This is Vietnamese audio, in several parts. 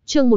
Chương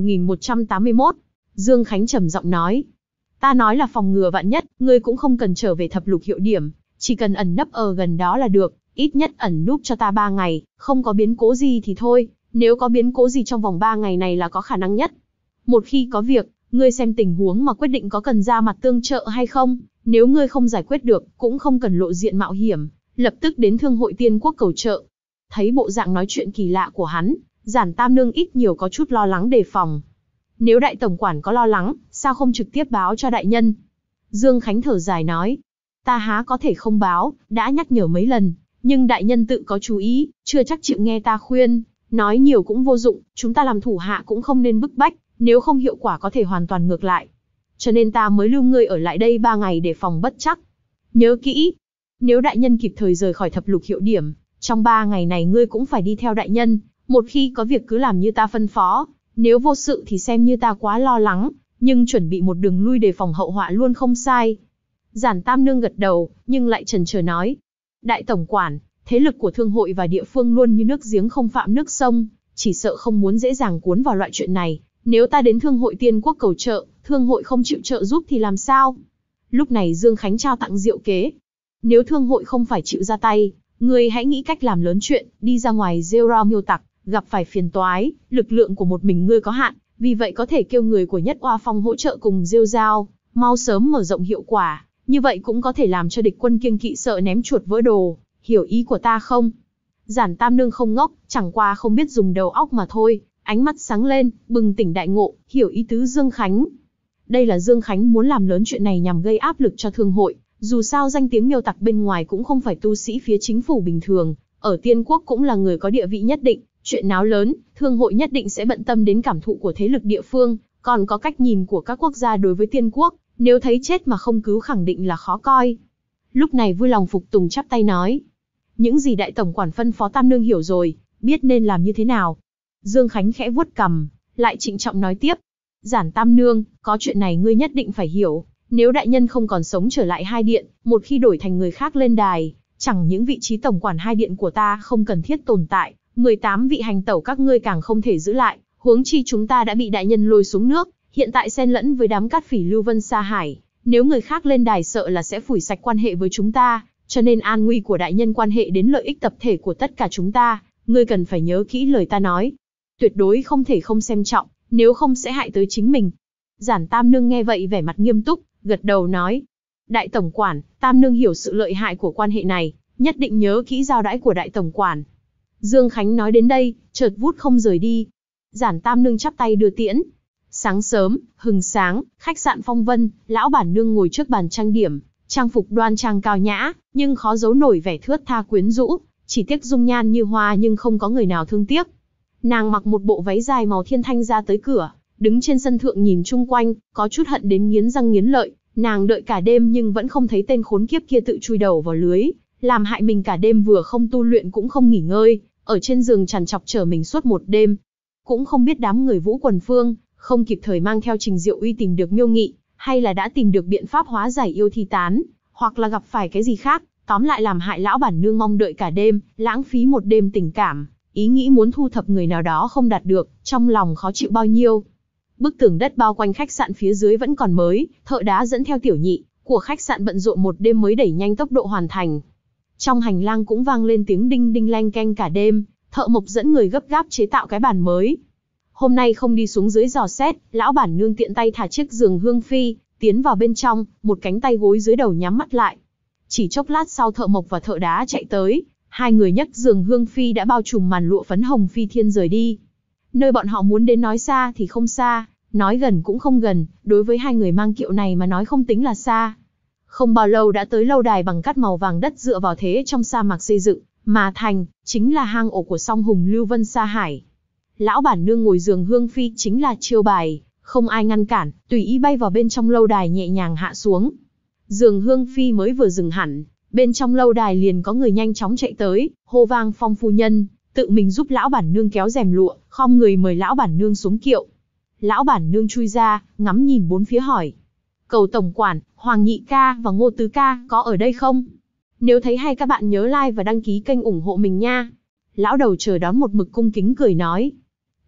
1181. Dương Khánh trầm giọng nói. Ta nói là phòng ngừa vạn nhất, ngươi cũng không cần trở về thập lục hiệu điểm, chỉ cần ẩn nấp ở gần đó là được, ít nhất ẩn núp cho ta 3 ngày, không có biến cố gì thì thôi, nếu có biến cố gì trong vòng 3 ngày này là có khả năng nhất. Một khi có việc, ngươi xem tình huống mà quyết định có cần ra mặt tương trợ hay không, nếu ngươi không giải quyết được, cũng không cần lộ diện mạo hiểm, lập tức đến Thương hội Tiên Quốc cầu trợ. Thấy bộ dạng nói chuyện kỳ lạ của hắn, Giản Tam Nương ít nhiều có chút lo lắng đề phòng. Nếu đại tổng quản có lo lắng, sao không trực tiếp báo cho đại nhân? Dương Khánh thở dài nói. Ta há có thể không báo, đã nhắc nhở mấy lần, nhưng đại nhân tự có chú ý, chưa chắc chịu nghe ta khuyên, nói nhiều cũng vô dụng, chúng ta làm thủ hạ cũng không nên bức bách, nếu không hiệu quả có thể hoàn toàn ngược lại. Cho nên ta mới lưu ngươi ở lại đây 3 ngày để phòng bất chắc. Nhớ kỹ, nếu đại nhân kịp thời rời khỏi thập lục hiệu điểm, trong 3 ngày này ngươi cũng phải đi theo đại nhân, một khi có việc cứ làm như ta phân phó, nếu vô sự thì xem như ta quá lo lắng, nhưng chuẩn bị một đường lui đề phòng hậu họa luôn không sai. Giản Tam Nương gật đầu, nhưng lại chần chờ nói. Đại tổng quản, thế lực của thương hội và địa phương luôn như nước giếng không phạm nước sông, chỉ sợ không muốn dễ dàng cuốn vào loại chuyện này. Nếu ta đến Thương hội Tiên Quốc cầu trợ, thương hội không chịu trợ giúp thì làm sao? Lúc này Dương Khánh trao tặng diệu kế. Nếu thương hội không phải chịu ra tay, ngươi hãy nghĩ cách làm lớn chuyện, đi ra ngoài rêu rao miêu tặc, gặp phải phiền toái, lực lượng của một mình ngươi có hạn, vì vậy có thể kêu người của Nhất Oa Phong hỗ trợ cùng rêu rao, mau sớm mở rộng hiệu quả, như vậy cũng có thể làm cho địch quân kiêng kỵ sợ ném chuột vỡ đồ, hiểu ý của ta không? Giản Tam Nương không ngốc, chẳng qua không biết dùng đầu óc mà thôi, ánh mắt sáng lên, bừng tỉnh đại ngộ, hiểu ý tứ Dương Khánh. Đây là Dương Khánh muốn làm lớn chuyện này nhằm gây áp lực cho thương hội, dù sao danh tiếng miêu tặc bên ngoài cũng không phải tu sĩ phía chính phủ bình thường, ở Tiên Quốc cũng là người có địa vị nhất định, chuyện náo lớn, thương hội nhất định sẽ bận tâm đến cảm thụ của thế lực địa phương, còn có cách nhìn của các quốc gia đối với Tiên Quốc, nếu thấy chết mà không cứu khẳng định là khó coi. Lúc này vui lòng phục tùng chắp tay nói. Những gì đại tổng quản phân phó Tam Nương hiểu rồi, biết nên làm như thế nào. Dương Khánh khẽ vuốt cằm, lại trịnh trọng nói tiếp. Giản Tam Nương, có chuyện này ngươi nhất định phải hiểu, nếu đại nhân không còn sống trở lại hai điện, một khi đổi thành người khác lên đài, chẳng những vị trí tổng quản hai điện của ta không cần thiết tồn tại, 18 vị hành tẩu các ngươi càng không thể giữ lại, huống chi chúng ta đã bị đại nhân lôi xuống nước, hiện tại xen lẫn với đám cát phỉ Lưu Vân Sa Hải, nếu người khác lên đài sợ là sẽ phủi sạch quan hệ với chúng ta, cho nên an nguy của đại nhân quan hệ đến lợi ích tập thể của tất cả chúng ta, ngươi cần phải nhớ kỹ lời ta nói. Tuyệt đối không thể không xem trọng, nếu không sẽ hại tới chính mình. Giản Tam Nương nghe vậy vẻ mặt nghiêm túc, gật đầu nói. Đại tổng quản, Tam Nương hiểu sự lợi hại của quan hệ này, nhất định nhớ kỹ giao đãi của đại tổng quản. Dương Khánh nói đến đây, chợt vút không rời đi. Giản Tam Nương chắp tay đưa tiễn. Sáng sớm, hừng sáng, khách sạn Phong Vân, lão bản nương ngồi trước bàn trang điểm, trang phục đoan trang cao nhã, nhưng khó giấu nổi vẻ thướt tha quyến rũ, chỉ tiếc dung nhan như hoa nhưng không có người nào thương tiếc. Nàng mặc một bộ váy dài màu thiên thanh ra tới cửa, đứng trên sân thượng nhìn chung quanh, có chút hận đến nghiến răng nghiến lợi, nàng đợi cả đêm nhưng vẫn không thấy tên khốn kiếp kia tự chui đầu vào lưới, làm hại mình cả đêm vừa không tu luyện cũng không nghỉ ngơi, ở trên giường trằn trọc chờ mình suốt một đêm. Cũng không biết đám người Vũ Quần Phương không kịp thời mang theo Trình Diệu Uy tìm được Miêu Nghị, hay là đã tìm được biện pháp hóa giải yêu thi tán, hoặc là gặp phải cái gì khác, tóm lại làm hại lão bản nương mong đợi cả đêm, lãng phí một đêm tình cảm, ý nghĩ muốn thu thập người nào đó không đạt được, trong lòng khó chịu bao nhiêu. Bức tường đất bao quanh khách sạn phía dưới vẫn còn mới, thợ đá dẫn theo tiểu nhị của khách sạn bận rộn một đêm mới đẩy nhanh tốc độ hoàn thành. Trong hành lang cũng vang lên tiếng đinh đinh leng keng cả đêm, thợ mộc dẫn người gấp gáp chế tạo cái bàn mới. Hôm nay không đi xuống dưới dò xét, lão bản nương tiện tay thả chiếc giường hương phi, tiến vào bên trong, một cánh tay gối dưới đầu nhắm mắt lại. Chỉ chốc lát sau thợ mộc và thợ đá chạy tới, hai người nhấc giường hương phi đã bao trùm màn lụa phấn hồng phi thiên rời đi. Nơi bọn họ muốn đến nói xa thì không xa, nói gần cũng không gần, đối với hai người mang kiệu này mà nói không tính là xa. Không bao lâu đã tới lâu đài bằng cát màu vàng đất dựa vào thế trong sa mạc xây dựng, mà thành, chính là hang ổ của song hùng Lưu Vân Sa Hải. Lão bản nương ngồi giường hương phi chính là chiêu bài, không ai ngăn cản, tùy ý bay vào bên trong lâu đài nhẹ nhàng hạ xuống. Giường hương phi mới vừa dừng hẳn, bên trong lâu đài liền có người nhanh chóng chạy tới, hô vang Phong phu nhân, tự mình giúp lão bản nương kéo rèm lụa, khom người mời lão bản nương xuống kiệu. Lão bản nương chui ra, ngắm nhìn bốn phía hỏi. Cầu tổng quản, Hoàng Nhị ca và Ngô Tứ ca có ở đây không? Nếu thấy hay các bạn nhớ like và đăng ký kênh ủng hộ mình nha. Lão đầu chờ đón một mực cung kính cười nói.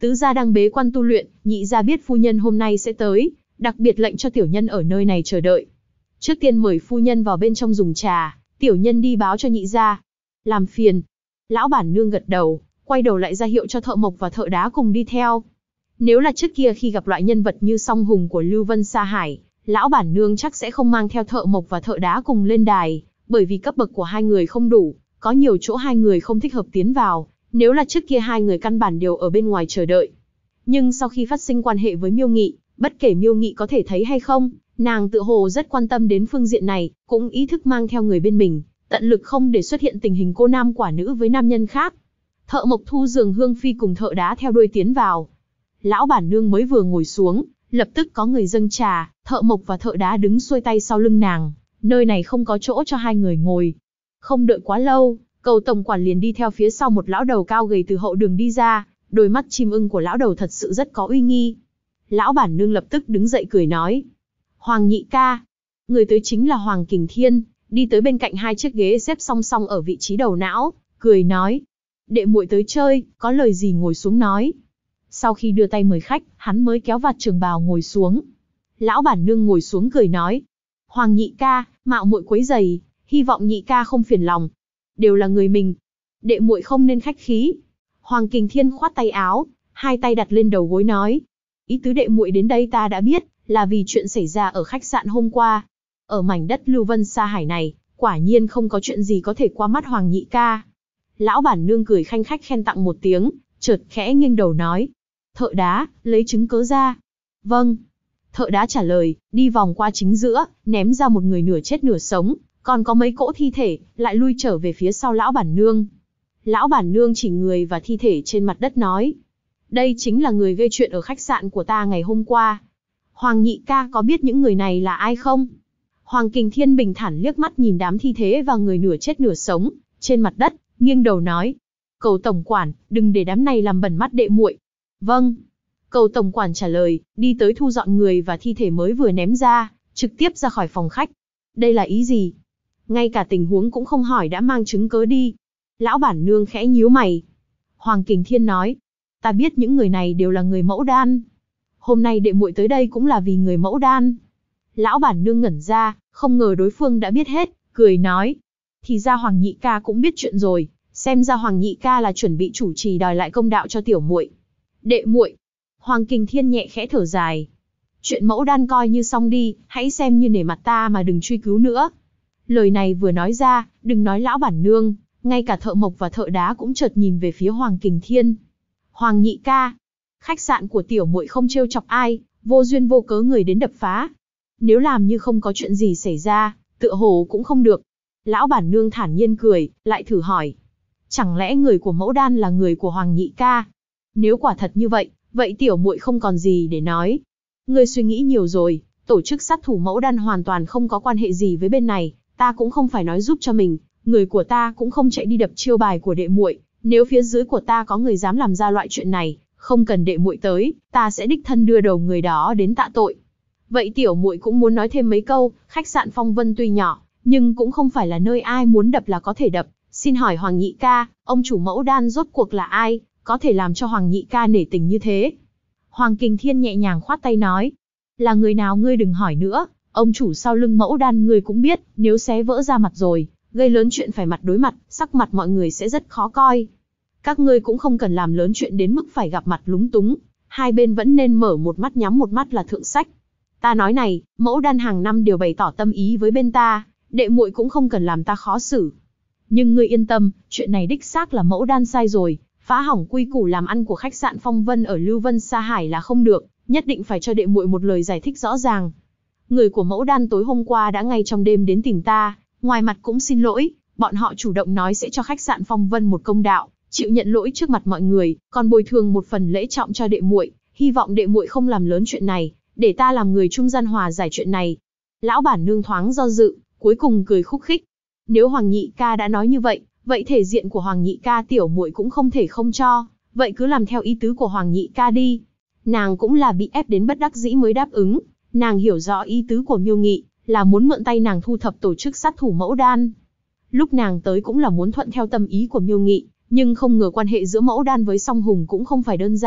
Tứ gia đang bế quan tu luyện, nhị gia biết phu nhân hôm nay sẽ tới, đặc biệt lệnh cho tiểu nhân ở nơi này chờ đợi. Trước tiên mời phu nhân vào bên trong dùng trà, tiểu nhân đi báo cho nhị gia. Làm phiền. Lão bản nương gật đầu, quay đầu lại ra hiệu cho thợ mộc và thợ đá cùng đi theo. Nếu là trước kia khi gặp loại nhân vật như Song Hùng của Lưu Vân Sa Hải, lão bản nương chắc sẽ không mang theo thợ mộc và thợ đá cùng lên đài, bởi vì cấp bậc của hai người không đủ, có nhiều chỗ hai người không thích hợp tiến vào, nếu là trước kia hai người căn bản đều ở bên ngoài chờ đợi. Nhưng sau khi phát sinh quan hệ với Miêu Nghị, bất kể Miêu Nghị có thể thấy hay không, nàng tựa hồ rất quan tâm đến phương diện này, cũng ý thức mang theo người bên mình, tận lực không để xuất hiện tình hình cô nam quả nữ với nam nhân khác. Thợ mộc Thu Dường Hương Phi cùng thợ đá theo đuôi tiến vào. Lão bản nương mới vừa ngồi xuống, lập tức có người dâng trà, thợ mộc và thợ đá đứng xuôi tay sau lưng nàng, nơi này không có chỗ cho hai người ngồi. Không đợi quá lâu, Cầu tổng quản liền đi theo phía sau một lão đầu cao gầy từ hậu đường đi ra, đôi mắt chim ưng của lão đầu thật sự rất có uy nghi. Lão bản nương lập tức đứng dậy cười nói: Hoàng nhị ca. Người tới chính là Hoàng Kình Thiên, đi tới bên cạnh hai chiếc ghế xếp song song ở vị trí đầu não, cười nói: Đệ muội tới chơi, có lời gì ngồi xuống nói. Sau khi đưa tay mời khách, hắn mới kéo vạt trường bào ngồi xuống. Lão bản nương ngồi xuống cười nói: Hoàng nhị ca, mạo muội quấy rầy, hy vọng nhị ca không phiền lòng. Đều là người mình, đệ muội không nên khách khí. Hoàng Kình Thiên khoát tay áo, hai tay đặt lên đầu gối nói: Ý tứ đệ muội đến đây ta đã biết, là vì chuyện xảy ra ở khách sạn hôm qua. Ở mảnh đất Lưu Vân Sa Hải này, quả nhiên không có chuyện gì có thể qua mắt Hoàng nhị ca. Lão bản nương cười khanh khách khen tặng một tiếng, chợt khẽ nghiêng đầu nói: Thợ đá, lấy chứng cớ ra. Vâng. Thợ đá trả lời, đi vòng qua chính giữa, ném ra một người nửa chết nửa sống, còn có mấy cỗ thi thể, lại lui trở về phía sau lão bản nương. Lão bản nương chỉ người và thi thể trên mặt đất nói: Đây chính là người gây chuyện ở khách sạn của ta ngày hôm qua. Hoàng nhị ca có biết những người này là ai không? Hoàng Kình Thiên bình thản liếc mắt nhìn đám thi thể và người nửa chết nửa sống trên mặt đất, nghiêng đầu nói: Cầu tổng quản, đừng để đám này làm bẩn mắt đệ muội. Vâng. Cầu tổng quản trả lời, đi tới thu dọn người và thi thể mới vừa ném ra, trực tiếp ra khỏi phòng khách. Đây là ý gì? Ngay cả tình huống cũng không hỏi đã mang chứng cớ đi. Lão bản nương khẽ nhíu mày. Hoàng Kình Thiên nói: Ta biết những người này đều là người mẫu đan. Hôm nay đệ muội tới đây cũng là vì người mẫu đan. Lão bản nương ngẩn ra, không ngờ đối phương đã biết hết, cười nói: Thì ra Hoàng nhị ca cũng biết chuyện rồi, xem ra Hoàng nhị ca là chuẩn bị chủ trì đòi lại công đạo cho tiểu muội. Đệ muội. Hoàng Kình Thiên nhẹ khẽ thở dài. Chuyện mẫu đan coi như xong đi, hãy xem như nể mặt ta mà đừng truy cứu nữa. Lời này vừa nói ra, đừng nói lão bản nương, ngay cả thợ mộc và thợ đá cũng chợt nhìn về phía Hoàng Kình Thiên. Hoàng nhị ca, khách sạn của tiểu muội không trêu chọc ai, vô duyên vô cớ người đến đập phá. Nếu làm như không có chuyện gì xảy ra, tựa hồ cũng không được. Lão bản nương thản nhiên cười, lại thử hỏi: Chẳng lẽ người của mẫu đan là người của Hoàng nhị ca? Nếu quả thật như vậy, vậy tiểu muội không còn gì để nói. Ngươi suy nghĩ nhiều rồi, tổ chức sát thủ mẫu đan hoàn toàn không có quan hệ gì với bên này, ta cũng không phải nói giúp cho mình, người của ta cũng không chạy đi đập chiêu bài của đệ muội, nếu phía dưới của ta có người dám làm ra loại chuyện này, không cần đệ muội tới, ta sẽ đích thân đưa đầu người đó đến tạ tội. Vậy tiểu muội cũng muốn nói thêm mấy câu, khách sạn Phong Vân tuy nhỏ, nhưng cũng không phải là nơi ai muốn đập là có thể đập, xin hỏi Hoàng nhị ca, ông chủ mẫu đan rốt cuộc là ai, có thể làm cho Hoàng nhị ca nể tình như thế? Hoàng Kình Thiên nhẹ nhàng khoát tay nói: Là người nào ngươi đừng hỏi nữa, ông chủ sau lưng mẫu đan ngươi cũng biết, nếu xé vỡ ra mặt rồi, gây lớn chuyện phải mặt đối mặt, sắc mặt mọi người sẽ rất khó coi. Các ngươi cũng không cần làm lớn chuyện đến mức phải gặp mặt lúng túng, hai bên vẫn nên mở một mắt nhắm một mắt là thượng sách. Ta nói này, mẫu đan hàng năm đều bày tỏ tâm ý với bên ta, đệ muội cũng không cần làm ta khó xử. Nhưng ngươi yên tâm, chuyện này đích xác là mẫu đan sai rồi, phá hỏng quy củ làm ăn của khách sạn Phong Vân ở Lưu Vân Sa Hải là không được, nhất định phải cho đệ muội một lời giải thích rõ ràng. Người của mẫu đan tối hôm qua đã ngay trong đêm đến tìm ta, ngoài mặt cũng xin lỗi, bọn họ chủ động nói sẽ cho khách sạn Phong Vân một công đạo, chịu nhận lỗi trước mặt mọi người, còn bồi thường một phần lễ trọng cho đệ muội, hy vọng đệ muội không làm lớn chuyện này, để ta làm người trung gian hòa giải chuyện này. Lão bản nương thoáng do dự, cuối cùng cười khúc khích. Nếu Hoàng nhị ca đã nói như vậy, vậy thể diện của Hoàng nhị ca tiểu muội cũng không thể không cho, vậy cứ làm theo ý tứ của Hoàng nhị ca đi. Nàng cũng là bị ép đến bất đắc dĩ mới đáp ứng, nàng hiểu rõ ý tứ của Miêu Nghị, là muốn mượn tay nàng thu thập tổ chức sát thủ mẫu đan. Lúc nàng tới cũng là muốn thuận theo tâm ý của Miêu Nghị, nhưng không ngờ quan hệ giữa mẫu đan với Song Hùng cũng không phải đơn giản,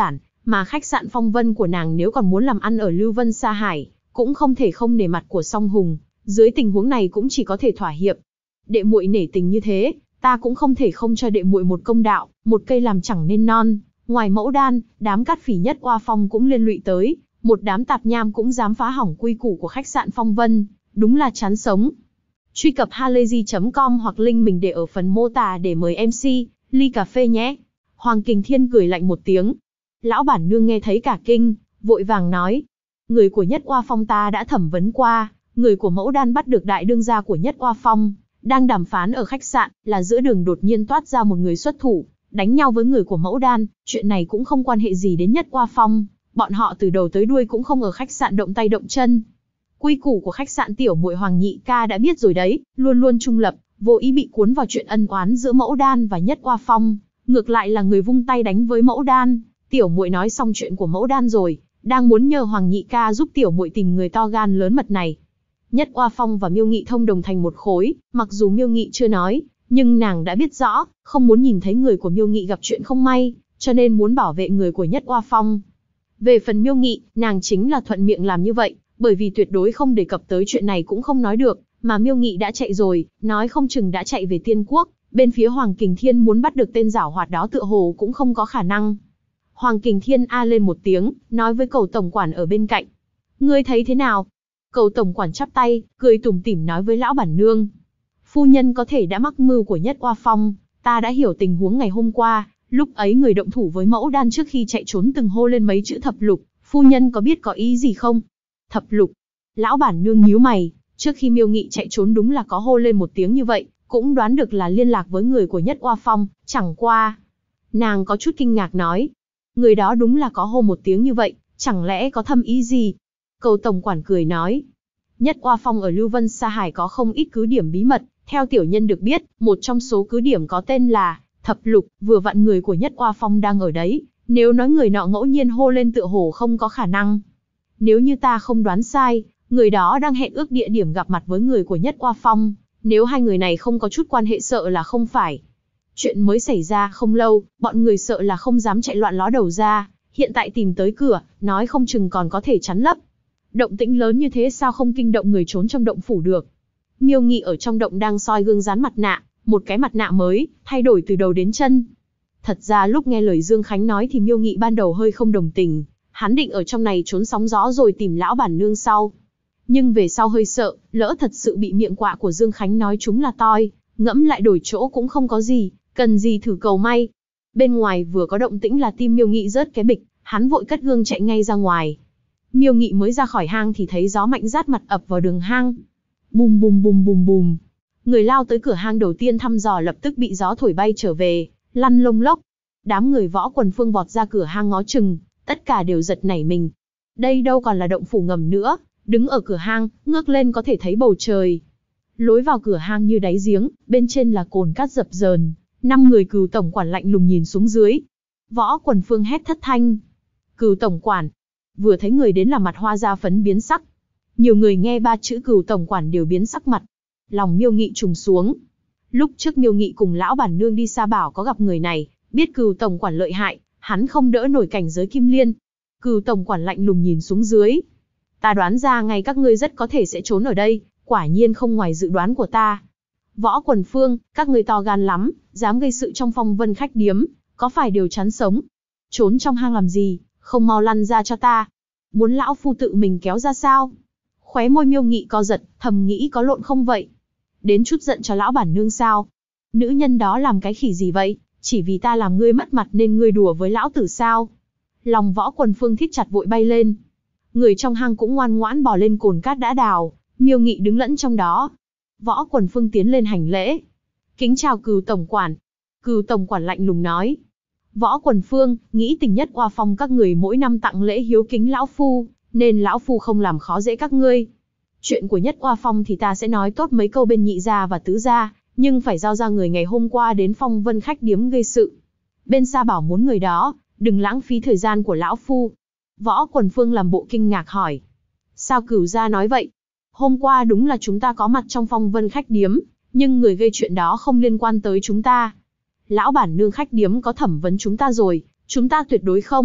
Mà khách sạn Phong Vân của nàng nếu còn muốn làm ăn ở Lưu Vân Sa Hải, cũng không thể không nể mặt của Song Hùng, dưới tình huống này cũng chỉ có thể thỏa hiệp. Đệ muội nể tình như thế, ta cũng không thể không cho đệ muội một công đạo, một cây làm chẳng nên non. Ngoài Mẫu Đan, đám cát phỉ Nhất Oa Phong cũng liên lụy tới, một đám tạp nham cũng dám phá hỏng quy củ của khách sạn Phong Vân, đúng là chán sống. Truy cập halayzi.com hoặc link mình để ở phần mô tả để mời MC, ly cà phê nhé. Hoàng Kình Thiên cười lạnh một tiếng. Lão bản nương nghe thấy cả kinh, vội vàng nói. Người của Nhất Oa Phong ta đã thẩm vấn qua, người của Mẫu Đan bắt được đại đương gia của Nhất Oa Phong, đang đàm phán ở khách sạn, là giữa đường đột nhiên toát ra một người xuất thủ, đánh nhau với người của Mẫu Đan, chuyện này cũng không quan hệ gì đến Nhất Oa Phong, bọn họ từ đầu tới đuôi cũng không ở khách sạn động tay động chân. Quy củ của khách sạn tiểu muội Hoàng nhị ca đã biết rồi đấy, luôn luôn trung lập, vô ý bị cuốn vào chuyện ân oán giữa Mẫu Đan và Nhất Oa Phong, ngược lại là người vung tay đánh với Mẫu Đan. Tiểu muội nói xong chuyện của Mẫu Đan rồi, đang muốn nhờ Hoàng nhị ca giúp tiểu muội tìm người to gan lớn mật này. Nhất Oa Phong và Miêu Nghị thông đồng thành một khối, mặc dù Miêu Nghị chưa nói, nhưng nàng đã biết rõ, không muốn nhìn thấy người của Miêu Nghị gặp chuyện không may, cho nên muốn bảo vệ người của Nhất Oa Phong. Về phần Miêu Nghị, nàng chính là thuận miệng làm như vậy, bởi vì tuyệt đối không đề cập tới chuyện này cũng không nói được, mà Miêu Nghị đã chạy rồi, nói không chừng đã chạy về Tiên Quốc, bên phía Hoàng Kình Thiên muốn bắt được tên giảo hoạt đó tựa hồ cũng không có khả năng. Hoàng Kình Thiên a lên một tiếng, nói với Cầu tổng quản ở bên cạnh. Ngươi thấy thế nào? Cầu tổng quản chắp tay, cười tủm tỉm nói với lão bản nương. Phu nhân có thể đã mắc mưu của Nhất Oa Phong, ta đã hiểu tình huống ngày hôm qua, lúc ấy người động thủ với Mẫu Đan trước khi chạy trốn từng hô lên mấy chữ thập lục, phu nhân có biết có ý gì không? Thập lục. Lão bản nương nhíu mày, trước khi Miêu Nghị chạy trốn đúng là có hô lên một tiếng như vậy, cũng đoán được là liên lạc với người của Nhất Oa Phong, chẳng qua. Nàng có chút kinh ngạc nói, người đó đúng là có hô một tiếng như vậy, chẳng lẽ có thâm ý gì? Cầu tổng quản cười nói, Nhất Oa Phong ở Lưu Vân Sa Hải có không ít cứ điểm bí mật, theo tiểu nhân được biết, một trong số cứ điểm có tên là Thập Lục, vừa vặn người của Nhất Oa Phong đang ở đấy, nếu nói người nọ ngẫu nhiên hô lên tựa hồ không có khả năng. Nếu như ta không đoán sai, người đó đang hẹn ước địa điểm gặp mặt với người của Nhất Oa Phong, nếu hai người này không có chút quan hệ sợ là không phải. Chuyện mới xảy ra không lâu, bọn người sợ là không dám chạy loạn ló đầu ra, hiện tại tìm tới cửa, nói không chừng còn có thể chắn lấp. Động tĩnh lớn như thế sao không kinh động người trốn trong động phủ được. Miêu Nghị ở trong động đang soi gương dán mặt nạ, một cái mặt nạ mới, thay đổi từ đầu đến chân. Thật ra lúc nghe lời Dương Khánh nói thì Miêu Nghị ban đầu hơi không đồng tình, hắn định ở trong này trốn sóng gió rồi tìm lão bản nương sau. Nhưng về sau hơi sợ, lỡ thật sự bị miệng quạ của Dương Khánh nói chúng là toi, ngẫm lại đổi chỗ cũng không có gì, cần gì thử cầu may. Bên ngoài vừa có động tĩnh là tim Miêu Nghị rớt cái bịch, hắn vội cất gương chạy ngay ra ngoài. Miêu Nghị mới ra khỏi hang thì thấy gió mạnh rát mặt ập vào đường hang. Bùm bùm bùm bùm bùm. Người lao tới cửa hang đầu tiên thăm dò lập tức bị gió thổi bay trở về, lăn lông lốc. Đám người Võ Quần Phương vọt ra cửa hang ngó chừng, tất cả đều giật nảy mình. Đây đâu còn là động phủ ngầm nữa, đứng ở cửa hang, ngước lên có thể thấy bầu trời. Lối vào cửa hang như đáy giếng, bên trên là cồn cát dập dờn, 5 người Cừu tổng quản lạnh lùng nhìn xuống dưới. Võ Quần Phương hét thất thanh. Cừu tổng quản. Vừa thấy người đến là mặt hoa da phấn biến sắc. Nhiều người nghe 3 chữ Cừu tổng quản đều biến sắc mặt. Lòng Miêu Nghị trùng xuống. Lúc trước Miêu Nghị cùng lão bản nương đi Sa Bảo có gặp người này, biết Cừu tổng quản lợi hại, hắn không đỡ nổi cảnh giới Kim Liên. Cừu tổng quản lạnh lùng nhìn xuống dưới. Ta đoán ra ngay các ngươi rất có thể sẽ trốn ở đây, quả nhiên không ngoài dự đoán của ta. Võ Quần Phương, các ngươi to gan lắm, dám gây sự trong Phong Vân khách điếm, có phải đều chán sống? Trốn trong hang làm gì, không mau lăn ra cho ta. Muốn lão phu tự mình kéo ra sao? Khóe môi Miêu Nghị co giật, thầm nghĩ có lộn không vậy? Đến chút giận cho lão bản nương sao? Nữ nhân đó làm cái khỉ gì vậy? Chỉ vì ta làm ngươi mất mặt nên ngươi đùa với lão tử sao? Lòng Võ Quần Phương thít chặt vội bay lên. Người trong hang cũng ngoan ngoãn bò lên cồn cát đã đào, Miêu Nghị đứng lẫn trong đó. Võ Quần Phương tiến lên hành lễ. Kính chào Cừu tổng quản. Cừu tổng quản lạnh lùng nói. Võ Quần Phương, nghĩ tình Nhất Oa Phong các người mỗi năm tặng lễ hiếu kính lão phu, nên lão phu không làm khó dễ các ngươi. Chuyện của Nhất Oa Phong thì ta sẽ nói tốt mấy câu bên nhị gia và tứ gia, nhưng phải giao ra người ngày hôm qua đến Phong Vân khách điếm gây sự. Bên Sa Bảo muốn người đó, đừng lãng phí thời gian của lão phu. Võ Quần Phương làm bộ kinh ngạc hỏi. Sao Cửu gia nói vậy? Hôm qua đúng là chúng ta có mặt trong Phong Vân khách điếm, nhưng người gây chuyện đó không liên quan tới chúng ta. Lão bản nương khách điếm có thẩm vấn chúng ta rồi, chúng ta tuyệt đối không.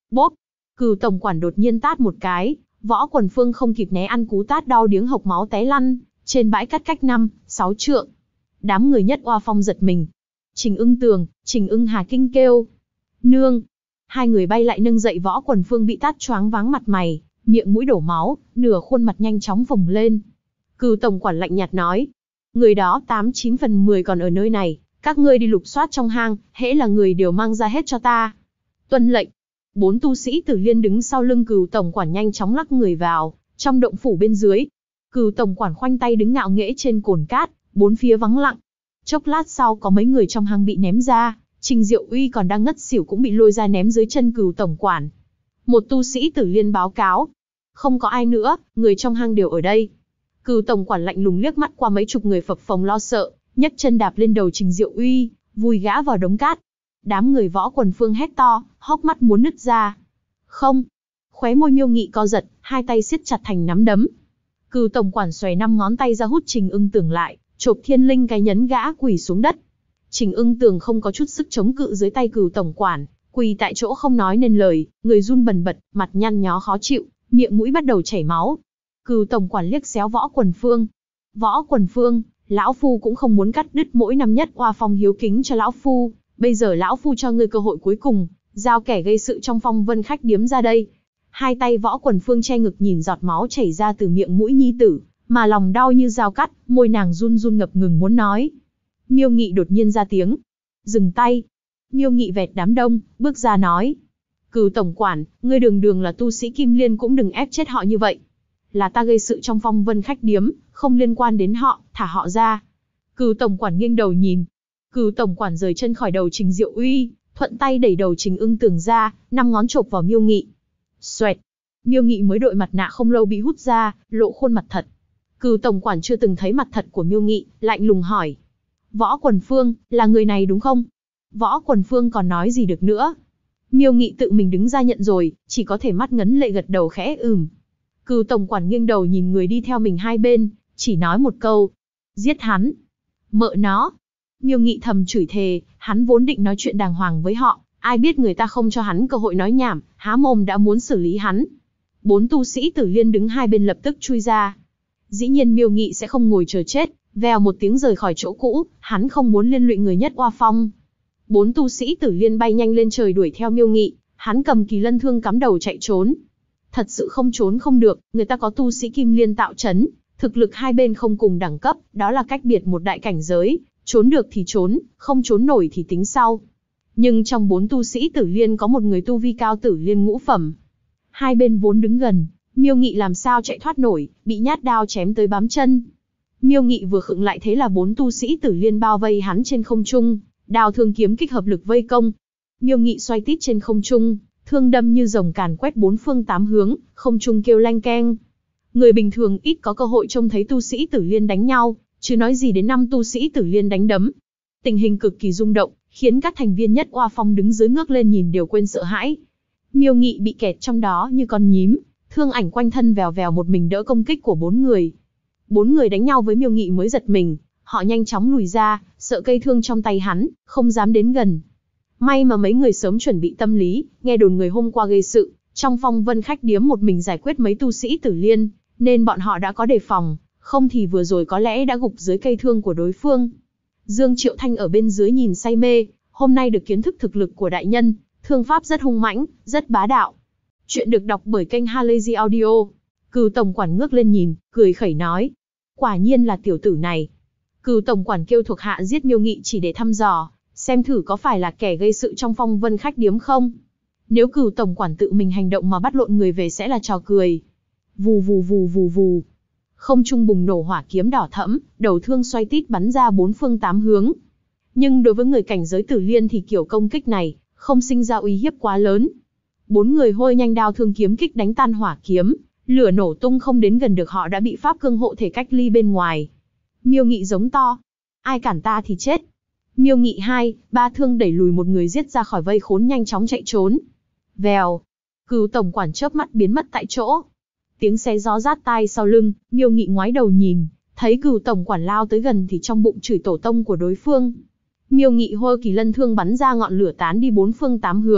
Bốp! Cửu tổng quản đột nhiên tát một cái, Võ Quần Phương không kịp né ăn cú tát đau điếng hộc máu té lăn trên bãi cát cách 5-6 trượng. Đám người Nhất Oa Phong giật mình. Trình Ưng Tường, Trình Ưng Hà kinh kêu. Nương! Hai người bay lại nâng dậy Võ Quần Phương bị tát choáng váng mặt mày, miệng mũi đổ máu, nửa khuôn mặt nhanh chóng phồng lên. Cửu tổng quản lạnh nhạt nói. Người đó 89 phần 10 còn ở nơi này, các ngươi đi lục soát trong hang, hễ là người đều mang ra hết cho ta. Tuân lệnh. 4 tu sĩ Tử Liên đứng sau lưng Cửu tổng quản nhanh chóng lắc người vào trong động phủ bên dưới. Cửu tổng quản khoanh tay đứng ngạo nghễ trên cồn cát, bốn phía vắng lặng. Chốc lát sau có mấy người trong hang bị ném ra, Trình Diệu Uy còn đang ngất xỉu cũng bị lôi ra ném dưới chân Cửu tổng quản. Một tu sĩ Tử Liên báo cáo, không có ai nữa, người trong hang đều ở đây. Cửu tổng quản lạnh lùng liếc mắt qua mấy chục người phập phồng lo sợ, nhấc chân đạp lên đầu Trình Diệu Uy, vùi gã vào đống cát. Đám người Võ Quần Phương hét to, hốc mắt muốn nứt ra. Không! Khóe môi Miêu Nghị co giật, hai tay siết chặt thành nắm đấm. Cửu tổng quản xòe 5 ngón tay ra hút Trình Ưng Tường lại, chộp thiên linh cái nhấn gã quỳ xuống đất. Trình Ưng Tường không có chút sức chống cự dưới tay Cửu tổng quản, quỳ tại chỗ không nói nên lời, người run bần bật, mặt nhăn nhó khó chịu, miệng mũi bắt đầu chảy máu. Cửu tổng quản liếc xéo Võ Quần Phương. Võ Quần Phương, lão phu cũng không muốn cắt đứt mỗi năm Nhất Oa Phong hiếu kính cho lão phu, bây giờ lão phu cho ngươi cơ hội cuối cùng, giao kẻ gây sự trong Phong Vân khách điếm ra đây. Hai tay Võ Quần Phương che ngực nhìn giọt máu chảy ra từ miệng mũi nhi tử, mà lòng đau như dao cắt, môi nàng run run ngập ngừng muốn nói. Miêu Nghị đột nhiên ra tiếng. Dừng tay. Miêu Nghị vẹt đám đông, bước ra nói. Cửu tổng quản, ngươi đường đường là tu sĩ Kim Liên cũng đừng ép chết họ như vậy. Là ta gây sự trong Phong Vân khách điếm, không liên quan đến họ, thả họ ra. Cửu tổng quản nghiêng đầu nhìn. Cửu tổng quản rời chân khỏi đầu Trình Diệu Uy, thuận tay đẩy đầu Trình Ưng Tường ra, 5 ngón chộp vào Miêu Nghị. Xoẹt. Miêu Nghị mới đội mặt nạ không lâu bị hút ra, lộ khuôn mặt thật. Cửu tổng quản chưa từng thấy mặt thật của Miêu Nghị, lạnh lùng hỏi. Võ Quần Phương, là người này đúng không? Võ Quần Phương còn nói gì được nữa. Miêu Nghị tự mình đứng ra nhận rồi, chỉ có thể mắt ngấn lệ gật đầu khẽ Cửu tổng quản nghiêng đầu nhìn người đi theo mình hai bên, chỉ nói một câu. Giết hắn. Mợ nó. Miêu Nghị thầm chửi thề, hắn vốn định nói chuyện đàng hoàng với họ, ai biết người ta không cho hắn cơ hội nói nhảm, há mồm đã muốn xử lý hắn. 4 tu sĩ Tử Liên đứng hai bên lập tức chui ra. Dĩ nhiên Miêu Nghị sẽ không ngồi chờ chết, vèo một tiếng rời khỏi chỗ cũ, hắn không muốn liên lụy người Nhất Oa Phong. 4 tu sĩ Tử Liên bay nhanh lên trời đuổi theo Miêu Nghị, hắn cầm kỳ lân thương cắm đầu chạy trốn. Thật sự không trốn không được, người ta có tu sĩ Kim Liên tạo trấn, thực lực hai bên không cùng đẳng cấp, đó là cách biệt một đại cảnh giới, trốn được thì trốn, không trốn nổi thì tính sau. Nhưng trong 4 tu sĩ Tử Liên có một người tu vi cao Tử Liên ngũ phẩm. Hai bên vốn đứng gần, Miêu Nghị làm sao chạy thoát nổi, bị nhát đao chém tới bám chân. Miêu Nghị vừa khựng lại thế là 4 tu sĩ Tử Liên bao vây hắn trên không trung, đao thương kiếm kích hợp lực vây công. Miêu Nghị xoay tít trên không trung, thương đâm như rồng càn quét 4 phương 8 hướng, không trung kêu leng keng. Người bình thường ít có cơ hội trông thấy tu sĩ Tử Liên đánh nhau, chứ nói gì đến 5 tu sĩ Tử Liên đánh đấm. Tình hình cực kỳ rung động, khiến các thành viên Nhất Oa Phong đứng dưới ngước lên nhìn đều quên sợ hãi. Miêu Nghị bị kẹt trong đó như con nhím, thương ảnh quanh thân vèo vèo một mình đỡ công kích của 4 người. 4 người đánh nhau với Miêu Nghị mới giật mình, họ nhanh chóng lùi ra, sợ cây thương trong tay hắn, không dám đến gần. May mà mấy người sớm chuẩn bị tâm lý, nghe đồn người hôm qua gây sự, trong Phong Vân khách điếm một mình giải quyết mấy tu sĩ Tử Liên, nên bọn họ đã có đề phòng, không thì vừa rồi có lẽ đã gục dưới cây thương của đối phương. Dương Triệu Thanh ở bên dưới nhìn say mê, hôm nay được kiến thức thực lực của đại nhân, thương pháp rất hung mãnh, rất bá đạo. Chuyện được đọc bởi kênh Halazy Audio. Cửu tổng quản ngước lên nhìn, cười khẩy nói. Quả nhiên là tiểu tử này. Cửu tổng quản kêu thuộc hạ giết Miêu Nghị chỉ để thăm dò, xem thử có phải là kẻ gây sự trong Phong Vân khách điếm không. Nếu Cửu tổng quản tự mình hành động mà bắt lộn người về sẽ là trò cười. Vù vù vù vù vù. Không trung bùng nổ hỏa kiếm đỏ thẫm, đầu thương xoay tít bắn ra 4 phương 8 hướng. Nhưng đối với người cảnh giới Tử Liên thì kiểu công kích này không sinh ra uy hiếp quá lớn. 4 người hôi nhanh đao thương kiếm kích đánh tan hỏa kiếm, lửa nổ tung không đến gần được họ đã bị pháp cương hộ thể cách ly bên ngoài. Miêu Nghị giống to, ai cản ta thì chết. Miêu Nghị 2, 3 thương đẩy lùi một người giết ra khỏi vây khốn nhanh chóng chạy trốn. Vèo, Cửu tổng quản chớp mắt biến mất tại chỗ. Tiếng xé gió rát tai sau lưng, Miêu Nghị ngoái đầu nhìn, thấy Cửu tổng quản lao tới gần thì trong bụng chửi tổ tông của đối phương. Miêu Nghị hô kỳ lân thương bắn ra ngọn lửa tán đi 4 phương 8 hướng,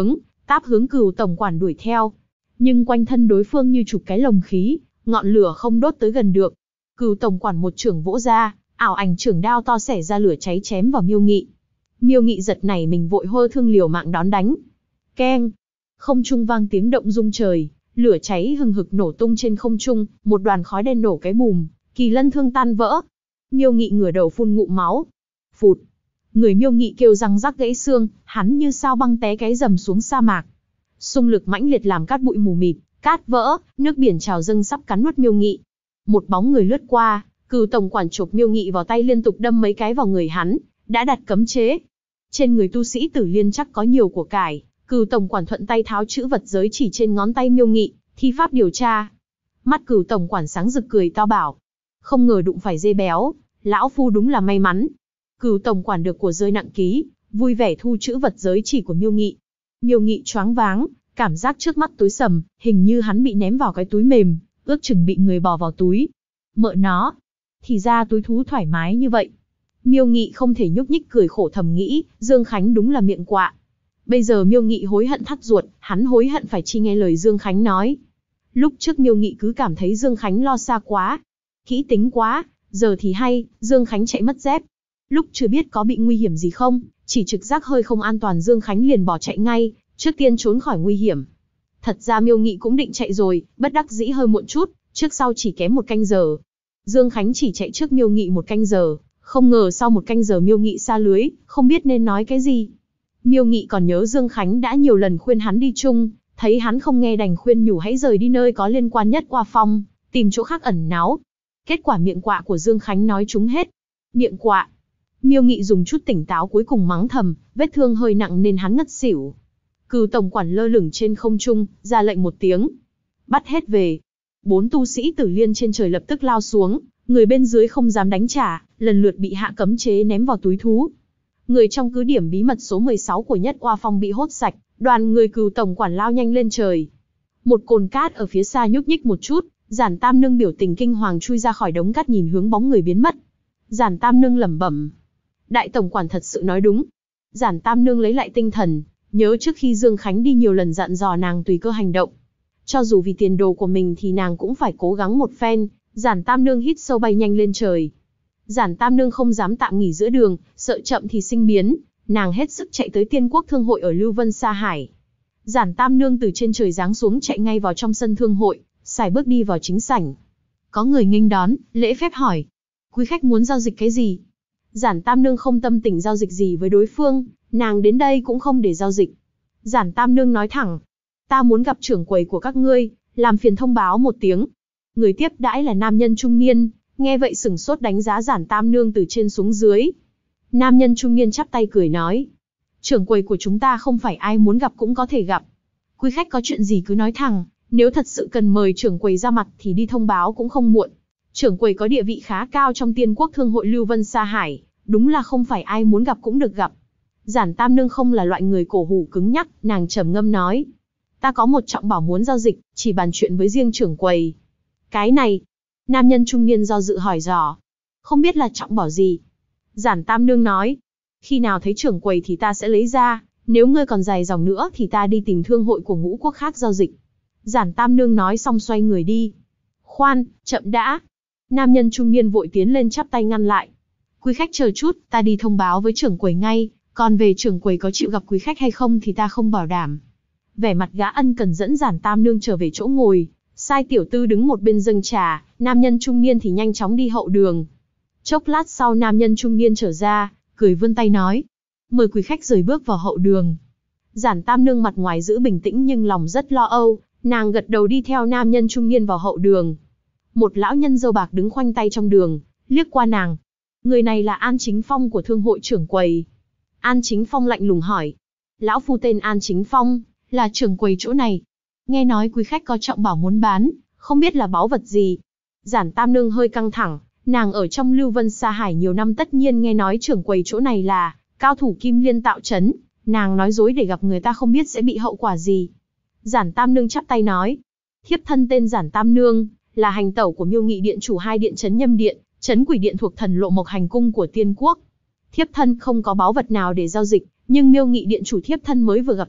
táp hướng Cửu tổng quản đuổi theo. Nhưng quanh thân đối phương như chụp cái lồng khí, ngọn lửa không đốt tới gần được. Cửu tổng quản một chưởng vỗ ra, ảo ảnh chưởng đao to xẻ ra lửa cháy chém vào Miêu Nghị. Miêu Nghị giật nảy mình vội hô thương liều mạng đón đánh. Keng! Không trung vang tiếng động rung trời, lửa cháy hừng hực nổ tung trên không trung, một đoàn khói đen nổ cái bùm, kỳ lân thương tan vỡ. Miêu Nghị ngửa đầu phun ngụm máu. Phụt! Người Miêu Nghị kêu răng rắc gãy xương, hắn như sao băng té cái rầm xuống sa mạc. Xung lực mãnh liệt làm cát bụi mù mịt, cát vỡ, nước biển trào dâng sắp cắn nuốt Miêu Nghị. Một bóng người lướt qua, Cửu tổng quản chộp Miêu Nghị vào tay liên tục đâm mấy cái vào người hắn, đã đặt cấm chế. Trên người tu sĩ Tử Liên chắc có nhiều của cải, Cửu tổng quản thuận tay tháo chữ vật giới chỉ trên ngón tay Miêu Nghị, thi pháp điều tra. Mắt Cửu tổng quản sáng rực cười to bảo, không ngờ đụng phải dê béo, lão phu đúng là may mắn. Cửu tổng quản được của rơi nặng ký, vui vẻ thu chữ vật giới chỉ của Miêu Nghị. Miêu Nghị choáng váng, cảm giác trước mắt tối sầm, hình như hắn bị ném vào cái túi mềm, ước chừng bị người bỏ vào túi. Mợ nó, thì ra túi thú thoải mái như vậy. Miêu Nghị không thể nhúc nhích cười khổ thầm nghĩ, Dương Khánh đúng là miệng quạ. Bây giờ Miêu Nghị hối hận thắt ruột, hắn hối hận phải chi nghe lời Dương Khánh nói. Lúc trước Miêu Nghị cứ cảm thấy Dương Khánh lo xa quá, kỹ tính quá, giờ thì hay, Dương Khánh chạy mất dép. Lúc chưa biết có bị nguy hiểm gì không, chỉ trực giác hơi không an toàn Dương Khánh liền bỏ chạy ngay, trước tiên trốn khỏi nguy hiểm. Thật ra Miêu Nghị cũng định chạy rồi, bất đắc dĩ hơi muộn chút, trước sau chỉ kém 1 canh giờ. Dương Khánh chỉ chạy trước Miêu Nghị 1 canh giờ, không ngờ sau 1 canh giờ Miêu Nghị xa lưới, không biết nên nói cái gì. Miêu Nghị còn nhớ Dương Khánh đã nhiều lần khuyên hắn đi chung, thấy hắn không nghe đành khuyên nhủ hãy rời đi nơi có liên quan nhất Oa Phong, tìm chỗ khác ẩn náu. Kết quả miệng quạ của Dương Khánh nói trúng hết. Miệng quạ. Miêu Nghị dùng chút tỉnh táo cuối cùng mắng thầm, vết thương hơi nặng nên hắn ngất xỉu. Cửu tổng quản lơ lửng trên không trung, ra lệnh một tiếng. Bắt hết về. 4 tu sĩ Tử Liên trên trời lập tức lao xuống, người bên dưới không dám đánh trả, lần lượt bị hạ cấm chế ném vào túi thú. Người trong cứ điểm bí mật số 16 của Nhất Oa Phong bị hốt sạch, đoàn người Cửu tổng quản lao nhanh lên trời. Một cồn cát ở phía xa nhúc nhích một chút, Giản Tam Nương biểu tình kinh hoàng chui ra khỏi đống cát nhìn hướng bóng người biến mất. Giản Tam Nương lẩm bẩm, đại tổng quản thật sự nói đúng. Giản Tam Nương lấy lại tinh thần, nhớ trước khi Dương Khánh đi nhiều lần dặn dò nàng tùy cơ hành động. Cho dù vì tiền đồ của mình thì nàng cũng phải cố gắng một phen. Giản Tam Nương hít sâu bay nhanh lên trời. Giản Tam Nương không dám tạm nghỉ giữa đường, sợ chậm thì sinh biến, nàng hết sức chạy tới Tiên Quốc Thương hội ở Lưu Vân Sa Hải. Giản Tam Nương từ trên trời giáng xuống chạy ngay vào trong sân thương hội, sải bước đi vào chính sảnh. Có người nghênh đón, lễ phép hỏi, quý khách muốn giao dịch cái gì? Giản Tam Nương không tâm tình giao dịch gì với đối phương, nàng đến đây cũng không để giao dịch. Giản Tam Nương nói thẳng, ta muốn gặp trưởng quầy của các ngươi, làm phiền thông báo một tiếng. Người tiếp đãi là nam nhân trung niên, nghe vậy sửng sốt đánh giá Giản Tam Nương từ trên xuống dưới. Nam nhân trung niên chắp tay cười nói, trưởng quầy của chúng ta không phải ai muốn gặp cũng có thể gặp. Quý khách có chuyện gì cứ nói thẳng, nếu thật sự cần mời trưởng quầy ra mặt thì đi thông báo cũng không muộn. Trưởng quầy có địa vị khá cao trong Tiên Quốc Thương hội Lưu Vân Sa Hải, đúng là không phải ai muốn gặp cũng được gặp. Giản Tam Nương không là loại người cổ hủ cứng nhắc, nàng trầm ngâm nói, ta có một trọng bảo muốn giao dịch, chỉ bàn chuyện với riêng trưởng quầy. Cái này, nam nhân trung niên do dự hỏi dò, không biết là trọng bảo gì? Giản Tam Nương nói, khi nào thấy trưởng quầy thì ta sẽ lấy ra, nếu ngươi còn dài dòng nữa thì ta đi tìm thương hội của ngũ quốc khác giao dịch. Giản Tam Nương nói xong xoay người đi. Khoan, chậm đã. Nam nhân trung niên vội tiến lên chắp tay ngăn lại. Quý khách chờ chút, ta đi thông báo với trưởng quầy ngay, còn về trưởng quầy có chịu gặp quý khách hay không thì ta không bảo đảm. Vẻ mặt gã ân cần dẫn Giản Tam Nương trở về chỗ ngồi, sai tiểu tư đứng một bên dâng trà, nam nhân trung niên thì nhanh chóng đi hậu đường. Chốc lát sau nam nhân trung niên trở ra, cười vươn tay nói, mời quý khách rời bước vào hậu đường. Giản Tam Nương mặt ngoài giữ bình tĩnh nhưng lòng rất lo âu, nàng gật đầu đi theo nam nhân trung niên vào hậu đường. Một lão nhân râu bạc đứng khoanh tay trong đường, liếc qua nàng. Người này là An Chính Phong của thương hội trưởng quầy. An Chính Phong lạnh lùng hỏi, lão phu tên An Chính Phong, là trưởng quầy chỗ này. Nghe nói quý khách có trọng bảo muốn bán, không biết là báu vật gì. Giản Tam Nương hơi căng thẳng, nàng ở trong Lưu Vân Sa Hải nhiều năm tất nhiên nghe nói trưởng quầy chỗ này là cao thủ Kim Liên tạo trấn, nàng nói dối để gặp người ta không biết sẽ bị hậu quả gì. Giản Tam Nương chắp tay nói, thiếp thân tên Giản Tam Nương, là hành tẩu của Miêu Nghị điện chủ hai điện trấn Nhâm điện, trấn Quỷ điện thuộc Thần Lộ Mộc hành cung của Tiên Quốc. Thiếp thân không có báu vật nào để giao dịch, nhưng Miêu Nghị điện chủ thiếp thân mới vừa gặp nạn,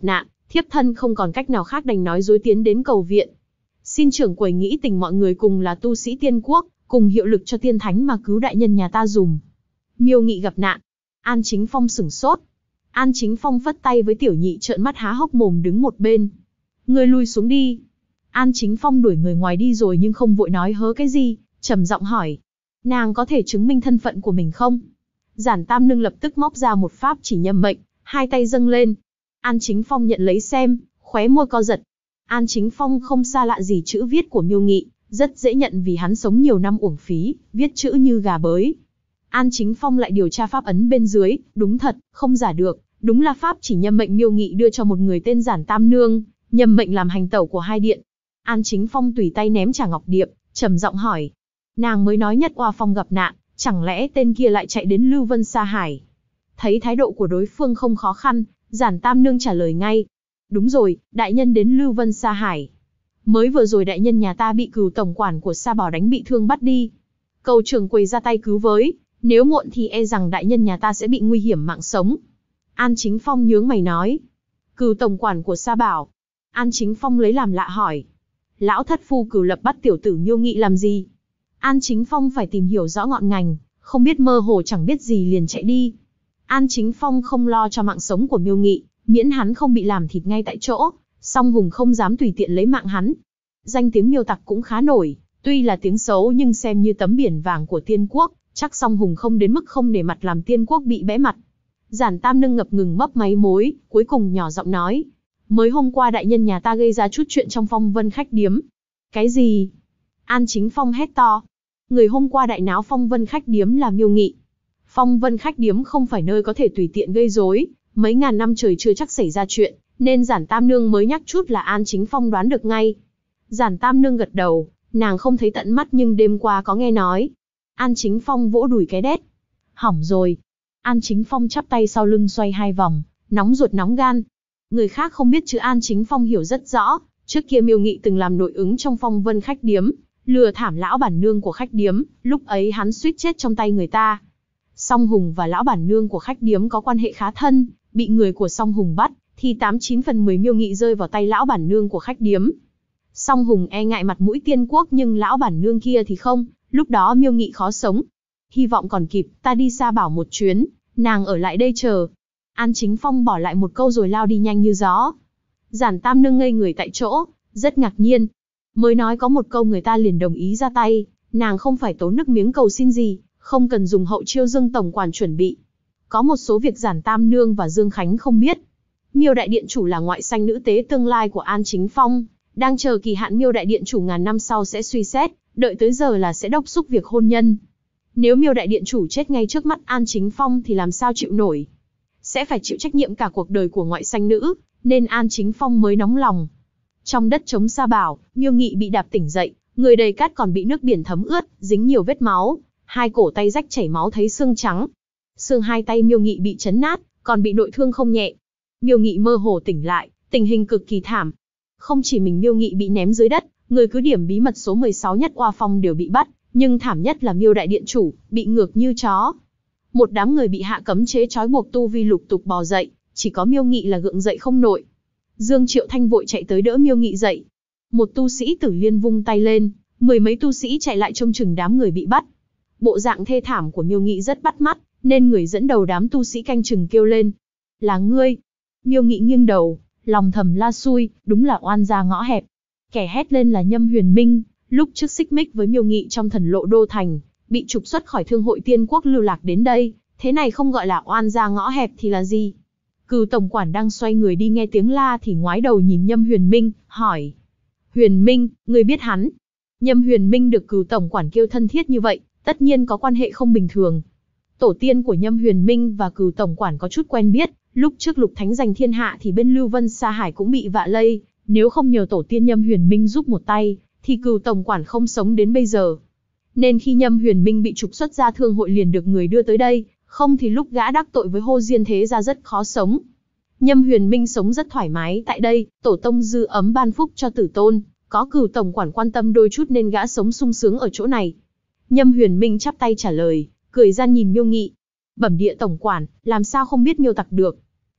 Thiếp thân không còn cách nào khác đành nói dối tiến đến cầu viện. Xin trưởng quầy nghĩ tình mọi người cùng là tu sĩ tiên quốc, cùng hiệu lực cho tiên thánh mà cứu đại nhân nhà ta dùm. Miêu Nghị gặp nạn. An Chính Phong sửng sốt. An Chính Phong phất tay với Tiểu Nhị trợn mắt há hốc mồm đứng một bên. Ngươi lui xuống đi. An Chính Phong đuổi người ngoài đi rồi nhưng không vội nói hớ cái gì, trầm giọng hỏi. Nàng có thể chứng minh thân phận của mình không? Giản Tam Nương lập tức móc ra một pháp chỉ nhâm mệnh, hai tay dâng lên. An Chính Phong nhận lấy xem, khóe môi co giật. An Chính Phong không xa lạ gì chữ viết của Miêu Nghị, rất dễ nhận vì hắn sống nhiều năm uổng phí, viết chữ như gà bới. An Chính Phong lại điều tra pháp ấn bên dưới, đúng thật, không giả được, đúng là pháp chỉ nhâm mệnh Miêu Nghị đưa cho một người tên Giản Tam Nương, nhâm mệnh làm hành tẩu của hai điện. An Chính Phong tùy tay ném trả ngọc điệp, trầm giọng hỏi. Nàng mới nói Nhất Oa Phong gặp nạn, chẳng lẽ tên kia lại chạy đến Lưu Vân Sa Hải? Thấy thái độ của đối phương không khó khăn, Giản Tam Nương trả lời ngay. Đúng rồi, đại nhân đến Lưu Vân Sa Hải. Mới vừa rồi đại nhân nhà ta bị Cửu tổng quản của Sa Bảo đánh bị thương bắt đi. Cầu trưởng quầy ra tay cứu với, nếu muộn thì e rằng đại nhân nhà ta sẽ bị nguy hiểm mạng sống. An Chính Phong nhướng mày nói. Cửu tổng quản của Sa Bảo. An Chính Phong lấy làm lạ hỏi. Lão thất phu Cửu lập bắt tiểu tử Miêu Nghị làm gì? An Chính Phong phải tìm hiểu rõ ngọn ngành, không biết mơ hồ chẳng biết gì liền chạy đi. An Chính Phong không lo cho mạng sống của Miêu Nghị, miễn hắn không bị làm thịt ngay tại chỗ, Song Hùng không dám tùy tiện lấy mạng hắn. Danh tiếng Miêu tặc cũng khá nổi, tuy là tiếng xấu nhưng xem như tấm biển vàng của tiên quốc, chắc Song Hùng không đến mức không để mặt làm tiên quốc bị bẽ mặt. Giản Tam Nương ngập ngừng mấp máy mối, cuối cùng nhỏ giọng nói. Mới hôm qua đại nhân nhà ta gây ra chút chuyện trong Phong Vân khách điếm. Cái gì? An Chính Phong hét to. Người hôm qua đại náo Phong Vân khách điếm là Miêu Nghị. Phong Vân khách điếm không phải nơi có thể tùy tiện gây rối, mấy ngàn năm trời chưa chắc xảy ra chuyện, nên Giản Tam Nương mới nhắc chút là An Chính Phong đoán được ngay. Giản Tam Nương gật đầu, nàng không thấy tận mắt nhưng đêm qua có nghe nói. An Chính Phong vỗ đùi cái đét. Hỏng rồi. An Chính Phong chắp tay sau lưng xoay hai vòng, nóng ruột nóng gan. Người khác không biết chứ An Chính Phong hiểu rất rõ, trước kia Miêu Nghị từng làm nội ứng trong Phong Vân khách điếm, lừa thảm lão bản nương của khách điếm, lúc ấy hắn suýt chết trong tay người ta. Song Hùng và lão bản nương của khách điếm có quan hệ khá thân, bị người của Song Hùng bắt, thì 89 phần 10 Miêu Nghị rơi vào tay lão bản nương của khách điếm. Song Hùng e ngại mặt mũi tiên quốc nhưng lão bản nương kia thì không, lúc đó Miêu Nghị khó sống. Hy vọng còn kịp, ta đi Sa Bảo một chuyến, nàng ở lại đây chờ. An Chính Phong bỏ lại một câu rồi lao đi nhanh như gió. Giản Tam Nương ngây người tại chỗ, rất ngạc nhiên. Mới nói có một câu người ta liền đồng ý ra tay, nàng không phải tốn nước miếng cầu xin gì, không cần dùng hậu chiêu Dương tổng quản chuẩn bị. Có một số việc Giản Tam Nương và Dương Khánh không biết. Miêu đại điện chủ là ngoại sanh nữ tế tương lai của An Chính Phong, đang chờ kỳ hạn Miêu đại điện chủ ngàn năm sau sẽ suy xét, đợi tới giờ là sẽ đốc thúc việc hôn nhân. Nếu Miêu đại điện chủ chết ngay trước mắt An Chính Phong thì làm sao chịu nổi? Sẽ phải chịu trách nhiệm cả cuộc đời của ngoại sanh nữ, nên An Chính Phong mới nóng lòng. Trong đất trống Sa Bảo, Miêu Nghị bị đạp tỉnh dậy, người đầy cát còn bị nước biển thấm ướt, dính nhiều vết máu, hai cổ tay rách chảy máu thấy xương trắng. Xương hai tay Miêu Nghị bị chấn nát, còn bị nội thương không nhẹ. Miêu Nghị mơ hồ tỉnh lại, tình hình cực kỳ thảm. Không chỉ mình Miêu Nghị bị ném dưới đất, người cứ điểm bí mật số 16 Nhất Oa Phong đều bị bắt, nhưng thảm nhất là Miêu đại điện chủ, bị ngược như chó. Một đám người bị hạ cấm chế trói buộc tu vi lục tục bò dậy, chỉ có Miêu Nghị là gượng dậy không nổi. Dương Triệu Thanh vội chạy tới đỡ Miêu Nghị dậy. Một tu sĩ Tử Liên vung tay lên, mười mấy tu sĩ chạy lại trông chừng đám người bị bắt. Bộ dạng thê thảm của Miêu Nghị rất bắt mắt, nên người dẫn đầu đám tu sĩ canh chừng kêu lên. Là ngươi. Miêu Nghị nghiêng đầu, lòng thầm la xui, đúng là oan gia ngõ hẹp. Kẻ hét lên là Nhâm Huyền Minh, lúc trước xích mích với Miêu Nghị trong Thần Lộ Đô Thành, bị trục xuất khỏi Thương hội Tiên Quốc lưu lạc đến đây, thế này không gọi là oan gia ngõ hẹp thì là gì? Cửu tổng quản đang xoay người đi nghe tiếng la thì ngoái đầu nhìn Nhâm Huyền Minh, hỏi. Huyền Minh, ngươi biết hắn? Nhâm Huyền Minh được Cửu tổng quản kêu thân thiết như vậy, tất nhiên có quan hệ không bình thường. Tổ tiên của Nhâm Huyền Minh và Cửu tổng quản có chút quen biết, lúc trước Lục Thánh giành thiên hạ thì bên Lưu Vân Sa Hải cũng bị vạ lây, nếu không nhờ tổ tiên Nhâm Huyền Minh giúp một tay, thì Cửu tổng quản không sống đến bây giờ. Nên khi Nhâm Huyền Minh bị trục xuất ra Thương hội liền được người đưa tới đây, không thì lúc gã đắc tội với Hô Diên Thế Gia rất khó sống. Nhâm Huyền Minh sống rất thoải mái tại đây, tổ tông dư ấm ban phúc cho tử tôn, có Cửu tổng quản quan tâm đôi chút nên gã sống sung sướng ở chỗ này. Nhâm Huyền Minh chắp tay trả lời, cười gian nhìn Miêu Nghị. Bẩm địa tổng quản, làm sao không biết Miêu tặc được?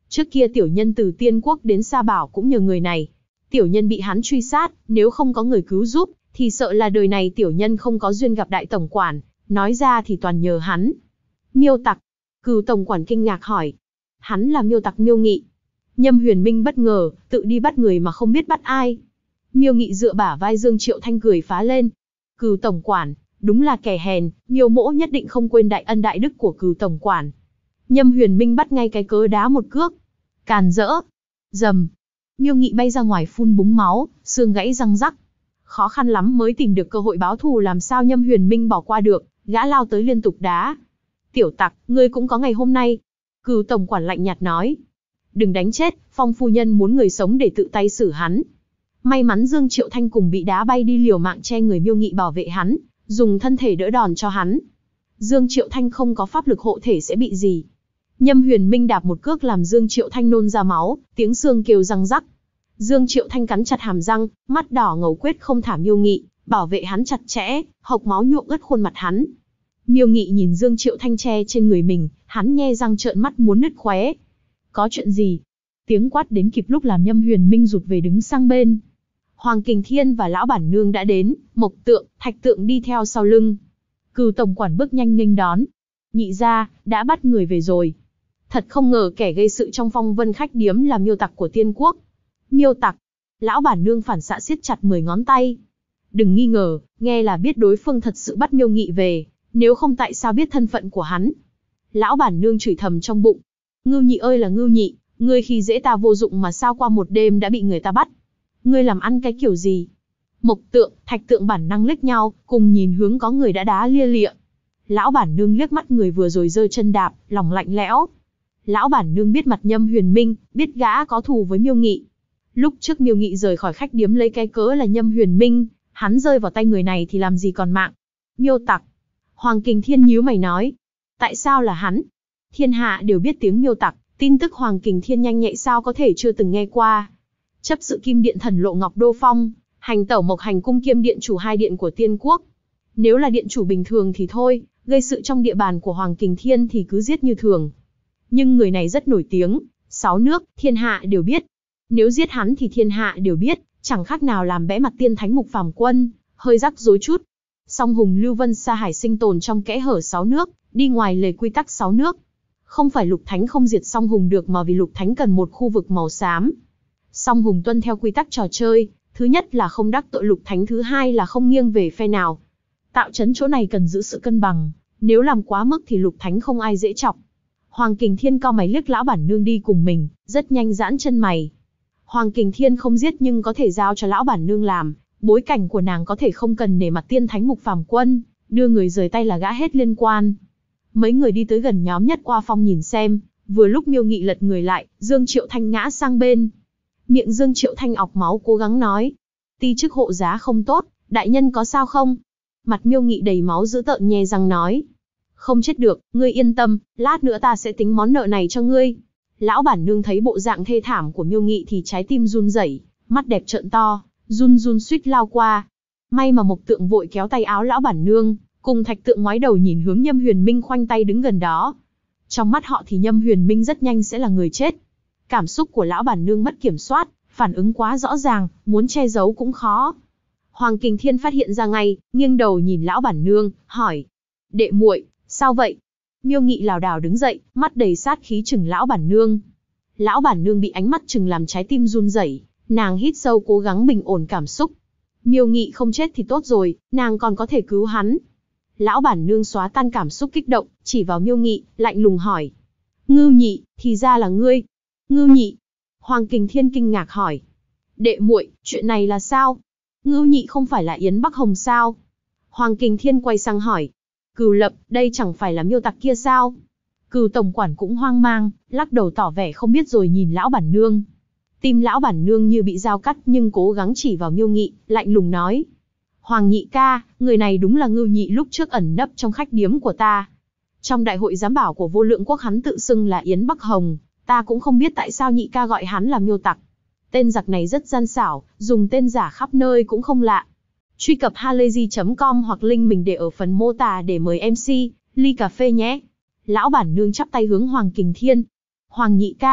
Trước kia tiểu nhân từ Tiên Quốc đến Sa Bảo cũng nhờ người này. Tiểu nhân bị hắn truy sát, nếu không có người cứu giúp, thì sợ là đời này tiểu nhân không có duyên gặp đại tổng quản, nói ra thì toàn nhờ hắn. Miêu tặc. Cửu tổng quản kinh ngạc hỏi. Hắn là miêu tặc Miêu Nghị. Nhâm Huyền Minh bất ngờ, tự đi bắt người mà không biết bắt ai. Miêu Nghị dựa bả vai Dương Triệu Thanh cười phá lên. Cửu tổng quản, đúng là kẻ hèn, Miêu mỗ nhất định không quên đại ân đại đức của Cửu tổng quản. Nhâm Huyền Minh bắt ngay cái cớ đá một cước. Càn rỡ. Rầm. Miêu Nghị bay ra ngoài phun búng máu, xương gãy răng rắc. Khó khăn lắm mới tìm được cơ hội báo thù, làm sao Nhâm Huyền Minh bỏ qua được, gã lao tới liên tục đá. Tiểu tặc, ngươi cũng có ngày hôm nay. Cửu tổng quản lạnh nhạt nói. Đừng đánh chết, Phong phu nhân muốn người sống để tự tay xử hắn. May mắn Dương Triệu Thanh cùng bị đá bay đi liều mạng che người Miêu Nghị bảo vệ hắn, dùng thân thể đỡ đòn cho hắn. Dương Triệu Thanh không có pháp lực hộ thể sẽ bị gì. Nhâm Huyền Minh đạp một cước làm Dương Triệu Thanh nôn ra máu, tiếng xương kêu răng rắc. Dương Triệu Thanh cắn chặt hàm răng, mắt đỏ ngầu quyết không thả Miêu Nghị, bảo vệ hắn chặt chẽ, hộc máu nhuộm ướt khuôn mặt hắn. Miêu Nghị nhìn Dương Triệu Thanh che trên người mình, hắn nhe răng trợn mắt muốn nứt khóe. Có chuyện gì? Tiếng quát đến kịp lúc làm Nhâm Huyền Minh rụt về đứng sang bên. Hoàng Kình Thiên và lão bản nương đã đến, Mộc Tượng, Thạch Tượng đi theo sau lưng. Cửu tổng quản bước nhanh nghênh đón. Nhị gia, đã bắt người về rồi. Thật không ngờ kẻ gây sự trong Phong Vân khách điếm là miêu tặc của Tiên Quốc. Miêu tặc. Lão bản nương phản xạ siết chặt 10 ngón tay. Đừng nghi ngờ, nghe là biết đối phương thật sự bắt Miêu Nghị về, nếu không tại sao biết thân phận của hắn. Lão bản nương chửi thầm trong bụng. Ngưu Nhị ơi là Ngưu Nhị, ngươi khi dễ ta vô dụng mà sao qua một đêm đã bị người ta bắt. Ngươi làm ăn cái kiểu gì? Mộc Tượng, Thạch Tượng bản năng liếc nhau, cùng nhìn hướng có người đã đá lia lịa. Lão bản nương liếc mắt người vừa rồi giơ chân đạp, lòng lạnh lẽo. Lão bản nương biết mặt Nhâm Huyền Minh, biết gã có thù với Miêu Nghị. Lúc trước Miêu Nghị rời khỏi khách điếm lấy cái cớ là Nhâm Huyền Minh, hắn rơi vào tay người này thì làm gì còn mạng. Miêu tặc. Hoàng Kình Thiên nhíu mày nói. Tại sao là hắn? Thiên hạ đều biết tiếng miêu tặc, tin tức Hoàng Kình Thiên nhanh nhạy sao có thể chưa từng nghe qua. Chấp sự Kim Điện Thần Lộ Ngọc Đô Phong, hành tẩu Mộc Hành Cung kiêm điện chủ 2 điện của Tiên Quốc. Nếu là điện chủ bình thường thì thôi, gây sự trong địa bàn của Hoàng Kình Thiên thì cứ giết như thường. Nhưng người này rất nổi tiếng, 6 nước, thiên hạ đều biết. Nếu giết hắn thì thiên hạ đều biết, chẳng khác nào làm bẽ mặt tiên thánh Mục Phàm Quân, hơi rắc rối chút. Song Hùng Lưu Vân Sa Hải sinh tồn trong kẽ hở 6 nước, đi ngoài lời quy tắc 6 nước. Không phải Lục Thánh không diệt Song Hùng được mà vì Lục Thánh cần một khu vực màu xám. Song Hùng tuân theo quy tắc trò chơi, thứ nhất là không đắc tội Lục Thánh, thứ hai là không nghiêng về phe nào. Tạo trấn chỗ này cần giữ sự cân bằng, nếu làm quá mức thì Lục Thánh không ai dễ chọc. Hoàng Kình Thiên cau mày liếc lão bản nương đi cùng mình, rất nhanh giãn chân mày. Hoàng Kình Thiên không giết nhưng có thể giao cho lão bản nương làm, bối cảnh của nàng có thể không cần nể mặt tiên thánh Mục Phàm Quân, đưa người rời tay là gã hết liên quan. Mấy người đi tới gần nhóm Nhất Oa Phong nhìn xem, vừa lúc Miêu Nghị lật người lại, Dương Triệu Thanh ngã sang bên. Miệng Dương Triệu Thanh ọc máu cố gắng nói. Ti chức hộ giá không tốt, đại nhân có sao không? Mặt Miêu Nghị đầy máu dữ tợn nhe răng nói. Không chết được, ngươi yên tâm, lát nữa ta sẽ tính món nợ này cho ngươi. Lão bản nương thấy bộ dạng thê thảm của Miêu Nghị thì trái tim run rẩy, mắt đẹp trợn to, run run suýt lao qua. May mà Mộc Tượng vội kéo tay áo lão bản nương, cùng Thạch Tượng ngoái đầu nhìn hướng Nhâm Huyền Minh khoanh tay đứng gần đó. Trong mắt họ thì Nhâm Huyền Minh rất nhanh sẽ là người chết. Cảm xúc của lão bản nương mất kiểm soát, phản ứng quá rõ ràng, muốn che giấu cũng khó. Hoàng Kình Thiên phát hiện ra ngay, nghiêng đầu nhìn lão bản nương, hỏi: "Đệ muội, sao vậy?" Miêu Nghị lảo đảo đứng dậy, mắt đầy sát khí chừng lão bản nương. Lão bản nương bị ánh mắt chừng làm trái tim run rẩy, nàng hít sâu cố gắng bình ổn cảm xúc. Miêu Nghị không chết thì tốt rồi, nàng còn có thể cứu hắn. Lão bản nương xóa tan cảm xúc kích động, chỉ vào Miêu Nghị, lạnh lùng hỏi: "Ngưu Nhị, thì ra là ngươi?" "Ngưu Nhị?" Hoàng Kình Thiên kinh ngạc hỏi. "Đệ muội, chuyện này là sao? Ngưu Nhị không phải là Yến Bắc Hồng sao?" Hoàng Kình Thiên quay sang hỏi. "Cửu Lập, đây chẳng phải là miêu tặc kia sao?" Cửu tổng quản cũng hoang mang, lắc đầu tỏ vẻ không biết rồi nhìn lão bản nương. Tim lão bản nương như bị dao cắt nhưng cố gắng chỉ vào Miêu Nghị, lạnh lùng nói: "Hoàng nhị ca, người này đúng là Ngưu Nhị lúc trước ẩn nấp trong khách điếm của ta. Trong đại hội giám bảo của Vô Lượng Quốc hắn tự xưng là Yến Bắc Hồng, ta cũng không biết tại sao nhị ca gọi hắn là miêu tặc. Tên giặc này rất gian xảo, dùng tên giả khắp nơi cũng không lạ." Truy cập halayzi.com hoặc link mình để ở phần mô tả để mời MC ly cà phê nhé. Lão bản nương chắp tay hướng Hoàng Kình Thiên. "Hoàng nhị ca,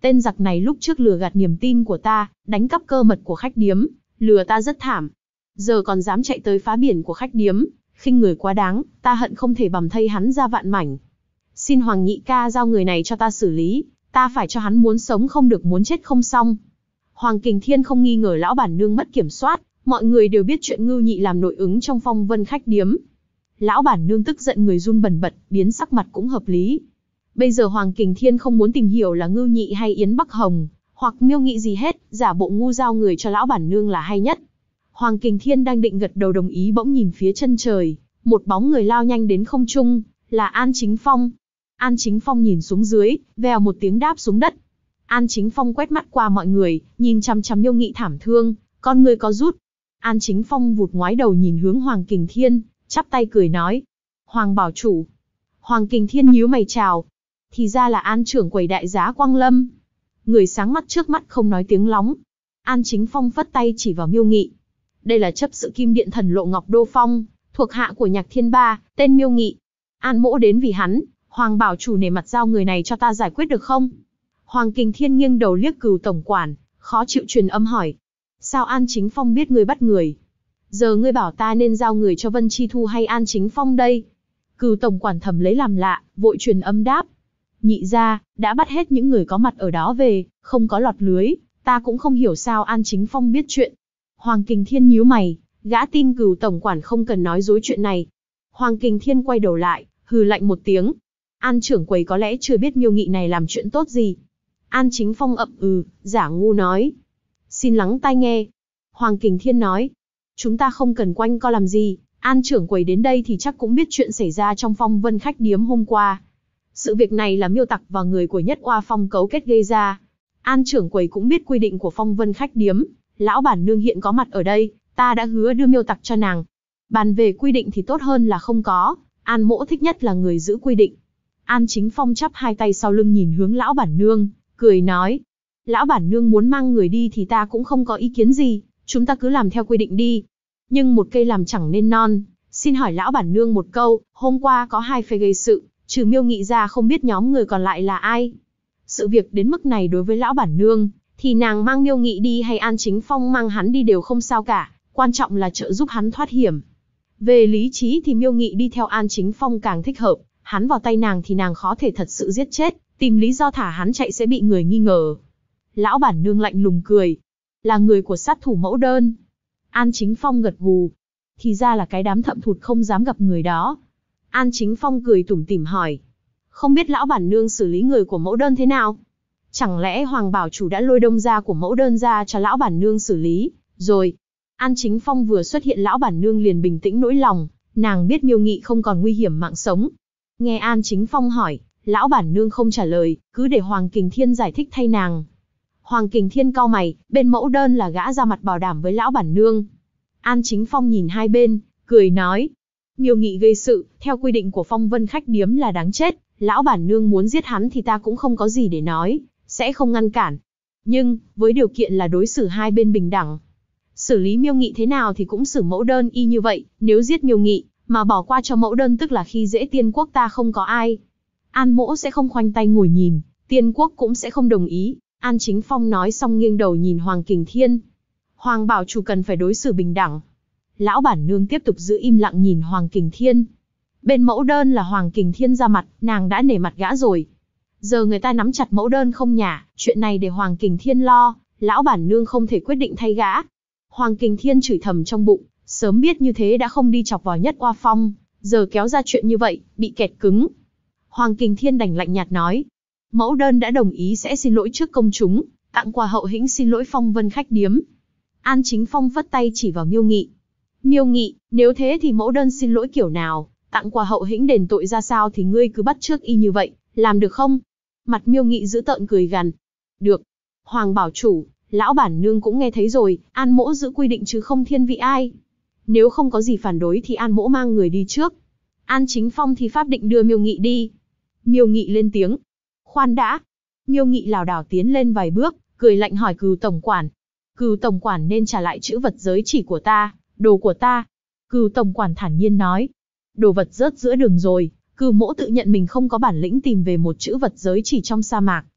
Tên giặc này lúc trước lừa gạt niềm tin của ta, đánh cắp cơ mật của khách điếm, lừa ta rất thảm. Giờ còn dám chạy tới phá biển của khách điếm, khinh người quá đáng, ta hận không thể bầm thây hắn ra vạn mảnh. Xin Hoàng nhị ca giao người này cho ta xử lý, ta phải cho hắn muốn sống không được muốn chết không xong. Hoàng Kình Thiên không nghi ngờ lão bản nương mất kiểm soát, mọi người đều biết chuyện Ngưu Nhị làm nội ứng trong phong vân khách điếm. Lão bản nương tức giận người run bần bật, biến sắc mặt cũng hợp lý. Bây giờ Hoàng Kình Thiên không muốn tìm hiểu là Ngưu Nhị hay Yến Bắc Hồng, hoặc Miêu Nghị gì hết, giả bộ ngu giao người cho lão bản nương là hay nhất. Hoàng Kình Thiên đang định gật đầu đồng ý bỗng nhìn phía chân trời, một bóng người lao nhanh đến không trung, là An Chính Phong. An Chính Phong nhìn xuống dưới, vèo một tiếng đáp xuống đất. An Chính Phong quét mắt qua mọi người, nhìn chằm chằm Miêu Nghị thảm thương, con người có rút. An Chính Phong vụt ngoái đầu nhìn hướng Hoàng Kình Thiên, chắp tay cười nói: Hoàng bảo chủ. Hoàng Kình Thiên nhíu mày chào. Thì ra là An trưởng quầy đại giá Quang Lâm. Người sáng mắt trước mắt không nói tiếng lóng. An Chính Phong phất tay chỉ vào Miêu Nghị. Đây là chấp sự Kim Điện Thần Lộ Ngọc Đô Phong, thuộc hạ của Nhạc Thiên Ba, tên Miêu Nghị. An mỗ đến vì hắn, Hoàng bảo chủ nể mặt giao người này cho ta giải quyết được không? Hoàng Kình Thiên nghiêng đầu liếc Cửu tổng quản, khó chịu truyền âm hỏi. Sao An Chính Phong biết ngươi bắt người? Giờ ngươi bảo ta nên giao người cho Vân Chi Thu hay An Chính Phong đây? Cửu tổng quản thầm lấy làm lạ, vội truyền âm đáp. Nhị gia, đã bắt hết những người có mặt ở đó về, không có lọt lưới, ta cũng không hiểu sao An Chính Phong biết chuyện. Hoàng Kình Thiên nhíu mày, gã tin Cửu tổng quản không cần nói dối chuyện này. Hoàng Kình Thiên quay đầu lại, hừ lạnh một tiếng. An trưởng quầy có lẽ chưa biết Miêu Nghị này làm chuyện tốt gì. An Chính Phong ậm giả ngu nói. Xin lắng tai nghe. Hoàng Kình Thiên nói. Chúng ta không cần quanh co làm gì, An trưởng quầy đến đây thì chắc cũng biết chuyện xảy ra trong phong vân khách điếm hôm qua. Sự việc này là Miêu Tặc và người của Nhất Oa Phong cấu kết gây ra. An trưởng quầy cũng biết quy định của phong vân khách điếm, lão bản nương hiện có mặt ở đây, ta đã hứa đưa Miêu Tặc cho nàng. Bàn về quy định thì tốt hơn là không có, An mỗ thích nhất là người giữ quy định. An Chính Phong chắp hai tay sau lưng nhìn hướng lão bản nương, cười nói. Lão bản nương muốn mang người đi thì ta cũng không có ý kiến gì, chúng ta cứ làm theo quy định đi. Nhưng một cây làm chẳng nên non, xin hỏi lão bản nương một câu, hôm qua có hai phe gây sự, trừ Miêu Nghị ra không biết nhóm người còn lại là ai. Sự việc đến mức này đối với lão bản nương, thì nàng mang Miêu Nghị đi hay An Chính Phong mang hắn đi đều không sao cả, quan trọng là trợ giúp hắn thoát hiểm. Về lý trí thì Miêu Nghị đi theo An Chính Phong càng thích hợp, hắn vào tay nàng thì nàng khó thể thật sự giết chết, tìm lý do thả hắn chạy sẽ bị người nghi ngờ. Lão bản nương lạnh lùng cười. Là người của sát thủ mẫu đơn. An Chính Phong gật gù. Thì ra là cái đám thậm thụt không dám gặp người đó. An Chính Phong cười tủm tỉm hỏi. Không biết lão bản nương xử lý người của mẫu đơn thế nào? Chẳng lẽ Hoàng bảo chủ đã lôi đông gia của mẫu đơn ra cho lão bản nương xử lý, rồi? An Chính Phong vừa xuất hiện lão bản nương liền bình tĩnh nỗi lòng, nàng biết Miêu Nghị không còn nguy hiểm mạng sống. Nghe An Chính Phong hỏi, lão bản nương không trả lời, cứ để Hoàng Kình Thiên giải thích thay nàng. Hoàng Kình Thiên cau mày, bên mẫu đơn là gã ra mặt bảo đảm với lão bản nương. An Chính Phong nhìn hai bên, cười nói. Miêu Nghị gây sự, theo quy định của phong vân khách điếm là đáng chết, lão bản nương muốn giết hắn thì ta cũng không có gì để nói, sẽ không ngăn cản. Nhưng, với điều kiện là đối xử hai bên bình đẳng. Xử lý Miêu Nghị thế nào thì cũng xử mẫu đơn y như vậy, nếu giết Miêu Nghị, mà bỏ qua cho mẫu đơn tức là khi dễ Tiên Quốc ta không có ai. An mỗ sẽ không khoanh tay ngồi nhìn, Tiên Quốc cũng sẽ không đồng ý. An Chính Phong nói xong nghiêng đầu nhìn Hoàng Kình Thiên. Hoàng bảo chủ cần phải đối xử bình đẳng. Lão bản nương tiếp tục giữ im lặng nhìn Hoàng Kình Thiên. Bên mẫu đơn là Hoàng Kình Thiên ra mặt, nàng đã nể mặt gã rồi. Giờ người ta nắm chặt mẫu đơn không nhả, chuyện này để Hoàng Kình Thiên lo, lão bản nương không thể quyết định thay gã. Hoàng Kình Thiên chửi thầm trong bụng, sớm biết như thế đã không đi chọc vào Nhất Oa Phong, giờ kéo ra chuyện như vậy, bị kẹt cứng. Hoàng Kình Thiên đành lạnh nhạt nói. Mẫu đơn đã đồng ý sẽ xin lỗi trước công chúng, tặng quà hậu hĩnh xin lỗi phong vân khách điếm. An Chính Phong vất tay chỉ vào Miêu Nghị. Miêu Nghị, nếu thế thì mẫu đơn xin lỗi kiểu nào, tặng quà hậu hĩnh đền tội ra sao thì ngươi cứ bắt trước y như vậy, làm được không? Mặt Miêu Nghị giữ tợn cười gằn. Được. Hoàng bảo chủ, lão bản nương cũng nghe thấy rồi, An mỗ giữ quy định chứ không thiên vị ai. Nếu không có gì phản đối thì An mỗ mang người đi trước. An Chính Phong thì pháp định đưa Miêu Nghị đi. Miêu Nghị lên tiếng. Khoan đã. Miêu Nghị lảo đảo tiến lên vài bước, cười lạnh hỏi Cửu tổng quản. Cửu tổng quản nên trả lại chữ vật giới chỉ của ta, đồ của ta. Cửu tổng quản thản nhiên nói. Đồ vật rớt giữa đường rồi, Cửu mỗ tự nhận mình không có bản lĩnh tìm về một chữ vật giới chỉ trong sa mạc,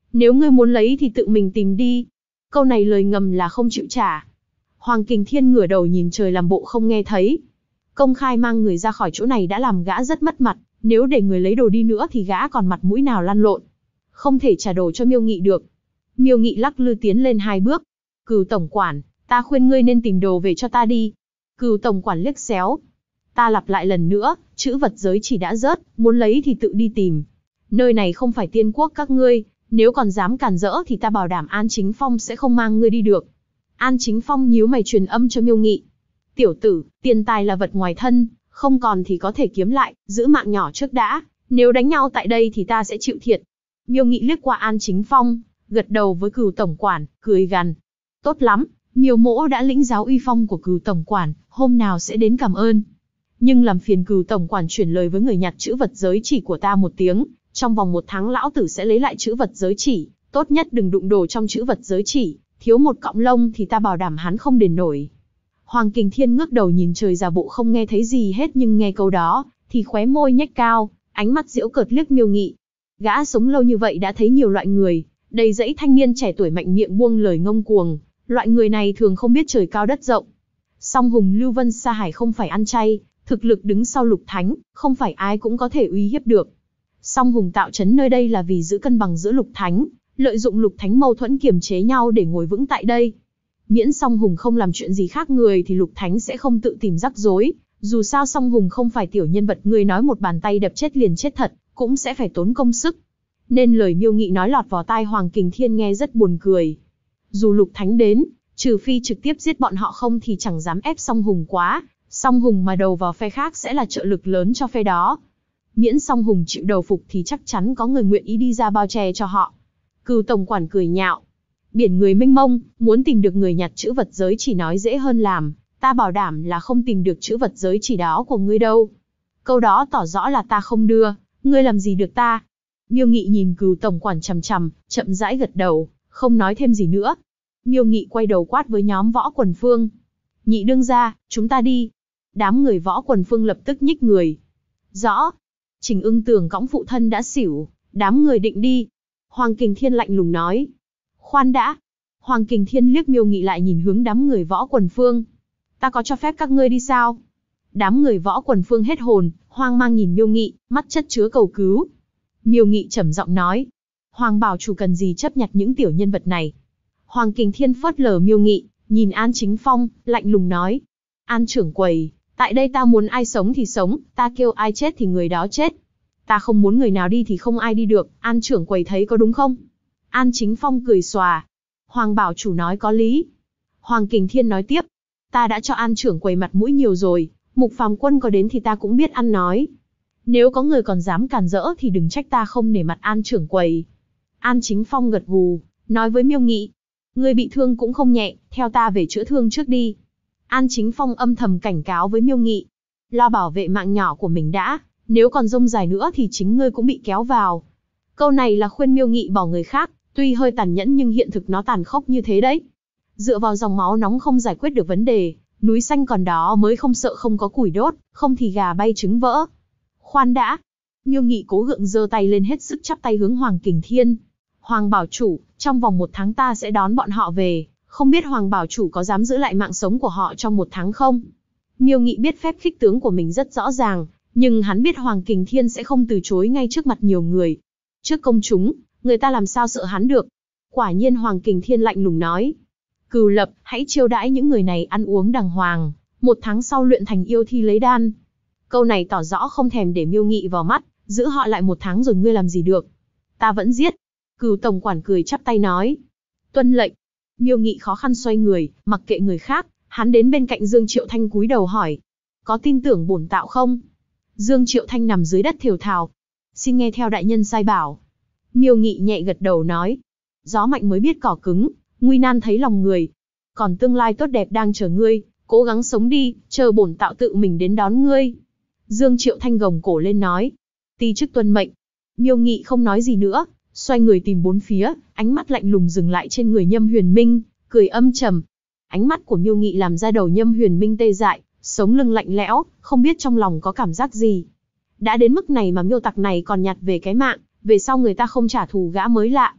Nếu ngươi muốn lấy thì tự mình tìm đi. Câu này lời ngầm là không chịu trả. Hoàng Kình Thiên ngửa đầu nhìn trời làm bộ không nghe thấy. Công khai mang người ra khỏi chỗ này đã làm gã rất mất mặt, nếu để người lấy đồ đi nữa thì gã còn mặt mũi nào lăn lộn. Không thể trả đồ cho Miêu Nghị được. Miêu Nghị lắc lư tiến lên 2 bước. Cửu tổng quản, ta khuyên ngươi nên tìm đồ về cho ta đi. Cửu tổng quản liếc xéo. Ta lặp lại lần nữa, chữ vật giới chỉ đã rớt, muốn lấy thì tự đi tìm. Nơi này không phải tiên quốc các ngươi, nếu còn dám cản rỡ thì ta bảo đảm An Chính Phong sẽ không mang ngươi đi được. An Chính Phong nhíu mày truyền âm cho Miêu Nghị. Tiểu tử, tiền tài là vật ngoài thân, không còn thì có thể kiếm lại, giữ mạng nhỏ trước đã, nếu đánh nhau tại đây thì ta sẽ chịu thiệt. Miêu Nghị liếc qua An Chính Phong, gật đầu với Cửu tổng quản, cười gằn. Tốt lắm, Miêu mỗ đã lĩnh giáo uy phong của Cửu tổng quản, hôm nào sẽ đến cảm ơn. Nhưng làm phiền Cửu tổng quản chuyển lời với người nhặt chữ vật giới chỉ của ta một tiếng, trong vòng 1 tháng lão tử sẽ lấy lại chữ vật giới chỉ, tốt nhất đừng đụng đồ trong chữ vật giới chỉ, thiếu một cọng lông thì ta bảo đảm hắn không đền nổi. Hoàng Kình Thiên ngước đầu nhìn trời giả bộ không nghe thấy gì hết, nhưng nghe câu đó, thì khóe môi nhếch cao, ánh mắt giễu cợt liếc Miêu Nghị. Gã sống lâu như vậy đã thấy nhiều loại người, đầy dẫy thanh niên trẻ tuổi mạnh miệng buông lời ngông cuồng, loại người này thường không biết trời cao đất rộng. Song Hùng Lưu Vân Sa Hải không phải ăn chay, thực lực đứng sau Lục Thánh, không phải ai cũng có thể uy hiếp được. Song Hùng tạo trấn nơi đây là vì giữ cân bằng giữa Lục Thánh, lợi dụng Lục Thánh mâu thuẫn kiềm chế nhau để ngồi vững tại đây. Miễn Song Hùng không làm chuyện gì khác người thì Lục Thánh sẽ không tự tìm rắc rối, dù sao Song Hùng không phải tiểu nhân vật người nói một bàn tay đập chết liền chết thật, cũng sẽ phải tốn công sức. Nên lời Miêu Nghị nói lọt vào tai Hoàng Kình Thiên nghe rất buồn cười. Dù Lục Thánh đến, trừ phi trực tiếp giết bọn họ không thì chẳng dám ép Song Hùng quá, Song Hùng mà đầu vào phe khác sẽ là trợ lực lớn cho phe đó. Miễn Song Hùng chịu đầu phục thì chắc chắn có người nguyện ý đi ra bao che cho họ. Cửu tổng quản cười nhạo. Biển người mênh mông, muốn tìm được người nhặt chữ vật giới chỉ nói dễ hơn làm, ta bảo đảm là không tìm được chữ vật giới chỉ đó của ngươi đâu. Câu đó tỏ rõ là ta không đưa, ngươi làm gì được ta. Miêu Nghị nhìn Cửu tổng quản chằm chằm, chậm rãi gật đầu, không nói thêm gì nữa. Miêu Nghị quay đầu quát với nhóm Võ Quần Phương. Nhị đương gia, chúng ta đi. Đám người Võ Quần Phương lập tức nhích người. Rõ. Trình Ưng tưởng cõng phụ thân đã xỉu, đám người định đi. Hoàng Kình Thiên lạnh lùng nói. Khoan đã. Hoàng Kình Thiên liếc Miêu Nghị lại nhìn hướng đám người Võ Quần Phương. Ta có cho phép các ngươi đi sao? Đám người Võ Quần Phương hết hồn, hoang mang nhìn Miêu Nghị, mắt chất chứa cầu cứu. Miêu Nghị trầm giọng nói. Hoàng bảo chủ cần gì chấp nhặt những tiểu nhân vật này. Hoàng Kình Thiên phớt lờ Miêu Nghị, nhìn An Chính Phong, lạnh lùng nói. An trưởng quầy, tại đây ta muốn ai sống thì sống, ta kêu ai chết thì người đó chết. Ta không muốn người nào đi thì không ai đi được, An trưởng quầy thấy có đúng không? An Chính Phong cười xòa. Hoàng bảo chủ nói có lý. Hoàng Kình Thiên nói tiếp. Ta đã cho An trưởng quầy mặt mũi nhiều rồi, Mục Phàm Quân có đến thì ta cũng biết ăn nói. Nếu có người còn dám cản rỡ thì đừng trách ta không nể mặt An trưởng quầy. An Chính Phong gật gù, nói với Miêu Nghị. Người bị thương cũng không nhẹ, theo ta về chữa thương trước đi. An Chính Phong âm thầm cảnh cáo với Miêu Nghị. Lo bảo vệ mạng nhỏ của mình đã, nếu còn rông dài nữa thì chính ngươi cũng bị kéo vào. Câu này là khuyên Miêu Nghị bỏ người khác, tuy hơi tàn nhẫn nhưng hiện thực nó tàn khốc như thế đấy. Dựa vào dòng máu nóng không giải quyết được vấn đề, núi xanh còn đó mới không sợ không có củi đốt, không thì gà bay trứng vỡ. Khoan đã. Miêu Nghị cố gượng giơ tay lên hết sức chắp tay hướng Hoàng Kình Thiên. Hoàng bảo chủ, trong vòng 1 tháng ta sẽ đón bọn họ về, không biết Hoàng bảo chủ có dám giữ lại mạng sống của họ trong 1 tháng không? Miêu Nghị biết phép khích tướng của mình rất rõ ràng, nhưng hắn biết Hoàng Kình Thiên sẽ không từ chối ngay trước mặt nhiều người. Trước công chúng, người ta làm sao sợ hắn được? Quả nhiên Hoàng Kình Thiên lạnh lùng nói. Cửu Lập, hãy chiêu đãi những người này ăn uống đàng hoàng, 1 tháng sau luyện thành yêu thi lấy đan. Câu này tỏ rõ không thèm để Miêu Nghị vào mắt, giữ họ lại 1 tháng rồi ngươi làm gì được? Ta vẫn giết. Cửu tổng quản cười chắp tay nói. Tuân lệnh. Miêu Nghị khó khăn xoay người, mặc kệ người khác, hắn đến bên cạnh Dương Triệu Thanh cúi đầu hỏi. Có tin tưởng bổn tạo không? Dương Triệu Thanh nằm dưới đất thều thào. Xin nghe theo đại nhân sai bảo. Miêu Nghị nhẹ gật đầu nói. Gió mạnh mới biết cỏ cứng, nguy nan thấy lòng người. Còn tương lai tốt đẹp đang chờ ngươi, cố gắng sống đi, chờ bổn tạo tự mình đến đón ngươi. Dương Triệu Thanh gồng cổ lên nói. Ti chức tuân mệnh. Miêu Nghị không nói gì nữa, xoay người tìm bốn phía, ánh mắt lạnh lùng dừng lại trên người Nhâm Huyền Minh, cười âm trầm. Ánh mắt của Miêu Nghị làm ra đầu Nhâm Huyền Minh tê dại, sống lưng lạnh lẽo, không biết trong lòng có cảm giác gì. Đã đến mức này mà Miêu tặc này còn nhặt về cái mạng, về sau người ta không trả thù gã mới lạ.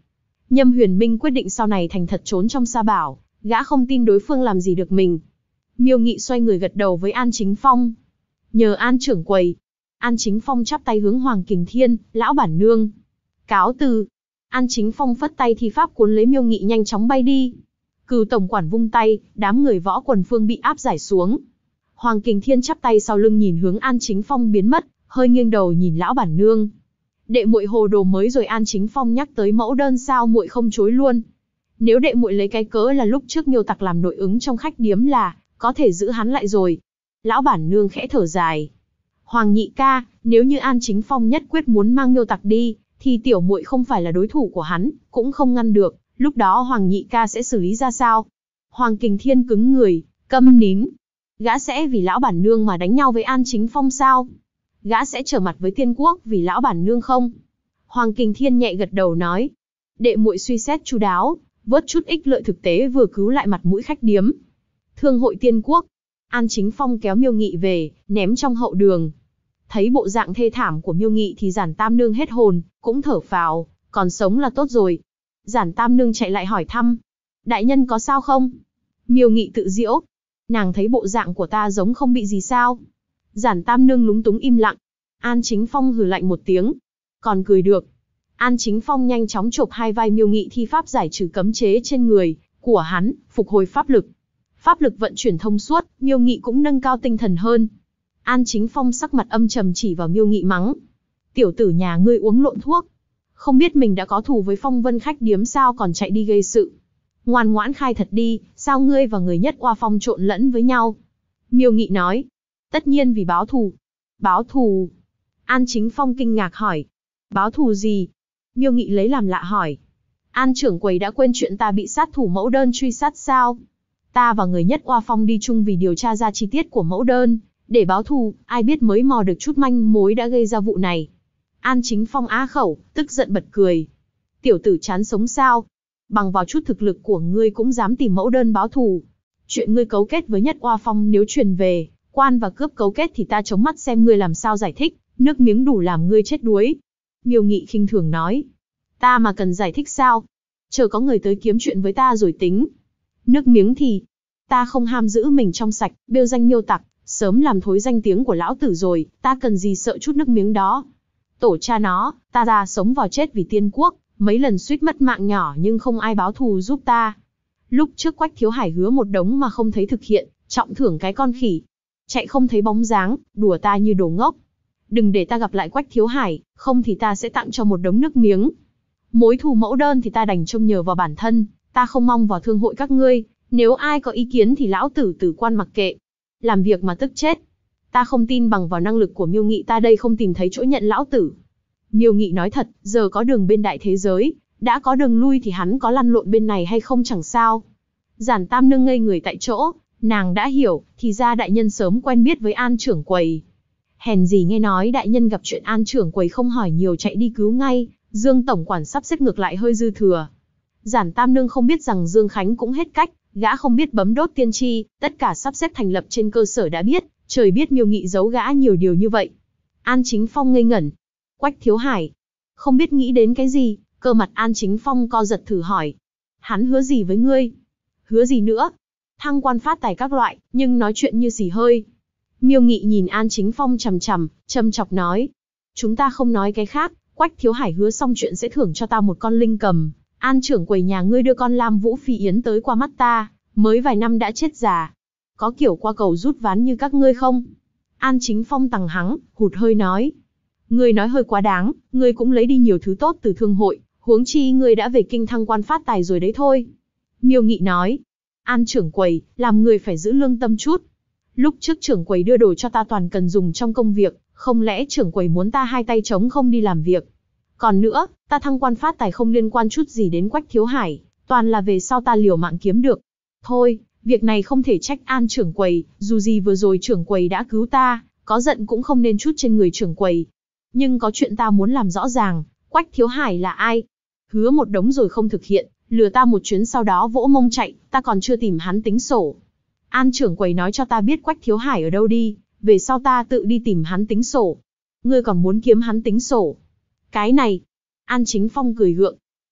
Nhâm Huyền Minh quyết định sau này thành thật trốn trong Sa Bảo, gã không tin đối phương làm gì được mình. Miêu Nghị xoay người gật đầu với An Chính Phong. Nhờ An trưởng quầy. An Chính Phong chắp tay hướng Hoàng Kình Thiên, lão bản nương. Cáo từ. An Chính Phong phất tay thi pháp cuốn lấy Miêu Nghị nhanh chóng bay đi. Cửu tổng quản vung tay, đám người Võ Quần Phương bị áp giải xuống. Hoàng Kình Thiên chắp tay sau lưng nhìn hướng An Chính Phong biến mất, hơi nghiêng đầu nhìn lão bản nương. Đệ muội hồ đồ mới rồi. An Chính Phong nhắc tới mẫu đơn sao muội không chối luôn. Nếu đệ muội lấy cái cớ là lúc trước Miêu tặc làm nội ứng trong khách điếm là có thể giữ hắn lại rồi. Lão bản nương khẽ thở dài. Hoàng nhị ca, nếu như An Chính Phong nhất quyết muốn mang Miêu tặc đi, thì tiểu muội không phải là đối thủ của hắn, cũng không ngăn được, lúc đó Hoàng nhị ca sẽ xử lý ra sao? Hoàng Kình Thiên cứng người, câm nín. Gã sẽ vì lão bản nương mà đánh nhau với An Chính Phong sao? Gã sẽ trở mặt với Tiên Quốc vì lão bản nương không? Hoàng Kình Thiên nhẹ gật đầu nói. Đệ muội suy xét chu đáo, vớt chút ích lợi thực tế vừa cứu lại mặt mũi khách điếm. Thương hội Tiên Quốc. An Chính Phong kéo Miêu Nghị về, ném trong hậu đường. Thấy bộ dạng thê thảm của Miêu Nghị thì Giản Tam Nương hết hồn, cũng thở phào, còn sống là tốt rồi. Giản Tam Nương chạy lại hỏi thăm. Đại nhân có sao không? Miêu Nghị tự giễu. Nàng thấy bộ dạng của ta giống không bị gì sao? Giản Tam Nương lúng túng im lặng. An Chính Phong hừ lạnh một tiếng. Còn cười được. An Chính Phong nhanh chóng chộp hai vai Miêu Nghị thi pháp giải trừ cấm chế trên người của hắn, phục hồi pháp lực. Pháp lực vận chuyển thông suốt, Miêu Nghị cũng nâng cao tinh thần hơn. An Chính Phong sắc mặt âm trầm chỉ vào Miêu Nghị mắng. Tiểu tử nhà ngươi uống lộn thuốc. Không biết mình đã có thù với Phong Vân khách điếm sao còn chạy đi gây sự. Ngoan ngoãn khai thật đi, sao ngươi và người Nhất Oa Phong trộn lẫn với nhau? Miêu Nghị nói. Tất nhiên vì báo thù. Báo thù? An Chính Phong kinh ngạc hỏi. Báo thù gì? Miêu Nghị lấy làm lạ hỏi. An trưởng quầy đã quên chuyện ta bị sát thủ mẫu đơn truy sát sao? Ta và người Nhất Oa Phong đi chung vì điều tra ra chi tiết của mẫu đơn. Để báo thù, ai biết mới mò được chút manh mối đã gây ra vụ này. An Chính Phong á khẩu, tức giận bật cười. Tiểu tử chán sống sao? Bằng vào chút thực lực của ngươi cũng dám tìm mẫu đơn báo thù. Chuyện ngươi cấu kết với Nhất Oa Phong nếu truyền về, quan và cướp cấu kết thì ta chống mắt xem ngươi làm sao giải thích, nước miếng đủ làm ngươi chết đuối. Miêu Nghị khinh thường nói. Ta mà cần giải thích sao? Chờ có người tới kiếm chuyện với ta rồi tính. Nước miếng thì, ta không ham giữ mình trong sạch, bêu danh Miêu tặc, sớm làm thối danh tiếng của lão tử rồi, ta cần gì sợ chút nước miếng đó. Tổ cha nó, ta ra sống vào chết vì Tiên Quốc, mấy lần suýt mất mạng nhỏ nhưng không ai báo thù giúp ta. Lúc trước Quách Thiếu Hải hứa một đống mà không thấy thực hiện, trọng thưởng cái con khỉ. Chạy không thấy bóng dáng, đùa ta như đồ ngốc. Đừng để ta gặp lại Quách Thiếu Hải, không thì ta sẽ tặng cho một đống nước miếng. Mối thù mẫu đơn thì ta đành trông nhờ vào bản thân, ta không mong vào thương hội các ngươi, nếu ai có ý kiến thì lão tử tử quan mặc kệ. Làm việc mà tức chết. Ta không tin bằng vào năng lực của Miêu Nghị ta đây không tìm thấy chỗ nhận lão tử. Miêu Nghị nói thật, giờ có đường bên đại thế giới, đã có đường lui thì hắn có lăn lộn bên này hay không chẳng sao. Giản Tam Nương ngây người tại chỗ, nàng đã hiểu, thì ra đại nhân sớm quen biết với An trưởng quầy. Hèn gì nghe nói đại nhân gặp chuyện An trưởng quầy không hỏi nhiều chạy đi cứu ngay, Dương tổng quản sắp xếp ngược lại hơi dư thừa. Giản Tam Nương không biết rằng Dương Khánh cũng hết cách, gã không biết bấm đốt tiên tri, tất cả sắp xếp thành lập trên cơ sở đã biết, trời biết Miêu Nghị giấu gã nhiều điều như vậy. An Chính Phong ngây ngẩn. Quách Thiếu Hải. Không biết nghĩ đến cái gì, cơ mặt An Chính Phong co giật thử hỏi. Hắn hứa gì với ngươi? Hứa gì nữa? Thăng quan phát tài các loại, nhưng nói chuyện như xì hơi. Miêu Nghị nhìn An Chính Phong chằm chằm, châm chọc nói. Chúng ta không nói cái khác, Quách Thiếu Hải hứa xong chuyện sẽ thưởng cho ta một con linh cầm. An trưởng quầy nhà ngươi đưa con Lam Vũ Phi Yến tới qua mắt ta, mới vài năm đã chết già. Có kiểu qua cầu rút ván như các ngươi không? An Chính Phong tằng hắng, hụt hơi nói. Ngươi nói hơi quá đáng, ngươi cũng lấy đi nhiều thứ tốt từ thương hội, huống chi ngươi đã về kinh thăng quan phát tài rồi đấy thôi. Miêu Nghị nói. An trưởng quầy, làm người phải giữ lương tâm chút. Lúc trước trưởng quầy đưa đồ cho ta toàn cần dùng trong công việc, không lẽ trưởng quầy muốn ta hai tay trống không đi làm việc? Còn nữa, ta thăng quan phát tài không liên quan chút gì đến Quách Thiếu Hải, toàn là về sau ta liều mạng kiếm được. Thôi, việc này không thể trách An trưởng quầy, dù gì vừa rồi trưởng quầy đã cứu ta, có giận cũng không nên trút trên người trưởng quầy. Nhưng có chuyện ta muốn làm rõ ràng, Quách Thiếu Hải là ai? Hứa một đống rồi không thực hiện, lừa ta một chuyến sau đó vỗ mông chạy, ta còn chưa tìm hắn tính sổ. An trưởng quầy nói cho ta biết Quách Thiếu Hải ở đâu đi, về sau ta tự đi tìm hắn tính sổ. Ngươi còn muốn kiếm hắn tính sổ? Cái này, An Chính Phong cười gượng.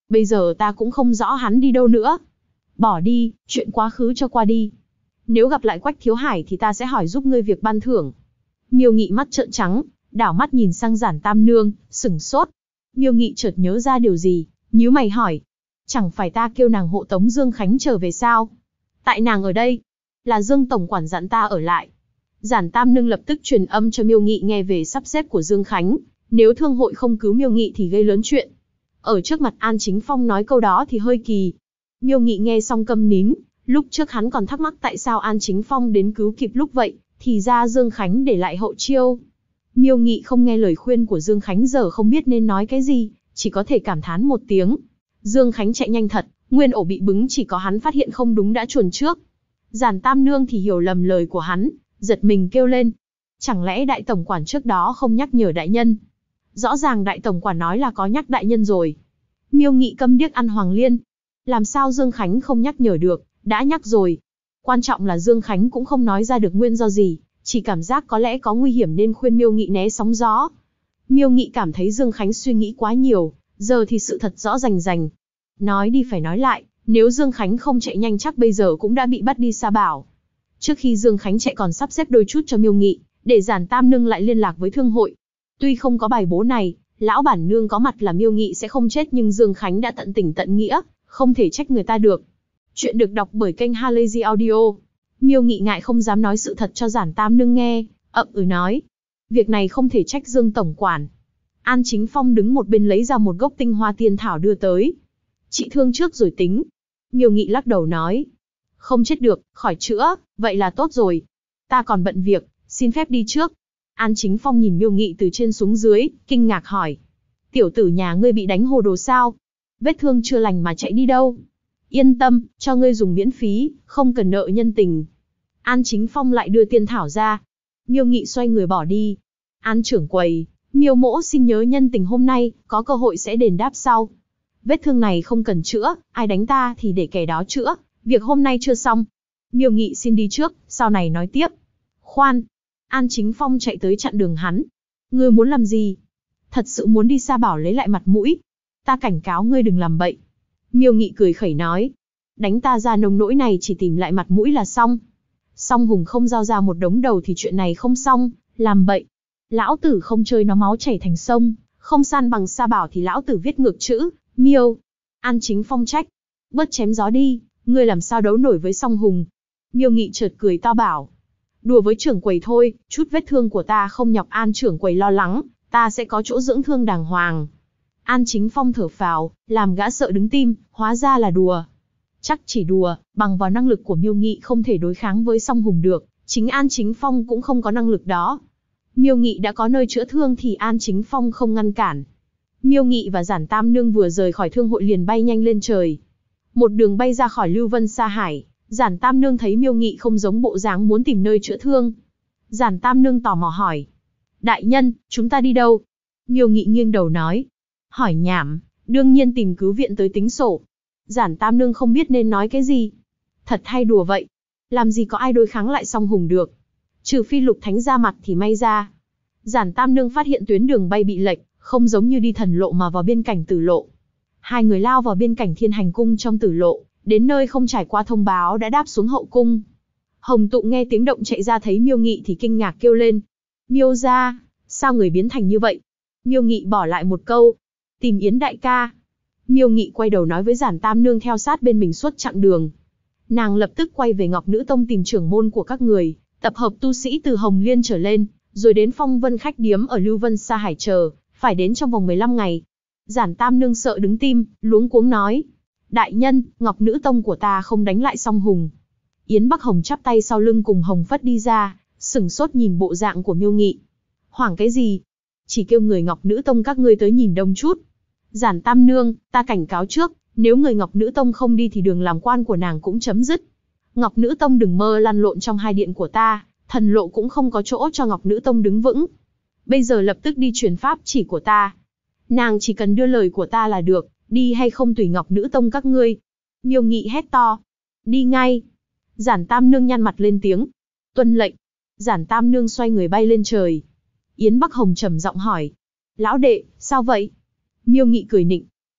Bây giờ ta cũng không rõ hắn đi đâu nữa. Bỏ đi, chuyện quá khứ cho qua đi. Nếu gặp lại Quách Thiếu Hải thì ta sẽ hỏi giúp ngươi việc ban thưởng. Miêu Nghị mắt trợn trắng, đảo mắt nhìn sang Giản Tam Nương, sửng sốt. Miêu Nghị chợt nhớ ra điều gì, nhíu mày hỏi. Chẳng phải ta kêu nàng hộ tống Dương Khánh trở về sao? Tại nàng ở đây, là Dương tổng quản dặn ta ở lại. Giản Tam Nương lập tức truyền âm cho Miêu Nghị nghe về sắp xếp của Dương Khánh. Nếu thương hội không cứu Miêu Nghị thì gây lớn chuyện. Ở trước mặt An Chính Phong nói câu đó thì hơi kỳ. Miêu Nghị nghe xong câm nín. Lúc trước hắn còn thắc mắc tại sao An Chính Phong đến cứu kịp lúc vậy, thì ra Dương Khánh để lại hậu chiêu. Miêu Nghị không nghe lời khuyên của Dương Khánh giờ không biết nên nói cái gì, chỉ có thể cảm thán một tiếng. Dương Khánh chạy nhanh thật, nguyên ổ bị bứng chỉ có hắn phát hiện không đúng đã chuồn trước. Giản Tam Nương thì hiểu lầm lời của hắn, giật mình kêu lên. Chẳng lẽ đại tổng quản trước đó không nhắc nhở đại nhân? Rõ ràng đại tổng quản nói là có nhắc đại nhân rồi. Miêu Nghị câm điếc ăn hoàng liên. Làm sao Dương Khánh không nhắc nhở được, đã nhắc rồi. Quan trọng là Dương Khánh cũng không nói ra được nguyên do gì, chỉ cảm giác có lẽ có nguy hiểm nên khuyên Miêu Nghị né sóng gió. Miêu Nghị cảm thấy Dương Khánh suy nghĩ quá nhiều, giờ thì sự thật rõ rành rành. Nói đi phải nói lại, nếu Dương Khánh không chạy nhanh chắc bây giờ cũng đã bị bắt đi Sa Bảo. Trước khi Dương Khánh chạy còn sắp xếp đôi chút cho Miêu Nghị, để Giản Tam Nương lại liên lạc với thương hội. Tuy không có bài bố này, lão bản nương có mặt là Miêu Nghị sẽ không chết nhưng Dương Khánh đã tận tình tận nghĩa, không thể trách người ta được. Chuyện được đọc bởi kênh Halazy Audio. Miêu Nghị ngại không dám nói sự thật cho Giản Tam Nương nghe, ậm ừ nói. Việc này không thể trách Dương tổng quản. An Chính Phong đứng một bên lấy ra một gốc tinh hoa tiên thảo đưa tới. Trị thương trước rồi tính. Miêu Nghị lắc đầu nói. Không chết được, khỏi chữa, vậy là tốt rồi. Ta còn bận việc, xin phép đi trước. An Chính Phong nhìn Miêu Nghị từ trên xuống dưới, kinh ngạc hỏi. Tiểu tử nhà ngươi bị đánh hồ đồ sao? Vết thương chưa lành mà chạy đi đâu? Yên tâm, cho ngươi dùng miễn phí, không cần nợ nhân tình. An Chính Phong lại đưa tiên thảo ra. Miêu Nghị xoay người bỏ đi. An trưởng quầy, Miêu mỗ xin nhớ nhân tình hôm nay, có cơ hội sẽ đền đáp sau. Vết thương này không cần chữa, ai đánh ta thì để kẻ đó chữa, việc hôm nay chưa xong. Miêu Nghị xin đi trước, sau này nói tiếp. Khoan! An Chính Phong chạy tới chặn đường hắn. Ngươi muốn làm gì? Thật sự muốn đi Sa Bảo lấy lại mặt mũi. Ta cảnh cáo ngươi đừng làm bậy. Miêu Nghị cười khẩy nói. Đánh ta ra nông nỗi này chỉ tìm lại mặt mũi là xong. Song Hùng không giao ra một đống đầu thì chuyện này không xong, làm bậy. Lão tử không chơi nó máu chảy thành sông, không san bằng Sa Bảo thì lão tử viết ngược chữ, Miêu. An Chính Phong trách. Bớt chém gió đi, ngươi làm sao đấu nổi với Song Hùng. Miêu Nghị chợt cười to bảo. Đùa với trưởng quầy thôi, chút vết thương của ta không nhọc An trưởng quầy lo lắng, ta sẽ có chỗ dưỡng thương đàng hoàng. An Chính Phong thở phào, làm gã sợ đứng tim, hóa ra là đùa. Chắc chỉ đùa, bằng vào năng lực của Miêu Nghị không thể đối kháng với Song Hùng được, chính An Chính Phong cũng không có năng lực đó. Miêu Nghị đã có nơi chữa thương thì An Chính Phong không ngăn cản. Miêu Nghị và Giản Tam Nương vừa rời khỏi thương hội liền bay nhanh lên trời. Một đường bay ra khỏi Lưu Vân Sa Hải, Giản Tam Nương thấy Miêu Nghị không giống bộ dáng muốn tìm nơi chữa thương. Giản Tam Nương tò mò hỏi. Đại nhân, chúng ta đi đâu? Miêu Nghị nghiêng đầu nói. Hỏi nhảm, đương nhiên tìm cứu viện tới tính sổ. Giản Tam Nương không biết nên nói cái gì. Thật hay đùa vậy? Làm gì có ai đối kháng lại Song Hùng được? Trừ phi Lục Thánh ra mặt thì may ra. Giản Tam Nương phát hiện tuyến đường bay bị lệch, không giống như đi thần lộ mà vào biên cảnh tử lộ. Hai người lao vào biên cảnh Thiên Hành Cung trong tử lộ, đến nơi không trải qua thông báo đã đáp xuống hậu cung. Hồng Tụ nghe tiếng động chạy ra thấy Miêu Nghị thì kinh ngạc kêu lên. Miêu gia, sao người biến thành như vậy? Miêu Nghị bỏ lại một câu. Tìm Yến đại ca. Miêu Nghị quay đầu nói với Giản Tam Nương theo sát bên mình suốt chặng đường. Nàng lập tức quay về Ngọc Nữ Tông tìm trưởng môn của các người, tập hợp tu sĩ từ Hồng Liên trở lên, rồi đến Phong Vân khách điếm ở Lưu Vân Sa Hải chờ, phải đến trong vòng 15 ngày. Giản Tam Nương sợ đứng tim, luống cuống nói. Đại nhân, Ngọc Nữ Tông của ta không đánh lại Song Hùng. Yến Bắc Hồng chắp tay sau lưng cùng Hồng Phất đi ra, sửng sốt nhìn bộ dạng của Miêu Nghị. Hoảng cái gì? Chỉ kêu người Ngọc Nữ Tông các ngươi tới nhìn đông chút. Giản Tam Nương, ta cảnh cáo trước, nếu người Ngọc Nữ Tông không đi thì đường làm quan của nàng cũng chấm dứt. Ngọc Nữ Tông đừng mơ lăn lộn trong hai điện của ta, thần lộ cũng không có chỗ cho Ngọc Nữ Tông đứng vững. Bây giờ lập tức đi truyền pháp chỉ của ta. Nàng chỉ cần đưa lời của ta là được, đi hay không tùy Ngọc Nữ Tông các ngươi. Miêu Nghị hét to. Đi ngay. Giản Tam Nương nhăn mặt lên tiếng. Tuân lệnh. Giản Tam Nương xoay người bay lên trời. Yến Bắc Hồng trầm giọng hỏi. Lão đệ, sao vậy? Miêu Nghị cười nịnh.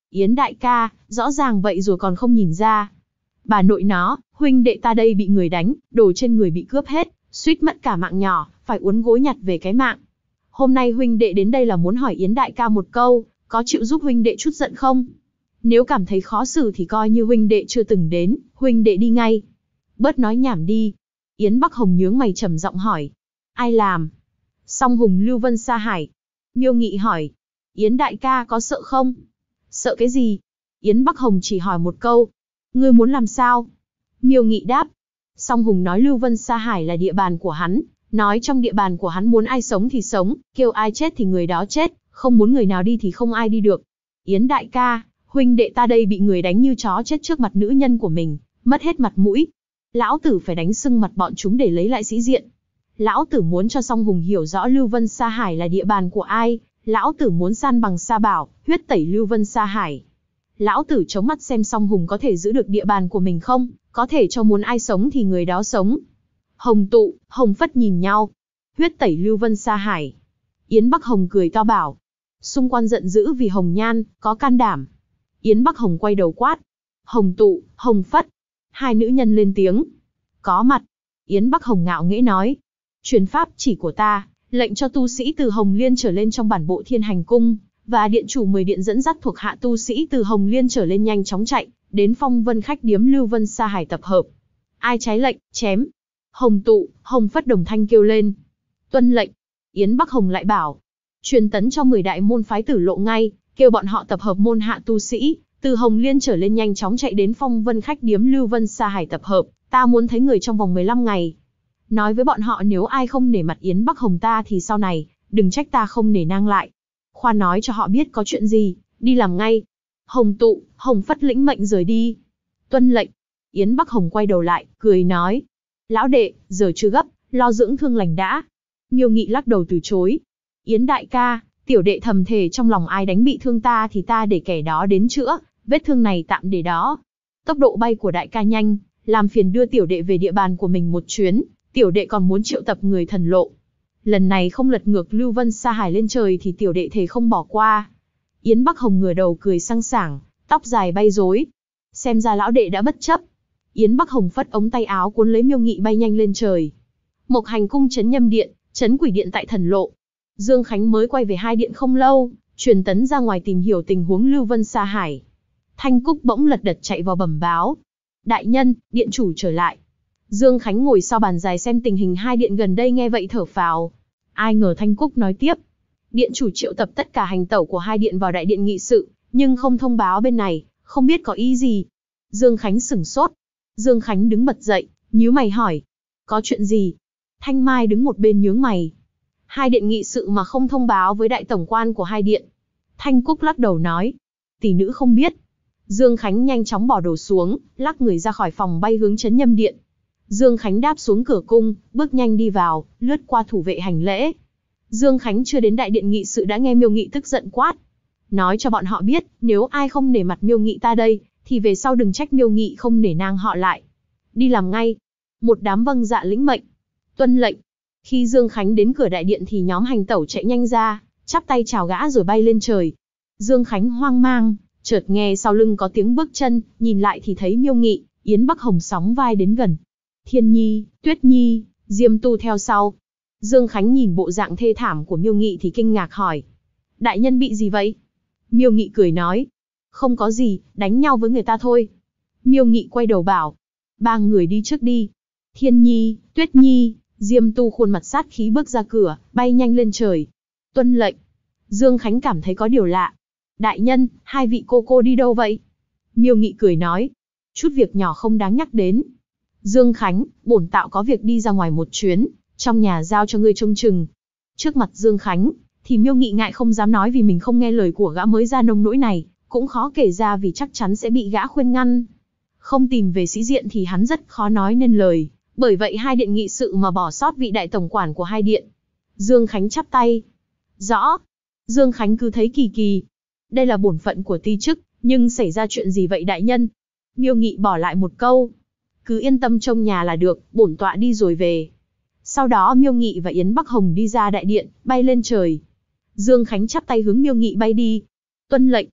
Yến đại ca, rõ ràng vậy rồi còn không nhìn ra. Bà nội nó, huynh đệ ta đây bị người đánh, đồ trên người bị cướp hết, suýt mất cả mạng nhỏ, phải uốn gối nhặt về cái mạng. Hôm nay huynh đệ đến đây là muốn hỏi Yến đại ca một câu, có chịu giúp huynh đệ chút giận không? Nếu cảm thấy khó xử thì coi như huynh đệ chưa từng đến, huynh đệ đi ngay. Bớt nói nhảm đi. Yến Bắc Hồng nhướng mày trầm giọng hỏi. Ai làm? Song Hùng Lưu Vân Sa Hải. Miêu Nghị hỏi. Yến đại ca có sợ không? Sợ cái gì? Yến Bắc Hồng chỉ hỏi một câu. Ngươi muốn làm sao? Miêu Nghị đáp. Song Hùng nói Lưu Vân Sa Hải là địa bàn của hắn, nói trong địa bàn của hắn muốn ai sống thì sống, kêu ai chết thì người đó chết, không muốn người nào đi thì không ai đi được. Yến đại ca, huynh đệ ta đây bị người đánh như chó chết trước mặt nữ nhân của mình, mất hết mặt mũi. Lão tử phải đánh sưng mặt bọn chúng để lấy lại sĩ diện. Lão tử muốn cho Song Hùng hiểu rõ Lưu Vân Sa Hải là địa bàn của ai, lão tử muốn san bằng Sa Bảo, huyết tẩy Lưu Vân Sa Hải. Lão tử chống mắt xem Song Hùng có thể giữ được địa bàn của mình không, có thể cho muốn ai sống thì người đó sống. Hồng Tụ, Hồng Phất nhìn nhau. Huyết tẩy Lưu Vân Sa Hải. Yến Bắc Hồng cười to bảo. Xung quanh giận dữ vì Hồng Nhan, có can đảm. Yến Bắc Hồng quay đầu quát. Hồng Tụ, Hồng Phất. Hai nữ nhân lên tiếng. Có mặt. Yến Bắc Hồng ngạo nghễ nói. Truyền pháp chỉ của ta, lệnh cho tu sĩ từ Hồng Liên trở lên trong bản bộ Thiên Hành Cung, và điện chủ 10 điện dẫn dắt thuộc hạ tu sĩ từ Hồng Liên trở lên nhanh chóng chạy, đến Phong Vân khách điếm Lưu Vân Sa Hải tập hợp. Ai trái lệnh, chém. Hồng Tụ, Hồng Phất đồng thanh kêu lên. Tuân lệnh. Yến Bắc Hồng lại bảo. Truyền tấn cho 10 đại môn phái Tử Lộ ngay, kêu bọn họ tập hợp môn hạ tu sĩ, từ Hồng Liên trở lên nhanh chóng chạy đến Phong Vân khách điếm Lưu Vân Sa Hải tập hợp, ta muốn thấy người trong vòng 15 ngày. Nói với bọn họ nếu ai không nể mặt Yến Bắc Hồng ta thì sau này, đừng trách ta không nể nang lại. Khoan nói cho họ biết có chuyện gì, đi làm ngay. Hồng Tụ, Hồng Phất lĩnh mệnh rời đi. Tuân lệnh. Yến Bắc Hồng quay đầu lại, cười nói. Lão đệ, giờ chưa gấp, lo dưỡng thương lành đã. Miêu Nghị lắc đầu từ chối. Yến đại ca, tiểu đệ thầm thề trong lòng ai đánh bị thương ta thì ta để kẻ đó đến chữa, vết thương này tạm để đó. Tốc độ bay của đại ca nhanh, làm phiền đưa tiểu đệ về địa bàn của mình một chuyến, tiểu đệ còn muốn triệu tập người thần lộ. Lần này không lật ngược Lưu Vân Sa Hải lên trời thì tiểu đệ thề không bỏ qua. Yến Bắc Hồng ngửa đầu cười sang sảng, tóc dài bay rối. Xem ra lão đệ đã bất chấp. Yến Bắc Hồng phất ống tay áo cuốn lấy Miêu Nghị bay nhanh lên trời. Mộc Hành cung trấn Nhâm điện, trấn Quỷ điện tại Thần Lộ. Dương Khánh mới quay về hai điện không lâu, truyền tấn ra ngoài tìm hiểu tình huống Lưu Vân Sa Hải. Thanh Cúc bỗng lật đật chạy vào bẩm báo. Đại nhân, điện chủ trở lại. Dương Khánh ngồi sau bàn dài xem tình hình hai điện gần đây nghe vậy thở phào. Ai ngờ Thanh Cúc nói tiếp. Điện chủ triệu tập tất cả hành tẩu của hai điện vào đại điện nghị sự, nhưng không thông báo bên này, không biết có ý gì. Dương Khánh sửng sốt. Dương Khánh đứng bật dậy, nhíu mày hỏi. Có chuyện gì? Thanh Mai đứng một bên nhướng mày. Hai điện nghị sự mà không thông báo với đại tổng quan của hai điện. Thanh Cúc lắc đầu nói. Tỷ nữ không biết. Dương Khánh nhanh chóng bỏ đồ xuống, lắc người ra khỏi phòng bay hướng trấn Nhâm điện. Dương Khánh đáp xuống cửa cung, bước nhanh đi vào, lướt qua thủ vệ hành lễ. Dương Khánh chưa đến đại điện nghị sự đã nghe Miêu Nghị tức giận quát. Nói cho bọn họ biết, nếu ai không nể mặt Miêu Nghị ta đây, thì về sau đừng trách Miêu Nghị không nể nang họ lại. Đi làm ngay. Một đám vâng dạ lĩnh mệnh. Tuân lệnh. Khi Dương Khánh đến cửa đại điện thì nhóm hành tẩu chạy nhanh ra, chắp tay chào gã rồi bay lên trời. Dương Khánh hoang mang, chợt nghe sau lưng có tiếng bước chân, nhìn lại thì thấy Miêu Nghị, Yến Bắc Hồng sóng vai đến gần. Thiên Nhi, Tuyết Nhi, Diêm Tu theo sau. Dương Khánh nhìn bộ dạng thê thảm của Miêu Nghị thì kinh ngạc hỏi. Đại nhân bị gì vậy? Miêu Nghị cười nói. Không có gì, đánh nhau với người ta thôi. Miêu Nghị quay đầu bảo. Ba người đi trước đi. Thiên Nhi, Tuyết Nhi, Diêm Tu khuôn mặt sát khí bước ra cửa, bay nhanh lên trời. Tuân lệnh. Dương Khánh cảm thấy có điều lạ. Đại nhân, hai vị cô đi đâu vậy? Miêu Nghị cười nói. Chút việc nhỏ không đáng nhắc đến. Dương Khánh, bổn tạo có việc đi ra ngoài một chuyến, trong nhà giao cho ngươi trông chừng. Trước mặt Dương Khánh, thì Miêu Nghị ngại không dám nói vì mình không nghe lời của gã mới ra nông nỗi này, cũng khó kể ra vì chắc chắn sẽ bị gã khuyên ngăn. Không tìm về sĩ diện thì hắn rất khó nói nên lời, bởi vậy hai điện nghị sự mà bỏ sót vị đại tổng quản của hai điện. Dương Khánh chắp tay. Rõ. Dương Khánh cứ thấy kỳ kỳ. Đây là bổn phận của ti chức, nhưng xảy ra chuyện gì vậy đại nhân? Miêu Nghị bỏ lại một câu. Cứ yên tâm trông nhà là được, bổn tọa đi rồi về. Sau đó Miêu Nghị và Yến Bắc Hồng đi ra đại điện, bay lên trời. Dương Khánh chắp tay hướng Miêu Nghị bay đi. Tuân lệnh.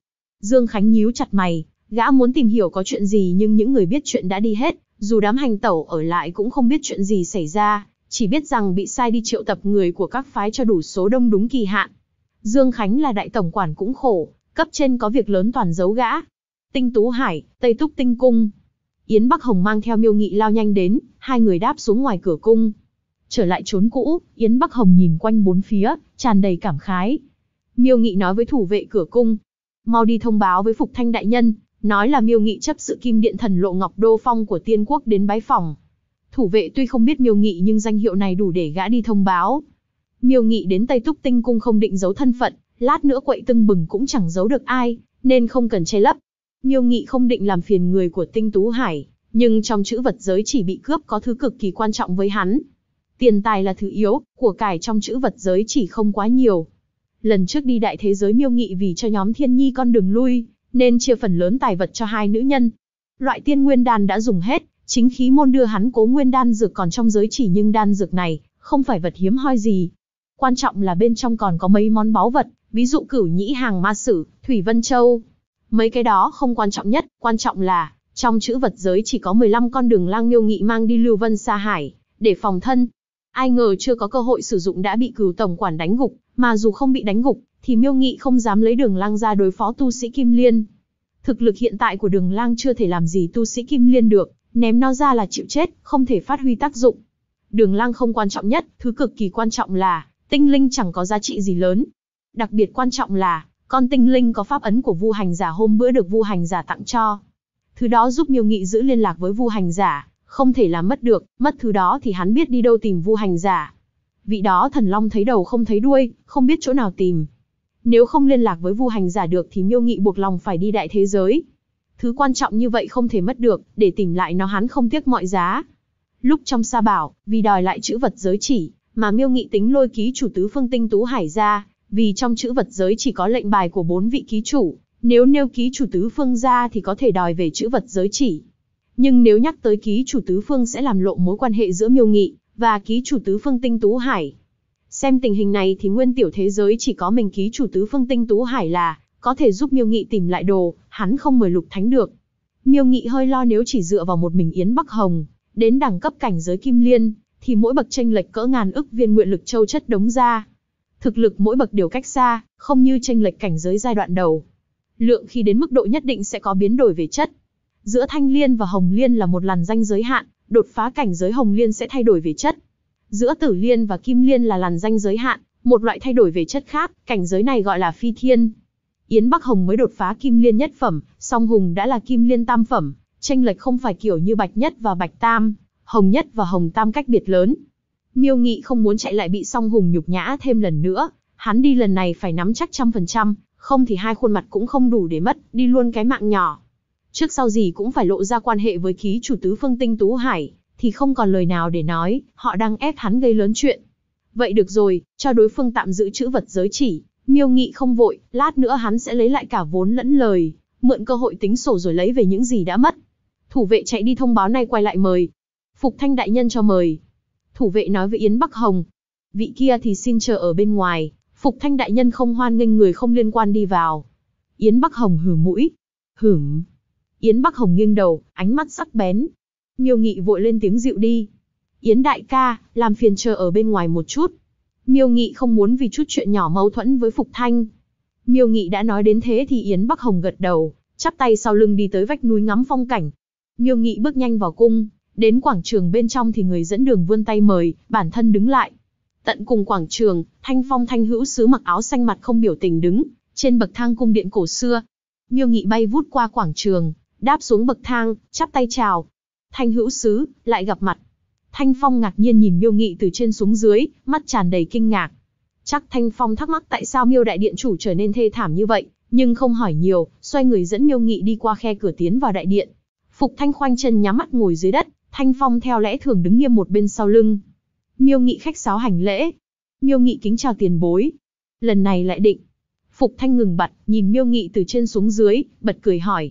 Dương Khánh nhíu chặt mày, gã muốn tìm hiểu có chuyện gì nhưng những người biết chuyện đã đi hết, dù đám hành tẩu ở lại cũng không biết chuyện gì xảy ra, chỉ biết rằng bị sai đi triệu tập người của các phái cho đủ số đông đúng kỳ hạn. Dương Khánh là đại tổng quản cũng khổ, cấp trên có việc lớn toàn giấu gã. Tinh Tú Hải, Tây Túc Tinh Cung. Yến Bắc Hồng mang theo Miêu Nghị lao nhanh đến, hai người đáp xuống ngoài cửa cung. Trở lại chốn cũ, Yến Bắc Hồng nhìn quanh bốn phía, tràn đầy cảm khái. Miêu Nghị nói với thủ vệ cửa cung, mau đi thông báo với Phục Thanh đại nhân, nói là Miêu Nghị chấp sự Kim Điện Thần Lộ Ngọc Đô Phong của Tiên Quốc đến bái phỏng. Thủ vệ tuy không biết Miêu Nghị nhưng danh hiệu này đủ để gã đi thông báo. Miêu Nghị đến Tây Túc Tinh Cung không định giấu thân phận, lát nữa quậy tưng bừng cũng chẳng giấu được ai, nên không cần che lấp. Miêu Nghị không định làm phiền người của Tinh Tú Hải, nhưng trong chữ vật giới chỉ bị cướp có thứ cực kỳ quan trọng với hắn. Tiền tài là thứ yếu, của cải trong chữ vật giới chỉ không quá nhiều. Lần trước đi đại thế giới Miêu Nghị vì cho nhóm Thiên Nhi con đường lui, nên chia phần lớn tài vật cho hai nữ nhân. Loại tiên nguyên đan đã dùng hết, chính khí môn đưa hắn Cố Nguyên đan dược còn trong giới chỉ nhưng đan dược này không phải vật hiếm hoi gì. Quan trọng là bên trong còn có mấy món báu vật, ví dụ Cửu Nhĩ Hàng Ma Sử, Thủy Vân Châu. Mấy cái đó không quan trọng nhất, quan trọng là trong chữ vật giới chỉ có 15 con đường lang Miêu Nghị mang đi Lưu Vân Sa Hải để phòng thân. Ai ngờ chưa có cơ hội sử dụng đã bị Cửu tổng quản đánh gục, mà dù không bị đánh gục thì Miêu Nghị không dám lấy Đường Lang ra đối phó tu sĩ Kim Liên. Thực lực hiện tại của Đường Lang chưa thể làm gì tu sĩ Kim Liên được, ném nó ra là chịu chết, không thể phát huy tác dụng. Đường Lang không quan trọng nhất, thứ cực kỳ quan trọng là tinh linh chẳng có giá trị gì lớn. Đặc biệt quan trọng là con tinh linh có pháp ấn của Vu Hành Giả hôm bữa được Vu Hành Giả tặng cho. Thứ đó giúp Miêu Nghị giữ liên lạc với Vu Hành Giả, không thể làm mất được, mất thứ đó thì hắn biết đi đâu tìm Vu Hành Giả. Vị đó thần long thấy đầu không thấy đuôi, không biết chỗ nào tìm. Nếu không liên lạc với Vu Hành Giả được thì Miêu Nghị buộc lòng phải đi đại thế giới. Thứ quan trọng như vậy không thể mất được, để tìm lại nó hắn không tiếc mọi giá. Lúc trong Sa Bảo, vì đòi lại chữ vật giới chỉ, mà Miêu Nghị tính lôi ký chủ tứ phương Tinh Tú Hải ra, vì trong chữ vật giới chỉ có lệnh bài của 4 vị ký chủ, nếu nêu ký chủ tứ phương ra thì có thể đòi về chữ vật giới chỉ. Nhưng nếu nhắc tới ký chủ tứ phương sẽ làm lộ mối quan hệ giữa Miêu Nghị và ký chủ tứ phương Tinh Tú Hải. Xem tình hình này thì nguyên tiểu thế giới chỉ có mình ký chủ tứ phương Tinh Tú Hải là có thể giúp Miêu Nghị tìm lại đồ, hắn không mời Lục Thánh được. Miêu Nghị hơi lo nếu chỉ dựa vào một mình Yến Bắc Hồng, đến đẳng cấp cảnh giới Kim Liên, thì mỗi bậc chênh lệch cỡ ngàn ức viên nguyện lực châu chất đống ra. Thực lực mỗi bậc đều cách xa, không như chênh lệch cảnh giới giai đoạn đầu. Lượng khi đến mức độ nhất định sẽ có biến đổi về chất. Giữa Thanh Liên và Hồng Liên là một làn ranh giới hạn, đột phá cảnh giới Hồng Liên sẽ thay đổi về chất. Giữa Tử Liên và Kim Liên là làn ranh giới hạn, một loại thay đổi về chất khác, cảnh giới này gọi là phi thiên. Yến Bắc Hồng mới đột phá Kim Liên nhất phẩm, song Hùng đã là Kim Liên tam phẩm, chênh lệch không phải kiểu như Bạch Nhất và Bạch Tam, Hồng Nhất và Hồng Tam cách biệt lớn. Miêu Nghị không muốn chạy lại bị song Hùng nhục nhã thêm lần nữa, hắn đi lần này phải nắm chắc 100%, không thì hai khuôn mặt cũng không đủ để mất, đi luôn cái mạng nhỏ. Trước sau gì cũng phải lộ ra quan hệ với ký chủ tứ phương Tinh Tú Hải, thì không còn lời nào để nói, họ đang ép hắn gây lớn chuyện. Vậy được rồi, cho đối phương tạm giữ chữ vật giới chỉ, Miêu Nghị không vội, lát nữa hắn sẽ lấy lại cả vốn lẫn lời, mượn cơ hội tính sổ rồi lấy về những gì đã mất. Thủ vệ chạy đi thông báo nay quay lại mời. Phục Thanh đại nhân cho mời. Thủ vệ nói với Yến Bắc Hồng. Vị kia thì xin chờ ở bên ngoài, Phục Thanh đại nhân không hoan nghênh người không liên quan đi vào. Yến Bắc Hồng hừ mũi. Hửm. Yến Bắc Hồng nghiêng đầu, ánh mắt sắc bén. Miêu Nghị vội lên tiếng dịu đi. Yến đại ca, làm phiền chờ ở bên ngoài một chút. Miêu Nghị không muốn vì chút chuyện nhỏ mâu thuẫn với Phục Thanh. Miêu Nghị đã nói đến thế thì Yến Bắc Hồng gật đầu, chắp tay sau lưng đi tới vách núi ngắm phong cảnh. Miêu Nghị bước nhanh vào cung, đến quảng trường bên trong thì người dẫn đường vươn tay mời, bản thân đứng lại. Tận cùng quảng trường, Thanh Phong Thanh hữu sứ mặc áo xanh mặt không biểu tình đứng trên bậc thang cung điện cổ xưa. Miêu Nghị bay vút qua quảng trường, đáp xuống bậc thang, chắp tay chào. Thanh hữu sứ, lại gặp mặt. Thanh Phong ngạc nhiên nhìn Miêu Nghị từ trên xuống dưới, mắt tràn đầy kinh ngạc. Chắc Thanh Phong thắc mắc tại sao Miêu đại điện chủ trở nên thê thảm như vậy, nhưng không hỏi nhiều, xoay người dẫn Miêu Nghị đi qua khe cửa tiến vào đại điện. Phục Thanh khoanh chân nhắm mắt ngồi dưới đất, Thanh Phong theo lẽ thường đứng nghiêm một bên sau lưng. Miêu Nghị khách sáo hành lễ. Miêu Nghị kính chào tiền bối. Lần này lại định. Phục Thanh ngừng bặt, nhìn Miêu Nghị từ trên xuống dưới, bật cười hỏi.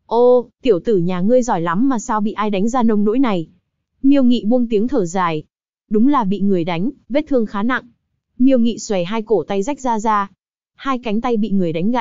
Ô, tiểu tử nhà ngươi giỏi lắm mà sao bị ai đánh ra nông nỗi này? Miêu Nghị buông tiếng thở dài. Đúng là bị người đánh, vết thương khá nặng. Miêu Nghị xòe hai cổ tay rách ra. Hai cánh tay bị người đánh gãy,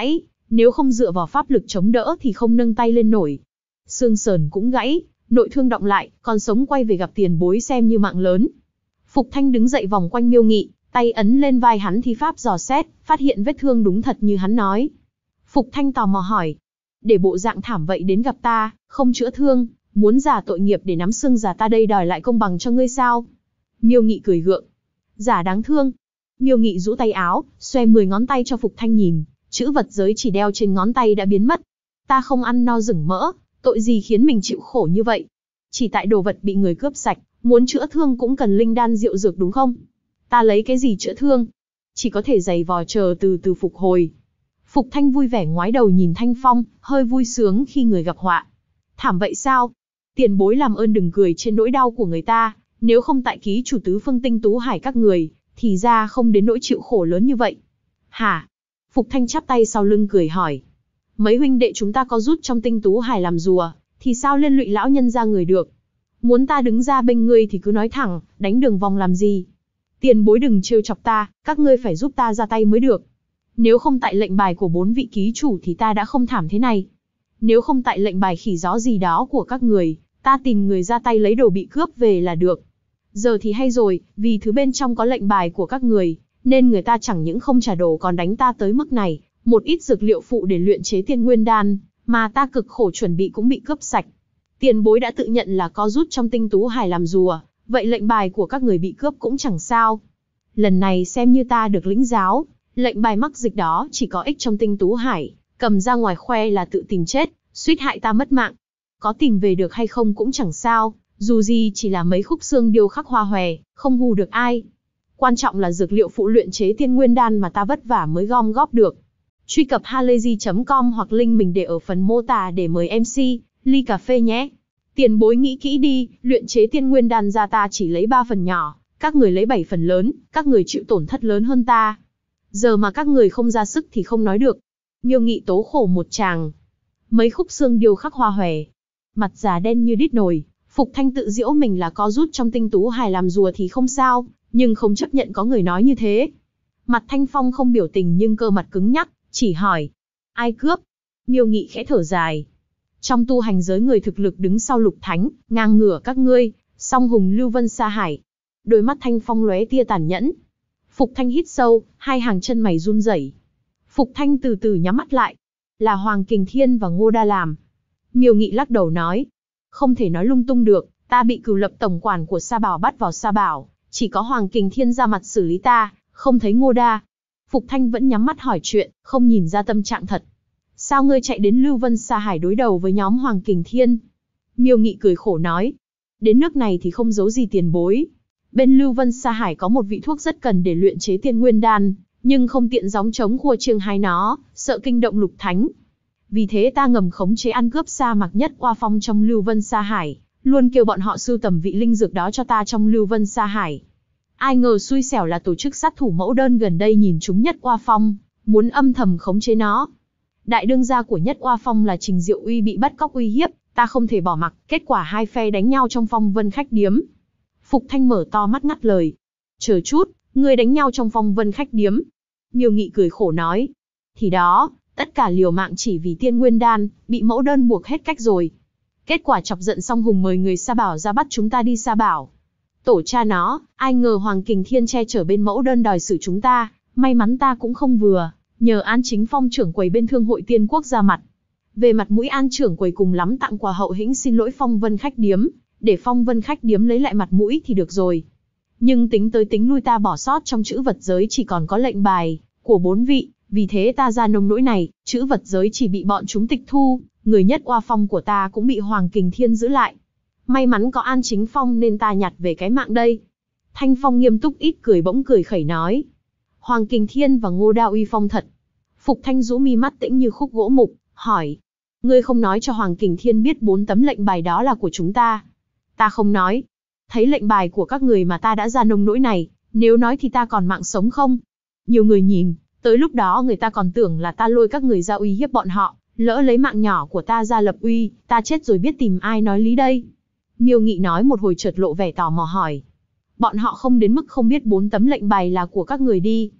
nếu không dựa vào pháp lực chống đỡ thì không nâng tay lên nổi. Xương sườn cũng gãy, nội thương đọng lại, còn sống quay về gặp tiền bối xem như mạng lớn. Phục Thanh đứng dậy vòng quanh Miêu Nghị, tay ấn lên vai hắn thi pháp dò xét, phát hiện vết thương đúng thật như hắn nói. Phục Thanh tò mò hỏi, để bộ dạng thảm vậy đến gặp ta, không chữa thương, muốn giả tội nghiệp để nắm xương giả ta đây đòi lại công bằng cho ngươi sao? Miêu Nghị cười gượng, giả đáng thương. Miêu Nghị rũ tay áo, xoe 10 ngón tay cho Phục Thanh nhìn, chữ vật giới chỉ đeo trên ngón tay đã biến mất. Ta không ăn no rừng mỡ, tội gì khiến mình chịu khổ như vậy? Chỉ tại đồ vật bị người cướp sạch, muốn chữa thương cũng cần linh đan rượu dược đúng không? Ta lấy cái gì chữa thương? Chỉ có thể giày vò chờ từ từ phục hồi. Phục Thanh vui vẻ ngoái đầu nhìn Thanh Phong, hơi vui sướng khi người gặp họa. Thảm vậy sao? Tiền bối làm ơn đừng cười trên nỗi đau của người ta, nếu không tại ký chủ tứ phương tinh tú hải các người, thì ra không đến nỗi chịu khổ lớn như vậy. Hả? Phục Thanh chắp tay sau lưng cười hỏi. Mấy huynh đệ chúng ta có rút trong tinh tú hải làm rùa, thì sao liên lụy lão nhân ra người được? Muốn ta đứng ra bên ngươi thì cứ nói thẳng, đánh đường vòng làm gì? Tiền bối đừng trêu chọc ta, các ngươi phải giúp ta ra tay mới được. Nếu không tại lệnh bài của 4 vị ký chủ thì ta đã không thảm thế này. Nếu không tại lệnh bài khỉ gió gì đó của các người, ta tìm người ra tay lấy đồ bị cướp về là được. Giờ thì hay rồi, vì thứ bên trong có lệnh bài của các người, nên người ta chẳng những không trả đồ còn đánh ta tới mức này. Một ít dược liệu phụ để luyện chế tiên nguyên đan, mà ta cực khổ chuẩn bị cũng bị cướp sạch. Tiền bối đã tự nhận là có rút trong tinh tú hải làm rùa, vậy lệnh bài của các người bị cướp cũng chẳng sao. Lần này xem như ta được lĩnh giáo, lệnh bài mắc dịch đó chỉ có ích trong tinh tú hải, cầm ra ngoài khoe là tự tìm chết, suýt hại ta mất mạng. Có tìm về được hay không cũng chẳng sao, dù gì chỉ là mấy khúc xương điêu khắc hoa hòe, không hù được ai. Quan trọng là dược liệu phụ luyện chế tiên nguyên đan mà ta vất vả mới gom góp được. Truy cập halayzi.com hoặc link mình để ở phần mô tả để mời MC, ly cà phê nhé. Tiền bối nghĩ kỹ đi, luyện chế tiên nguyên đan ra ta chỉ lấy 3 phần nhỏ, các người lấy 7 phần lớn, các người chịu tổn thất lớn hơn ta. Giờ mà các người không ra sức thì không nói được. Miêu Nghị tố khổ một tràng. Mấy khúc xương điêu khắc hoa hòe. Mặt già đen như đít nồi, Phục Thanh tự giễu mình là có rút trong tinh tú hải làm rùa thì không sao, nhưng không chấp nhận có người nói như thế. Mặt Thanh Phong không biểu tình nhưng cơ mặt cứng nhắc, chỉ hỏi. Ai cướp? Miêu Nghị khẽ thở dài. Trong tu hành giới người thực lực đứng sau Lục Thánh, ngang ngửa các ngươi, song hùng Lưu Vân Sa Hải. Đôi mắt Thanh Phong lóe tia tàn nhẫn. Phục Thanh hít sâu, hai hàng chân mày run rẩy. Phục Thanh từ từ nhắm mắt lại. Là Hoàng Kình Thiên và Ngô Đa làm. Miêu Nghị lắc đầu nói. Không thể nói lung tung được, ta bị Cửu Lập tổng quản của Sa Bảo bắt vào Sa Bảo. Chỉ có Hoàng Kình Thiên ra mặt xử lý ta, không thấy Ngô Đa. Phục Thanh vẫn nhắm mắt hỏi chuyện, không nhìn ra tâm trạng thật. Sao ngươi chạy đến Lưu Vân Sa Hải đối đầu với nhóm Hoàng Kình Thiên? Miêu Nghị cười khổ nói. Đến nước này thì không giấu gì tiền bối. Bên Lưu Vân Sa Hải có một vị thuốc rất cần để luyện chế tiên nguyên đan, nhưng không tiện gióng trống khua chiêng hai nó, sợ kinh động Lục Thánh. Vì thế ta ngầm khống chế ăn cướp sa mạc nhất Oa Phong trong Lưu Vân Sa Hải, luôn kêu bọn họ sưu tầm vị linh dược đó cho ta trong Lưu Vân Sa Hải. Ai ngờ xui xẻo là tổ chức sát thủ mẫu đơn gần đây nhìn chúng nhất Oa Phong, muốn âm thầm khống chế nó. Đại đương gia của nhất Oa Phong là Trình Diệu Uy bị bắt cóc uy hiếp, ta không thể bỏ mặc, kết quả hai phe đánh nhau trong Phong Vân khách điếm. Phục Thanh mở to mắt ngắt lời. Chờ chút, ngươi đánh nhau trong Phong Vân khách điếm. Miêu Nghị cười khổ nói. Thì đó, tất cả liều mạng chỉ vì tiên nguyên đan, bị mẫu đơn buộc hết cách rồi. Kết quả chọc giận Song Hùng mời người Sa Bảo ra bắt chúng ta đi Sa Bảo. Tổ cha nó, ai ngờ Hoàng Kình Thiên che chở bên mẫu đơn đòi xử chúng ta, may mắn ta cũng không vừa, nhờ An Chính Phong trưởng quầy bên Thương hội Tiên Quốc ra mặt. Về mặt mũi An trưởng quầy cùng lắm tặng quà hậu hĩnh xin lỗi Phong Vân khách điếm, để Phong Vân khách điếm lấy lại mặt mũi thì được rồi. Nhưng tính tới tính lui ta bỏ sót trong chữ vật giới chỉ còn có lệnh bài của 4 vị, vì thế ta ra nông nỗi này, chữ vật giới chỉ bị bọn chúng tịch thu, người nhất Oa Phong của ta cũng bị Hoàng Kình Thiên giữ lại. May mắn có An Chính Phong nên ta nhặt về cái mạng đây. Thanh Phong nghiêm túc ít cười bỗng cười khẩy nói. Hoàng Kình Thiên và Ngô Đa uy phong thật. Phục Thanh rũ mi mắt tĩnh như khúc gỗ mục, hỏi. Ngươi không nói cho Hoàng Kình Thiên biết 4 tấm lệnh bài đó là của chúng ta. Ta không nói. Thấy lệnh bài của các người mà ta đã ra nông nỗi này, nếu nói thì ta còn mạng sống không? Nhiều người nhìn, tới lúc đó người ta còn tưởng là ta lôi các người ra uy hiếp bọn họ, lỡ lấy mạng nhỏ của ta ra lập uy, ta chết rồi biết tìm ai nói lý đây. Miêu Nghị nói một hồi chợt lộ vẻ tò mò hỏi. Bọn họ không đến mức không biết 4 tấm lệnh bài là của các người đi.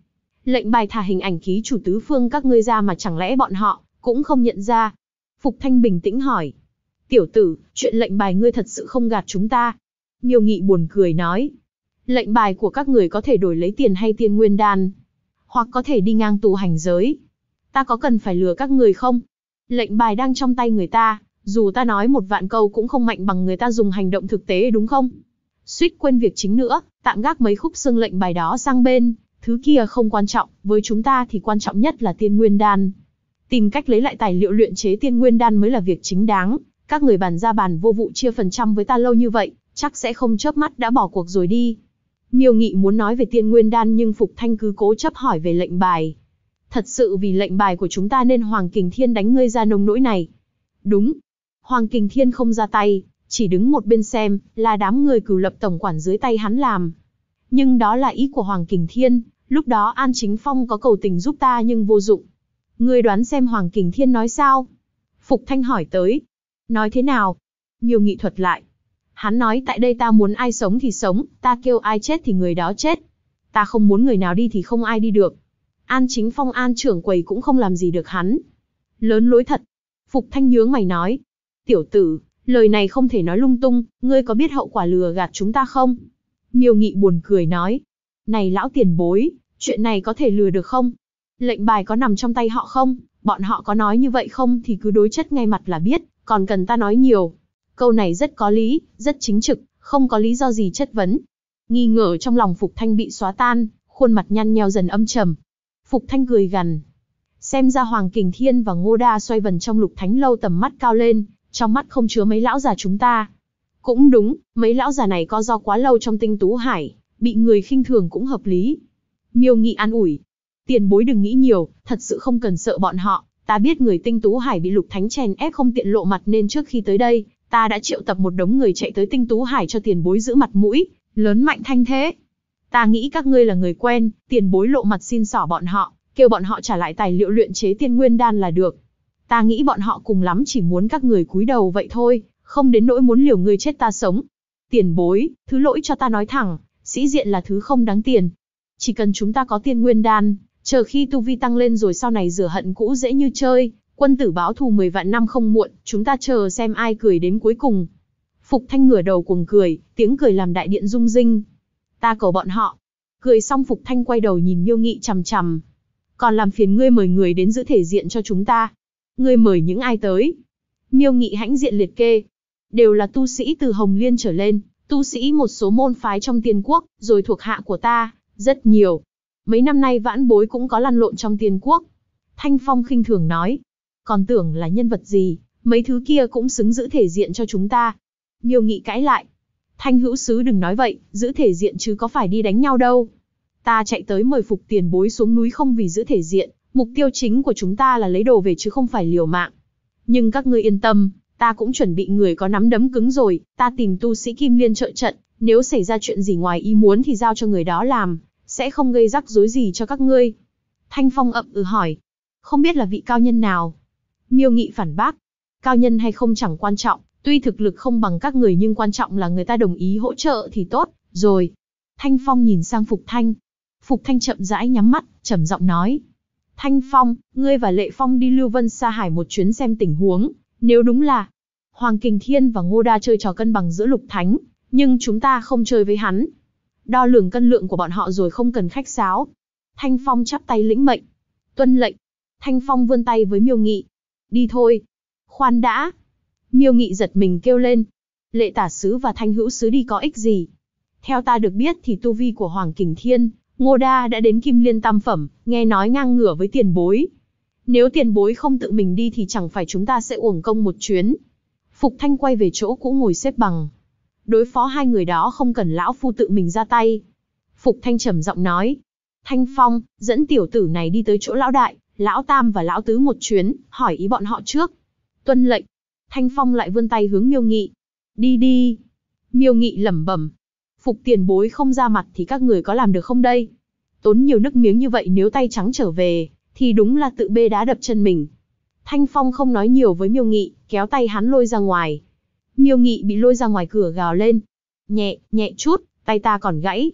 Lệnh bài thả hình ảnh ký chủ tứ phương các ngươi ra mà chẳng lẽ bọn họ cũng không nhận ra? Phục Thanh bình tĩnh hỏi. Tiểu tử, chuyện lệnh bài ngươi thật sự không gạt chúng ta. Miêu Nghị buồn cười nói. Lệnh bài của các người có thể đổi lấy tiền hay tiên nguyên đan, hoặc có thể đi ngang tu hành giới. Ta có cần phải lừa các người không? Lệnh bài đang trong tay người ta, dù ta nói 1.000 câu cũng không mạnh bằng người ta dùng hành động thực tế đúng không? Suýt quên việc chính nữa, tạm gác mấy khúc xương lệnh bài đó sang bên, thứ kia không quan trọng, với chúng ta thì quan trọng nhất là tiên nguyên đan. Tìm cách lấy lại tài liệu luyện chế tiên nguyên đan mới là việc chính đáng. Các người bàn ra bàn vô vụ chia phần trăm với ta lâu như vậy, chắc sẽ không chớp mắt đã bỏ cuộc rồi đi. Miêu Nghị muốn nói về tiên nguyên đan nhưng Phục Thanh cứ cố chấp hỏi về lệnh bài. Thật sự vì lệnh bài của chúng ta nên Hoàng Kình Thiên đánh ngươi ra nông nỗi này? Đúng. Hoàng Kình Thiên không ra tay, chỉ đứng một bên xem, là đám người Cửu Lập tổng quản dưới tay hắn làm. Nhưng đó là ý của Hoàng Kình Thiên, lúc đó An Chính Phong có cầu tình giúp ta nhưng vô dụng. Ngươi đoán xem Hoàng Kình Thiên nói sao? Phục Thanh hỏi tới. Nói thế nào? Miêu Nghị thuật lại. Hắn nói tại đây ta muốn ai sống thì sống, ta kêu ai chết thì người đó chết. Ta không muốn người nào đi thì không ai đi được. An Chính Phong An trưởng quầy cũng không làm gì được hắn. Lớn lối thật. Phục Thanh nhướng mày nói. Tiểu tử, lời này không thể nói lung tung, ngươi có biết hậu quả lừa gạt chúng ta không? Miêu Nghị buồn cười nói. Này lão tiền bối, chuyện này có thể lừa được không? Lệnh bài có nằm trong tay họ không? Bọn họ có nói như vậy không thì cứ đối chất ngay mặt là biết, còn cần ta nói nhiều. Câu này rất có lý, rất chính trực, không có lý do gì chất vấn. Nghi ngờ trong lòng Phục Thanh bị xóa tan, khuôn mặt nhăn nheo dần âm trầm. Phục Thanh cười gằn. Xem ra Hoàng Kình Thiên và Ngô Đa xoay vần trong Lục Thánh lâu tầm mắt cao lên, trong mắt không chứa mấy lão già chúng ta. Cũng đúng, mấy lão già này co do quá lâu trong Tinh Tú Hải, bị người khinh thường cũng hợp lý. Miêu Nghị an ủi. Tiền bối đừng nghĩ nhiều, thật sự không cần sợ bọn họ. Ta biết người Tinh Tú Hải bị Lục Thánh chèn ép không tiện lộ mặt nên trước khi tới đây, ta đã triệu tập một đống người chạy tới Tinh Tú Hải cho tiền bối giữ mặt mũi, lớn mạnh thanh thế. Ta nghĩ các ngươi là người quen, tiền bối lộ mặt xin xỏ bọn họ, kêu bọn họ trả lại tài liệu luyện chế tiên nguyên đan là được. Ta nghĩ bọn họ cùng lắm chỉ muốn các người cúi đầu vậy thôi, không đến nỗi muốn liều ngươi chết ta sống. Tiền bối, thứ lỗi cho ta nói thẳng, sĩ diện là thứ không đáng tiền. Chỉ cần chúng ta có tiên nguyên đan, chờ khi tu vi tăng lên rồi sau này rửa hận cũ dễ như chơi, quân tử báo thù 10 vạn năm không muộn, chúng ta chờ xem ai cười đến cuối cùng. Phục Thanh ngửa đầu cuồng cười, tiếng cười làm đại điện rung rinh. Ta cầu bọn họ. Cười xong Phục Thanh quay đầu nhìn Miêu Nghị chằm chằm. Còn làm phiền ngươi mời người đến giữ thể diện cho chúng ta. Ngươi mời những ai tới? Miêu Nghị hãnh diện liệt kê. Đều là tu sĩ từ Hồng Liên trở lên, tu sĩ một số môn phái trong Tiên Quốc, rồi thuộc hạ của ta, rất nhiều. Mấy năm nay vãn bối cũng có lăn lộn trong Tiên Quốc. Thanh Phong khinh thường nói. Còn tưởng là nhân vật gì, mấy thứ kia cũng xứng giữ thể diện cho chúng ta. Miêu Nghị cãi lại. Thanh hữu sứ đừng nói vậy, giữ thể diện chứ có phải đi đánh nhau đâu. Ta chạy tới mời Phục tiền bối xuống núi không vì giữ thể diện, mục tiêu chính của chúng ta là lấy đồ về chứ không phải liều mạng. Nhưng các ngươi yên tâm, ta cũng chuẩn bị người có nắm đấm cứng rồi, ta tìm tu sĩ Kim Liên trợ trận, nếu xảy ra chuyện gì ngoài ý muốn thì giao cho người đó làm, sẽ không gây rắc rối gì cho các ngươi. Thanh Phong ậm ừ hỏi, không biết là vị cao nhân nào? Miêu Nghị phản bác, cao nhân hay không chẳng quan trọng, tuy thực lực không bằng các người nhưng quan trọng là người ta đồng ý hỗ trợ thì tốt, rồi. Thanh Phong nhìn sang Phục Thanh. Phục Thanh chậm rãi nhắm mắt, trầm giọng nói. Thanh Phong, ngươi và Lệ Phong đi Lưu Vân Sa Hải một chuyến xem tình huống, nếu đúng là Hoàng Kình Thiên và Ngô Đa chơi trò cân bằng giữa Lục Thánh, nhưng chúng ta không chơi với hắn. Đo lường cân lượng của bọn họ rồi không cần khách sáo. Thanh Phong chắp tay lĩnh mệnh. Tuân lệnh. Thanh Phong vươn tay với Miêu Nghị. Đi thôi. Khoan đã. Miêu Nghị giật mình kêu lên. Lệ tả sứ và Thanh hữu sứ đi có ích gì? Theo ta được biết thì tu vi của Hoàng Kình Thiên, Ngô Đa đã đến Kim Liên tam phẩm, nghe nói ngang ngửa với tiền bối. Nếu tiền bối không tự mình đi thì chẳng phải chúng ta sẽ uổng công một chuyến. Phục Thanh quay về chỗ cũ ngồi xếp bằng. Đối phó hai người đó không cần lão phu tự mình ra tay. Phục Thanh trầm giọng nói. Thanh Phong, dẫn tiểu tử này đi tới chỗ lão đại, lão tam và lão tứ một chuyến, hỏi ý bọn họ trước. Tuân lệnh. Thanh Phong lại vươn tay hướng Miêu Nghị. Đi đi. Miêu Nghị lẩm bẩm. Phục tiền bối không ra mặt thì các người có làm được không đây? Tốn nhiều nước miếng như vậy nếu tay trắng trở về, thì đúng là tự bê đá đập chân mình. Thanh Phong không nói nhiều với Miêu Nghị, kéo tay hắn lôi ra ngoài. Miêu Nghị bị lôi ra ngoài cửa gào lên. Nhẹ, nhẹ chút, tay ta còn gãy.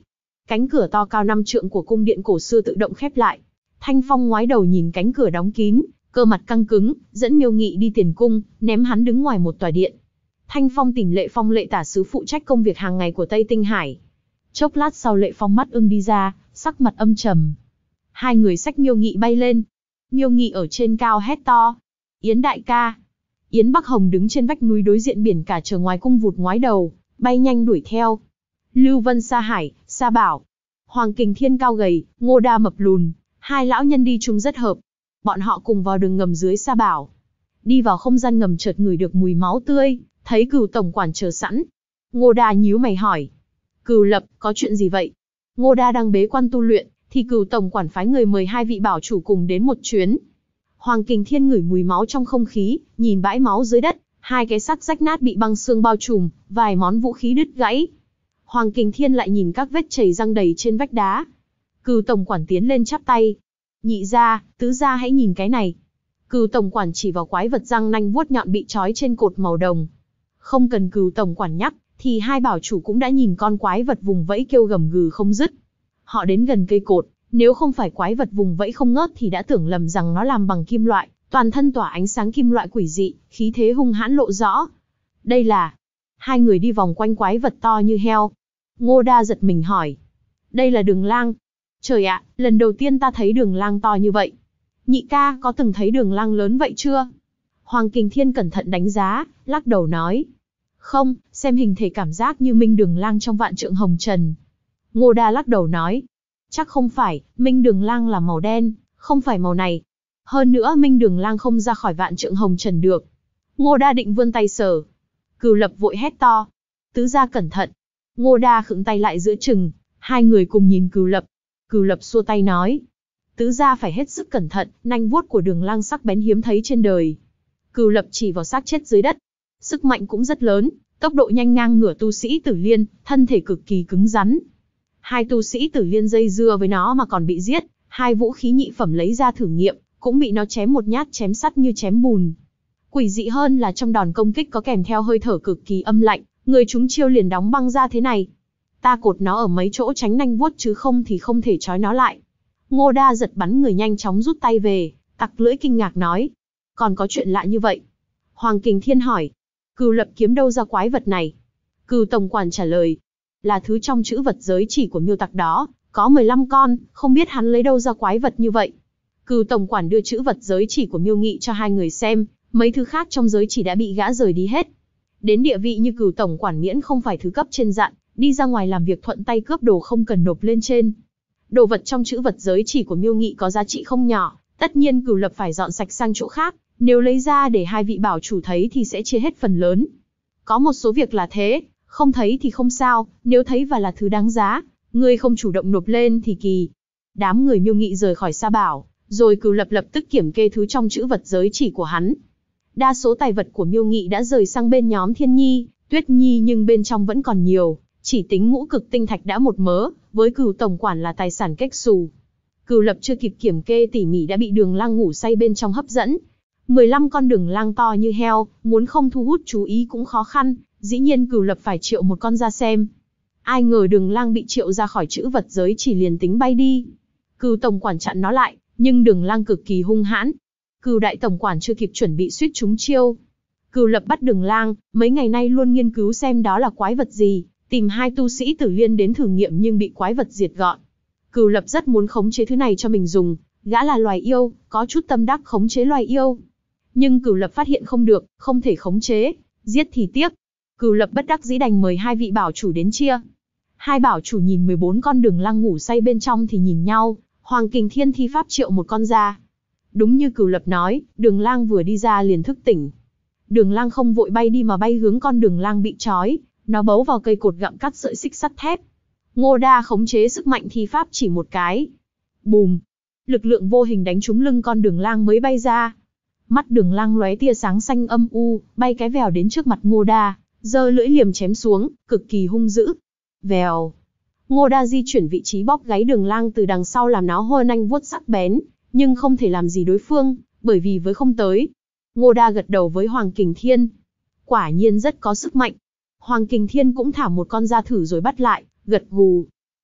Cánh cửa to cao 5 trượng của cung điện cổ xưa tự động khép lại. Thanh Phong ngoái đầu nhìn cánh cửa đóng kín, cơ mặt căng cứng, dẫn Miêu Nghị đi tiền cung, ném hắn đứng ngoài một tòa điện. Thanh Phong tìm Lệ Phong lệ tả sứ phụ trách công việc hàng ngày của Tây Tinh Hải. Chốc lát sau Lệ Phong mắt ưng đi ra, sắc mặt âm trầm. Hai người xách Miêu Nghị bay lên. Miêu Nghị ở trên cao hét to: Yến đại ca! Yến Bắc Hồng đứng trên vách núi đối diện biển cả chờ ngoài cung vụt ngoái đầu, bay nhanh đuổi theo. Lưu Vân Sa Hải, Sa Bảo, Hoàng Kình Thiên cao gầy, Ngô Đa mập lùn, hai lão nhân đi chung rất hợp. Bọn họ cùng vào đường ngầm dưới Sa Bảo. Đi vào không gian ngầm chợt ngửi được mùi máu tươi, thấy Cửu tổng quản chờ sẵn. Ngô Đa nhíu mày hỏi: Cửu Lập, có chuyện gì vậy? Ngô Đa đang bế quan tu luyện, thì Cửu tổng quản phái người mời hai vị bảo chủ cùng đến một chuyến. Hoàng Kình Thiên ngửi mùi máu trong không khí, nhìn bãi máu dưới đất, hai cái xác rách nát bị băng xương bao trùm, vài món vũ khí đứt gãy. Hoàng Kình Thiên lại nhìn các vết chảy răng đầy trên vách đá. Cửu tổng quản tiến lên chắp tay: Nhị gia, tứ gia hãy nhìn cái này. Cửu tổng quản chỉ vào quái vật răng nanh vuốt nhọn bị trói trên cột màu đồng. Không cần Cửu tổng quản nhắc, thì hai bảo chủ cũng đã nhìn con quái vật vùng vẫy kêu gầm gừ không dứt. Họ đến gần cây cột, nếu không phải quái vật vùng vẫy không ngớt thì đã tưởng lầm rằng nó làm bằng kim loại, toàn thân tỏa ánh sáng kim loại quỷ dị, khí thế hung hãn lộ rõ. Đây là... Hai người đi vòng quanh quái vật to như heo. Ngô Đa giật mình hỏi: Đây là đường lang? Trời ạ, lần đầu tiên ta thấy đường lang to như vậy. Nhị ca, có từng thấy đường lang lớn vậy chưa? Hoàng Kình Thiên cẩn thận đánh giá, lắc đầu nói: Không, xem hình thể cảm giác như minh đường lang trong vạn trượng hồng trần. Ngô Đa lắc đầu nói: Chắc không phải, minh đường lang là màu đen, không phải màu này. Hơn nữa minh đường lang không ra khỏi vạn trượng hồng trần được. Ngô Đa định vươn tay sờ. Cửu Lập vội hét to: Tứ gia cẩn thận. Ngô Đa khựng tay lại giữa chừng, hai người cùng nhìn Cửu Lập. Cửu Lập xua tay nói: Tứ gia phải hết sức cẩn thận, nanh vuốt của đường lang sắc bén hiếm thấy trên đời. Cửu Lập chỉ vào xác chết dưới đất. Sức mạnh cũng rất lớn, tốc độ nhanh ngang ngửa tu sĩ Tử Liên, thân thể cực kỳ cứng rắn. Hai tu sĩ Tử Liên dây dưa với nó mà còn bị giết, hai vũ khí nhị phẩm lấy ra thử nghiệm, cũng bị nó chém một nhát chém sắt như chém bùn. Quỷ dị hơn là trong đòn công kích có kèm theo hơi thở cực kỳ âm lạnh, người chúng chiêu liền đóng băng ra thế này. Ta cột nó ở mấy chỗ tránh nanh vuốt chứ không thì không thể trói nó lại. Ngô Đa giật bắn người nhanh chóng rút tay về, tặc lưỡi kinh ngạc nói: Còn có chuyện lạ như vậy? Hoàng Kình Thiên hỏi: Cửu Lập kiếm đâu ra quái vật này? Cửu tổng quản trả lời: Là thứ trong chữ vật giới chỉ của Miêu tặc đó, có 15 con, không biết hắn lấy đâu ra quái vật như vậy. Cửu tổng quản đưa chữ vật giới chỉ của Miêu Nghị cho hai người xem, mấy thứ khác trong giới chỉ đã bị gã rời đi hết. Đến địa vị như Cửu tổng quản miễn không phải thứ cấp trên dặn, đi ra ngoài làm việc thuận tay cướp đồ không cần nộp lên trên. Đồ vật trong chữ vật giới chỉ của Miêu Nghị có giá trị không nhỏ, tất nhiên Cửu Lập phải dọn sạch sang chỗ khác, nếu lấy ra để hai vị bảo chủ thấy thì sẽ chia hết phần lớn. Có một số việc là thế, không thấy thì không sao, nếu thấy và là thứ đáng giá, ngươi không chủ động nộp lên thì kỳ. Đám người Miêu Nghị rời khỏi Sa Bảo, rồi Cửu Lập lập tức kiểm kê thứ trong chữ vật giới chỉ của hắn. Đa số tài vật của Miêu Nghị đã rời sang bên nhóm Thiên Nhi, Tuyết Nhi nhưng bên trong vẫn còn nhiều, chỉ tính ngũ cực tinh thạch đã một mớ, với Cửu tổng quản là tài sản kếch xù. Cửu Lập chưa kịp kiểm kê tỉ mỉ đã bị đường lang ngủ say bên trong hấp dẫn. 15 con đường lang to như heo, muốn không thu hút chú ý cũng khó khăn, dĩ nhiên Cửu Lập phải triệu một con ra xem. Ai ngờ đường lang bị triệu ra khỏi chữ vật giới chỉ liền tính bay đi. Cửu tổng quản chặn nó lại, nhưng đường lang cực kỳ hung hãn. Cửu đại tổng quản chưa kịp chuẩn bị suýt trúng chiêu. Cửu Lập bắt đường lang, mấy ngày nay luôn nghiên cứu xem đó là quái vật gì, tìm hai tu sĩ Tử Liên đến thử nghiệm nhưng bị quái vật diệt gọn. Cửu Lập rất muốn khống chế thứ này cho mình dùng, gã là loài yêu, có chút tâm đắc khống chế loài yêu. Nhưng Cửu Lập phát hiện không được, không thể khống chế, giết thì tiếc. Cửu Lập bất đắc dĩ đành mời hai vị bảo chủ đến chia. Hai bảo chủ nhìn 14 con đường lang ngủ say bên trong thì nhìn nhau, Hoàng Kình Thiên thi pháp triệu một con ra. Đúng như Cửu Lập nói, đường lang vừa đi ra liền thức tỉnh. Đường lang không vội bay đi mà bay hướng con đường lang bị trói, nó bấu vào cây cột gặm cắt sợi xích sắt thép. Ngô Đa khống chế sức mạnh thi pháp chỉ một cái. Bùm! Lực lượng vô hình đánh trúng lưng con đường lang mới bay ra. Mắt đường lang lóe tia sáng xanh âm u, bay cái vèo đến trước mặt Ngô Đa, giơ lưỡi liềm chém xuống, cực kỳ hung dữ. Vèo! Ngô Đa di chuyển vị trí bóp gáy đường lang từ đằng sau làm nó hơ nanh vuốt sắc bén, nhưng không thể làm gì đối phương, bởi vì với không tới. Ngô Đa gật đầu với Hoàng Kình Thiên. Quả nhiên rất có sức mạnh. Hoàng Kình Thiên cũng thả một con ra thử rồi bắt lại, gật gù.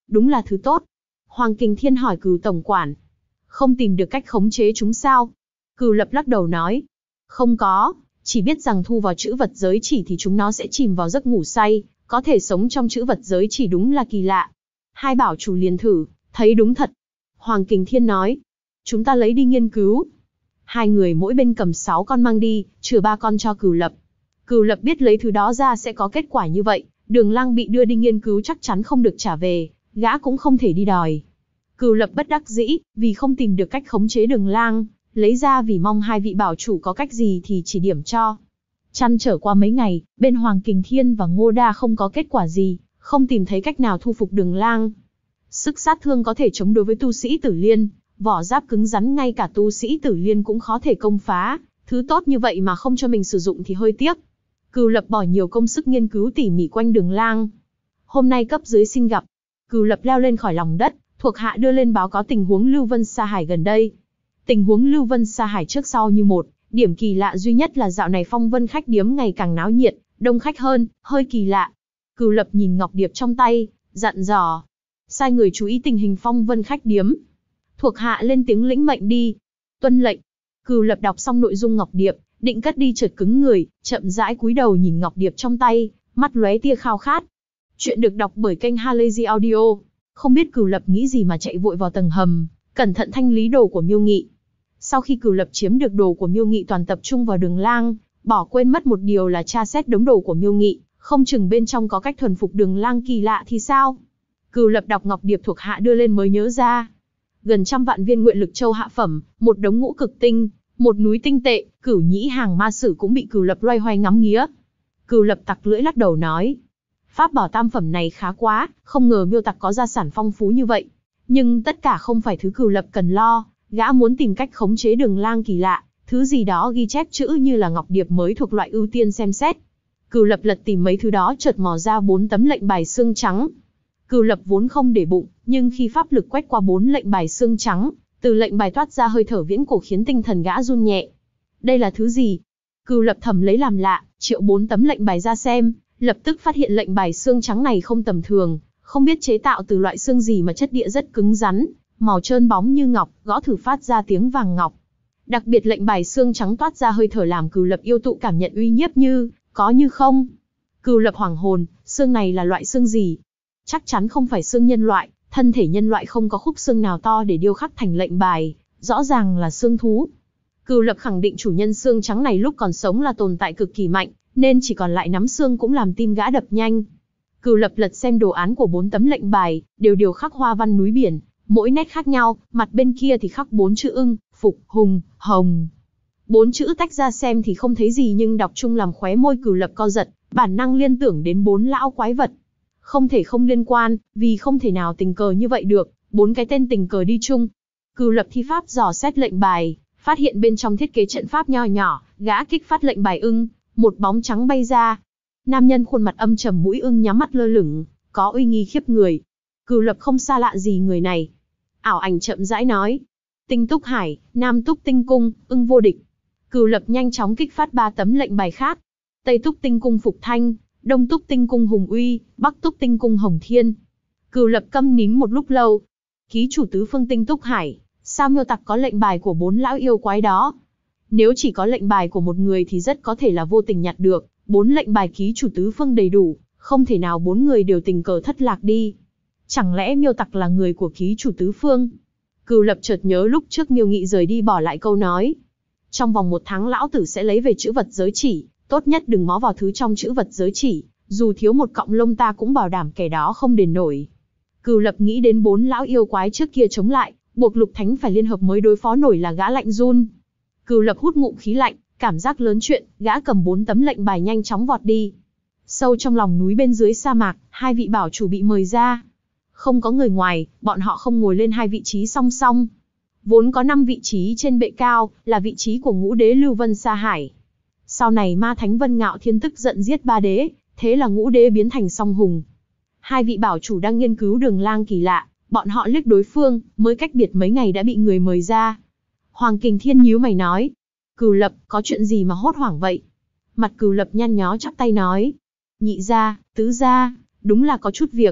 đúng là thứ tốt. Hoàng Kình Thiên hỏi Cửu tổng quản, không tìm được cách khống chế chúng sao? Cửu Lập lắc đầu nói, không có, chỉ biết rằng thu vào trữ vật giới chỉ thì chúng nó sẽ chìm vào giấc ngủ say, có thể sống trong trữ vật giới chỉ đúng là kỳ lạ. Hai bảo chủ liền thử, thấy đúng thật. Hoàng Kình Thiên nói, chúng ta lấy đi nghiên cứu. Hai người mỗi bên cầm 6 con mang đi, trừ 3 con cho Cửu Lập. Cửu Lập biết lấy thứ đó ra sẽ có kết quả như vậy, Đường Lang bị đưa đi nghiên cứu chắc chắn không được trả về, gã cũng không thể đi đòi. Cửu Lập bất đắc dĩ, vì không tìm được cách khống chế Đường Lang, lấy ra vì mong hai vị bảo chủ có cách gì thì chỉ điểm cho. Trăn trở qua mấy ngày, bên Hoàng Kình Thiên và Ngô Đa không có kết quả gì, không tìm thấy cách nào thu phục Đường Lang. Sức sát thương có thể chống đối với tu sĩ Tử Liên, vỏ giáp cứng rắn ngay cả tu sĩ Tử Liên cũng khó thể công phá, thứ tốt như vậy mà không cho mình sử dụng thì hơi tiếc. Cửu Lập bỏ nhiều công sức nghiên cứu tỉ mỉ quanh Đường Lang. Hôm nay cấp dưới xin gặp. Cửu Lập leo lên khỏi lòng đất, thuộc hạ đưa lên báo cáo tình huống Lưu Vân Sa Hải gần đây. Tình huống Lưu Vân Sa Hải trước sau như một, điểm kỳ lạ duy nhất là dạo này Phong Vân khách điếm ngày càng náo nhiệt, đông khách hơn, hơi kỳ lạ. Cửu Lập nhìn ngọc điệp trong tay, dặn dò, sai người chú ý tình hình Phong Vân khách điếm. Thuộc hạ lên tiếng lĩnh mệnh đi. Tuân lệnh. Cửu Lập đọc xong nội dung ngọc điệp, định cất đi chợt cứng người, chậm rãi cúi đầu nhìn ngọc điệp trong tay, mắt lóe tia khao khát. Chuyện được đọc bởi kênh Halazy Audio. Không biết Cửu Lập nghĩ gì mà chạy vội vào tầng hầm, cẩn thận thanh lý đồ của Miêu Nghị. Sau khi Cửu Lập chiếm được đồ của Miêu Nghị toàn tập trung vào Đường Lang, bỏ quên mất một điều là tra xét đống đồ của Miêu Nghị, không chừng bên trong có cách thuần phục Đường Lang kỳ lạ thì sao? Cửu Lập đọc ngọc điệp thuộc hạ đưa lên mới nhớ ra. Gần 100 vạn viên nguyện lực châu hạ phẩm, một đống ngũ cực tinh, một núi tinh tệ, Cửu Nhĩ hàng ma sử cũng bị Cửu Lập loay hoay ngắm nghía. Cửu Lập tặc lưỡi lắc đầu nói, pháp bảo tam phẩm này khá quá, không ngờ Miêu tặc có gia sản phong phú như vậy. Nhưng tất cả không phải thứ Cửu Lập cần lo, gã muốn tìm cách khống chế Đường Lang kỳ lạ, thứ gì đó ghi chép chữ như là ngọc điệp mới thuộc loại ưu tiên xem xét. Cửu Lập lật tìm mấy thứ đó chợt mò ra 4 tấm lệnh bài xương trắng. Cửu Lập vốn không để bụng, nhưng khi pháp lực quét qua 4 lệnh bài xương trắng, từ lệnh bài toát ra hơi thở viễn cổ khiến tinh thần gã run nhẹ. Đây là thứ gì? Cửu Lập thầm lấy làm lạ, triệu 4 tấm lệnh bài ra xem, lập tức phát hiện lệnh bài xương trắng này không tầm thường, không biết chế tạo từ loại xương gì mà chất địa rất cứng rắn, màu trơn bóng như ngọc, gõ thử phát ra tiếng vàng ngọc. Đặc biệt lệnh bài xương trắng toát ra hơi thở làm Cửu Lập yêu tụ cảm nhận uy nhiếp như có như không. Cửu Lập hoảng hồn, xương này là loại xương gì? Chắc chắn không phải xương nhân loại, thân thể nhân loại không có khúc xương nào to để điêu khắc thành lệnh bài, rõ ràng là xương thú. Cửu Lập khẳng định chủ nhân xương trắng này lúc còn sống là tồn tại cực kỳ mạnh, nên chỉ còn lại nắm xương cũng làm tim gã đập nhanh. Cửu Lập lật xem đồ án của 4 tấm lệnh bài, đều khắc hoa văn núi biển, mỗi nét khác nhau, mặt bên kia thì khắc 4 chữ ưng, phục, hùng, hồng. 4 chữ tách ra xem thì không thấy gì nhưng đọc chung làm khóe môi Cửu Lập co giật, bản năng liên tưởng đến 4 lão quái vật. Không thể không liên quan, vì không thể nào tình cờ như vậy được, 4 cái tên tình cờ đi chung. Cửu Lập thi pháp dò xét lệnh bài, phát hiện bên trong thiết kế trận pháp nho nhỏ, gã kích phát lệnh bài ưng, một bóng trắng bay ra. Nam nhân khuôn mặt âm trầm mũi ưng nhắm mắt lơ lửng, có uy nghi khiếp người. Cửu Lập không xa lạ gì người này. Ảo ảnh chậm rãi nói, Tinh Túc Hải, Nam Túc Tinh Cung, ưng vô địch. Cửu Lập nhanh chóng kích phát 3 tấm lệnh bài khác. Tây Túc Tinh Cung Phục Thanh, Đông Túc Tinh Cung Hùng Uy, Bắc Túc Tinh Cung Hồng Thiên. Cửu Lập câm nín một lúc lâu. Ký chủ tứ phương Tinh Túc Hải, sao Miêu tặc có lệnh bài của 4 lão yêu quái đó? Nếu chỉ có lệnh bài của một người thì rất có thể là vô tình nhặt được, 4 lệnh bài ký chủ tứ phương đầy đủ, không thể nào 4 người đều tình cờ thất lạc đi. Chẳng lẽ Miêu tặc là người của ký chủ tứ phương? Cửu Lập chợt nhớ lúc trước Miêu Nghị rời đi bỏ lại câu nói. Trong vòng 1 tháng lão tử sẽ lấy về chữ vật giới chỉ, tốt nhất đừng mó vào thứ trong chữ vật giới chỉ, dù thiếu một cọng lông ta cũng bảo đảm kẻ đó không đền nổi. Cửu Lập nghĩ đến 4 lão yêu quái trước kia chống lại, buộc Lục Thánh phải liên hợp mới đối phó nổi là gã lạnh run. Cửu Lập hút ngụm khí lạnh, cảm giác lớn chuyện, gã cầm 4 tấm lệnh bài nhanh chóng vọt đi. Sâu trong lòng núi bên dưới sa mạc, 2 vị bảo chủ bị mời ra. Không có người ngoài, bọn họ không ngồi lên 2 vị trí song song. Vốn có 5 vị trí trên bệ cao, là vị trí của ngũ đế Lưu Vân Sa Hải. Sau này ma thánh Vân Ngạo Thiên tức giận giết 3 đế, thế là ngũ đế biến thành song hùng. 2 vị bảo chủ đang nghiên cứu Đường Lang kỳ lạ, bọn họ liếc đối phương, mới cách biệt mấy ngày đã bị người mời ra. Hoàng Kình Thiên nhíu mày nói, Cửu Lập, có chuyện gì mà hốt hoảng vậy? Mặt Cửu Lập nhăn nhó chắp tay nói, nhị gia, tứ gia, đúng là có chút việc.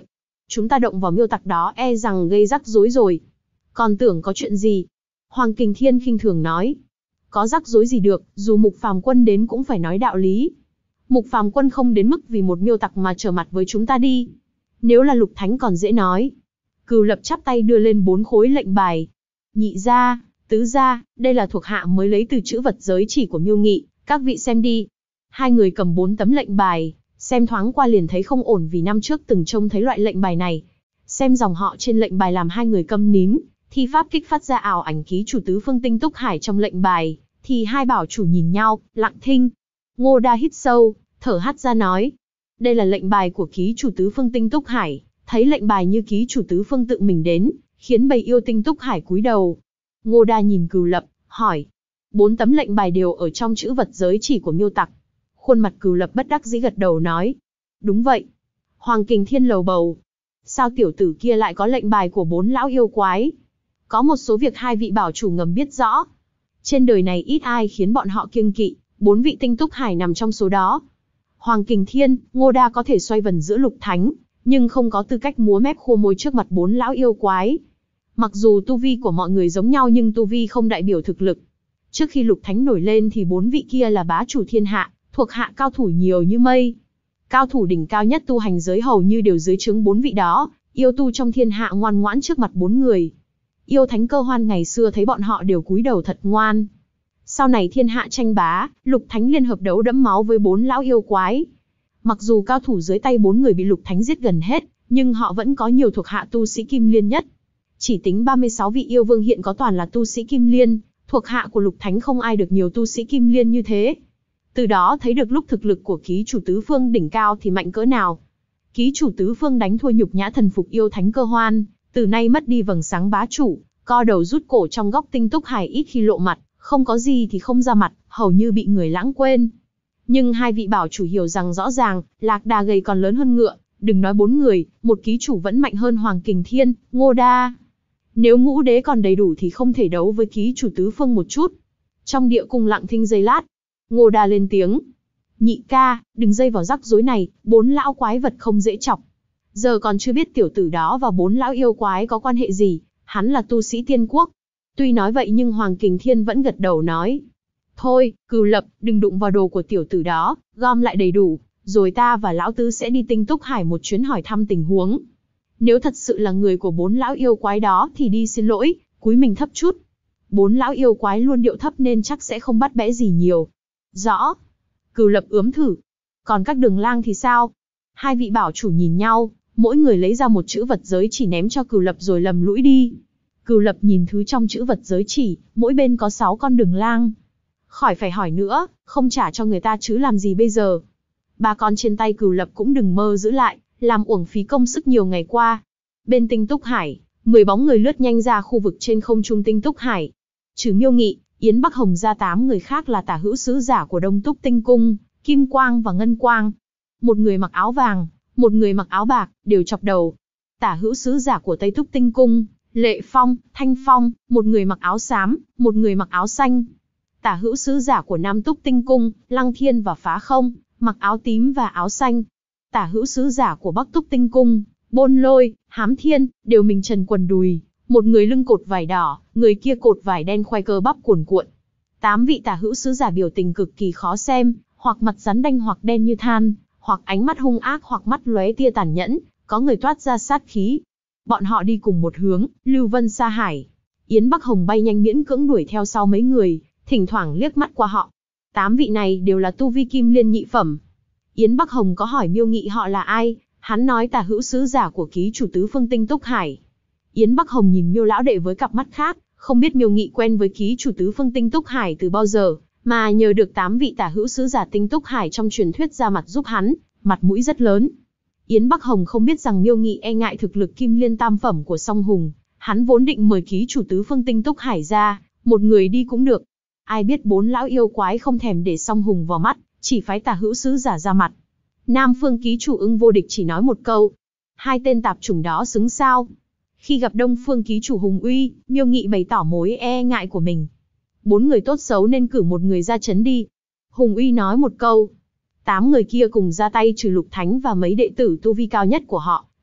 Chúng ta động vào Miêu Tặc đó e rằng gây rắc rối rồi. Còn tưởng có chuyện gì? Hoàng Kình Thiên khinh thường nói. Có rắc rối gì được, dù Mục Phàm Quân đến cũng phải nói đạo lý. Mục Phàm Quân không đến mức vì một Miêu Tặc mà trở mặt với chúng ta đi. Nếu là Lục Thánh còn dễ nói. Cừu Lập chắp tay đưa lên 4 khối lệnh bài. Nhị gia, tứ gia, đây là thuộc hạ mới lấy từ chữ vật giới chỉ của Miêu Nghị, các vị xem đi. Hai người cầm 4 tấm lệnh bài, xem thoáng qua liền thấy không ổn vì năm trước từng trông thấy loại lệnh bài này. Xem dòng họ trên lệnh bài làm hai người câm nín, thi pháp kích phát ra ảo ảnh ký chủ tứ phương Tinh Túc Hải trong lệnh bài, thì hai bảo chủ nhìn nhau, lặng thinh. Ngô Đa hít sâu, thở hắt ra nói. Đây là lệnh bài của ký chủ tứ phương Tinh Túc Hải, thấy lệnh bài như ký chủ tứ phương tự mình đến, khiến bầy yêu Tinh Túc Hải cúi đầu. Ngô Đa nhìn Cừu Lập, hỏi. 4 tấm lệnh bài đều ở trong chữ vật giới chỉ của Miêu Tặc. Khuôn mặt Cừu Lập bất đắc dĩ gật đầu nói. Đúng vậy. Hoàng Kình Thiên lầu bầu. Sao tiểu tử kia lại có lệnh bài của 4 lão yêu quái? Có một số việc hai vị bảo chủ ngầm biết rõ. Trên đời này ít ai khiến bọn họ kiêng kỵ, 4 vị Tinh Túc Hải nằm trong số đó. Hoàng Kình Thiên, Ngô Đa có thể xoay vần giữa Lục Thánh, nhưng không có tư cách múa mép khua môi trước mặt 4 lão yêu quái. Mặc dù tu vi của mọi người giống nhau nhưng tu vi không đại biểu thực lực. Trước khi Lục Thánh nổi lên thì 4 vị kia là bá chủ thiên hạ, thuộc hạ cao thủ nhiều như mây. Cao thủ đỉnh cao nhất tu hành giới hầu như đều dưới trướng 4 vị đó, yêu tu trong thiên hạ ngoan ngoãn trước mặt 4 người. Yêu Thánh Cơ Hoan ngày xưa thấy bọn họ đều cúi đầu thật ngoan. Sau này thiên hạ tranh bá, Lục Thánh liên hợp đấu đẫm máu với 4 lão yêu quái. Mặc dù cao thủ dưới tay 4 người bị Lục Thánh giết gần hết, nhưng họ vẫn có nhiều thuộc hạ tu sĩ Kim Liên nhất. Chỉ tính 36 vị yêu vương hiện có toàn là tu sĩ Kim Liên, thuộc hạ của Lục Thánh không ai được nhiều tu sĩ Kim Liên như thế. Từ đó thấy được lúc thực lực của ký chủ tứ phương đỉnh cao thì mạnh cỡ nào. Ký chủ tứ phương đánh thua nhục nhã thần phục yêu Thánh Cơ Hoan, từ nay mất đi vầng sáng bá chủ, co đầu rút cổ trong góc Tinh Túc Hải ít khi lộ mặt, không có gì thì không ra mặt, hầu như bị người lãng quên. Nhưng hai vị bảo chủ hiểu rằng rõ ràng, lạc đà gầy còn lớn hơn ngựa, đừng nói 4 người, một ký chủ vẫn mạnh hơn Hoàng Kình Thiên, Ngô Đa. Nếu ngũ đế còn đầy đủ thì không thể đấu với ký chủ tứ phương một chút. Trong địa cung lặng thinh giây lát, Ngô Đa lên tiếng. Nhị ca, đừng dây vào rắc rối này, 4 lão quái vật không dễ chọc. Giờ còn chưa biết tiểu tử đó và 4 lão yêu quái có quan hệ gì, hắn là tu sĩ tiên quốc. Tuy nói vậy nhưng Hoàng Kình Thiên vẫn gật đầu nói. Thôi, Cừu Lập, đừng đụng vào đồ của tiểu tử đó, gom lại đầy đủ, rồi ta và lão tứ sẽ đi Tinh Túc Hải một chuyến hỏi thăm tình huống. Nếu thật sự là người của 4 lão yêu quái đó thì đi xin lỗi, cúi mình thấp chút. 4 lão yêu quái luôn điệu thấp nên chắc sẽ không bắt bẽ gì nhiều. Rõ. Cừu Lập ướm thử. Còn các đường lang thì sao? Hai vị bảo chủ nhìn nhau, mỗi người lấy ra một chữ vật giới chỉ ném cho Cừu Lập rồi lầm lũi đi. Cừu Lập nhìn thứ trong chữ vật giới chỉ, mỗi bên có 6 con đường lang. Khỏi phải hỏi nữa, không trả cho người ta chứ làm gì bây giờ. 3 con trên tay Cừu Lập cũng đừng mơ giữ lại, làm uổng phí công sức nhiều ngày qua. Bên Tinh Túc Hải, 10 bóng người lướt nhanh ra khu vực trên không trung Tinh Túc Hải. Trừ Miêu Nghị, Yến Bắc Hồng ra 8 người khác là tả hữu sứ giả của Đông Túc Tinh Cung, Kim Quang và Ngân Quang. Một người mặc áo vàng, một người mặc áo bạc, đều chọc đầu. Tả hữu sứ giả của Tây Túc Tinh Cung, Lệ Phong, Thanh Phong, một người mặc áo xám, một người mặc áo xanh. Tả hữu sứ giả của Nam Túc Tinh Cung, Lăng Thiên và Phá Không, mặc áo tím và áo xanh. Tả hữu sứ giả của Bắc Túc Tinh Cung, Bôn Lôi, Hám Thiên, đều mình trần quần đùi, một người lưng cột vải đỏ, người kia cột vải đen khoai cơ bắp cuồn cuộn. 8 vị tả hữu sứ giả biểu tình cực kỳ khó xem, hoặc mặt rắn đanh hoặc đen như than, hoặc ánh mắt hung ác hoặc mắt lóe tia tàn nhẫn, có người toát ra sát khí. Bọn họ đi cùng một hướng, Lưu Vân Sa Hải. Yến Bắc Hồng bay nhanh miễn cưỡng đuổi theo sau mấy người, thỉnh thoảng liếc mắt qua họ. 8 vị này đều là tu vi Kim Liên nhị phẩm. Yến Bắc Hồng có hỏi Miêu Nghị họ là ai, hắn nói tả hữu sứ giả của ký chủ tứ phương Tinh Túc Hải. Yến Bắc Hồng nhìn Miêu lão đệ với cặp mắt khác, không biết Miêu Nghị quen với ký chủ tứ phương Tinh Túc Hải từ bao giờ, mà nhờ được 8 vị tả hữu sứ giả Tinh Túc Hải trong truyền thuyết ra mặt giúp hắn, mặt mũi rất lớn. Yến Bắc Hồng không biết rằng Miêu Nghị e ngại thực lực Kim Liên tam phẩm của Song Hùng, hắn vốn định mời ký chủ tứ phương Tinh Túc Hải ra, một người đi cũng được. Ai biết 4 lão yêu quái không thèm để Song Hùng vào mắt, chỉ phái tả hữu sứ giả ra mặt. Nam phương ký chủ Ưng Vô Địch chỉ nói một câu, 2 tên tạp chủng đó xứng sao? Khi gặp Đông phương ký chủ Hùng Uy, Miêu Nghị bày tỏ mối e ngại của mình. 4 người tốt xấu nên cử một người ra chấn đi. Hùng Uy nói một câu. 8 người kia cùng ra tay trừ Lục Thánh và mấy đệ tử tu vi cao nhất của họ,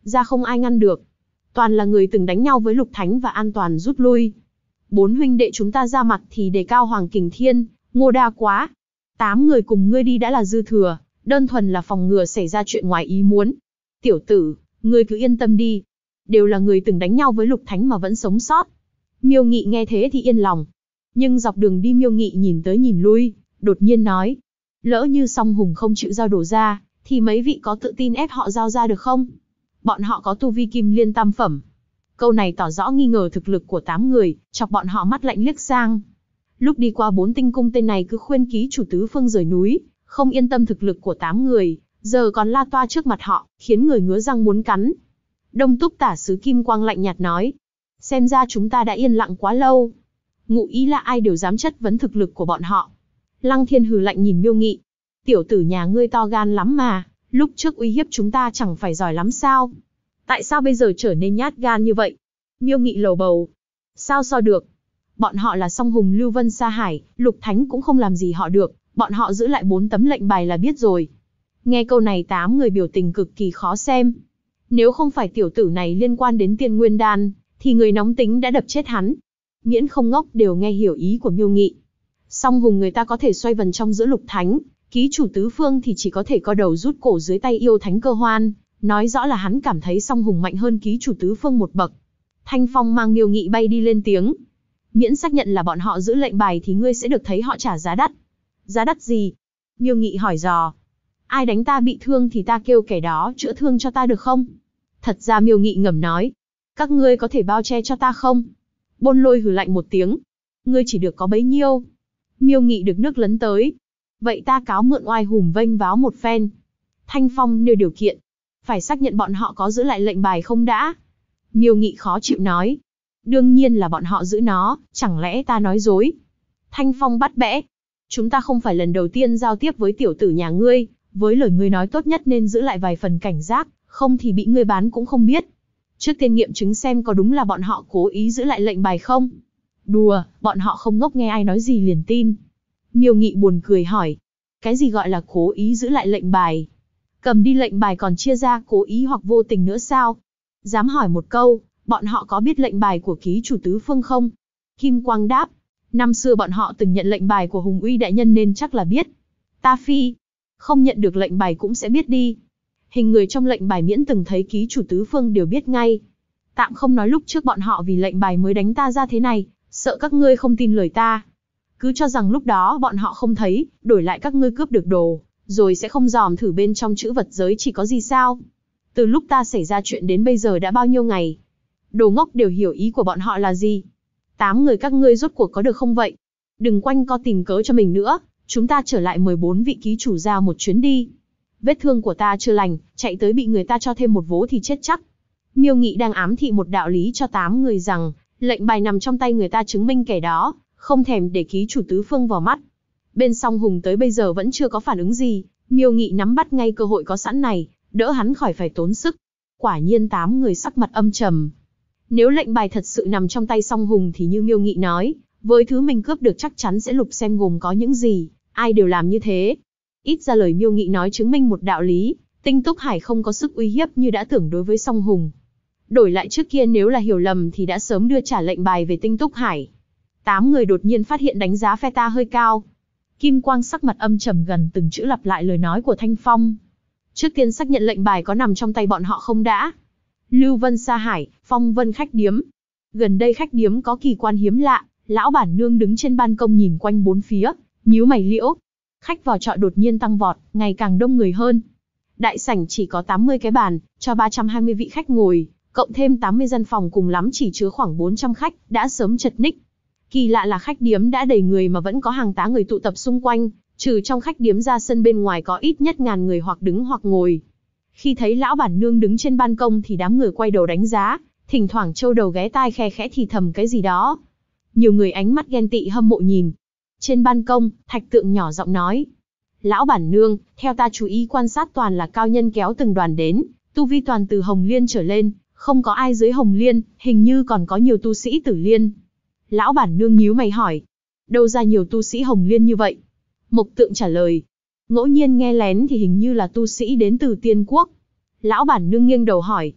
ra không ai ngăn được. Toàn là người từng đánh nhau với Lục Thánh và an toàn rút lui. 4 huynh đệ chúng ta ra mặt thì đề cao Hoàng Kình Thiên, Ngô Đa Quá. 8 người cùng ngươi đi đã là dư thừa, đơn thuần là phòng ngừa xảy ra chuyện ngoài ý muốn. Tiểu tử, ngươi cứ yên tâm đi. Đều là người từng đánh nhau với Lục Thánh mà vẫn sống sót. Miêu Nghị nghe thế thì yên lòng. Nhưng dọc đường đi Miêu Nghị nhìn tới nhìn lui, đột nhiên nói. Lỡ như Song Hùng không chịu giao đồ ra, thì mấy vị có tự tin ép họ giao ra được không? Bọn họ có tu vi Kim Liên tam phẩm. Câu này tỏ rõ nghi ngờ thực lực của 8 người, chọc bọn họ mắt lạnh liếc sang. Lúc đi qua 4 tinh cung tên này cứ khuyên ký chủ tứ phương rời núi, không yên tâm thực lực của 8 người, giờ còn la toa trước mặt họ, khiến người ngứa răng muốn cắn. Đông Túc tả sứ Kim Quang lạnh nhạt nói. Xem ra chúng ta đã yên lặng quá lâu. Ngụ ý là ai đều dám chất vấn thực lực của bọn họ. Lăng Thiên hừ lạnh nhìn Miêu Nghị. Tiểu tử nhà ngươi to gan lắm mà, lúc trước uy hiếp chúng ta chẳng phải giỏi lắm sao? Tại sao bây giờ trở nên nhát gan như vậy? Miêu Nghị lầu bầu. Sao so được? Bọn họ là Song Hùng Lưu Vân Sa Hải, Lục Thánh cũng không làm gì họ được, bọn họ giữ lại 4 tấm lệnh bài là biết rồi. Nghe câu này 8 người biểu tình cực kỳ khó xem. Nếu không phải tiểu tử này liên quan đến Tiên Nguyên Đan, thì người nóng tính đã đập chết hắn. Miễn không ngốc đều nghe hiểu ý của Miêu Nghị. Song Hùng người ta có thể xoay vần trong giữa Lục Thánh, ký chủ tứ phương thì chỉ có thể co đầu rút cổ dưới tay yêu thánh Cơ Hoan, nói rõ là hắn cảm thấy Song Hùng mạnh hơn ký chủ tứ phương một bậc. Thanh Phong mang Miêu Nghị bay đi lên tiếng. Miễn xác nhận là bọn họ giữ lệnh bài thì ngươi sẽ được thấy họ trả giá đắt. Giá đắt gì? Miêu Nghị hỏi dò. Ai đánh ta bị thương thì ta kêu kẻ đó chữa thương cho ta được không? Thật ra Miêu Nghị ngầm nói. Các ngươi có thể bao che cho ta không? Bôn Lôi hừ lạnh một tiếng. Ngươi chỉ được có bấy nhiêu. Miêu Nghị được nước lấn tới. Vậy ta cáo mượn oai hùm vênh váo một phen. Thanh Phong nêu điều kiện. Phải xác nhận bọn họ có giữ lại lệnh bài không đã. Miêu Nghị khó chịu nói. Đương nhiên là bọn họ giữ nó, chẳng lẽ ta nói dối. Thanh Phong bắt bẽ. Chúng ta không phải lần đầu tiên giao tiếp với tiểu tử nhà ngươi, với lời ngươi nói tốt nhất nên giữ lại vài phần cảnh giác, không thì bị ngươi bán cũng không biết. Trước tiên nghiệm chứng xem có đúng là bọn họ cố ý giữ lại lệnh bài không. Đùa, bọn họ không ngốc nghe ai nói gì liền tin. Miêu Nghị buồn cười hỏi. Cái gì gọi là cố ý giữ lại lệnh bài? Cầm đi lệnh bài còn chia ra cố ý hoặc vô tình nữa sao? Dám hỏi một câu, bọn họ có biết lệnh bài của ký chủ tứ phương không? Kim Quang đáp. Năm xưa bọn họ từng nhận lệnh bài của Hùng Uy đại nhân nên chắc là biết. Ta phi. Không nhận được lệnh bài cũng sẽ biết đi. Hình người trong lệnh bài miễn từng thấy ký chủ tứ phương đều biết ngay. Tạm không nói lúc trước bọn họ vì lệnh bài mới đánh ta ra thế này, sợ các ngươi không tin lời ta. Cứ cho rằng lúc đó bọn họ không thấy, đổi lại các ngươi cướp được đồ, rồi sẽ không dòm thử bên trong trữ vật giới chỉ có gì sao. Từ lúc ta xảy ra chuyện đến bây giờ đã bao nhiêu ngày. Đồ ngốc đều hiểu ý của bọn họ là gì. 8 người các ngươi rốt cuộc có được không vậy? Đừng quanh co tìm cớ cho mình nữa, chúng ta trở lại 14 vị ký chủ ra một chuyến đi. Vết thương của ta chưa lành, chạy tới bị người ta cho thêm một vố thì chết chắc. Miêu Nghị đang ám thị một đạo lý cho 8 người rằng, lệnh bài nằm trong tay người ta chứng minh kẻ đó, không thèm để ký chủ tứ phương vào mắt. Bên Song Hùng tới bây giờ vẫn chưa có phản ứng gì, Miêu Nghị nắm bắt ngay cơ hội có sẵn này, đỡ hắn khỏi phải tốn sức. Quả nhiên 8 người sắc mặt âm trầm. Nếu lệnh bài thật sự nằm trong tay Song Hùng thì như Miêu Nghị nói, với thứ mình cướp được chắc chắn sẽ lục xem gồm có những gì, ai đều làm như thế. Ít ra lời Miêu Nghị nói chứng minh một đạo lý, Tinh Túc Hải không có sức uy hiếp như đã tưởng đối với Song Hùng. Đổi lại trước kia nếu là hiểu lầm thì đã sớm đưa trả lệnh bài về Tinh Túc Hải. 8 người đột nhiên phát hiện đánh giá phe ta hơi cao. Kim Quang sắc mặt âm trầm gần từng chữ lặp lại lời nói của Thanh Phong. Trước tiên xác nhận lệnh bài có nằm trong tay bọn họ không đã. Lưu Vân Sa Hải, Phong Vân khách điếm. Gần đây khách điếm có kỳ quan hiếm lạ, lão bản nương đứng trên ban công nhìn quanh bốn phía, nhíu mày liễu. Khách vào chợ đột nhiên tăng vọt, ngày càng đông người hơn. Đại sảnh chỉ có 80 cái bàn, cho 320 vị khách ngồi, cộng thêm 80 gian phòng cùng lắm chỉ chứa khoảng 400 khách, đã sớm chật ních. Kỳ lạ là khách điếm đã đầy người mà vẫn có hàng tá người tụ tập xung quanh, trừ trong khách điếm ra sân bên ngoài có ít nhất ngàn người hoặc đứng hoặc ngồi. Khi thấy lão bản nương đứng trên ban công thì đám người quay đầu đánh giá, thỉnh thoảng trâu đầu ghé tai khe khẽ thì thầm cái gì đó. Nhiều người ánh mắt ghen tị hâm mộ nhìn. Trên ban công, Thạch Tượng nhỏ giọng nói. Lão bản nương, theo ta chú ý quan sát toàn là cao nhân kéo từng đoàn đến, tu vi toàn từ Hồng Liên trở lên, không có ai dưới Hồng Liên, hình như còn có nhiều tu sĩ Tử Liên. Lão bản nương nhíu mày hỏi. Đâu ra nhiều tu sĩ Hồng Liên như vậy? Mộc Tượng trả lời. Ngẫu nhiên nghe lén thì hình như là tu sĩ đến từ Tiên Quốc. Lão bản nương nghiêng đầu hỏi.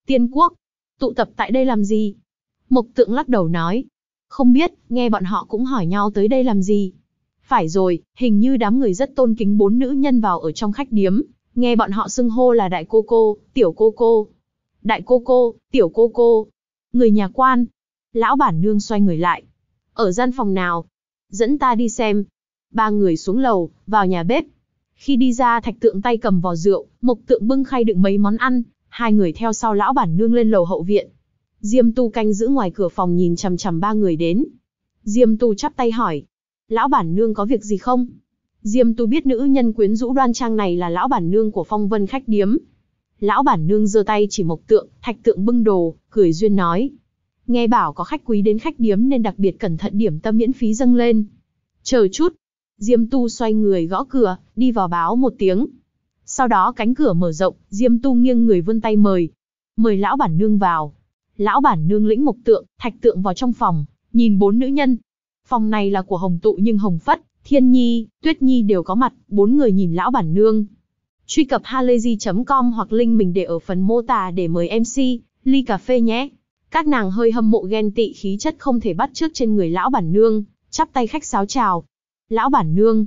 Tiên quốc. Tụ tập tại đây làm gì? Mộc Tượng lắc đầu nói. Không biết, nghe bọn họ cũng hỏi nhau tới đây làm gì. Phải rồi, hình như đám người rất tôn kính 4 nữ nhân vào ở trong khách điếm, nghe bọn họ xưng hô là đại cô cô, tiểu cô cô. Đại cô cô, tiểu cô cô. Người nhà quan. Lão bản nương xoay người lại. Ở gian phòng nào? Dẫn ta đi xem. 3 người xuống lầu, vào nhà bếp. Khi đi ra, Thạch Tượng tay cầm vò rượu, Mộc Tượng bưng khay đựng mấy món ăn, 2 người theo sau lão bản nương lên lầu hậu viện. Diêm Tu canh giữ ngoài cửa phòng nhìn chằm chằm 3 người đến. Diêm Tu chắp tay hỏi. Lão bản nương có việc gì không? Diêm Tu biết nữ nhân quyến rũ đoan trang này là lão bản nương của Phong Vân khách điếm. Lão bản nương giơ tay chỉ Mộc Tượng, Thạch Tượng bưng đồ, cười duyên nói. Nghe bảo có khách quý đến khách điếm nên đặc biệt cẩn thận điểm tâm miễn phí dâng lên. Chờ chút. Diêm Tu xoay người gõ cửa, đi vào báo một tiếng. Sau đó cánh cửa mở rộng, Diêm Tu nghiêng người vươn tay mời. Mời lão bản nương vào. Lão bản nương lĩnh Mộc Tượng, Thạch Tượng vào trong phòng, nhìn 4 nữ nhân. Phòng này là của Hồng Tụ nhưng Hồng Phất, Thiên Nhi, Tuyết Nhi đều có mặt, 4 người nhìn lão bản nương. Truy cập halayzi.com hoặc link mình để ở phần mô tả để mời MC, ly cà phê nhé. Các nàng hơi hâm mộ ghen tị khí chất không thể bắt chước trên người lão bản nương, chắp tay khách sáo chào. Lão bản nương.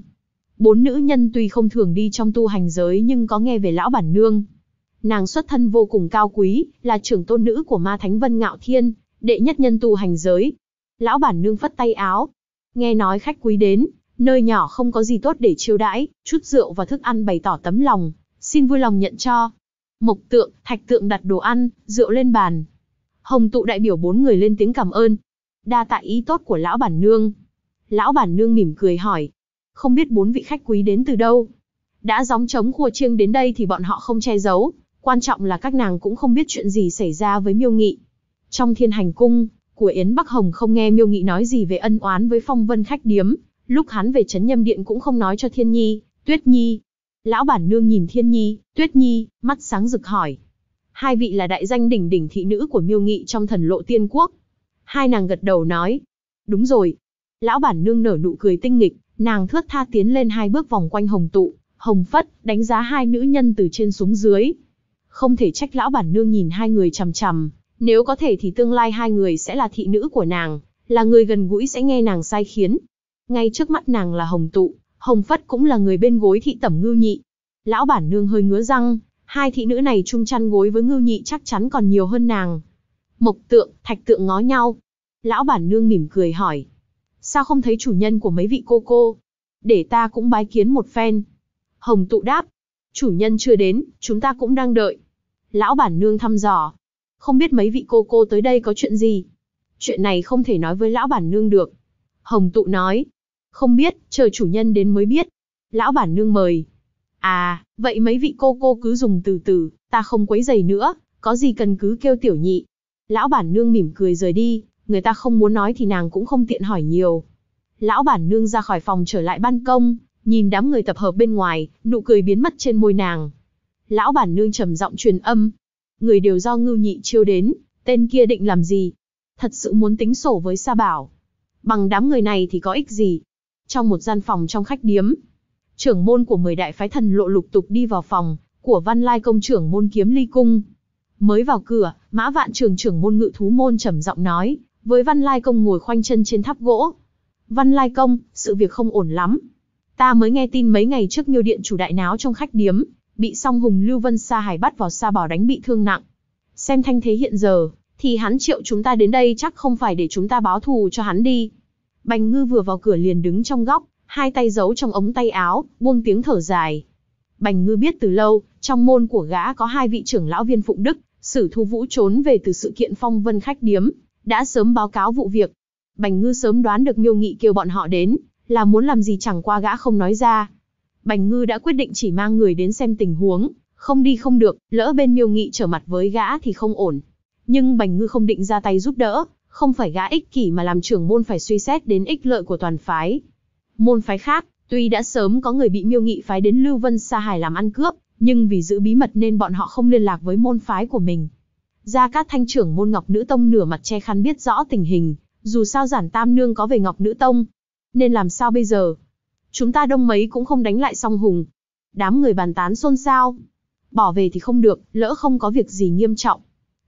4 nữ nhân tuy không thường đi trong tu hành giới nhưng có nghe về lão bản nương. Nàng xuất thân vô cùng cao quý, là trưởng tôn nữ của ma thánh Vân Ngạo Thiên, đệ nhất nhân tu hành giới. Lão bản nương phất tay áo. Nghe nói khách quý đến, nơi nhỏ không có gì tốt để chiêu đãi, chút rượu và thức ăn bày tỏ tấm lòng, xin vui lòng nhận cho. Mộc Tượng, Thạch Tượng đặt đồ ăn, rượu lên bàn. Hồng Tụ đại biểu 4 người lên tiếng cảm ơn. Đa tạ ý tốt của lão bản nương. Lão bản nương mỉm cười hỏi. Không biết 4 vị khách quý đến từ đâu? Đã gióng trống khua chiêng đến đây thì bọn họ không che giấu. Quan trọng là các nàng cũng không biết chuyện gì xảy ra với Miêu Nghị. Trong Thiên Hành Cung của Yến Bắc Hồng không nghe Miêu Nghị nói gì về ân oán với Phong Vân khách điếm. Lúc hắn về Trấn Nhâm Điện cũng không nói cho Thiên Nhi, Tuyết Nhi. Lão bản nương nhìn Thiên Nhi, Tuyết Nhi, mắt sáng rực hỏi. 2 vị là đại danh đỉnh đỉnh thị nữ của Miêu Nghị trong Thần Lộ Tiên Quốc. 2 nàng gật đầu nói. Đúng rồi. Lão bản nương nở nụ cười tinh nghịch, nàng thướt tha tiến lên 2 bước vòng quanh Hồng Tụ, Hồng Phất, đánh giá 2 nữ nhân từ trên xuống dưới. Không thể trách lão bản nương nhìn 2 người chằm chằm, nếu có thể thì tương lai 2 người sẽ là thị nữ của nàng, là người gần gũi sẽ nghe nàng sai khiến. Ngay trước mắt nàng là Hồng Tụ, Hồng Phất cũng là người bên gối thị tẩm Ngưu Nhị. Lão bản nương hơi ngứa răng, 2 thị nữ này chung chăn gối với Ngưu Nhị chắc chắn còn nhiều hơn nàng. Mộc Tượng, Thạch Tượng ngó nhau. Lão bản nương mỉm cười hỏi. Sao không thấy chủ nhân của mấy vị cô cô? Để ta cũng bái kiến một phen. Hồng Tụ đáp. Chủ nhân chưa đến, chúng ta cũng đang đợi. Lão bản nương thăm dò. Không biết mấy vị cô cô tới đây có chuyện gì? Chuyện này không thể nói với lão bản nương được. Hồng Tụ nói. Không biết, chờ chủ nhân đến mới biết. Lão bản nương mời. À, vậy mấy vị cô cô cứ dùng từ từ, ta không quấy rầy nữa, có gì cần cứ kêu tiểu nhị. Lão bản nương mỉm cười rời đi, người ta không muốn nói thì nàng cũng không tiện hỏi nhiều. Lão bản nương ra khỏi phòng trở lại ban công, nhìn đám người tập hợp bên ngoài, nụ cười biến mất trên môi nàng. Lão bản nương trầm giọng truyền âm. Người đều do Ngưu Nhị chiêu đến, tên kia định làm gì? Thật sự muốn tính sổ với Sa Bảo. Bằng đám người này thì có ích gì? Trong một gian phòng trong khách điếm, trưởng môn của 10 đại phái Thần Lộ lục tục đi vào phòng của Văn Lai công trưởng môn Kiếm Ly cung. Mới vào cửa, Mã Vạn Trường trưởng môn Ngự Thú môn trầm giọng nói, với Văn Lai công ngồi khoanh chân trên tháp gỗ. Văn Lai công, sự việc không ổn lắm. Ta mới nghe tin mấy ngày trước Miêu điện chủ đại náo trong khách điếm, bị Song Hùng Lưu Vân Sa Hải bắt vào Sa Bảo đánh bị thương nặng. Xem thanh thế hiện giờ, thì hắn triệu chúng ta đến đây chắc không phải để chúng ta báo thù cho hắn đi. Bành Ngư vừa vào cửa liền đứng trong góc, 2 tay giấu trong ống tay áo, buông tiếng thở dài. Bành Ngư biết từ lâu, trong môn của gã có 2 vị trưởng lão Viên Phụng Đức, Sử Thu Vũ trốn về từ sự kiện Phong Vân khách điếm, đã sớm báo cáo vụ việc. Bành Ngư sớm đoán được Miêu Nghị kêu bọn họ đến, là muốn làm gì chẳng qua gã không nói ra. Bành Ngư đã quyết định chỉ mang người đến xem tình huống, không đi không được, lỡ bên Miêu Nghị trở mặt với gã thì không ổn. Nhưng Bành Ngư không định ra tay giúp đỡ, không phải gã ích kỷ mà làm trưởng môn phải suy xét đến ích lợi của toàn phái. Môn phái khác, tuy đã sớm có người bị Miêu Nghị phái đến Lưu Vân Sa Hải làm ăn cướp, nhưng vì giữ bí mật nên bọn họ không liên lạc với môn phái của mình. Gia Cát Thanh trưởng môn Ngọc Nữ Tông nửa mặt che khăn biết rõ tình hình, dù sao Giản Tam Nương có về Ngọc Nữ Tông. Nên làm sao bây giờ? Chúng ta đông mấy cũng không đánh lại Song Hùng. Đám người bàn tán xôn xao. Bỏ về thì không được, lỡ không có việc gì nghiêm trọng.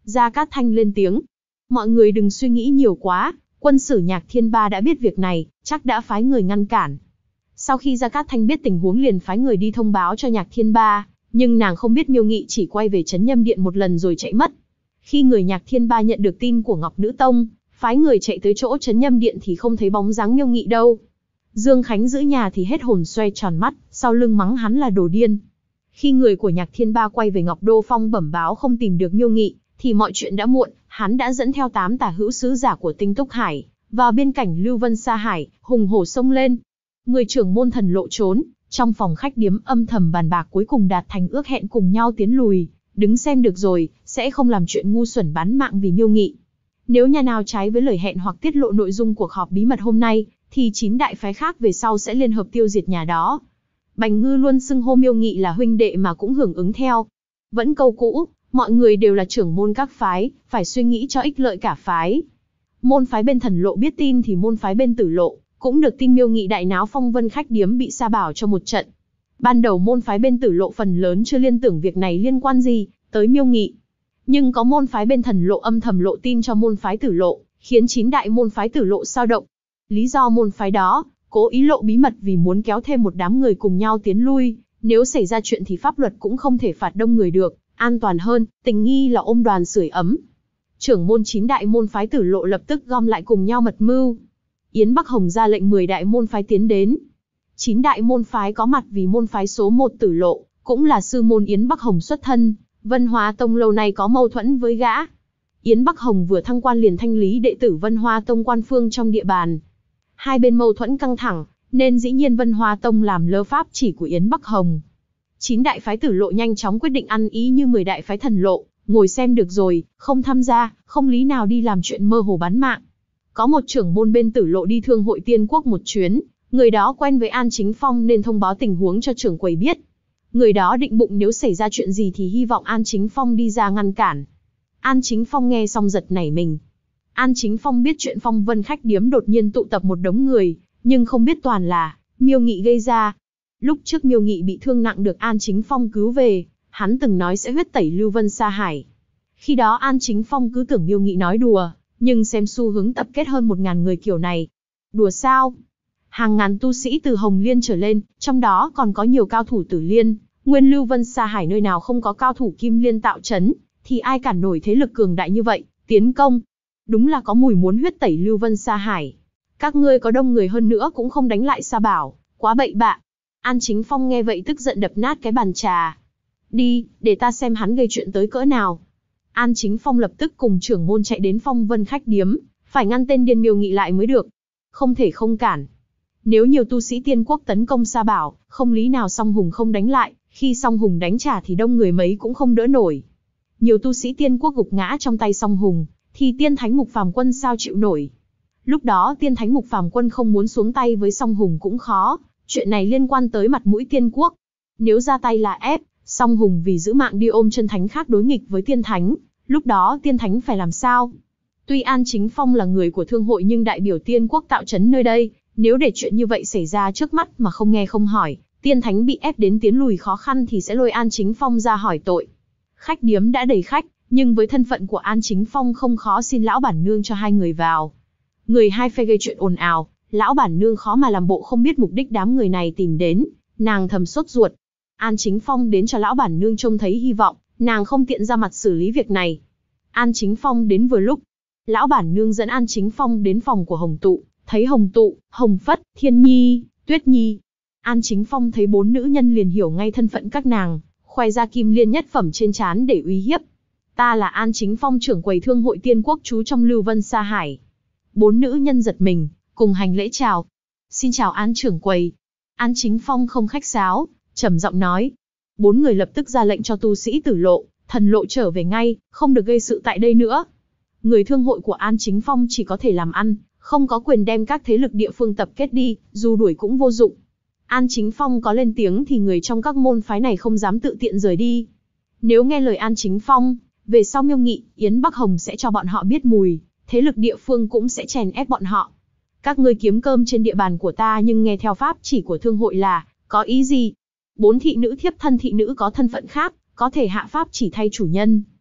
Gia Cát Thanh lên tiếng. Mọi người đừng suy nghĩ nhiều quá, quân sử Nhạc Thiên Ba đã biết việc này, chắc đã phái người ngăn cản. Sau khi Gia Cát Thanh biết tình huống liền phái người đi thông báo cho Nhạc Thiên Ba, nhưng nàng không biết Miêu Nghị chỉ quay về Trấn Nhâm Điện một lần rồi chạy mất. Khi người Nhạc Thiên Ba nhận được tin của Ngọc Nữ Tông, phái người chạy tới chỗ Trấn Nhâm Điện thì không thấy bóng dáng Miêu Nghị đâu. Dương Khánh giữ nhà thì hết hồn xoay tròn mắt, sau lưng mắng hắn là đồ điên. Khi người của Nhạc Thiên Ba quay về Ngọc Đô Phong bẩm báo không tìm được Miêu Nghị, thì mọi chuyện đã muộn, hắn đã dẫn theo 8 tả hữu sứ giả của Tinh Túc Hải, vào biên cảnh Lưu Vân Sa Hải, hùng hổ xông lên. 10 trưởng môn thần lộ trốn, trong phòng khách điếm âm thầm bàn bạc cuối cùng đạt thành ước hẹn cùng nhau tiến lùi, đứng xem được rồi, sẽ không làm chuyện ngu xuẩn bán mạng vì Miêu Nghị. Nếu nhà nào trái với lời hẹn hoặc tiết lộ nội dung cuộc họp bí mật hôm nay, thì 9 đại phái khác về sau sẽ liên hợp tiêu diệt nhà đó. Bành Ngư luôn xưng hô Miêu Nghị là huynh đệ mà cũng hưởng ứng theo. Vẫn câu cũ, mọi người đều là trưởng môn các phái, phải suy nghĩ cho ích lợi cả phái. Môn phái bên Thần Lộ biết tin thì môn phái bên Tử Lộ cũng được tin Miêu Nghị đại náo Phong Vân khách điếm bị sa bảo cho một trận. Ban đầu môn phái bên Tử Lộ phần lớn chưa liên tưởng việc này liên quan gì tới Miêu Nghị. Nhưng có môn phái bên Thần Lộ âm thầm lộ tin cho môn phái Tử Lộ, khiến 9 đại môn phái Tử Lộ sao động. Lý do môn phái đó cố ý lộ bí mật vì muốn kéo thêm một đám người cùng nhau tiến lui, nếu xảy ra chuyện thì pháp luật cũng không thể phạt đông người được, an toàn hơn, tình nghi là ôm đoàn sưởi ấm. Trưởng môn 9 đại môn phái Tử Lộ lập tức gom lại cùng nhau mật mưu. Yến Bắc Hồng ra lệnh 10 đại môn phái tiến đến. 9 đại môn phái có mặt vì môn phái số 1 Tử Lộ, cũng là sư môn Yến Bắc Hồng xuất thân, Vân Hoa Tông lâu nay có mâu thuẫn với gã. Yến Bắc Hồng vừa thăng quan liền thanh lý đệ tử Vân Hoa Tông quan phương trong địa bàn. Hai bên mâu thuẫn căng thẳng, nên dĩ nhiên Vân Hoa Tông làm lơ pháp chỉ của Yến Bắc Hồng. 9 đại phái Tử Lộ nhanh chóng quyết định ăn ý như 10 đại phái Thần Lộ, ngồi xem được rồi, không tham gia, không lý nào đi làm chuyện mơ hồ bán mạng. Có một trưởng môn bên Tử Lộ đi Thương hội Tiên Quốc một chuyến, người đó quen với An Chính Phong nên thông báo tình huống cho trưởng quầy biết. Người đó định bụng nếu xảy ra chuyện gì thì hy vọng An Chính Phong đi ra ngăn cản. An Chính Phong nghe xong giật nảy mình. An Chính Phong biết chuyện Phong Vân khách điếm đột nhiên tụ tập một đống người, nhưng không biết toàn là Miêu Nghị gây ra. Lúc trước Miêu Nghị bị thương nặng được An Chính Phong cứu về, hắn từng nói sẽ huyết tẩy Lưu Vân Sa Hải. Khi đó An Chính Phong cứ tưởng Miêu Nghị nói đùa, nhưng xem xu hướng tập kết hơn 1000 người kiểu này. Đùa sao? Hàng ngàn tu sĩ từ Hồng Liên trở lên, trong đó còn có nhiều cao thủ Tử Liên, nguyên Lưu Vân Sa Hải nơi nào không có cao thủ Kim Liên tạo trấn, thì ai cản nổi thế lực cường đại như vậy, tiến công. Đúng là có mùi muốn huyết tẩy Lưu Vân Sa Hải. Các ngươi có đông người hơn nữa cũng không đánh lại Sa Bảo, quá bậy bạ. An Chính Phong nghe vậy tức giận đập nát cái bàn trà. Đi, để ta xem hắn gây chuyện tới cỡ nào. An Chính Phong lập tức cùng trưởng môn chạy đến Phong Vân khách điếm, phải ngăn tên điên Miêu Nghị lại mới được. Không thể không cản. Nếu nhiều tu sĩ Tiên Quốc tấn công Sa Bảo, không lý nào Song Hùng không đánh lại, khi Song Hùng đánh trả thì đông người mấy cũng không đỡ nổi. Nhiều tu sĩ Tiên Quốc gục ngã trong tay Song Hùng, thì Tiên Thánh Mục Phàm Quân sao chịu nổi. Lúc đó Tiên Thánh Mục Phàm Quân không muốn xuống tay với Song Hùng cũng khó, chuyện này liên quan tới mặt mũi Tiên Quốc. Nếu ra tay là ép, Song Hùng vì giữ mạng đi ôm chân thánh khác đối nghịch với Tiên Thánh, lúc đó Tiên Thánh phải làm sao? Tuy An Chính Phong là người của thương hội nhưng đại biểu Tiên Quốc tạo trấn nơi đây, nếu để chuyện như vậy xảy ra trước mắt mà không nghe không hỏi, Tiên Thánh bị ép đến tiến lùi khó khăn thì sẽ lôi An Chính Phong ra hỏi tội. Khách điếm đã đầy khách, nhưng với thân phận của An Chính Phong không khó xin lão bản nương cho hai người vào. Người hai phe gây chuyện ồn ào, lão bản nương khó mà làm bộ không biết mục đích đám người này tìm đến, nàng thầm sốt ruột. An Chính Phong đến cho lão bản nương trông thấy hy vọng, nàng không tiện ra mặt xử lý việc này. An Chính Phong đến vừa lúc, lão bản nương dẫn An Chính Phong đến phòng của Hồng Tụ, thấy Hồng Tụ, Hồng Phất, Thiên Nhi, Tuyết Nhi. An Chính Phong thấy 4 nữ nhân liền hiểu ngay thân phận các nàng, khoe ra kim liên nhất phẩm trên trán để uy hiếp. Ta là An Chính Phong trưởng quầy thương hội Tiên Quốc trú trong Lưu Vân Sa Hải. 4 nữ nhân giật mình, cùng hành lễ chào. Xin chào An trưởng quầy. An Chính Phong không khách sáo, trầm giọng nói. 4 người lập tức ra lệnh cho tu sĩ Tử Lộ, Thần Lộ trở về ngay, không được gây sự tại đây nữa. Người thương hội của An Chính Phong chỉ có thể làm ăn, không có quyền đem các thế lực địa phương tập kết đi, dù đuổi cũng vô dụng. An Chính Phong có lên tiếng thì người trong các môn phái này không dám tự tiện rời đi. Nếu nghe lời An Chính Phong, về sau Miêu Nghị, Yến Bắc Hồng sẽ cho bọn họ biết mùi, thế lực địa phương cũng sẽ chèn ép bọn họ. Các ngươi kiếm cơm trên địa bàn của ta nhưng nghe theo pháp chỉ của thương hội là, có ý gì? 4 thị nữ thiếp thân thị nữ có thân phận khác, có thể hạ pháp chỉ thay chủ nhân.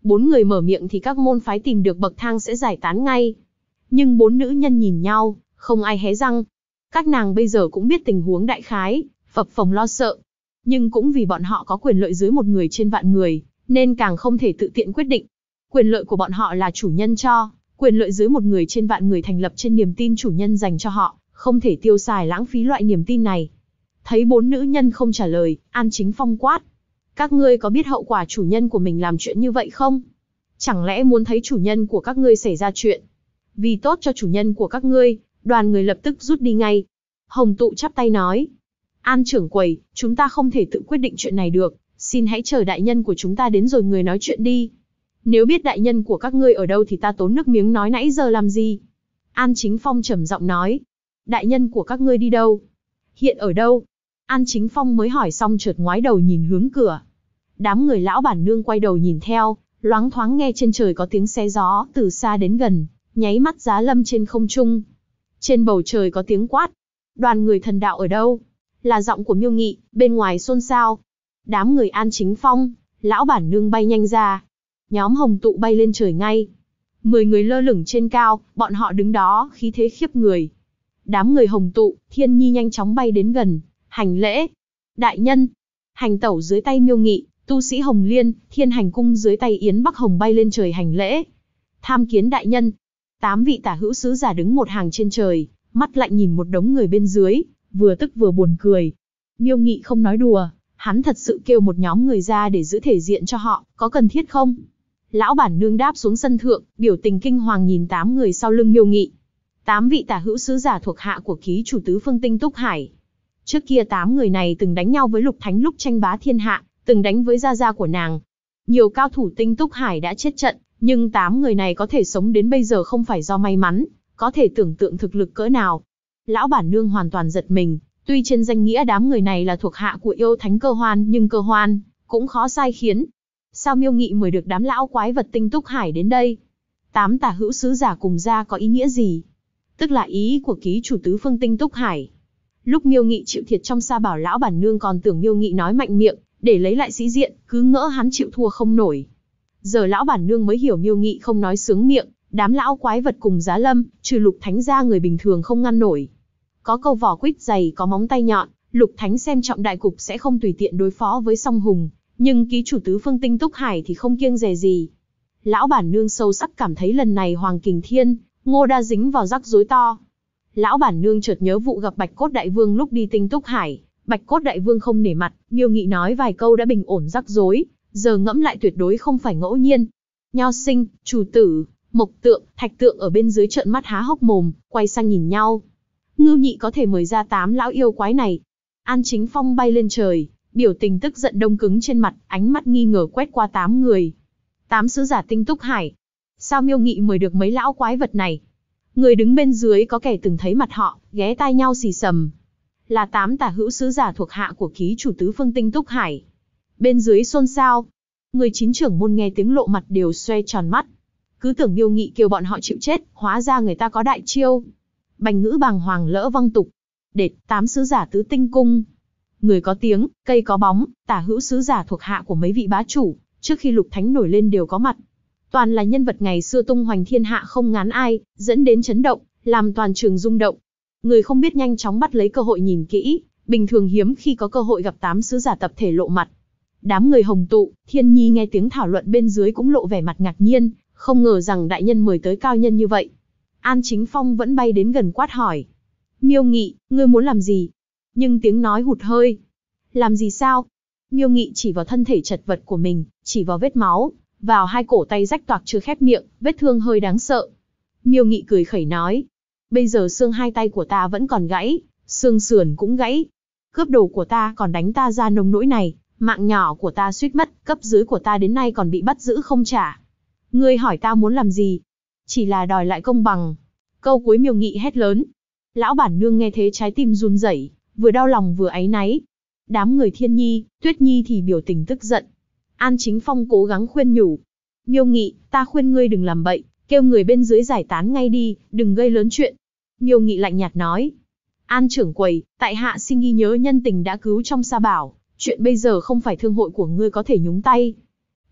4 người mở miệng thì các môn phái tìm được bậc thang sẽ giải tán ngay. Nhưng 4 nữ nhân nhìn nhau, không ai hé răng. Các nàng bây giờ cũng biết tình huống đại khái, phập phồng lo sợ. Nhưng cũng vì bọn họ có quyền lợi dưới một người trên vạn người, nên càng không thể tự tiện quyết định. Quyền lợi của bọn họ là chủ nhân cho, quyền lợi dưới một người trên vạn người thành lập trên niềm tin chủ nhân dành cho họ, không thể tiêu xài lãng phí loại niềm tin này. Thấy 4 nữ nhân không trả lời, An Chính Phong quát. Các ngươi có biết hậu quả chủ nhân của mình làm chuyện như vậy không? Chẳng lẽ muốn thấy chủ nhân của các ngươi xảy ra chuyện? Vì tốt cho chủ nhân của các ngươi, đoàn người lập tức rút đi ngay. Hồng Tụ chắp tay nói. An trưởng quầy, chúng ta không thể tự quyết định chuyện này được, xin hãy chờ đại nhân của chúng ta đến rồi người nói chuyện đi. Nếu biết đại nhân của các ngươi ở đâu thì ta tốn nước miếng nói nãy giờ làm gì? An Chính Phong trầm giọng nói. Đại nhân của các ngươi đi đâu? Hiện ở đâu? An Chính Phong mới hỏi xong chợt ngoái đầu nhìn hướng cửa. Đám người lão bản nương quay đầu nhìn theo, loáng thoáng nghe trên trời có tiếng xé gió từ xa đến gần, nháy mắt giá lâm trên không trung. Trên bầu trời có tiếng quát. Đoàn người thần đạo ở đâu? Là giọng của Miêu Nghị, bên ngoài xôn xao. Đám người An Chính Phong, lão bản nương bay nhanh ra. Nhóm Hồng Tụ bay lên trời ngay. 10 người lơ lửng trên cao, bọn họ đứng đó, khí thế khiếp người. Đám người Hồng Tụ, Thiên Nhi nhanh chóng bay đến gần, hành lễ. Đại nhân, hành tẩu dưới tay Miêu Nghị, tu sĩ Hồng Liên, Thiên Hành Cung dưới tay Yến Bắc Hồng bay lên trời hành lễ. Tham kiến đại nhân. 8 vị tả hữu sứ giả đứng một hàng trên trời, mắt lạnh nhìn một đống người bên dưới, vừa tức vừa buồn cười. Miêu Nghị không nói đùa, hắn thật sự kêu một nhóm người ra để giữ thể diện cho họ, có cần thiết không? Lão bản nương đáp xuống sân thượng, biểu tình kinh hoàng nhìn 8 người sau lưng Miêu Nghị. 8 vị tả hữu sứ giả thuộc hạ của ký chủ tứ phương Tinh Túc Hải. Trước kia 8 người này từng đánh nhau với Lục Thánh lúc tranh bá thiên hạ, từng đánh với gia gia của nàng. Nhiều cao thủ Tinh Túc Hải đã chết trận, nhưng 8 người này có thể sống đến bây giờ không phải do may mắn, có thể tưởng tượng thực lực cỡ nào. Lão bản nương hoàn toàn giật mình, tuy trên danh nghĩa đám người này là thuộc hạ của yêu thánh Cơ Hoan nhưng Cơ Hoan cũng khó sai khiến. Sao Miêu Nghị mời được đám lão quái vật Tinh Túc Hải đến đây? 8 tả hữu sứ giả cùng ra có ý nghĩa gì? Tức là ý của ký chủ tứ phương Tinh Túc Hải. Lúc Miêu Nghị chịu thiệt trong sa bảo lão bản nương còn tưởng Miêu Nghị nói mạnh miệng, để lấy lại sĩ diện, cứ ngỡ hắn chịu thua không nổi. Giờ lão bản nương mới hiểu Miêu Nghị không nói sướng miệng, đám lão quái vật cùng giá lâm, trừ Lục Thánh ra người bình thường không ngăn nổi. Có câu vỏ quýt dày có móng tay nhọn, Lục Thánh xem trọng đại cục sẽ không tùy tiện đối phó với song hùng, nhưng ký chủ tứ phương Tinh Túc Hải thì không kiêng dè gì. Lão bản nương sâu sắc cảm thấy lần này Hoàng Kình Thiên, Ngô Đa dính vào rắc rối to. Lão bản nương chợt nhớ vụ gặp Bạch Cốt Đại Vương lúc đi Tinh Túc Hải, Bạch Cốt Đại Vương không nể mặt, Miêu Nghị nói vài câu đã bình ổn rắc rối, giờ ngẫm lại tuyệt đối không phải ngẫu nhiên. Nho Sinh, Chủ Tử, Mộc Tượng, Thạch Tượng ở bên dưới trợn mắt há hốc mồm, quay sang nhìn nhau. Ngưu Nhị có thể mời ra 8 lão yêu quái này. An Chính Phong bay lên trời, biểu tình tức giận đông cứng trên mặt, ánh mắt nghi ngờ quét qua 8 người. 8 sứ giả Tinh Túc Hải. Sao Miêu Nghị mời được mấy lão quái vật này? Người đứng bên dưới có kẻ từng thấy mặt họ, ghé tai nhau xì xầm. Là 8 tả hữu sứ giả thuộc hạ của ký chủ tứ phương Tinh Túc Hải. Bên dưới xôn xao. Người 9 trưởng môn nghe tiếng lộ mặt đều xoe tròn mắt. Cứ tưởng Miêu Nghị kêu bọn họ chịu chết, hóa ra người ta có đại chiêu. Bành ngữ bàng hoàng lỡ văng tục. Đệt, 8 sứ giả tứ tinh cung. Người có tiếng, cây có bóng, tả hữu sứ giả thuộc hạ của mấy vị bá chủ, trước khi Lục Thánh nổi lên đều có mặt. Toàn là nhân vật ngày xưa tung hoành thiên hạ không ngán ai, dẫn đến chấn động, làm toàn trường rung động. Người không biết nhanh chóng bắt lấy cơ hội nhìn kỹ, bình thường hiếm khi có cơ hội gặp 8 sứ giả tập thể lộ mặt. Đám người Hồng Tụ, Thiên Nhi nghe tiếng thảo luận bên dưới cũng lộ vẻ mặt ngạc nhiên, không ngờ rằng đại nhân mời tới cao nhân như vậy. An Chính Phong vẫn bay đến gần quát hỏi. Miêu Nghị, ngươi muốn làm gì? Nhưng tiếng nói hụt hơi. Làm gì sao? Miêu Nghị chỉ vào thân thể chật vật của mình, chỉ vào vết máu, vào hai cổ tay rách toạc chưa khép miệng, vết thương hơi đáng sợ. Miêu Nghị cười khẩy nói. Bây giờ xương hai tay của ta vẫn còn gãy, xương sườn cũng gãy. Cướp đồ của ta còn đánh ta ra nông nỗi này, mạng nhỏ của ta suýt mất, cấp dưới của ta đến nay còn bị bắt giữ không trả. Ngươi hỏi ta muốn làm gì? Chỉ là đòi lại công bằng. Câu cuối Miêu Nghị hét lớn. Lão bản nương nghe thế trái tim run rẩy, vừa đau lòng vừa áy náy. Đám người Thiên Nhi, Tuyết Nhi thì biểu tình tức giận. An Chính Phong cố gắng khuyên nhủ. Miêu Nghị, ta khuyên ngươi đừng làm bậy, kêu người bên dưới giải tán ngay đi, đừng gây lớn chuyện. Miêu Nghị lạnh nhạt nói. An trưởng quầy, tại hạ xin ghi nhớ nhân tình đã cứu trong sa bảo, chuyện bây giờ không phải thương hội của ngươi có thể nhúng tay.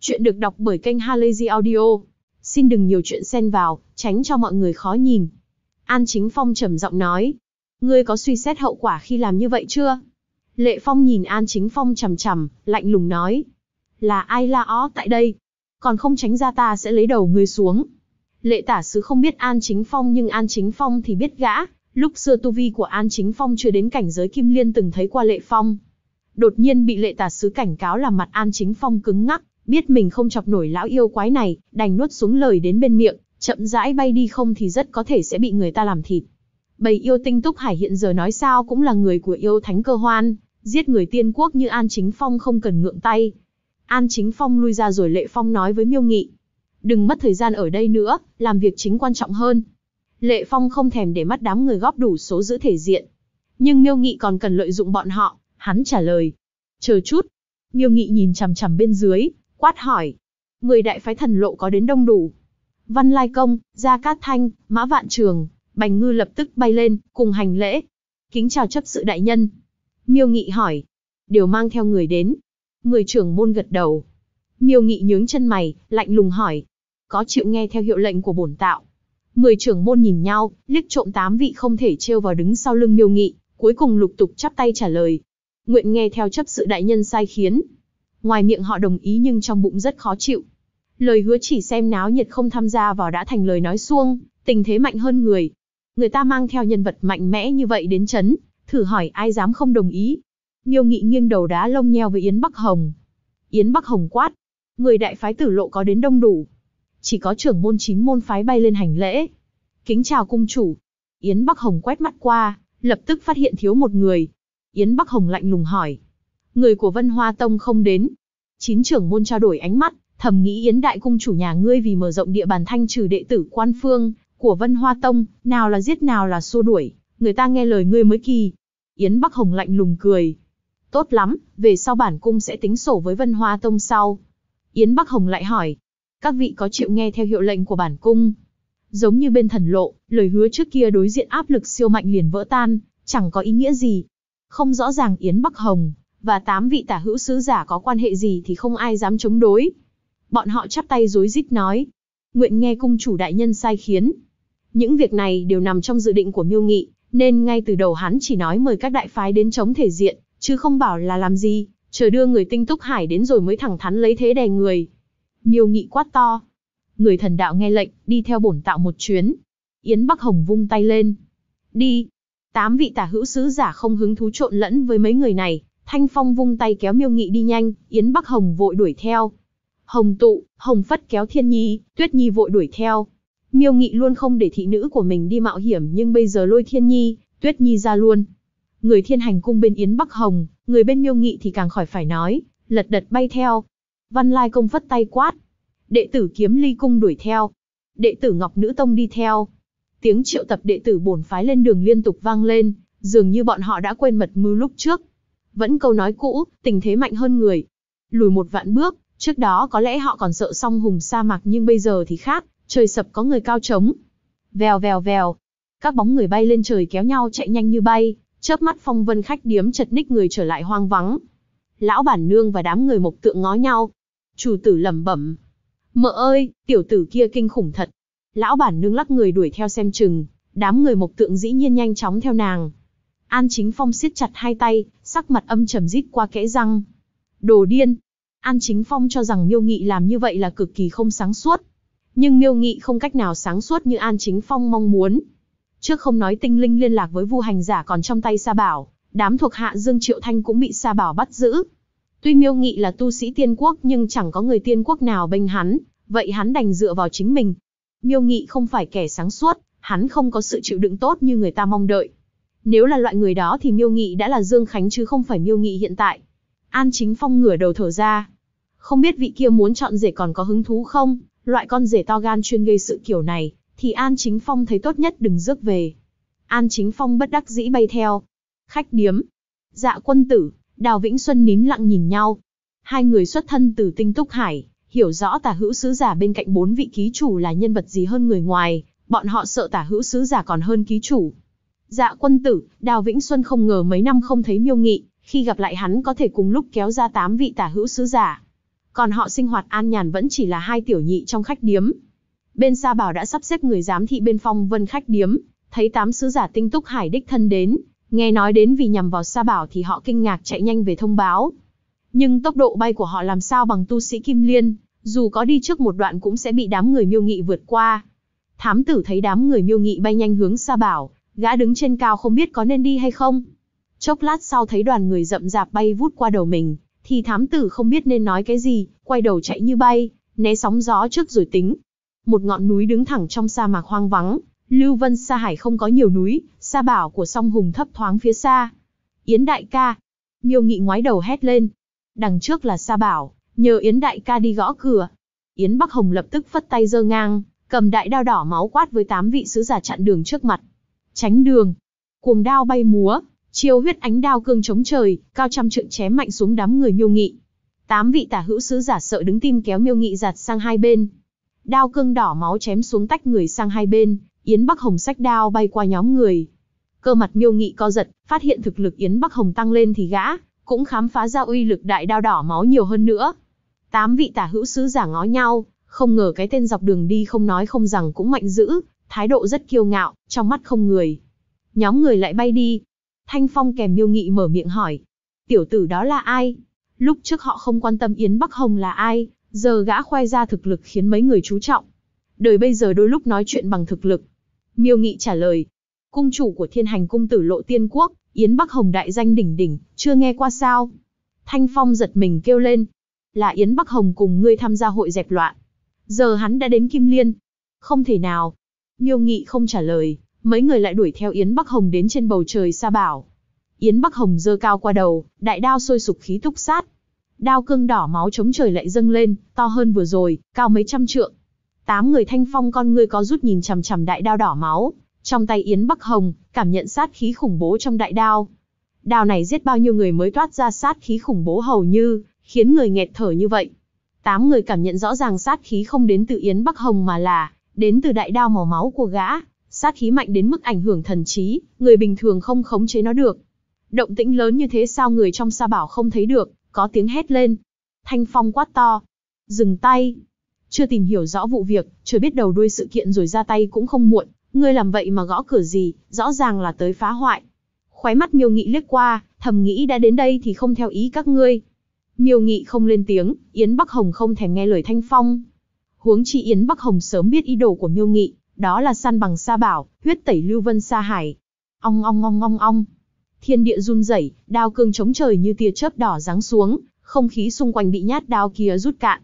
Chuyện được đọc bởi kênh Halazy Audio. Xin đừng nhiều chuyện xen vào, tránh cho mọi người khó nhìn. An Chính Phong trầm giọng nói. Ngươi có suy xét hậu quả khi làm như vậy chưa? Lệ Phong nhìn An Chính Phong chằm chằm, lạnh lùng nói. Là ai la ó tại đây? Còn không tránh ra ta sẽ lấy đầu ngươi xuống. Lệ tả sứ không biết An Chính Phong nhưng An Chính Phong thì biết gã. Lúc xưa tu vi của An Chính Phong chưa đến cảnh giới Kim Liên từng thấy qua Lệ Phong. Đột nhiên bị Lệ tả sứ cảnh cáo làm mặt An Chính Phong cứng ngắc, biết mình không chọc nổi lão yêu quái này, đành nuốt xuống lời đến bên miệng, chậm rãi bay đi, không thì rất có thể sẽ bị người ta làm thịt. Bầy yêu tinh Túc Hải hiện giờ nói sao cũng là người của yêu thánh Cơ Hoan, giết người tiên quốc như An Chính Phong không cần ngượng tay. An Chính Phong lui ra rồi Lệ Phong nói với Miêu Nghị. Đừng mất thời gian ở đây nữa, làm việc chính quan trọng hơn. Lệ Phong không thèm để mắt đám người góp đủ số giữ thể diện. Nhưng Miêu Nghị còn cần lợi dụng bọn họ, hắn trả lời. Chờ chút. Miêu Nghị nhìn chằm chằm bên dưới, quát hỏi. 10 đại phái thần lộ có đến đông đủ. Văn Lai Công, Gia Cát Thanh, Mã Vạn Trường, Bành Ngư lập tức bay lên, cùng hành lễ. Kính chào chấp sự đại nhân. Miêu Nghị hỏi. Đều mang theo người đến. 10 trưởng môn gật đầu. Miêu Nghị nhướng chân mày, lạnh lùng hỏi. Có chịu nghe theo hiệu lệnh của bổn tạo? 10 trưởng môn nhìn nhau, liếc trộm 8 vị không thể trêu vào đứng sau lưng Miêu Nghị, cuối cùng lục tục chắp tay trả lời. Nguyện nghe theo chấp sự đại nhân sai khiến. Ngoài miệng họ đồng ý nhưng trong bụng rất khó chịu. Lời hứa chỉ xem náo nhiệt không tham gia vào đã thành lời nói suông, tình thế mạnh hơn người. Người ta mang theo nhân vật mạnh mẽ như vậy đến chấn, thử hỏi ai dám không đồng ý. Miêu Nghị nghiêng đầu đá lông nheo với Yến Bắc Hồng. Yến Bắc Hồng quát. 10 đại phái tử lộ có đến đông đủ. Chỉ có trưởng môn 9 môn phái bay lên hành lễ. Kính chào cung chủ. Yến Bắc Hồng quét mắt qua, lập tức phát hiện thiếu một người. Yến Bắc Hồng lạnh lùng hỏi. Người của Vân Hoa Tông không đến. 9 trưởng môn trao đổi ánh mắt, thầm nghĩ Yến đại cung chủ nhà ngươi vì mở rộng địa bàn thanh trừ đệ tử Quan Phương của Vân Hoa Tông, nào là giết nào là xua đuổi, người ta nghe lời ngươi mới kỳ. Yến Bắc Hồng lạnh lùng cười. Tốt lắm, về sau bản cung sẽ tính sổ với Vân Hoa Tông sau. Yến Bắc Hồng lại hỏi. Các vị có chịu nghe theo hiệu lệnh của bản cung? Giống như bên thần lộ, lời hứa trước kia đối diện áp lực siêu mạnh liền vỡ tan, chẳng có ý nghĩa gì. Không rõ ràng Yến Bắc Hồng và 8 vị tả hữu sứ giả có quan hệ gì thì không ai dám chống đối. Bọn họ chắp tay rối rít nói. Nguyện nghe cung chủ đại nhân sai khiến. Những việc này đều nằm trong dự định của Miêu Nghị, nên ngay từ đầu hắn chỉ nói mời các đại phái đến chống thể diện, chứ không bảo là làm gì, chờ đưa người tinh Túc Hải đến rồi mới thẳng thắn lấy thế đè người. Miêu Nghị quát to. Người thần đạo nghe lệnh, đi theo bổn tạo một chuyến. Yến Bắc Hồng vung tay lên. Đi. 8 vị tả hữu sứ giả không hứng thú trộn lẫn với mấy người này. Thanh Phong vung tay kéo Miêu Nghị đi nhanh, Yến Bắc Hồng vội đuổi theo. Hồng Tụ, Hồng Phất kéo Thiên Nhi, Tuyết Nhi vội đuổi theo. Miêu Nghị luôn không để thị nữ của mình đi mạo hiểm nhưng bây giờ lôi Thiên Nhi, Tuyết Nhi ra luôn. Người Thiên Hành cung bên Yến Bắc Hồng, người bên Miêu Nghị thì càng khỏi phải nói, lật đật bay theo. Văn Lai Công phất tay quát. Đệ tử Kiếm Ly cung đuổi theo. Đệ tử Ngọc Nữ Tông đi theo. Tiếng triệu tập đệ tử bổn phái lên đường liên tục vang lên, dường như bọn họ đã quên mật mưu lúc trước. Vẫn câu nói cũ, tình thế mạnh hơn người. Lùi một vạn bước, trước đó có lẽ họ còn sợ song hùng sa mạc nhưng bây giờ thì khác, trời sập có người cao trống. Vèo vèo vèo. Các bóng người bay lên trời kéo nhau chạy nhanh như bay, chớp mắt phong vân khách điếm chật ních người trở lại hoang vắng. Lão bản nương và đám người Mộc Tượng ngó nhau. Chủ tử lẩm bẩm. Mợ ơi, tiểu tử kia kinh khủng thật. Lão bản nương lắc người đuổi theo xem chừng, đám người Mộc Tượng dĩ nhiên nhanh chóng theo nàng. An Chính Phong siết chặt hai tay, sắc mặt âm trầm rít qua kẽ răng. Đồ điên. An Chính Phong cho rằng Miêu Nghị làm như vậy là cực kỳ không sáng suốt. Nhưng Miêu Nghị không cách nào sáng suốt như An Chính Phong mong muốn. Trước không nói tinh linh liên lạc với Vu Hành Giả còn trong tay Sa Bảo, đám thuộc hạ Dương Triệu Thanh cũng bị Sa Bảo bắt giữ. Tuy Miêu Nghị là tu sĩ tiên quốc nhưng chẳng có người tiên quốc nào bênh hắn, vậy hắn đành dựa vào chính mình. Miêu Nghị không phải kẻ sáng suốt, hắn không có sự chịu đựng tốt như người ta mong đợi. Nếu là loại người đó thì Miêu Nghị đã là Dương Khánh chứ không phải Miêu Nghị hiện tại. An Chính Phong ngửa đầu thở ra. Không biết vị kia muốn chọn rể còn có hứng thú không, loại con rể to gan chuyên gây sự kiểu này, thì An Chính Phong thấy tốt nhất đừng rước về. An Chính Phong bất đắc dĩ bay theo. Khách điếm. Dạ Quân Tử, Đào Vĩnh Xuân nín lặng nhìn nhau. Hai người xuất thân từ tinh Túc Hải, hiểu rõ tả hữu sứ giả bên cạnh 4 vị ký chủ là nhân vật gì hơn người ngoài, bọn họ sợ tả hữu sứ giả còn hơn ký chủ. Dạ Quân Tử, Đào Vĩnh Xuân không ngờ mấy năm không thấy Miêu Nghị, khi gặp lại hắn có thể cùng lúc kéo ra 8 vị tả hữu sứ giả. Còn họ sinh hoạt an nhàn vẫn chỉ là hai tiểu nhị trong khách điếm. Bên Sa Bảo đã sắp xếp người giám thị bên Phong Vân khách điếm, thấy 8 sứ giả Tinh Túc Hải đích thân đến, nghe nói đến vì nhằm vào Sa Bảo thì họ kinh ngạc chạy nhanh về thông báo. Nhưng tốc độ bay của họ làm sao bằng tu sĩ Kim Liên, dù có đi trước một đoạn cũng sẽ bị đám người Miêu Nghị vượt qua. Thám tử thấy đám người Miêu Nghị bay nhanh hướng Sa Bảo, gã đứng trên cao không biết có nên đi hay không. Chốc lát sau thấy đoàn người rậm rạp bay vút qua đầu mình, thì thám tử không biết nên nói cái gì, quay đầu chạy như bay, né sóng gió trước rồi tính. Một ngọn núi đứng thẳng trong sa mạc hoang vắng, Lưu Vân Sa Hải không có nhiều núi, Sa Bảo của Song Hùng thấp thoáng phía xa. Yến đại ca! Miêu Nghị ngoái đầu hét lên. Đằng trước là Sa Bảo, nhờ Yến đại ca đi gõ cửa. Yến Bắc Hồng lập tức phất tay giơ ngang, cầm đại đao đỏ máu quát với 8 vị sứ giả chặn đường trước mặt. Tránh đường! Cuồng đao bay múa, chiêu huyết ánh đao cương chống trời, cao trăm trượng chém mạnh xuống đám người Miêu Nghị. 8 vị tả hữu sứ giả sợ đứng tim kéo Miêu Nghị giạt sang hai bên. Đao cương đỏ máu chém xuống tách người sang hai bên, Yến Bắc Hồng xách đao bay qua nhóm người. Cơ mặt Miêu Nghị co giật, phát hiện thực lực Yến Bắc Hồng tăng lên thì gã cũng khám phá ra uy lực đại đao đỏ máu nhiều hơn nữa. 8 vị tả hữu sứ giả ngó nhau, không ngờ cái tên dọc đường đi không nói không rằng cũng mạnh dữ, thái độ rất kiêu ngạo, trong mắt không người. Nhóm người lại bay đi. Thanh Phong kèm Miêu Nghị mở miệng hỏi. Tiểu tử đó là ai? Lúc trước họ không quan tâm Yến Bắc Hồng là ai, giờ gã khoe ra thực lực khiến mấy người chú trọng. Đời bây giờ đôi lúc nói chuyện bằng thực lực. Miêu Nghị trả lời. Cung chủ của Thiên Hành cung Tử Lộ Tiên Quốc, Yến Bắc Hồng đại danh đỉnh đỉnh, chưa nghe qua sao? Thanh Phong giật mình kêu lên. Là Yến Bắc Hồng cùng ngươi tham gia hội dẹp loạn. Giờ hắn đã đến Kim Liên. Không thể nào. Miêu Nghị không trả lời, mấy người lại đuổi theo Yến Bắc Hồng đến trên bầu trời Sa Bảo. Yến Bắc Hồng giơ cao qua đầu, đại đao sôi sục khí túc sát. Đao cương đỏ máu chống trời lại dâng lên, to hơn vừa rồi, cao mấy trăm trượng. 8 người Thanh Phong con ngươi có rút nhìn chằm chằm đại đao đỏ máu, trong tay Yến Bắc Hồng, cảm nhận sát khí khủng bố trong đại đao. Đao này giết bao nhiêu người mới toát ra sát khí khủng bố hầu như khiến người nghẹt thở như vậy. 8 người cảm nhận rõ ràng sát khí không đến từ Yến Bắc Hồng mà là đến từ đại đao màu máu của gã, sát khí mạnh đến mức ảnh hưởng thần trí, người bình thường không khống chế nó được. Động tĩnh lớn như thế sao người trong Sa Bảo không thấy được, có tiếng hét lên. Thanh Phong quát to. Dừng tay. Chưa tìm hiểu rõ vụ việc, chưa biết đầu đuôi sự kiện rồi ra tay cũng không muộn, ngươi làm vậy mà gõ cửa gì, rõ ràng là tới phá hoại. Khóe mắt Miêu Nghị liếc qua, thầm nghĩ đã đến đây thì không theo ý các ngươi. Miêu Nghị không lên tiếng, Yến Bắc Hồng không thèm nghe lời Thanh Phong. Huống chi Yến Bắc Hồng sớm biết ý đồ của Miêu Nghị, đó là săn bằng Sa Bảo, huyết tẩy Lưu Vân Sa Hải. Ong ong ong ong ong. Thiên địa run rẩy, đao cương chống trời như tia chớp đỏ giáng xuống, không khí xung quanh bị nhát đao kia rút cạn.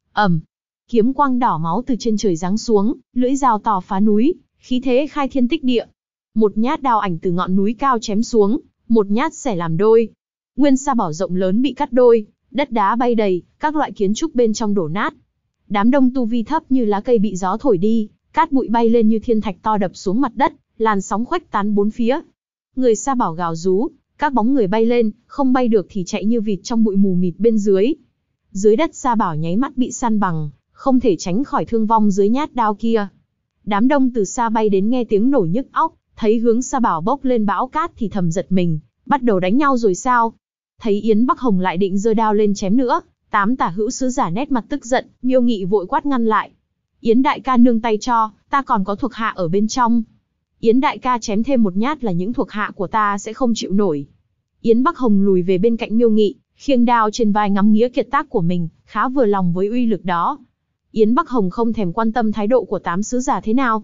Kiếm quang đỏ máu từ trên trời giáng xuống, lưỡi dao to phá núi, khí thế khai thiên tích địa. Một nhát đao ảnh từ ngọn núi cao chém xuống, một nhát xẻ làm đôi. Nguyên Sa Bảo rộng lớn bị cắt đôi, đất đá bay đầy, các loại kiến trúc bên trong đổ nát. Đám đông tu vi thấp như lá cây bị gió thổi đi, cát bụi bay lên như thiên thạch to đập xuống mặt đất, làn sóng khuếch tán bốn phía. Người Sa Bảo gào rú, các bóng người bay lên, không bay được thì chạy như vịt trong bụi mù mịt bên dưới. Dưới đất Sa Bảo nháy mắt bị san bằng, không thể tránh khỏi thương vong dưới nhát đao kia. Đám đông từ xa bay đến nghe tiếng nổ nhức óc, thấy hướng Sa Bảo bốc lên bão cát thì thầm giật mình, bắt đầu đánh nhau rồi sao? Thấy Yến Bắc Hồng lại định giơ đao lên chém nữa, 8 tả hữu sứ giả nét mặt tức giận, Miêu Nghị vội quát ngăn lại. Yến đại ca nương tay cho, ta còn có thuộc hạ ở bên trong. Yến đại ca chém thêm một nhát là những thuộc hạ của ta sẽ không chịu nổi. Yến Bắc Hồng lùi về bên cạnh Miêu Nghị, khiêng đao trên vai ngắm nghía kiệt tác của mình, khá vừa lòng với uy lực đó. Yến Bắc Hồng không thèm quan tâm thái độ của 8 sứ giả thế nào.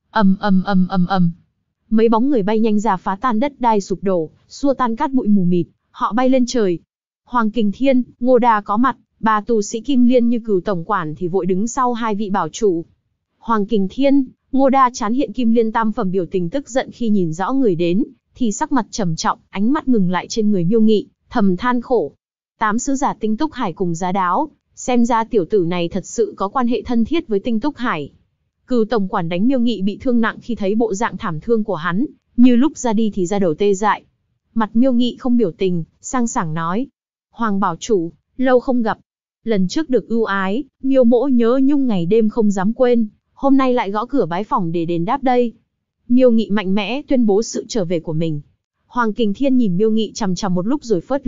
Mấy bóng người bay nhanh ra phá tan đất đai sụp đổ, xua tan cát bụi mù mịt, họ bay lên trời. Hoàng Kình Thiên, Ngô Đa có mặt, ba tu sĩ Kim Liên như Cửu tổng quản thì vội đứng sau hai vị bảo chủ. Hoàng Kình Thiên, Ngô Đa chán hiện Kim Liên tam phẩm biểu tình tức giận khi nhìn rõ người đến, thì sắc mặt trầm trọng, ánh mắt ngừng lại trên người Miêu Nghị, thầm than khổ. 8 sứ giả Tinh Túc Hải cùng Giá Đáo, xem ra tiểu tử này thật sự có quan hệ thân thiết với Tinh Túc Hải. Cửu tổng quản đánh Miêu Nghị bị thương nặng khi thấy bộ dạng thảm thương của hắn, như lúc ra đi thì ra đầu tê dại. Mặt Miêu Nghị không biểu tình, sang sảng nói: Hoàng bảo chủ, lâu không gặp. Lần trước được ưu ái, Miêu mỗ nhớ nhung ngày đêm không dám quên, hôm nay lại gõ cửa bái phỏng để đền đáp đây. Miêu Nghị mạnh mẽ tuyên bố sự trở về của mình. Hoàng Kình Thiên nhìn Miêu Nghị chằm chằm một lúc rồi phớt lờ,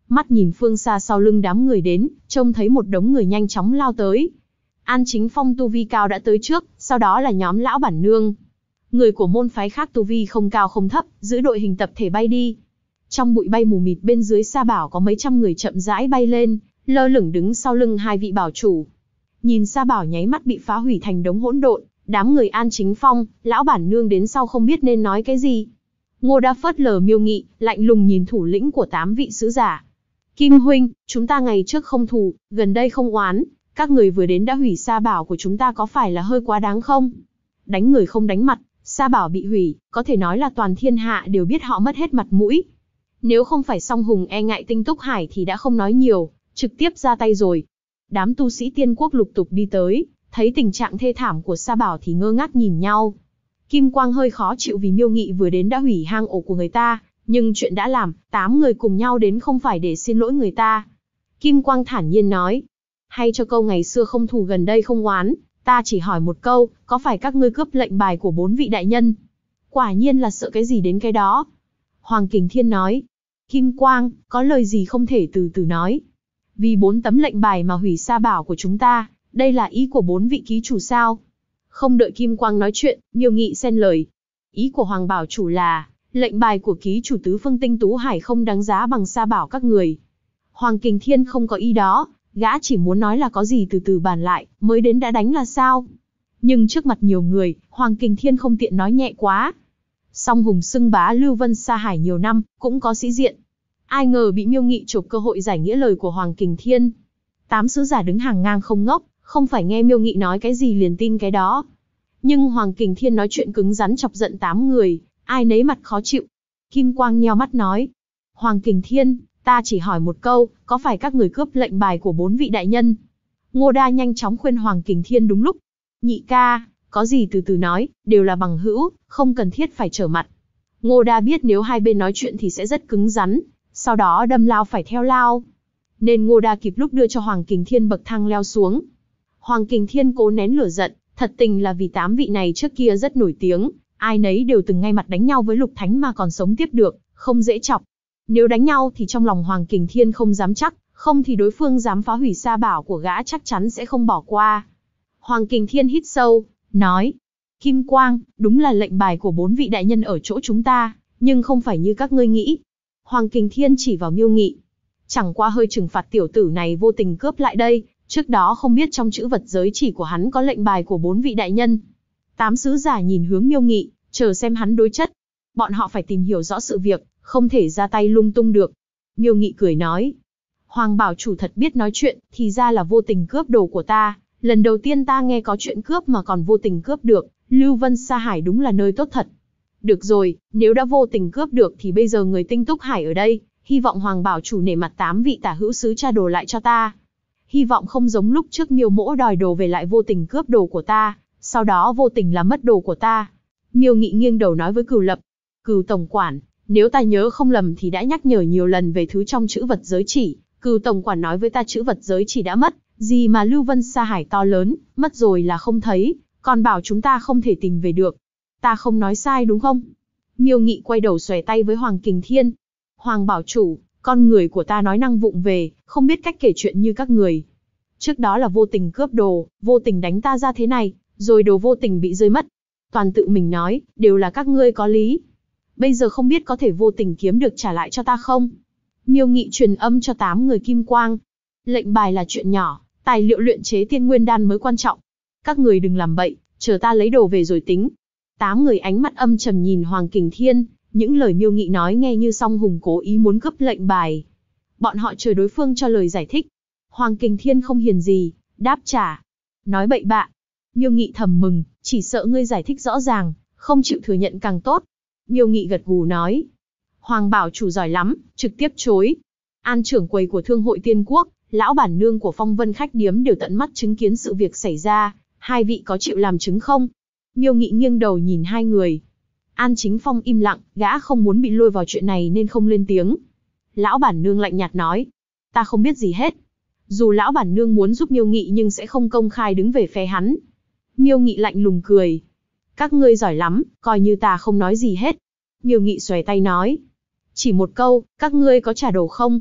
mắt nhìn phương xa sau lưng đám người đến, trông thấy một đống người nhanh chóng lao tới. An Chính Phong tu vi cao đã tới trước, sau đó là nhóm lão bản nương. Người của môn phái khác tu vi không cao không thấp, giữ đội hình tập thể bay đi. Trong bụi bay mù mịt bên dưới sa bảo có mấy trăm người chậm rãi bay lên, lơ lửng đứng sau lưng hai vị bảo chủ. Nhìn sa bảo nháy mắt bị phá hủy thành đống hỗn độn, đám người An Chính Phong, lão bản nương đến sau không biết nên nói cái gì. Ngô Đa phớt lờ Miêu Nghị, lạnh lùng nhìn thủ lĩnh của 8 vị sứ giả. Kim huynh, chúng ta ngày trước không thù, gần đây không oán, các người vừa đến đã hủy sa bảo của chúng ta có phải là hơi quá đáng không? Đánh người không đánh mặt, sa bảo bị hủy, có thể nói là toàn thiên hạ đều biết họ mất hết mặt mũi. Nếu không phải Song Hùng e ngại Tinh Túc Hải thì đã không nói nhiều, trực tiếp ra tay rồi. Đám tu sĩ tiên quốc lục tục đi tới, thấy tình trạng thê thảm của sa bảo thì ngơ ngác nhìn nhau. Kim Quang hơi khó chịu vì Miêu Nghị vừa đến đã hủy hang ổ của người ta, nhưng chuyện đã làm, 8 người cùng nhau đến không phải để xin lỗi người ta. Kim Quang thản nhiên nói, hay cho câu ngày xưa không thù gần đây không oán, ta chỉ hỏi một câu, có phải các ngươi cướp lệnh bài của 4 vị đại nhân? Quả nhiên là sợ cái gì đến cái đó. Hoàng Kình Thiên nói, Kim Quang, có lời gì không thể từ từ nói. Vì 4 tấm lệnh bài mà hủy sa bảo của chúng ta, đây là ý của 4 vị ký chủ sao? Không đợi Kim Quang nói chuyện, Miêu Nghị xen lời. Ý của Hoàng bảo chủ là, lệnh bài của ký chủ Tứ Phương Tinh Tú Hải không đáng giá bằng sa bảo các người. Hoàng Kình Thiên không có ý đó, gã chỉ muốn nói là có gì từ từ bàn lại, mới đến đã đánh là sao? Nhưng trước mặt nhiều người, Hoàng Kình Thiên không tiện nói nhẹ quá. Song Hùng xưng bá Lưu Vân Sa Hải nhiều năm, cũng có sĩ diện. Ai ngờ bị Miêu Nghị chộp cơ hội giải nghĩa lời của Hoàng Kình Thiên. 8 sứ giả đứng hàng ngang không ngốc, không phải nghe Miêu Nghị nói cái gì liền tin cái đó. Nhưng Hoàng Kình Thiên nói chuyện cứng rắn chọc giận 8 người, ai nấy mặt khó chịu. Kim Quang nheo mắt nói, Hoàng Kình Thiên, ta chỉ hỏi một câu, có phải các người cướp lệnh bài của 4 vị đại nhân? Ngô Đa nhanh chóng khuyên Hoàng Kình Thiên đúng lúc. Nhị ca, có gì từ từ nói, đều là bằng hữu, không cần thiết phải trở mặt. Ngô Đa biết nếu hai bên nói chuyện thì sẽ rất cứng rắn, sau đó đâm lao phải theo lao. Nên Ngô Đa kịp lúc đưa cho Hoàng Kình Thiên bậc thang leo xuống. Hoàng Kình Thiên cố nén lửa giận, thật tình là vì 8 vị này trước kia rất nổi tiếng, ai nấy đều từng ngay mặt đánh nhau với Lục Thánh mà còn sống tiếp được, không dễ chọc. Nếu đánh nhau thì trong lòng Hoàng Kình Thiên không dám chắc, không thì đối phương dám phá hủy sa bảo của gã chắc chắn sẽ không bỏ qua. Hoàng Kình Thiên hít sâu, nói, Kim Quang, đúng là lệnh bài của 4 vị đại nhân ở chỗ chúng ta, nhưng không phải như các ngươi nghĩ. Hoàng Kình Thiên chỉ vào Miêu Nghị. Chẳng qua hơi trừng phạt tiểu tử này vô tình cướp lại đây, trước đó không biết trong chữ vật giới chỉ của hắn có lệnh bài của 4 vị đại nhân. 8 sứ giả nhìn hướng Miêu Nghị, chờ xem hắn đối chất. Bọn họ phải tìm hiểu rõ sự việc, không thể ra tay lung tung được. Miêu Nghị cười nói, Hoàng bảo chủ thật biết nói chuyện, thì ra là vô tình cướp đồ của ta. Lần đầu tiên ta nghe có chuyện cướp mà còn vô tình cướp được, Lưu Vân Sa Hải đúng là nơi tốt thật. Được rồi, nếu đã vô tình cướp được thì bây giờ người Tinh Túc Hải ở đây, hy vọng Hoàng bảo chủ nể mặt 8 vị tả hữu sứ tra đồ lại cho ta. Hy vọng không giống lúc trước Miêu Mỗ đòi đồ về lại vô tình cướp đồ của ta, sau đó vô tình làm mất đồ của ta. Miêu Nghị nghiêng đầu nói với Cửu Lập, Cửu tổng quản, nếu ta nhớ không lầm thì đã nhắc nhở nhiều lần về thứ trong chữ vật giới chỉ. Cửu tổng quản nói với ta chữ vật giới chỉ đã mất, gì mà Lưu Vân Sa Hải to lớn, mất rồi là không thấy, còn bảo chúng ta không thể tìm về được. Ta không nói sai đúng không? Miêu Nghị quay đầu xòe tay với Hoàng Kình Thiên. Hoàng bảo chủ, con người của ta nói năng vụng về, không biết cách kể chuyện như các người. Trước đó là vô tình cướp đồ, vô tình đánh ta ra thế này, rồi đồ vô tình bị rơi mất. Toàn tự mình nói, đều là các ngươi có lý. Bây giờ không biết có thể vô tình kiếm được trả lại cho ta không? Miêu Nghị truyền âm cho 8 người Kim Quang. Lệnh bài là chuyện nhỏ, tài liệu luyện chế tiên nguyên đan mới quan trọng. Các người đừng làm bậy, chờ ta lấy đồ về rồi tính. 8 người ánh mắt âm trầm nhìn Hoàng Kình Thiên, những lời Miêu Nghị nói nghe như Song Hùng cố ý muốn cướp lệnh bài. Bọn họ chờ đối phương cho lời giải thích. Hoàng Kình Thiên không hiền gì, đáp trả. Nói bậy bạ. Miêu Nghị thầm mừng, chỉ sợ ngươi giải thích rõ ràng, không chịu thừa nhận càng tốt. Miêu Nghị gật gù nói. Hoàng bảo chủ giỏi lắm, trực tiếp chối. An trưởng quầy của Thương hội Tiên Quốc, lão bản nương của Phong Vân khách điếm đều tận mắt chứng kiến sự việc xảy ra, hai vị có chịu làm chứng không? Miêu Nghị nghiêng đầu nhìn hai người. An Chính Phong im lặng, gã không muốn bị lôi vào chuyện này nên không lên tiếng. Lão bản nương lạnh nhạt nói, ta không biết gì hết. Dù lão bản nương muốn giúp Miêu Nghị nhưng sẽ không công khai đứng về phe hắn. Miêu Nghị lạnh lùng cười. Các ngươi giỏi lắm, coi như ta không nói gì hết. Miêu Nghị xòe tay nói. Chỉ một câu, các ngươi có trả đồ không?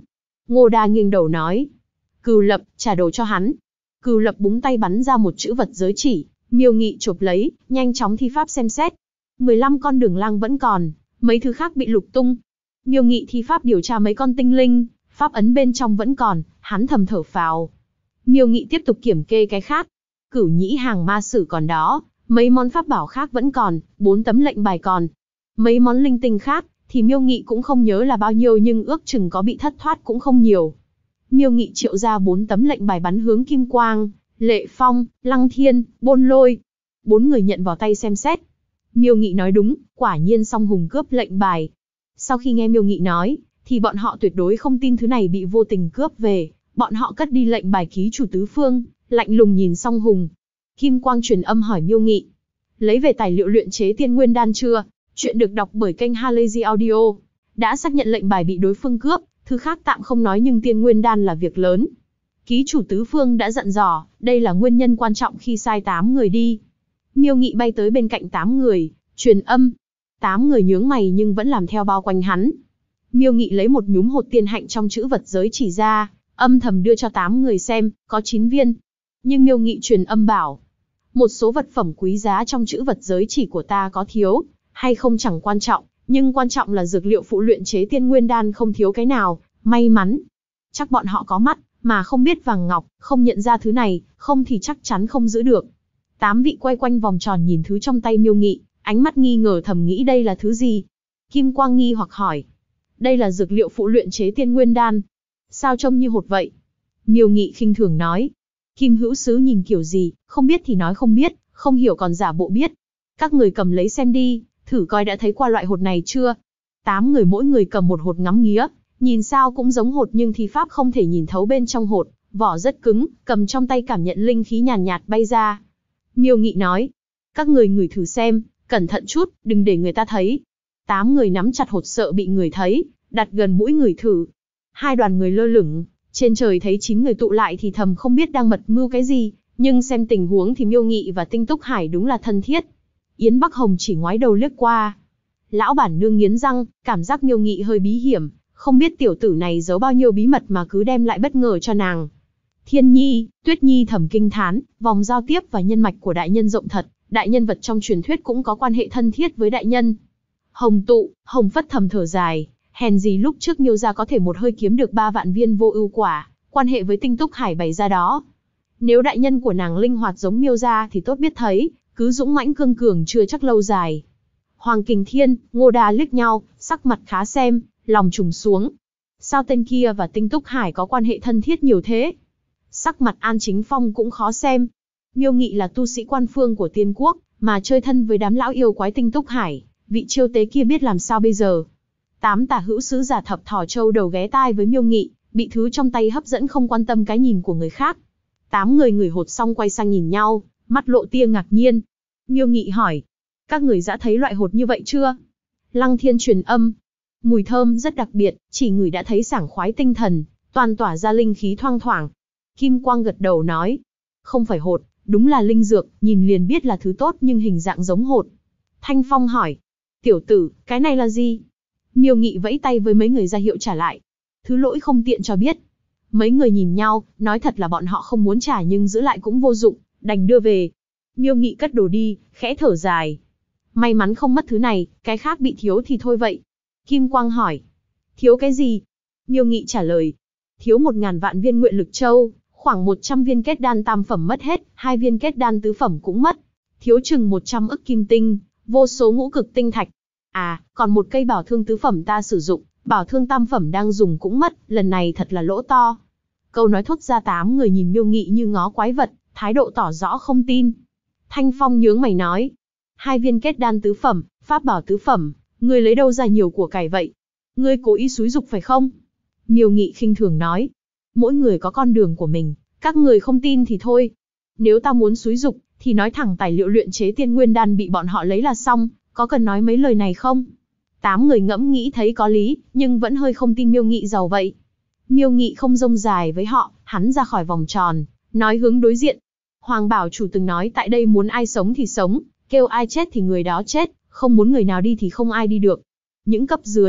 Ngô Đa nghiêng đầu nói. Cừu Lập, trả đồ cho hắn. Cừu Lập búng tay bắn ra một chữ vật giới chỉ, Miêu Nghị chộp lấy, nhanh chóng thi pháp xem xét. 15 con đường lang vẫn còn, mấy thứ khác bị lục tung. Miêu Nghị thi pháp điều tra mấy con tinh linh, pháp ấn bên trong vẫn còn, hắn thầm thở phào. Miêu Nghị tiếp tục kiểm kê cái khác. Cửu nhĩ hàng ma sử còn đó, mấy món pháp bảo khác vẫn còn, 4 tấm lệnh bài còn. Mấy món linh tinh khác, thì Miêu Nghị cũng không nhớ là bao nhiêu nhưng ước chừng có bị thất thoát cũng không nhiều. Miêu Nghị triệu ra 4 tấm lệnh bài bắn hướng Kim Quang, Lệ Phong, Lăng Thiên, Bôn Lôi. 4 người nhận vào tay xem xét. Miêu Nghị nói đúng, quả nhiên Song Hùng cướp lệnh bài. Sau khi nghe Miêu Nghị nói, thì bọn họ tuyệt đối không tin thứ này bị vô tình cướp về. Bọn họ cất đi lệnh bài ký chủ tứ phương, lạnh lùng nhìn Song Hùng. Kim Quang truyền âm hỏi Miêu Nghị. Lấy về tài liệu luyện chế tiên nguyên đan chưa? Chuyện được đọc bởi kênh Halazy Audio. Đã xác nhận lệnh bài bị đối phương cướp, thứ khác tạm không nói nhưng tiên nguyên đan là việc lớn. Ký chủ tứ phương đã dặn dò, đây là nguyên nhân quan trọng khi sai 8 người đi. Miêu Nghị bay tới bên cạnh 8 người, truyền âm. 8 người nhướng mày nhưng vẫn làm theo bao quanh hắn. Miêu Nghị lấy một nhúm hột tiên hạnh trong chữ vật giới chỉ ra, âm thầm đưa cho 8 người xem, có 9 viên. Nhưng Miêu Nghị truyền âm bảo, một số vật phẩm quý giá trong chữ vật giới chỉ của ta có thiếu, hay không chẳng quan trọng, nhưng quan trọng là dược liệu phụ luyện chế tiên nguyên đan không thiếu cái nào, may mắn. Chắc bọn họ có mắt, mà không biết vàng ngọc, không nhận ra thứ này, không thì chắc chắn không giữ được. 8 vị quay quanh vòng tròn nhìn thứ trong tay Miêu Nghị, ánh mắt nghi ngờ thầm nghĩ đây là thứ gì. Kim Quang nghi hoặc hỏi, đây là dược liệu phụ luyện chế tiên nguyên đan. Sao trông như hột vậy? Miêu Nghị khinh thường nói, Kim hữu sứ nhìn kiểu gì, không biết thì nói không biết, không hiểu còn giả bộ biết. Các người cầm lấy xem đi, thử coi đã thấy qua loại hột này chưa. 8 người mỗi người cầm một hột ngắm nghía, nhìn sao cũng giống hột nhưng thi pháp không thể nhìn thấu bên trong hột, vỏ rất cứng, cầm trong tay cảm nhận linh khí nhàn nhạt bay ra. Miêu Nghị nói, các người ngửi thử xem, cẩn thận chút, đừng để người ta thấy. 8 người nắm chặt hột sợ bị người thấy, đặt gần mũi ngửi thử. 2 đoàn người lơ lửng, trên trời thấy 9 người tụ lại thì thầm không biết đang mật mưu cái gì, nhưng xem tình huống thì Miêu Nghị và Tinh Túc Hải đúng là thân thiết. Yến Bắc Hồng chỉ ngoái đầu liếc qua. Lão bản nương nghiến răng, cảm giác Miêu Nghị hơi bí hiểm, không biết tiểu tử này giấu bao nhiêu bí mật mà cứ đem lại bất ngờ cho nàng. Thiên Nhi, Tuyết Nhi thầm kinh thán, vòng giao tiếp và nhân mạch của đại nhân rộng thật, đại nhân vật trong truyền thuyết cũng có quan hệ thân thiết với đại nhân. Hồng Tụ, Hồng Phất thầm thở dài, hèn gì lúc trước Miêu gia có thể một hơi kiếm được 3 vạn viên vô ưu quả, quan hệ với Tinh Túc Hải bày ra đó. Nếu đại nhân của nàng linh hoạt giống Miêu gia thì tốt biết thấy, cứ dũng mãnh cương cường chưa chắc lâu dài. Hoàng Kình Thiên, Ngô Đa liếc nhau, sắc mặt khá xem, lòng trùng xuống. Sao tên kia và Tinh Túc Hải có quan hệ thân thiết nhiều thế? Sắc mặt An Chính Phong cũng khó xem. Miêu Nghị là tu sĩ quan phương của Tiên Quốc, mà chơi thân với đám lão yêu quái Tinh Túc Hải, vị chiêu tế kia biết làm sao bây giờ? 8 tả hữu sứ giả thập thỏ châu đầu ghé tai với Miêu Nghị, bị thứ trong tay hấp dẫn không quan tâm cái nhìn của người khác. 8 người ngửi hột xong quay sang nhìn nhau, mắt lộ tia ngạc nhiên. Miêu Nghị hỏi, các người đã thấy loại hột như vậy chưa? Lăng Thiên truyền âm, mùi thơm rất đặc biệt, chỉ ngửi đã thấy sảng khoái tinh thần, toàn tỏa ra linh khí thoang thoảng. Kim Quang gật đầu nói, không phải hột, đúng là linh dược, nhìn liền biết là thứ tốt nhưng hình dạng giống hột. Thanh Phong hỏi, tiểu tử, cái này là gì? Miêu Nghị vẫy tay với mấy người ra hiệu trả lại. Thứ lỗi không tiện cho biết. Mấy người nhìn nhau, nói thật là bọn họ không muốn trả nhưng giữ lại cũng vô dụng, đành đưa về. Miêu Nghị cất đồ đi, khẽ thở dài. May mắn không mất thứ này, cái khác bị thiếu thì thôi vậy. Kim Quang hỏi, thiếu cái gì? Miêu Nghị trả lời, thiếu 1000 vạn viên nguyện lực châu, khoảng 100 viên kết đan tam phẩm mất hết, 2 viên kết đan tứ phẩm cũng mất. Thiếu chừng 100 ức kim tinh, vô số ngũ cực tinh thạch. À, còn một cây bảo thương tứ phẩm ta sử dụng, bảo thương tam phẩm đang dùng cũng mất, lần này thật là lỗ to. Câu nói thốt ra 8 người nhìn Miêu Nghị như ngó quái vật, thái độ tỏ rõ không tin. Thanh Phong nhướng mày nói, 2 viên kết đan tứ phẩm, pháp bảo tứ phẩm, ngươi lấy đâu ra nhiều của cải vậy? Ngươi cố ý xúi dục phải không? Miêu Nghị khinh thường nói, mỗi người có con đường của mình, các người không tin thì thôi. Nếu ta muốn xúi dục, thì nói thẳng tài liệu luyện chế tiên nguyên đan bị bọn họ lấy là xong, có cần nói mấy lời này không? 8 người ngẫm nghĩ thấy có lý, nhưng vẫn hơi không tin Miêu Nghị giàu vậy. Miêu Nghị không rông dài với họ, hắn ra khỏi vòng tròn, nói hướng đối diện. Hoàng Bảo Chủ từng nói tại đây muốn ai sống thì sống, kêu ai chết thì người đó chết, không muốn người nào đi thì không ai đi được. Những cấp dưới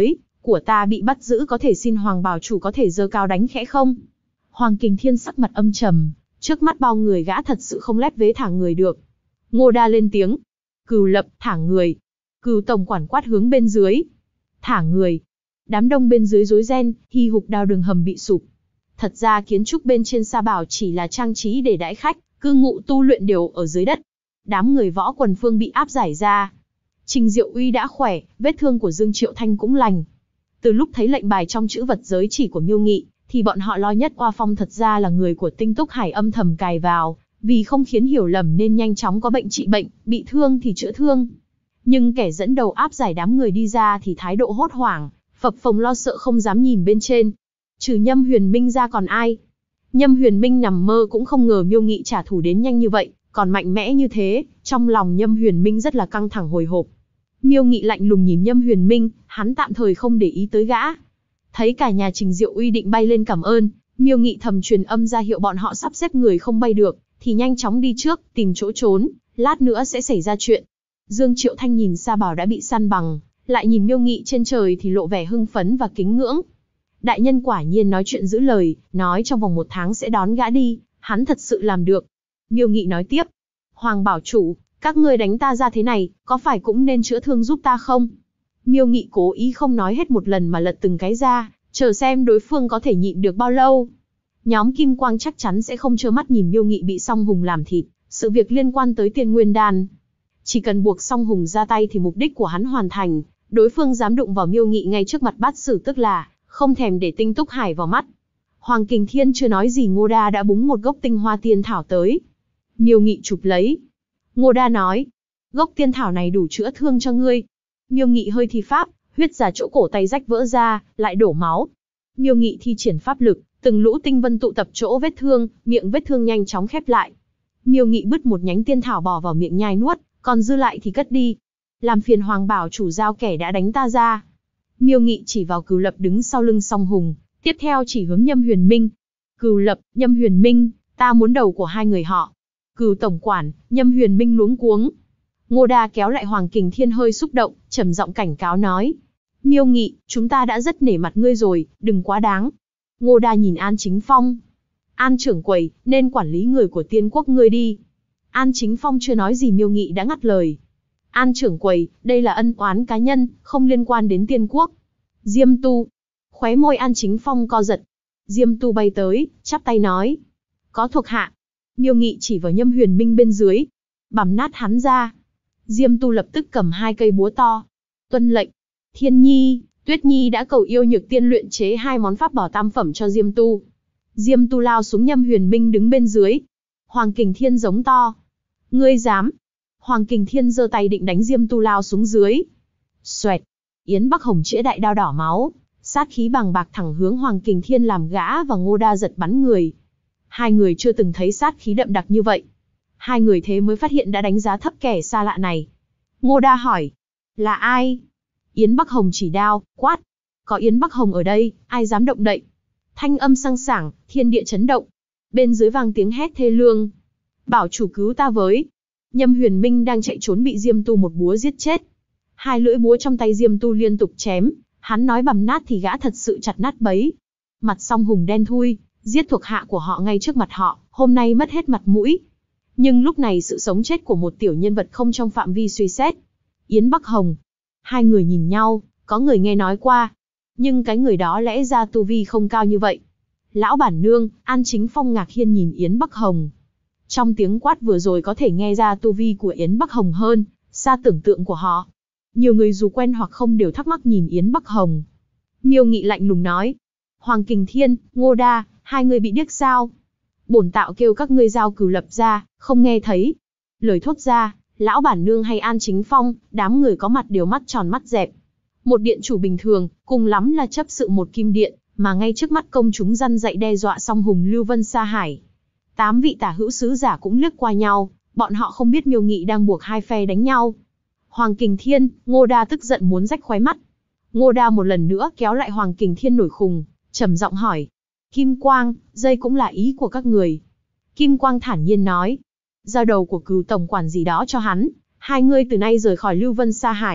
của ta bị bắt giữ có thể xin Hoàng bảo chủ có thể giơ cao đánh khẽ không? Hoàng Kình Thiên sắc mặt âm trầm, trước mắt bao người gã thật sự không lép vế thả người được. Ngô Đa lên tiếng. Cừu Lập, thả người. Cừu tổng quản quát hướng bên dưới. Thả người. Đám đông bên dưới rối ren, hi hục đao đường hầm bị sụp. Thật ra kiến trúc bên trên Sa Bảo chỉ là trang trí để đãi khách, cư ngụ tu luyện đều ở dưới đất. Đám người Võ Quần Phương bị áp giải ra. Trình Diệu Uy đã khỏe, vết thương của Dương Triệu Thanh cũng lành. Từ lúc thấy lệnh bài trong chữ vật giới chỉ của Miêu Nghị, thì bọn họ lo nhất Oa Phong thật ra là người của Tinh Túc Hải âm thầm cài vào, vì không khiến hiểu lầm nên nhanh chóng có bệnh trị bệnh, bị thương thì chữa thương. Nhưng kẻ dẫn đầu áp giải đám người đi ra thì thái độ hốt hoảng, phập phồng lo sợ không dám nhìn bên trên. Trừ Nhâm Huyền Minh ra còn ai? Nhâm Huyền Minh nằm mơ cũng không ngờ Miêu Nghị trả thù đến nhanh như vậy, còn mạnh mẽ như thế, trong lòng Nhâm Huyền Minh rất là căng thẳng hồi hộp. Miêu Nghị lạnh lùng nhìn Nhâm Huyền Minh, hắn tạm thời không để ý tới gã. Thấy cả nhà Trình Diệu Uy định bay lên cảm ơn, Miêu Nghị thầm truyền âm ra hiệu bọn họ sắp xếp người không bay được, thì nhanh chóng đi trước, tìm chỗ trốn, lát nữa sẽ xảy ra chuyện. Dương Triệu Thanh nhìn Sa Bảo đã bị săn bằng, lại nhìn Miêu Nghị trên trời thì lộ vẻ hưng phấn và kính ngưỡng. Đại nhân quả nhiên nói chuyện giữ lời, nói trong vòng 1 tháng sẽ đón gã đi, hắn thật sự làm được. Miêu Nghị nói tiếp, Hoàng bảo chủ, các ngươi đánh ta ra thế này, có phải cũng nên chữa thương giúp ta không? Miêu Nghị cố ý không nói hết một lần mà lật từng cái ra, chờ xem đối phương có thể nhịn được bao lâu. Nhóm Kim Quang chắc chắn sẽ không trơ mắt nhìn Miêu Nghị bị Song Hùng làm thịt, sự việc liên quan tới Tiên Nguyên Đan. Chỉ cần buộc Song Hùng ra tay thì mục đích của hắn hoàn thành, đối phương dám đụng vào Miêu Nghị ngay trước mặt Bát Sử tức là không thèm để Tinh Túc Hải vào mắt. Hoàng Kình Thiên chưa nói gì Ngô Đa đã búng một gốc tinh hoa tiên thảo tới. Miêu Nghị chụp lấy. Ngô Đa nói, gốc tiên thảo này đủ chữa thương cho ngươi. Miêu Nghị hơi thi pháp, huyết giả chỗ cổ tay rách vỡ ra, lại đổ máu. Miêu Nghị thi triển pháp lực, từng lũ tinh vân tụ tập chỗ vết thương, miệng vết thương nhanh chóng khép lại. Miêu Nghị bứt một nhánh tiên thảo bỏ vào miệng nhai nuốt, còn dư lại thì cất đi. Làm phiền Hoàng bảo chủ giao kẻ đã đánh ta ra. Miêu Nghị chỉ vào Cừu Lập đứng sau lưng Song Hùng, tiếp theo chỉ hướng Nhâm Huyền Minh. Cừu Lập, Nhâm Huyền Minh, ta muốn đầu của hai người họ. Cừu tổng quản, Nhâm Huyền Minh luống cuống. Ngô Đa kéo lại Hoàng Kình Thiên hơi xúc động, trầm giọng cảnh cáo nói. Miêu Nghị, chúng ta đã rất nể mặt ngươi rồi, đừng quá đáng. Ngô Đa nhìn An Chính Phong. An trưởng quầy, nên quản lý người của Tiên Quốc ngươi đi. An Chính Phong chưa nói gì Miêu Nghị đã ngắt lời. An trưởng quầy, đây là ân oán cá nhân, không liên quan đến Tiên Quốc. Diêm Tu. Khóe môi An Chính Phong co giật. Diêm Tu bay tới, chắp tay nói. Có thuộc hạ. Miêu Nghị chỉ vào Nhâm Huyền Minh bên dưới. Bằm nát hắn ra. Diêm Tu lập tức cầm 2 cây búa to. Tuân lệnh. Thiên Nhi, Tuyết Nhi đã cầu yêu Nhược Tiên luyện chế 2 món pháp bảo tam phẩm cho Diêm Tu. Diêm Tu lao xuống Nhâm Huyền Minh đứng bên dưới. Hoàng Kình Thiên giống to. Ngươi dám. Hoàng Kình Thiên giơ tay định đánh Diêm Tu lao xuống dưới. Xoẹt. Yến Bắc Hồng chĩa đại đao đỏ máu, sát khí bàng bạc thẳng hướng Hoàng Kình Thiên làm gã và Ngô Đa giật bắn người. Hai người chưa từng thấy sát khí đậm đặc như vậy. Hai người thế mới phát hiện đã đánh giá thấp kẻ xa lạ này. Ngô Đa hỏi. Là ai? Yến Bắc Hồng chỉ đao, quát. Có Yến Bắc Hồng ở đây, ai dám động đậy? Thanh âm sang sảng, thiên địa chấn động. Bên dưới vang tiếng hét thê lương. Bảo chủ cứu ta với. Nhâm Huyền Minh đang chạy trốn bị Diêm Tu một búa giết chết. 2 lưỡi búa trong tay Diêm Tu liên tục chém, hắn nói bằm nát thì gã thật sự chặt nát bấy. Mặt Song Hùng đen thui, giết thuộc hạ của họ ngay trước mặt họ, hôm nay mất hết mặt mũi. Nhưng lúc này sự sống chết của một tiểu nhân vật không trong phạm vi suy xét. Yến Bắc Hồng. Hai người nhìn nhau, có người nghe nói qua. Nhưng cái người đó lẽ ra tu vi không cao như vậy. Lão bản nương, An Chính Phong ngạc nhiên nhìn Yến Bắc Hồng. Trong tiếng quát vừa rồi có thể nghe ra tu vi của Yến Bắc Hồng hơn, xa tưởng tượng của họ. Nhiều người dù quen hoặc không đều thắc mắc nhìn Yến Bắc Hồng. Miêu Nghị lạnh lùng nói. Hoàng Kình Thiên, Ngô Đa, hai người bị điếc sao? Bổn tạo kêu các ngươi giao Cừu Lập ra, không nghe thấy. Lời thốt ra, lão bản nương hay An Chính Phong, đám người có mặt đều mắt tròn mắt dẹp. Một điện chủ bình thường, cùng lắm là chấp sự một kim điện, mà ngay trước mắt công chúng răn dạy đe dọa Song Hùng Lưu Vân Sa Hải. 8 vị tả hữu sứ giả cũng liếc qua nhau, bọn họ không biết Miêu Nghị đang buộc hai phe đánh nhau. Hoàng Kình Thiên, Ngô Đa tức giận muốn rách khóe mắt. Ngô Đa một lần nữa kéo lại Hoàng Kình Thiên nổi khùng, trầm giọng hỏi. Kim Quang, dây cũng là ý của các người. Kim Quang thản nhiên nói. Giao đầu của Cừu tổng quản gì đó cho hắn, hai người từ nay rời khỏi Lưu Vân Sa Hải,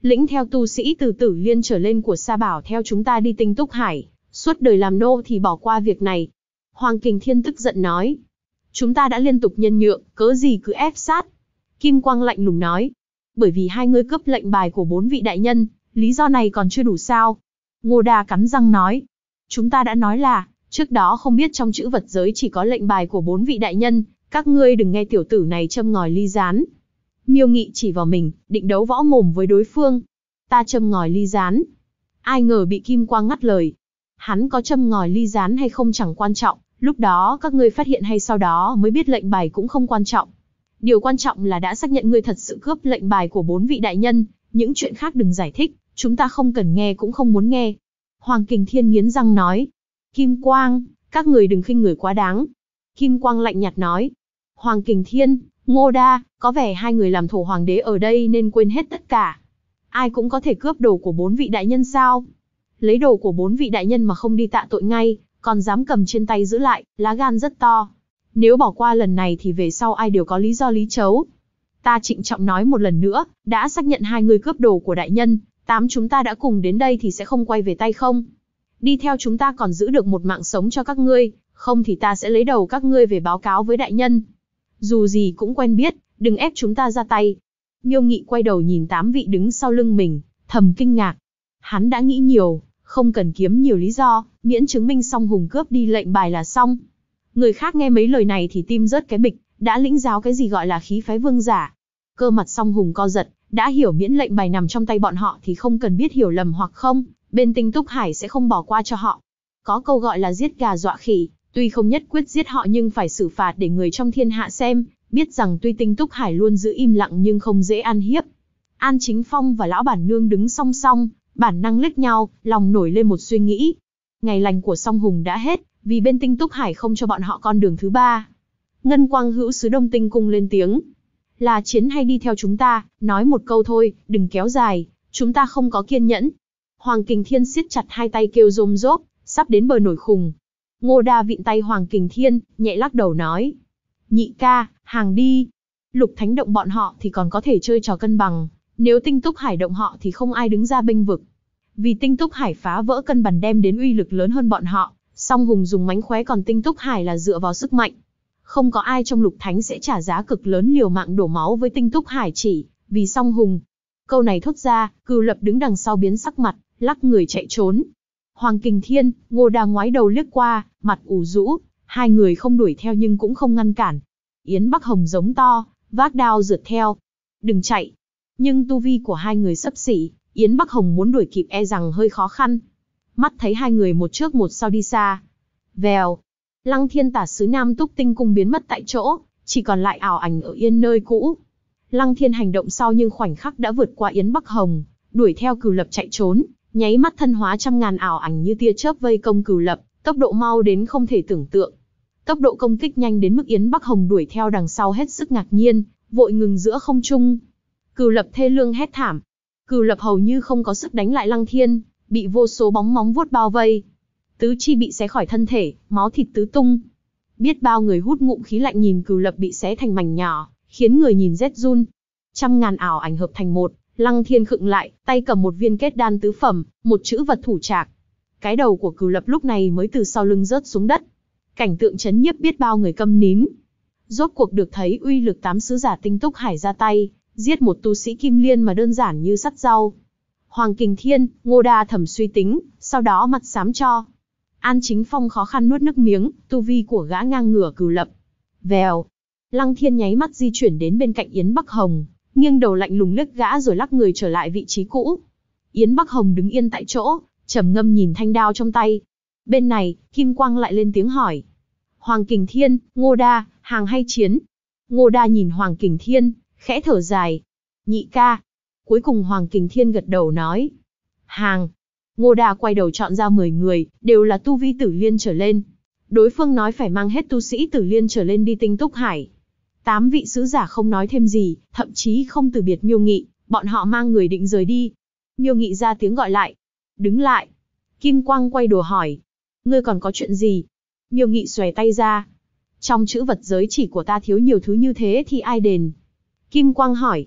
lĩnh theo tu sĩ từ Tử Liên trở lên của Sa Bảo theo chúng ta đi Tinh Túc Hải, suốt đời làm nô thì bỏ qua việc này. Hoàng Kình Thiên tức giận nói. Chúng ta đã liên tục nhân nhượng, cớ gì cứ ép sát. Kim Quang lạnh lùng nói. Bởi vì hai ngươi cướp lệnh bài của 4 vị đại nhân, lý do này còn chưa đủ sao? Ngô Đa cắn răng nói. Chúng ta đã nói là, trước đó không biết trong chữ vật giới chỉ có lệnh bài của 4 vị đại nhân, các ngươi đừng nghe tiểu tử này châm ngòi ly gián. Miêu Nghị chỉ vào mình, định đấu võ mồm với đối phương. Ta châm ngòi ly gián. Ai ngờ bị Kim Quang ngắt lời. Hắn có châm ngòi ly gián hay không chẳng quan trọng, lúc đó các ngươi phát hiện hay sau đó mới biết lệnh bài cũng không quan trọng. Điều quan trọng là đã xác nhận ngươi thật sự cướp lệnh bài của 4 vị đại nhân, những chuyện khác đừng giải thích, chúng ta không cần nghe cũng không muốn nghe. Hoàng Kình Thiên nghiến răng nói. Kim Quang, các người đừng khinh người quá đáng. Kim Quang lạnh nhạt nói. Hoàng Kình Thiên, Ngô Đa, có vẻ hai người làm thổ hoàng đế ở đây nên quên hết tất cả. Ai cũng có thể cướp đồ của 4 vị đại nhân sao? Lấy đồ của 4 vị đại nhân mà không đi tạ tội ngay, còn dám cầm trên tay giữ lại, lá gan rất to. Nếu bỏ qua lần này thì về sau ai đều có lý do lý chấu. Ta trịnh trọng nói một lần nữa, đã xác nhận hai người cướp đồ của đại nhân, 8 chúng ta đã cùng đến đây thì sẽ không quay về tay không. Đi theo chúng ta còn giữ được một mạng sống cho các ngươi, không thì ta sẽ lấy đầu các ngươi về báo cáo với đại nhân. Dù gì cũng quen biết, đừng ép chúng ta ra tay. Miêu Nghị quay đầu nhìn 8 vị đứng sau lưng mình, thầm kinh ngạc. Hắn đã nghĩ nhiều, không cần kiếm nhiều lý do, miễn chứng minh Song Hùng cướp đi lệnh bài là xong. Người khác nghe mấy lời này thì tim rớt cái bịch, đã lĩnh giáo cái gì gọi là khí phái vương giả. Cơ mặt Song Hùng co giật, đã hiểu miễn lệnh bài nằm trong tay bọn họ thì không cần biết hiểu lầm hoặc không, bên Tinh Túc Hải sẽ không bỏ qua cho họ. Có câu gọi là giết gà dọa khỉ, tuy không nhất quyết giết họ nhưng phải xử phạt để người trong thiên hạ xem, biết rằng tuy Tinh Túc Hải luôn giữ im lặng nhưng không dễ ăn hiếp. An Chính Phong và Lão Bản Nương đứng song song, bản năng liếc nhau, lòng nổi lên một suy nghĩ. Ngày lành của Song Hùng đã hết, vì bên Tinh Túc Hải không cho bọn họ con đường thứ ba. Ngân Quang Hữu Sứ Đông Tinh Cung lên tiếng. Là chiến hay đi theo chúng ta, nói một câu thôi, đừng kéo dài, chúng ta không có kiên nhẫn. Hoàng Kình Thiên siết chặt hai tay kêu rôm rốp, sắp đến bờ nổi khùng. Ngô Đa vịn tay Hoàng Kình Thiên, nhẹ lắc đầu nói. Nhị ca, hàng đi. Lục Thánh động bọn họ thì còn có thể chơi trò cân bằng, nếu Tinh Túc Hải động họ thì không ai đứng ra bênh vực. Vì Tinh Túc Hải phá vỡ cân bằng đem đến uy lực lớn hơn bọn họ, Song Hùng dùng mánh khóe còn Tinh Túc Hải là dựa vào sức mạnh. Không có ai trong Lục Thánh sẽ trả giá cực lớn liều mạng đổ máu với Tinh Túc Hải chỉ vì Song Hùng. Câu này thốt ra, Cừu Lập đứng đằng sau biến sắc mặt, lắc người chạy trốn. Hoàng Kình Thiên, Ngô Đa ngoái đầu liếc qua, mặt ủ rũ, hai người không đuổi theo nhưng cũng không ngăn cản. Yến Bắc Hồng giống to, vác đao rượt theo. Đừng chạy. Nhưng tu vi của hai người xấp xỉ, Yến Bắc Hồng muốn đuổi kịp e rằng hơi khó khăn. Mắt thấy hai người một trước một sau đi xa. Vèo. Lăng Thiên Tả Sứ Nam Túc Tinh Cung biến mất tại chỗ, chỉ còn lại ảo ảnh ở yên nơi cũ. Lăng Thiên hành động sau nhưng khoảnh khắc đã vượt qua Yến Bắc Hồng, đuổi theo Cừu Lập chạy trốn, nháy mắt thân hóa trăm ngàn ảo ảnh như tia chớp vây công Cừu Lập, tốc độ mau đến không thể tưởng tượng. Tốc độ công kích nhanh đến mức Yến Bắc Hồng đuổi theo đằng sau hết sức ngạc nhiên, vội ngừng giữa không trung. Cừu Lập thê lương hét thảm. Cừu Lập hầu như không có sức đánh lại Lăng Thiên, bị vô số bóng móng vuốt bao vây. Tứ chi bị xé khỏi thân thể, máu thịt tứ tung. Biết bao người hút ngụm khí lạnh nhìn Cừu Lập bị xé thành mảnh nhỏ, khiến người nhìn rét run. Trăm ngàn ảo ảnh hợp thành một, Lăng Thiên khựng lại, tay cầm một viên kết đan tứ phẩm, một chữ vật thủ trạc. Cái đầu của Cừu Lập lúc này mới từ sau lưng rớt xuống đất. Cảnh tượng chấn nhiếp biết bao người câm nín. Rốt cuộc được thấy uy lực 8 sứ giả Tinh Túc Hải ra tay, giết một tu sĩ Kim Liên mà đơn giản như sắt rau. Hoàng Kình Thiên, Ngô Đa thầm suy tính, sau đó mặt xám cho. An Chính Phong khó khăn nuốt nước miếng, tu vi của gã ngang ngửa Cừu Lập. Vèo. Lăng Thiên nháy mắt di chuyển đến bên cạnh Yến Bắc Hồng, nghiêng đầu lạnh lùng liếc gã rồi lắc người trở lại vị trí cũ. Yến Bắc Hồng đứng yên tại chỗ, trầm ngâm nhìn thanh đao trong tay. Bên này, Kim Quang lại lên tiếng hỏi. Hoàng Kình Thiên, Ngô Đa, hàng hay chiến? Ngô Đa nhìn Hoàng Kình Thiên, khẽ thở dài. Nhị ca. Cuối cùng Hoàng Kình Thiên gật đầu nói. Hàng. Ngô Đa quay đầu chọn ra 10 người, đều là tu vi Tử Liên trở lên. Đối phương nói phải mang hết tu sĩ Tử Liên trở lên đi Tinh Túc Hải. 8 vị sứ giả không nói thêm gì, thậm chí không từ biệt Miêu Nghị, bọn họ mang người định rời đi. Miêu Nghị ra tiếng gọi lại. Đứng lại. Kim Quang quay đùa hỏi. Ngươi còn có chuyện gì? Miêu Nghị xòe tay ra. Trong chữ vật giới chỉ của ta thiếu nhiều thứ như thế thì ai đền? Kim Quang hỏi.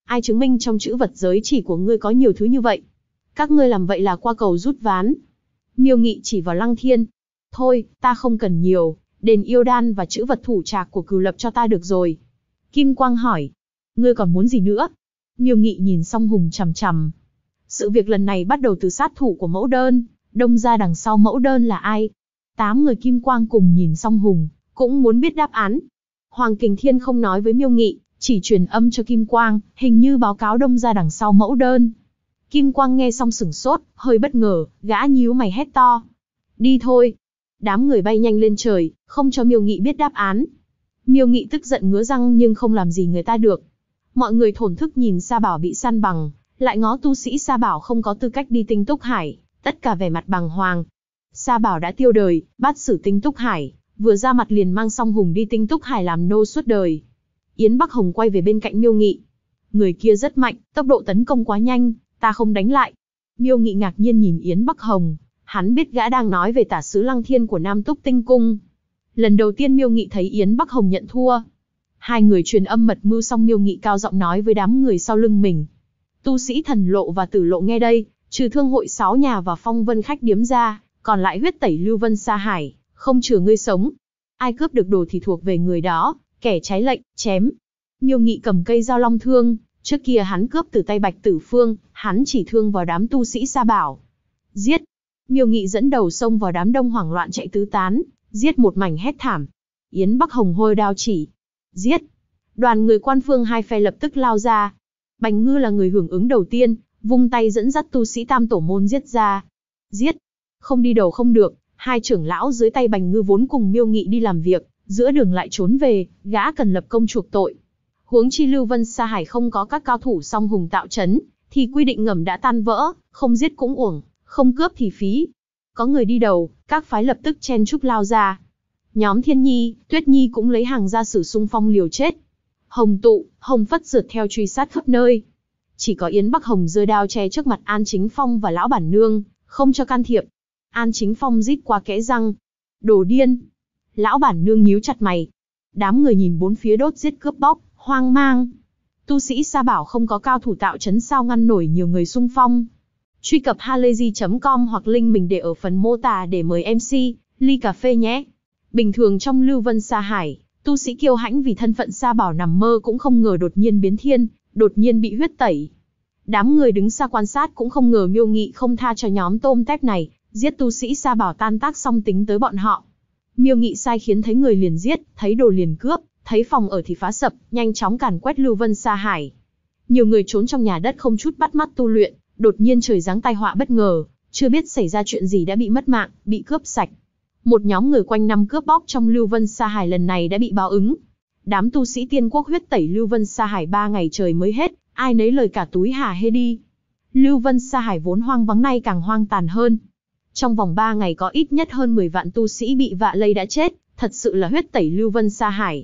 Ai chứng minh trong chữ vật giới chỉ của ngươi có nhiều thứ như vậy? Các ngươi làm vậy là qua cầu rút ván. Miêu Nghị chỉ vào Lăng Thiên. Thôi, ta không cần nhiều, đền yêu đan và chữ vật thủ trạc của Cửu Lập cho ta được rồi. Kim Quang hỏi. Ngươi còn muốn gì nữa? Miêu Nghị nhìn Song Hùng chằm chằm. Sự việc lần này bắt đầu từ sát thủ của mẫu đơn, đông ra đằng sau mẫu đơn là ai? 8 người Kim Quang cùng nhìn Song Hùng, cũng muốn biết đáp án. Hoàng Kình Thiên không nói với Miêu Nghị, chỉ truyền âm cho Kim Quang, hình như báo cáo đông ra đằng sau mẫu đơn. Kim Quang nghe xong sửng sốt, hơi bất ngờ, gã nhíu mày hét to. Đi thôi. Đám người bay nhanh lên trời, không cho Miêu Nghị biết đáp án. Miêu Nghị tức giận ngứa răng nhưng không làm gì người ta được. Mọi người thổn thức nhìn Sa Bảo bị săn bằng, lại ngó tu sĩ Sa Bảo không có tư cách đi Tinh Túc Hải, tất cả vẻ mặt bàng hoàng. Sa Bảo đã tiêu đời, bát sử Tinh Túc Hải, vừa ra mặt liền mang Song Hùng đi Tinh Túc Hải làm nô suốt đời. Yến Bắc Hồng quay về bên cạnh Miêu Nghị. Người kia rất mạnh, tốc độ tấn công quá nhanh, ta không đánh lại. Miêu Nghị ngạc nhiên nhìn Yến Bắc Hồng, hắn biết gã đang nói về tả sứ Lăng Thiên của Nam Túc Tinh Cung. Lần đầu tiên Miêu Nghị thấy Yến Bắc Hồng nhận thua. Hai người truyền âm mật mưu xong Miêu Nghị cao giọng nói với đám người sau lưng mình. Tu sĩ Thần Lộ và Tử Lộ nghe đây, trừ Thương hội 6 nhà và Phong Vân khách điếm ra, còn lại huyết tẩy Lưu Vân Sa Hải, không chừa ngươi sống. Ai cướp được đồ thì thuộc về người đó, kẻ trái lệnh, chém. Miêu Nghị cầm cây dao long thương, trước kia hắn cướp từ tay Bạch Tử Phương, hắn chỉ thương vào đám tu sĩ Sa Bảo. Giết! Miêu Nghị dẫn đầu xông vào đám đông hoảng loạn chạy tứ tán, giết một mảnh hét thảm. Yến Bắc Hồng hôi đao chỉ. Giết! Đoàn người quan phương hai phe lập tức lao ra. Bành Ngư là người hưởng ứng đầu tiên, vung tay dẫn dắt tu sĩ Tam Tổ Môn giết ra. Giết! Không đi đầu không được, hai trưởng lão dưới tay Bành Ngư vốn cùng Miêu Nghị đi làm việc, giữa đường lại trốn về, gã cần lập công chuộc tội. Huống chi Lưu Vân Sa Hải không có các cao thủ Song Hùng tạo trấn, thì quy định ngầm đã tan vỡ, không giết cũng uổng, không cướp thì phí. Có người đi đầu, các phái lập tức chen chúc lao ra. Nhóm Thiên Nhi, Tuyết Nhi cũng lấy hàng ra sử xung phong liều chết. Hồng Tụ, Hồng Phất rượt theo truy sát khắp nơi. Chỉ có Yến Bắc Hồng giơ đao che trước mặt An Chính Phong và Lão Bản Nương, không cho can thiệp. An Chính Phong rít qua kẽ răng. Đồ điên! Lão Bản Nương nhíu chặt mày. Đám người nhìn bốn phía đốt giết cướp bóc, hoang mang. Tu sĩ Sa Bảo không có cao thủ tạo trấn sao ngăn nổi nhiều người xung phong. Truy cập halayzi.com hoặc link mình để ở phần mô tả để mời MC, ly cà phê nhé. Bình thường trong Lưu Vân Sa Hải, tu sĩ kiêu hãnh vì thân phận Sa Bảo nằm mơ cũng không ngờ đột nhiên biến thiên, đột nhiên bị huyết tẩy. Đám người đứng xa quan sát cũng không ngờ Miêu Nghị không tha cho nhóm tôm tép này, giết tu sĩ Sa Bảo tan tác xong tính tới bọn họ. Miêu Nghị sai khiến thấy người liền giết, thấy đồ liền cướp, thấy phòng ở thì phá sập, nhanh chóng càn quét Lưu Vân Sa Hải. Nhiều người trốn trong nhà đất không chút bắt mắt tu luyện, đột nhiên trời giáng tai họa bất ngờ, chưa biết xảy ra chuyện gì đã bị mất mạng, bị cướp sạch. Một nhóm người quanh năm cướp bóc trong Lưu Vân Sa Hải lần này đã bị báo ứng. Đám tu sĩ Tiên Quốc huyết tẩy Lưu Vân Sa Hải 3 ngày trời mới hết, ai nấy lời cả túi hả hê đi. Lưu Vân Sa Hải vốn hoang vắng nay càng hoang tàn hơn. Trong vòng 3 ngày có ít nhất hơn 10 vạn tu sĩ bị vạ lây đã chết, thật sự là huyết tẩy Lưu Vân Sa Hải.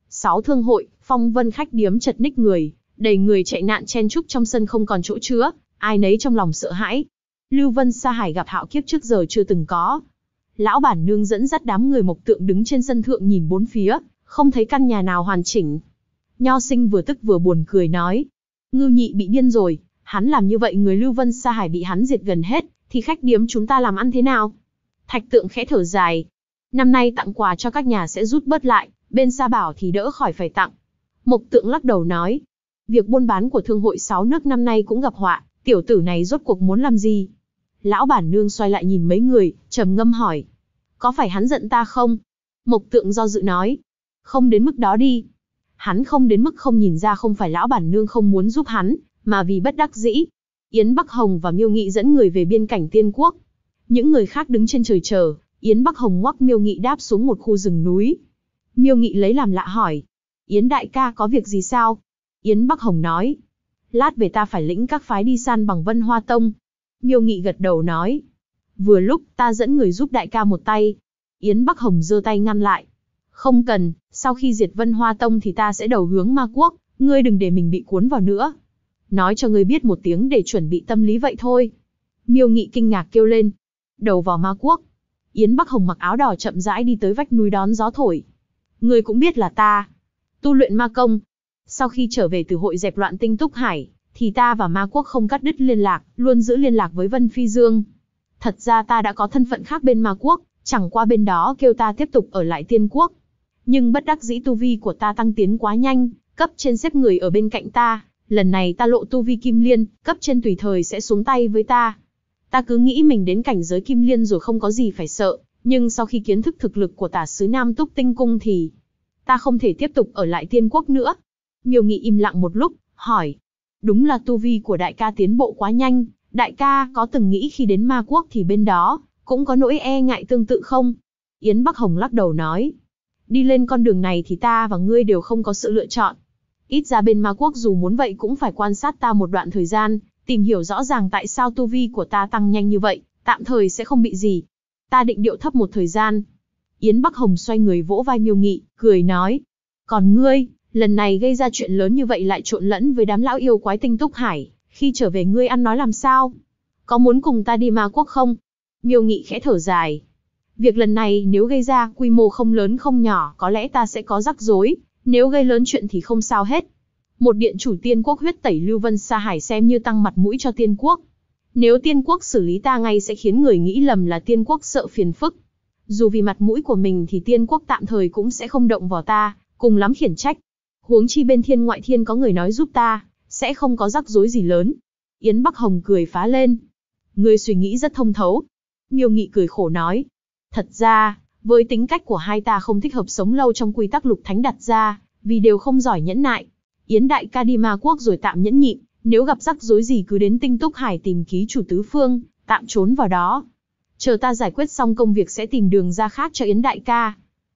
6 thương hội, Phong Vân khách điếm chật ních người, đầy người chạy nạn chen chúc trong sân không còn chỗ chứa, ai nấy trong lòng sợ hãi. Lưu Vân Sa Hải gặp hạo kiếp trước giờ chưa từng có. Lão Bản Nương dẫn dắt đám người mộc tượng đứng trên sân thượng nhìn bốn phía, không thấy căn nhà nào hoàn chỉnh. Nho Sinh vừa tức vừa buồn cười nói, Ngưu Nhị bị điên rồi, hắn làm như vậy người Lưu Vân Sa Hải bị hắn diệt gần hết, thì khách điếm chúng ta làm ăn thế nào? Thạch Tượng khẽ thở dài, năm nay tặng quà cho các nhà sẽ rút bớt lại, bên Sa Bảo thì đỡ khỏi phải tặng. Mộc Tượng lắc đầu nói, việc buôn bán của thương hội 6 nước năm nay cũng gặp họa, tiểu tử này rốt cuộc muốn làm gì? Lão Bản Nương xoay lại nhìn mấy người, trầm ngâm hỏi, có phải hắn giận ta không? Mộc Tượng do dự nói, không đến mức đó đi. Hắn không đến mức không nhìn ra không phải Lão Bản Nương không muốn giúp hắn, mà vì bất đắc dĩ. Yến Bắc Hồng và Miêu Nghị dẫn người về biên cảnh Tiên Quốc. Những người khác đứng trên trời chờ, Yến Bắc Hồng ngoắc Miêu Nghị đáp xuống một khu rừng núi. Miêu Nghị lấy làm lạ hỏi, Yến đại ca có việc gì sao? Yến Bắc Hồng nói, lát về ta phải lĩnh các phái đi san bằng Vân Hoa Tông. Miêu Nghị gật đầu nói, vừa lúc ta dẫn người giúp đại ca một tay. Yến Bắc Hồng giơ tay ngăn lại, không cần, sau khi diệt Vân Hoa Tông thì ta sẽ đầu hướng Ma Quốc, ngươi đừng để mình bị cuốn vào nữa. Nói cho ngươi biết một tiếng để chuẩn bị tâm lý vậy thôi. Miêu Nghị kinh ngạc kêu lên, đầu vào Ma Quốc. Yến Bắc Hồng mặc áo đỏ chậm rãi đi tới vách núi đón gió thổi. Ngươi cũng biết là ta tu luyện ma công. Sau khi trở về từ hội dẹp loạn Tinh Túc Hải, thì ta và ma quốc không cắt đứt liên lạc, luôn giữ liên lạc với Vân Phi Dương. Thật ra ta đã có thân phận khác bên ma quốc, chẳng qua bên đó kêu ta tiếp tục ở lại Tiên quốc. Nhưng bất đắc dĩ tu vi của ta tăng tiến quá nhanh, cấp trên xếp người ở bên cạnh ta, lần này ta lộ tu vi Kim Liên, cấp trên tùy thời sẽ xuống tay với ta. Ta cứ nghĩ mình đến cảnh giới Kim Liên rồi không có gì phải sợ, nhưng sau khi kiến thức thực lực của tả sứ Nam Túc Tinh Cung thì ta không thể tiếp tục ở lại Tiên quốc nữa. Miêu Nghị im lặng một lúc, hỏi. Đúng là tu vi của đại ca tiến bộ quá nhanh, đại ca có từng nghĩ khi đến ma quốc thì bên đó cũng có nỗi e ngại tương tự không? Yến Bắc Hồng lắc đầu nói. Đi lên con đường này thì ta và ngươi đều không có sự lựa chọn. Ít ra bên ma quốc dù muốn vậy cũng phải quan sát ta một đoạn thời gian, tìm hiểu rõ ràng tại sao tu vi của ta tăng nhanh như vậy, tạm thời sẽ không bị gì. Ta định điệu thấp một thời gian. Yến Bắc Hồng xoay người vỗ vai Miêu Nghị, cười nói. Còn ngươi, lần này gây ra chuyện lớn như vậy lại trộn lẫn với đám lão yêu quái Tinh Túc Hải, khi trở về ngươi ăn nói làm sao? Có muốn cùng ta đi ma quốc không? Miêu Nghị khẽ thở dài. Việc lần này nếu gây ra quy mô không lớn không nhỏ có lẽ ta sẽ có rắc rối, nếu gây lớn chuyện thì không sao hết. Một điện chủ Tiên quốc huyết tẩy Lưu Vân Sa Hải xem như tăng mặt mũi cho Tiên quốc. Nếu Tiên quốc xử lý ta ngay sẽ khiến người nghĩ lầm là Tiên quốc sợ phiền phức. Dù vì mặt mũi của mình thì Tiên quốc tạm thời cũng sẽ không động vào ta, cùng lắm khiển trách. Huống chi bên Thiên Ngoại Thiên có người nói giúp ta, sẽ không có rắc rối gì lớn. Yến Bắc Hồng cười phá lên. Ngươi suy nghĩ rất thông thấu. Miêu Nghị cười khổ nói. Thật ra, với tính cách của hai ta không thích hợp sống lâu trong quy tắc Lục Thánh đặt ra, vì đều không giỏi nhẫn nại. Yến đại ca đi ma quốc rồi tạm nhẫn nhịn, nếu gặp rắc rối gì cứ đến Tinh Túc Hải tìm ký chủ tứ phương, tạm trốn vào đó. Chờ ta giải quyết xong công việc sẽ tìm đường ra khác cho Yến đại ca.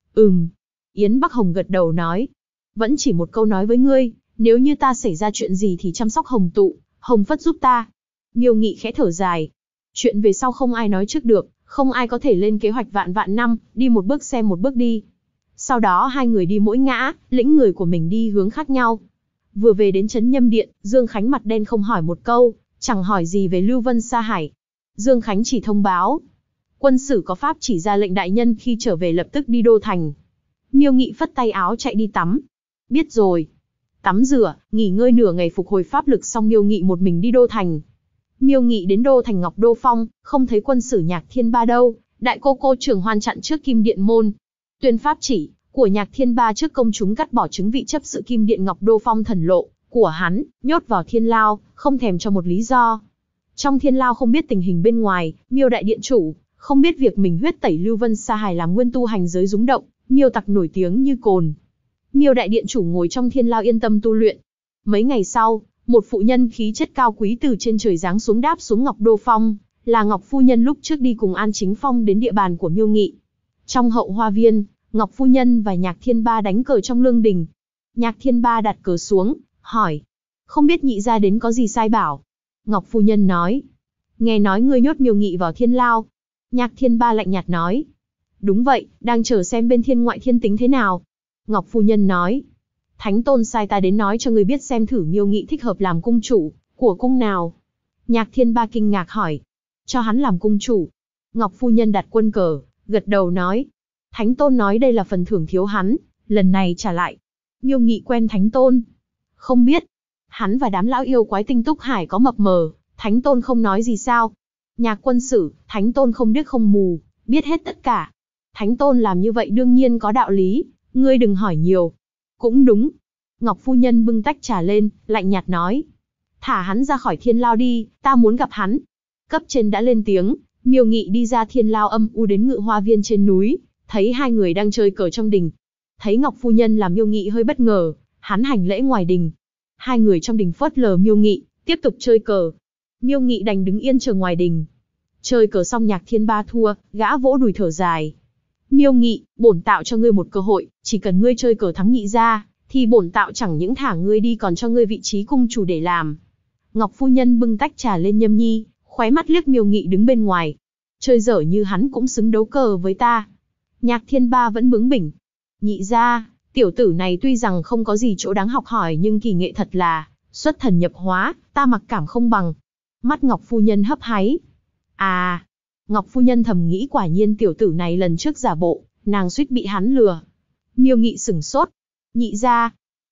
Yến Bắc Hồng gật đầu nói. Vẫn chỉ một câu nói với ngươi, nếu như ta xảy ra chuyện gì thì chăm sóc Hồng Tụ, Hồng Phất giúp ta. Miêu Nghị khẽ thở dài. Chuyện về sau không ai nói trước được, không ai có thể lên kế hoạch vạn vạn năm, đi một bước xem một bước đi. Sau đó hai người đi mỗi ngã, lĩnh người của mình đi hướng khác nhau. Vừa về đến trấn Nhâm Điện, Dương Khánh mặt đen không hỏi một câu, chẳng hỏi gì về Lưu Vân Sa Hải. Dương Khánh chỉ thông báo. Quân sử có pháp chỉ ra lệnh đại nhân khi trở về lập tức đi đô thành. Miêu Nghị phất tay áo chạy đi tắm. Biết rồi. Tắm rửa, nghỉ ngơi nửa ngày phục hồi pháp lực xong Miêu Nghị một mình đi đô thành. Miêu Nghị đến đô thành Ngọc Đô Phong, không thấy quân sử Nhạc Thiên Ba đâu, đại cô Trường Hoan chặn trước Kim Điện môn. Tuyên pháp chỉ của Nhạc Thiên Ba trước công chúng cắt bỏ chứng vị chấp sự Kim Điện Ngọc Đô Phong thần lộ của hắn, nhốt vào Thiên Lao, không thèm cho một lý do. Trong Thiên Lao không biết tình hình bên ngoài, Miêu đại điện chủ không biết việc mình huyết tẩy Lưu Vân Sa Hải làm nguyên tu hành giới rúng động, Miêu tặc nổi tiếng như cồn. Miêu đại điện chủ ngồi trong Thiên Lao yên tâm tu luyện. Mấy ngày sau, một phụ nhân khí chất cao quý từ trên trời giáng xuống đáp xuống Ngọc Đô Phong, là Ngọc phu nhân lúc trước đi cùng An Chính Phong đến địa bàn của Miêu Nghị. Trong hậu hoa viên, Ngọc phu nhân và Nhạc Thiên Ba đánh cờ trong lương đình. Nhạc Thiên Ba đặt cờ xuống, hỏi: "Không biết nhị gia đến có gì sai bảo?" Ngọc phu nhân nói: "Nghe nói ngươi nhốt Miêu Nghị vào Thiên Lao." Nhạc Thiên Ba lạnh nhạt nói: "Đúng vậy, đang chờ xem bên Thiên Ngoại Thiên tính thế nào." Ngọc phu nhân nói: "Thánh tôn sai ta đến nói cho ngươi biết xem thử Miêu Nghị thích hợp làm cung chủ của cung nào." Nhạc Thiên Ba kinh ngạc hỏi: "Cho hắn làm cung chủ?" Ngọc phu nhân đặt quân cờ, gật đầu nói: "Thánh tôn nói đây là phần thưởng thiếu hắn, lần này trả lại." Miêu Nghị quen Thánh tôn? Không biết. Hắn và đám lão yêu quái Tinh Túc Hải có mập mờ, Thánh tôn không nói gì sao? Nhạc quân sử, Thánh tôn không điếc không mù, biết hết tất cả. Thánh tôn làm như vậy đương nhiên có đạo lý, ngươi đừng hỏi nhiều. Cũng đúng. Ngọc phu nhân bưng tách trà lên, lạnh nhạt nói: "Thả hắn ra khỏi Thiên Lao đi, ta muốn gặp hắn." Cấp trên đã lên tiếng, Miêu Nghị đi ra Thiên Lao âm u đến Ngự Hoa Viên trên núi, thấy hai người đang chơi cờ trong đình. Thấy Ngọc phu nhân làm Miêu Nghị hơi bất ngờ, hắn hành lễ ngoài đình. Hai người trong đình phớt lờ Miêu Nghị, tiếp tục chơi cờ. Miêu Nghị đành đứng yên chờ ngoài đình. Chơi cờ xong Nhạc Thiên Ba thua, gã vỗ đùi thở dài. "Miêu Nghị, bổn tạo cho ngươi một cơ hội, chỉ cần ngươi chơi cờ thắng nhị gia, thì bổn tạo chẳng những thả ngươi đi còn cho ngươi vị trí cung chủ để làm." Ngọc phu nhân bưng tách trà lên nhâm nhi, khóe mắt liếc Miêu Nghị đứng bên ngoài. "Chơi dở như hắn cũng xứng đấu cờ với ta." Nhạc Thiên Ba vẫn bướng bỉnh: "Nhị gia, tiểu tử này tuy rằng không có gì chỗ đáng học hỏi nhưng kỳ nghệ thật là xuất thần nhập hóa, ta mặc cảm không bằng." Mắt Ngọc phu nhân hấp háy. À, Ngọc phu nhân thầm nghĩ quả nhiên tiểu tử này lần trước giả bộ, nàng suýt bị hắn lừa. Miêu Nghị sửng sốt. "Nhị gia."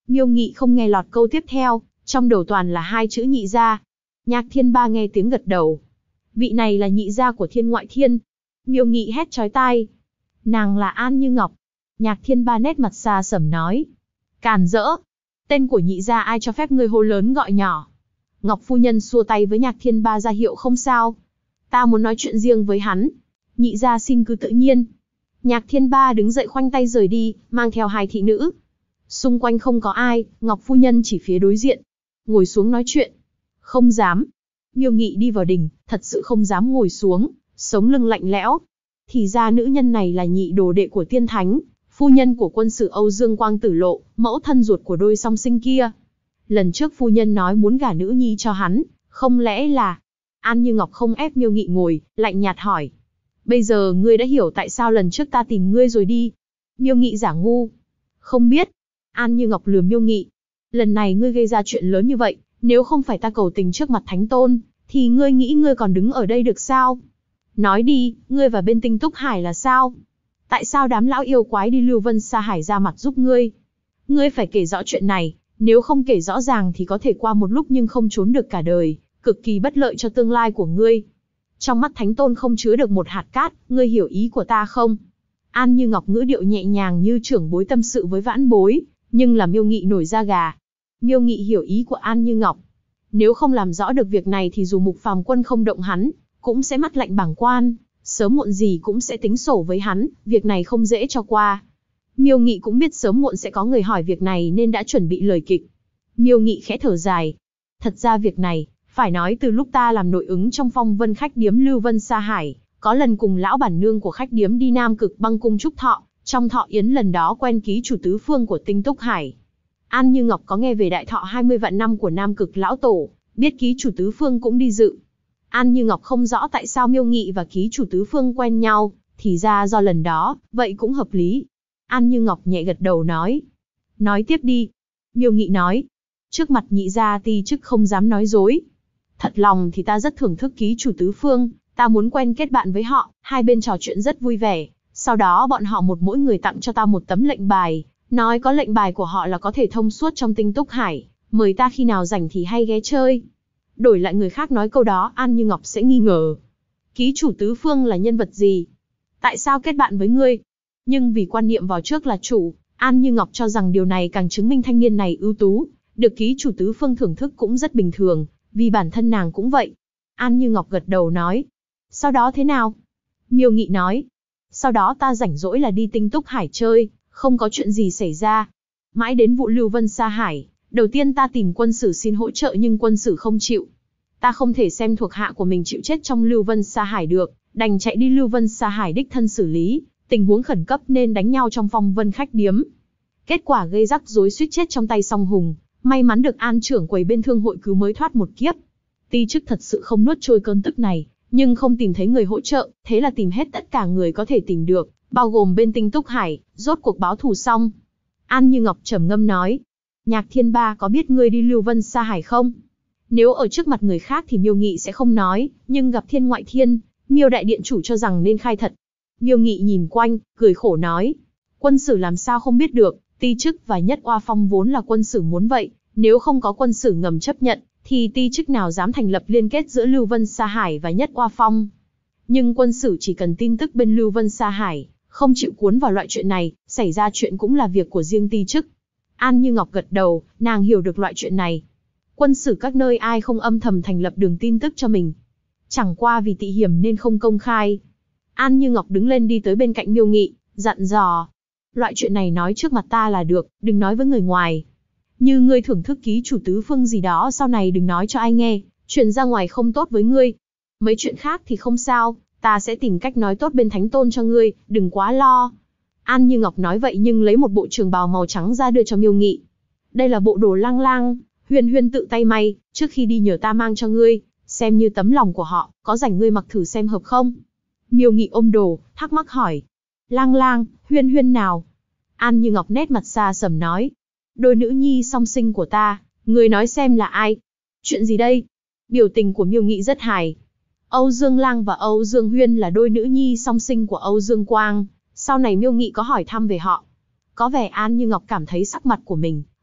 Miêu Nghị không nghe lọt câu tiếp theo, trong đầu toàn là hai chữ nhị gia. Nhạc Thiên Ba nghe tiếng gật đầu. Vị này là nhị gia của Thiên Ngoại Thiên. Miêu Nghị hét chói tai. Nàng là An Như Ngọc. Nhạc Thiên Ba nét mặt xa sầm nói. Càn rỡ. Tên của nhị gia ai cho phép ngươi hô lớn gọi nhỏ. Ngọc phu nhân xua tay với Nhạc Thiên Ba ra hiệu không sao. Ta muốn nói chuyện riêng với hắn. Nhị gia xin cứ tự nhiên. Nhạc Thiên Ba đứng dậy khoanh tay rời đi, mang theo hai thị nữ. Xung quanh không có ai, Ngọc phu nhân chỉ phía đối diện. Ngồi xuống nói chuyện. Không dám. Miêu Nghị đi vào đình, thật sự không dám ngồi xuống, sống lưng lạnh lẽo. Thì ra nữ nhân này là nhị đồ đệ của tiên thánh, phu nhân của quân sử Âu Dương Quang Tử Lộ, mẫu thân ruột của đôi song sinh kia. Lần trước phu nhân nói muốn gả nữ nhi cho hắn, không lẽ là... An Như Ngọc không ép Miêu Nghị ngồi, lạnh nhạt hỏi. Bây giờ ngươi đã hiểu tại sao lần trước ta tìm ngươi rồi đi. Miêu Nghị giả ngu. Không biết. An Như Ngọc lườm Miêu Nghị. Lần này ngươi gây ra chuyện lớn như vậy, nếu không phải ta cầu tình trước mặt Thánh Tôn, thì ngươi nghĩ ngươi còn đứng ở đây được sao? Nói đi, ngươi và bên Tinh Túc Hải là sao? Tại sao đám lão yêu quái đi Lưu Vân Sa Hải ra mặt giúp ngươi? Ngươi phải kể rõ chuyện này, nếu không kể rõ ràng thì có thể qua một lúc nhưng không trốn được cả đời, cực kỳ bất lợi cho tương lai của ngươi. Trong mắt Thánh Tôn không chứa được một hạt cát, ngươi hiểu ý của ta không? An Như Ngọc ngữ điệu nhẹ nhàng như trưởng bối tâm sự với vãn bối, nhưng làm Miêu Nghị nổi da gà. Miêu Nghị hiểu ý của An Như Ngọc. Nếu không làm rõ được việc này thì dù Mục Phàm Quân không động hắn, cũng sẽ mắt lạnh bảng quan, sớm muộn gì cũng sẽ tính sổ với hắn, việc này không dễ cho qua. Miêu Nghị cũng biết sớm muộn sẽ có người hỏi việc này nên đã chuẩn bị lời kịch. Miêu Nghị khẽ thở dài. Thật ra việc này, phải nói từ lúc ta làm nội ứng trong phong vân khách điếm Lưu Vân Sa Hải, có lần cùng lão bản nương của khách điếm đi Nam Cực Băng cung chúc thọ, trong thọ yến lần đó quen ký chủ tứ phương của Tinh Túc Hải. An Như Ngọc có nghe về đại thọ 20 vạn năm của Nam Cực lão tổ, biết ký chủ tứ phương cũng đi dự. An Như Ngọc không rõ tại sao Miêu Nghị và ký chủ tứ phương quen nhau, thì ra do lần đó, vậy cũng hợp lý. An Như Ngọc nhẹ gật đầu nói. Nói tiếp đi. Miêu Nghị nói. Trước mặt nhị gia ti chức không dám nói dối. Thật lòng thì ta rất thưởng thức ký chủ tứ phương, ta muốn quen kết bạn với họ, hai bên trò chuyện rất vui vẻ. Sau đó bọn họ mỗi người tặng cho ta một tấm lệnh bài, nói có lệnh bài của họ là có thể thông suốt trong Tinh Túc Hải, mời ta khi nào rảnh thì hay ghé chơi. Đổi lại người khác nói câu đó An Như Ngọc sẽ nghi ngờ. Ký chủ tứ phương là nhân vật gì? Tại sao kết bạn với ngươi? Nhưng vì quan niệm vào trước là chủ, An Như Ngọc cho rằng điều này càng chứng minh thanh niên này ưu tú, được ký chủ tứ phương thưởng thức cũng rất bình thường, vì bản thân nàng cũng vậy. An Như Ngọc gật đầu nói. Sau đó thế nào? Miêu Nghị nói. Sau đó ta rảnh rỗi là đi Tinh Túc Hải chơi, không có chuyện gì xảy ra. Mãi đến vụ Lưu Vân Sa Hải, đầu tiên ta tìm quân sử xin hỗ trợ nhưng quân sử không chịu. Ta không thể xem thuộc hạ của mình chịu chết trong Lưu Vân Sa Hải được, đành chạy đi Lưu Vân Sa Hải đích thân xử lý, tình huống khẩn cấp nên đánh nhau trong phong vân khách điếm. Kết quả gây rắc rối suýt chết trong tay Song Hùng, may mắn được An trưởng quầy bên thương hội cứu mới thoát một kiếp. Ti chức thật sự không nuốt trôi cơn tức này, nhưng không tìm thấy người hỗ trợ, thế là tìm hết tất cả người có thể tìm được, bao gồm bên Tinh Túc Hải, rốt cuộc báo thù xong. An Như Ngọc trầm ngâm nói. Nhạc Thiên Ba có biết ngươi đi Lưu Vân Sa Hải không? Nếu ở trước mặt người khác thì Miêu Nghị sẽ không nói, nhưng gặp Thiên Ngoại Thiên, Miêu đại điện chủ cho rằng nên khai thật. Miêu Nghị nhìn quanh, cười khổ nói. Quân sử làm sao không biết được, ti chức và Nhất Oa Phong vốn là quân sử muốn vậy, nếu không có quân sử ngầm chấp nhận, thì ti chức nào dám thành lập liên kết giữa Lưu Vân Sa Hải và Nhất Oa Phong. Nhưng quân sử chỉ cần tin tức bên Lưu Vân Sa Hải, không chịu cuốn vào loại chuyện này, xảy ra chuyện cũng là việc của riêng ti chức. An Như Ngọc gật đầu, nàng hiểu được loại chuyện này. Quân sử các nơi ai không âm thầm thành lập đường tin tức cho mình. Chẳng qua vì tị hiểm nên không công khai. An Như Ngọc đứng lên đi tới bên cạnh Miêu Nghị, dặn dò. Loại chuyện này nói trước mặt ta là được, đừng nói với người ngoài. Như ngươi thưởng thức ký chủ tứ phương gì đó sau này đừng nói cho ai nghe, truyền ra ngoài không tốt với ngươi. Mấy chuyện khác thì không sao, ta sẽ tìm cách nói tốt bên Thánh Tôn cho ngươi, đừng quá lo. An Như Ngọc nói vậy nhưng lấy một bộ trường bào màu trắng ra đưa cho Miêu Nghị. Đây là bộ đồ lang lang, Huyên Huyên tự tay may, trước khi đi nhờ ta mang cho ngươi, xem như tấm lòng của họ, có rảnh ngươi mặc thử xem hợp không? Miêu Nghị ôm đồ, thắc mắc hỏi. Lang lang, Huyên Huyên nào? An Như Ngọc nét mặt xa sầm nói. Đôi nữ nhi song sinh của ta, ngươi nói xem là ai? Chuyện gì đây? Biểu tình của Miêu Nghị rất hài. Âu Dương Lang và Âu Dương Huyên là đôi nữ nhi song sinh của Âu Dương Quang. Sau này Miêu Nghị có hỏi thăm về họ. Có vẻ An Như Ngọc cảm thấy sắc mặt của mình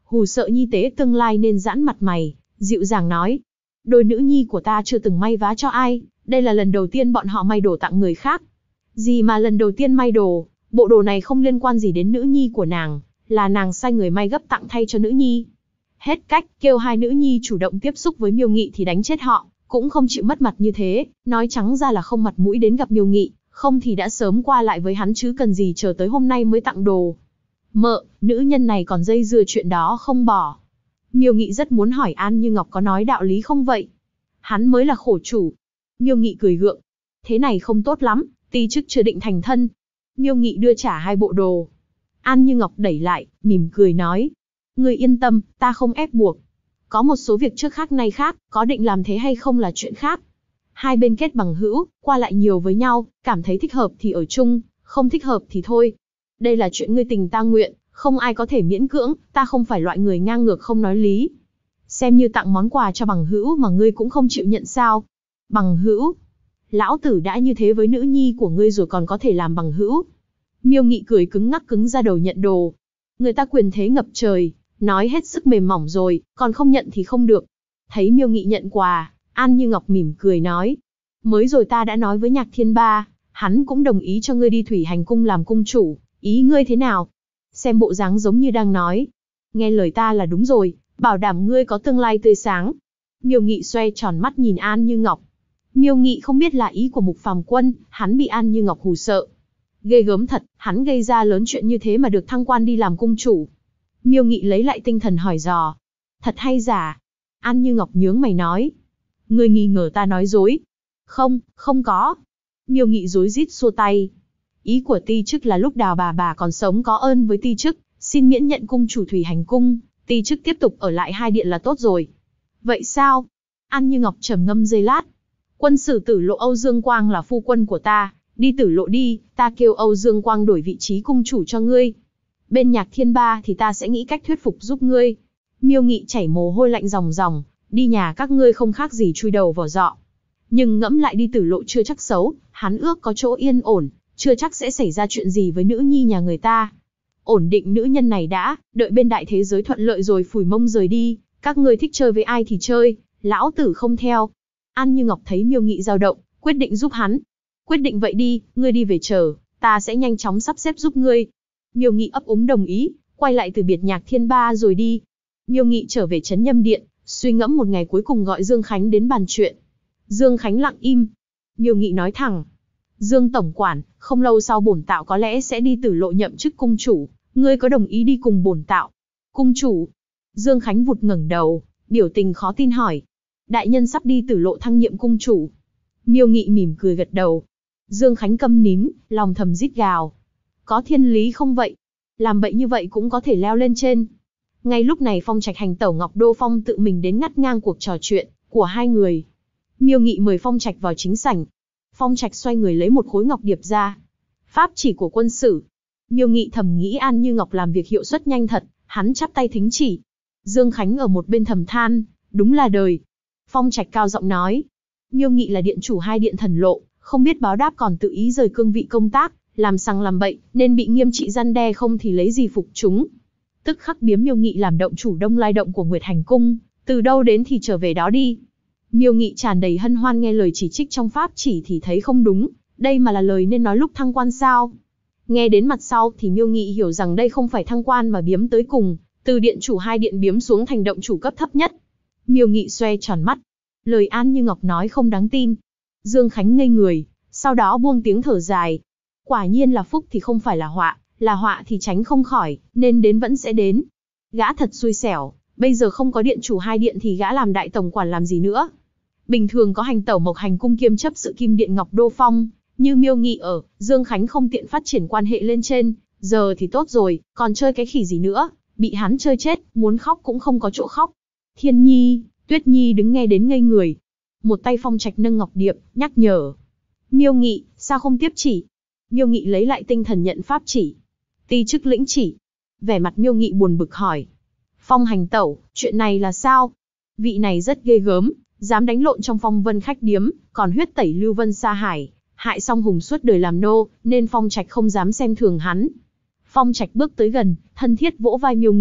hù sợ nhi tế tương lai nên giãn mặt mày, dịu dàng nói. Đôi nữ nhi của ta chưa từng may vá cho ai, đây là lần đầu tiên bọn họ may đồ tặng người khác. Gì mà lần đầu tiên may đồ, bộ đồ này không liên quan gì đến nữ nhi của nàng, là nàng sai người may gấp tặng thay cho nữ nhi. Hết cách, kêu hai nữ nhi chủ động tiếp xúc với Miêu Nghị thì đánh chết họ, cũng không chịu mất mặt như thế, nói trắng ra là không mặt mũi đến gặp Miêu Nghị, không thì đã sớm qua lại với hắn chứ cần gì chờ tới hôm nay mới tặng đồ. Mợ, nữ nhân này còn dây dưa chuyện đó không bỏ. Miêu Nghị rất muốn hỏi An Như Ngọc có nói đạo lý không vậy. Hắn mới là khổ chủ. Miêu Nghị cười gượng. Thế này không tốt lắm, ti chức chưa định thành thân. Miêu Nghị đưa trả hai bộ đồ. An Như Ngọc đẩy lại, mỉm cười nói. Ngươi yên tâm, ta không ép buộc. Có một số việc trước khác nay khác, có định làm thế hay không là chuyện khác. Hai bên kết bằng hữu, qua lại nhiều với nhau, cảm thấy thích hợp thì ở chung, không thích hợp thì thôi. Đây là chuyện ngươi tình ta nguyện, không ai có thể miễn cưỡng, ta không phải loại người ngang ngược không nói lý. Xem như tặng món quà cho bằng hữu mà ngươi cũng không chịu nhận sao. Bằng hữu? Lão tử đã như thế với nữ nhi của ngươi rồi còn có thể làm bằng hữu. Miêu Nghị cười cứng ngắc cứng ra đầu nhận đồ. Người ta quyền thế ngập trời, nói hết sức mềm mỏng rồi, còn không nhận thì không được. Thấy Miêu Nghị nhận quà, An Như Ngọc mỉm cười nói. Mới rồi ta đã nói với Nhạc Thiên Ba, hắn cũng đồng ý cho ngươi đi Thủy Hành Cung làm cung chủ, ý ngươi thế nào? Xem bộ dáng giống như đang nói. Nghe lời ta là đúng rồi, bảo đảm ngươi có tương lai tươi sáng. Miêu Nghị xoe tròn mắt nhìn An Như Ngọc. Miêu Nghị không biết là ý của Mục Phàm Quân, hắn bị An Như Ngọc hù sợ. Ghê gớm thật, hắn gây ra lớn chuyện như thế mà được thăng quan đi làm cung chủ. Miêu Nghị lấy lại tinh thần hỏi dò. Thật hay giả? An Như Ngọc nhướng mày nói. Ngươi nghi ngờ ta nói dối. Không, không có. Miêu Nghị rối rít xua tay. Ý của ti chức là lúc Đào bà còn sống có ơn với ti chức, xin miễn nhận cung chủ Thủy Hành Cung, ti chức tiếp tục ở lại hai điện là tốt rồi. Vậy sao? An Như Ngọc trầm ngâm giây lát. Quân sử Tử Lộ Âu Dương Quang là phu quân của ta, đi Tử Lộ đi, ta kêu Âu Dương Quang đổi vị trí cung chủ cho ngươi. Bên Nhạc Thiên Ba thì ta sẽ nghĩ cách thuyết phục giúp ngươi. Miêu Nghị chảy mồ hôi lạnh ròng ròng, đi nhà các ngươi không khác gì chui đầu vào giọ. Nhưng ngẫm lại đi Tử Lộ chưa chắc xấu, hắn ước có chỗ yên ổn, chưa chắc sẽ xảy ra chuyện gì với nữ nhi nhà người ta. Ổn định nữ nhân này đã, đợi bên đại thế giới thuận lợi rồi phủi mông rời đi, các ngươi thích chơi với ai thì chơi, lão tử không theo. An Như Ngọc thấy Miêu Nghị dao động, quyết định giúp hắn. Quyết định vậy đi, ngươi đi về chờ, ta sẽ nhanh chóng sắp xếp giúp ngươi. Miêu Nghị ấp úng đồng ý, quay lại từ biệt Nhạc Thiên Ba rồi đi. Miêu Nghị trở về trấn Nhâm Điện, suy ngẫm một ngày cuối cùng gọi Dương Khánh đến bàn chuyện. Dương Khánh lặng im. Miêu Nghị nói thẳng. Dương tổng quản, không lâu sau bổn tạo có lẽ sẽ đi Tử Lộ nhậm chức cung chủ, ngươi có đồng ý đi cùng bổn tạo? Cung chủ? Dương Khánh vụt ngẩng đầu, biểu tình khó tin hỏi. Đại nhân sắp đi Tử Lộ thăng nhiệm cung chủ. Miêu Nghị mỉm cười gật đầu. Dương Khánh câm nín, lòng thầm rít gào. Có thiên lý không vậy? Làm bậy như vậy cũng có thể leo lên trên. Ngay lúc này Phong Trạch hành tẩu Ngọc Đô Phong tự mình đến ngắt ngang cuộc trò chuyện của hai người. Miêu Nghị mời Phong Trạch vào chính sảnh. Phong Trạch xoay người lấy một khối ngọc điệp ra. Pháp chỉ của quân sử. Miêu Nghị thầm nghĩ An Như Ngọc làm việc hiệu suất nhanh thật, hắn chắp tay thính chỉ. Dương Khánh ở một bên thầm than, đúng là đời. Phong Trạch cao giọng nói. Miêu Nghị là điện chủ hai điện Thần Lộ, không biết báo đáp còn tự ý rời cương vị công tác, làm sằng làm bậy, nên bị nghiêm trị răn đe không thì lấy gì phục chúng. Tức khắc biếm Miêu Nghị làm động chủ Đông Lai Động của Nguyệt Hành Cung, từ đâu đến thì trở về đó đi. Miêu Nghị tràn đầy hân hoan nghe lời chỉ trích trong pháp chỉ thì thấy không đúng, đây mà là lời nên nói lúc thăng quan sao. Nghe đến mặt sau thì Miêu Nghị hiểu rằng đây không phải thăng quan mà biếm tới cùng, từ điện chủ hai điện biếm xuống thành động chủ cấp thấp nhất. Miêu Nghị xoe tròn mắt, lời An Như Ngọc nói không đáng tin. Dương Khánh ngây người, sau đó buông tiếng thở dài. Quả nhiên là phúc thì không phải là họa thì tránh không khỏi, nên đến vẫn sẽ đến. Gã thật xui xẻo, bây giờ không có điện chủ hai điện thì gã làm đại tổng quản làm gì nữa. Bình thường có hành tẩu Mộc Hành Cung kiêm chấp sự Kim Điện Ngọc Đô Phong, như Miêu Nghị ở, Dương Khánh không tiện phát triển quan hệ lên trên, giờ thì tốt rồi, còn chơi cái khỉ gì nữa, bị hắn chơi chết, muốn khóc cũng không có chỗ khóc. Thiên Nhi, Tuyết Nhi đứng nghe đến ngây người. Một tay Phong Trạch nâng ngọc điệp, nhắc nhở. Miêu Nghị, sao không tiếp chỉ? Miêu Nghị lấy lại tinh thần nhận pháp chỉ. Ti chức lĩnh chỉ. Vẻ mặt Miêu Nghị buồn bực hỏi. Phong hành tẩu, chuyện này là sao? Vị này rất ghê gớm, dám đánh lộn trong Phong Vân khách điếm, còn huyết tẩy Lưu Vân Sa Hải, hại Song Hùng suốt đời làm nô, nên Phong Trạch không dám xem thường hắn. Phong Trạch bước tới gần, thân thiết vỗ vai Miêu Nghị,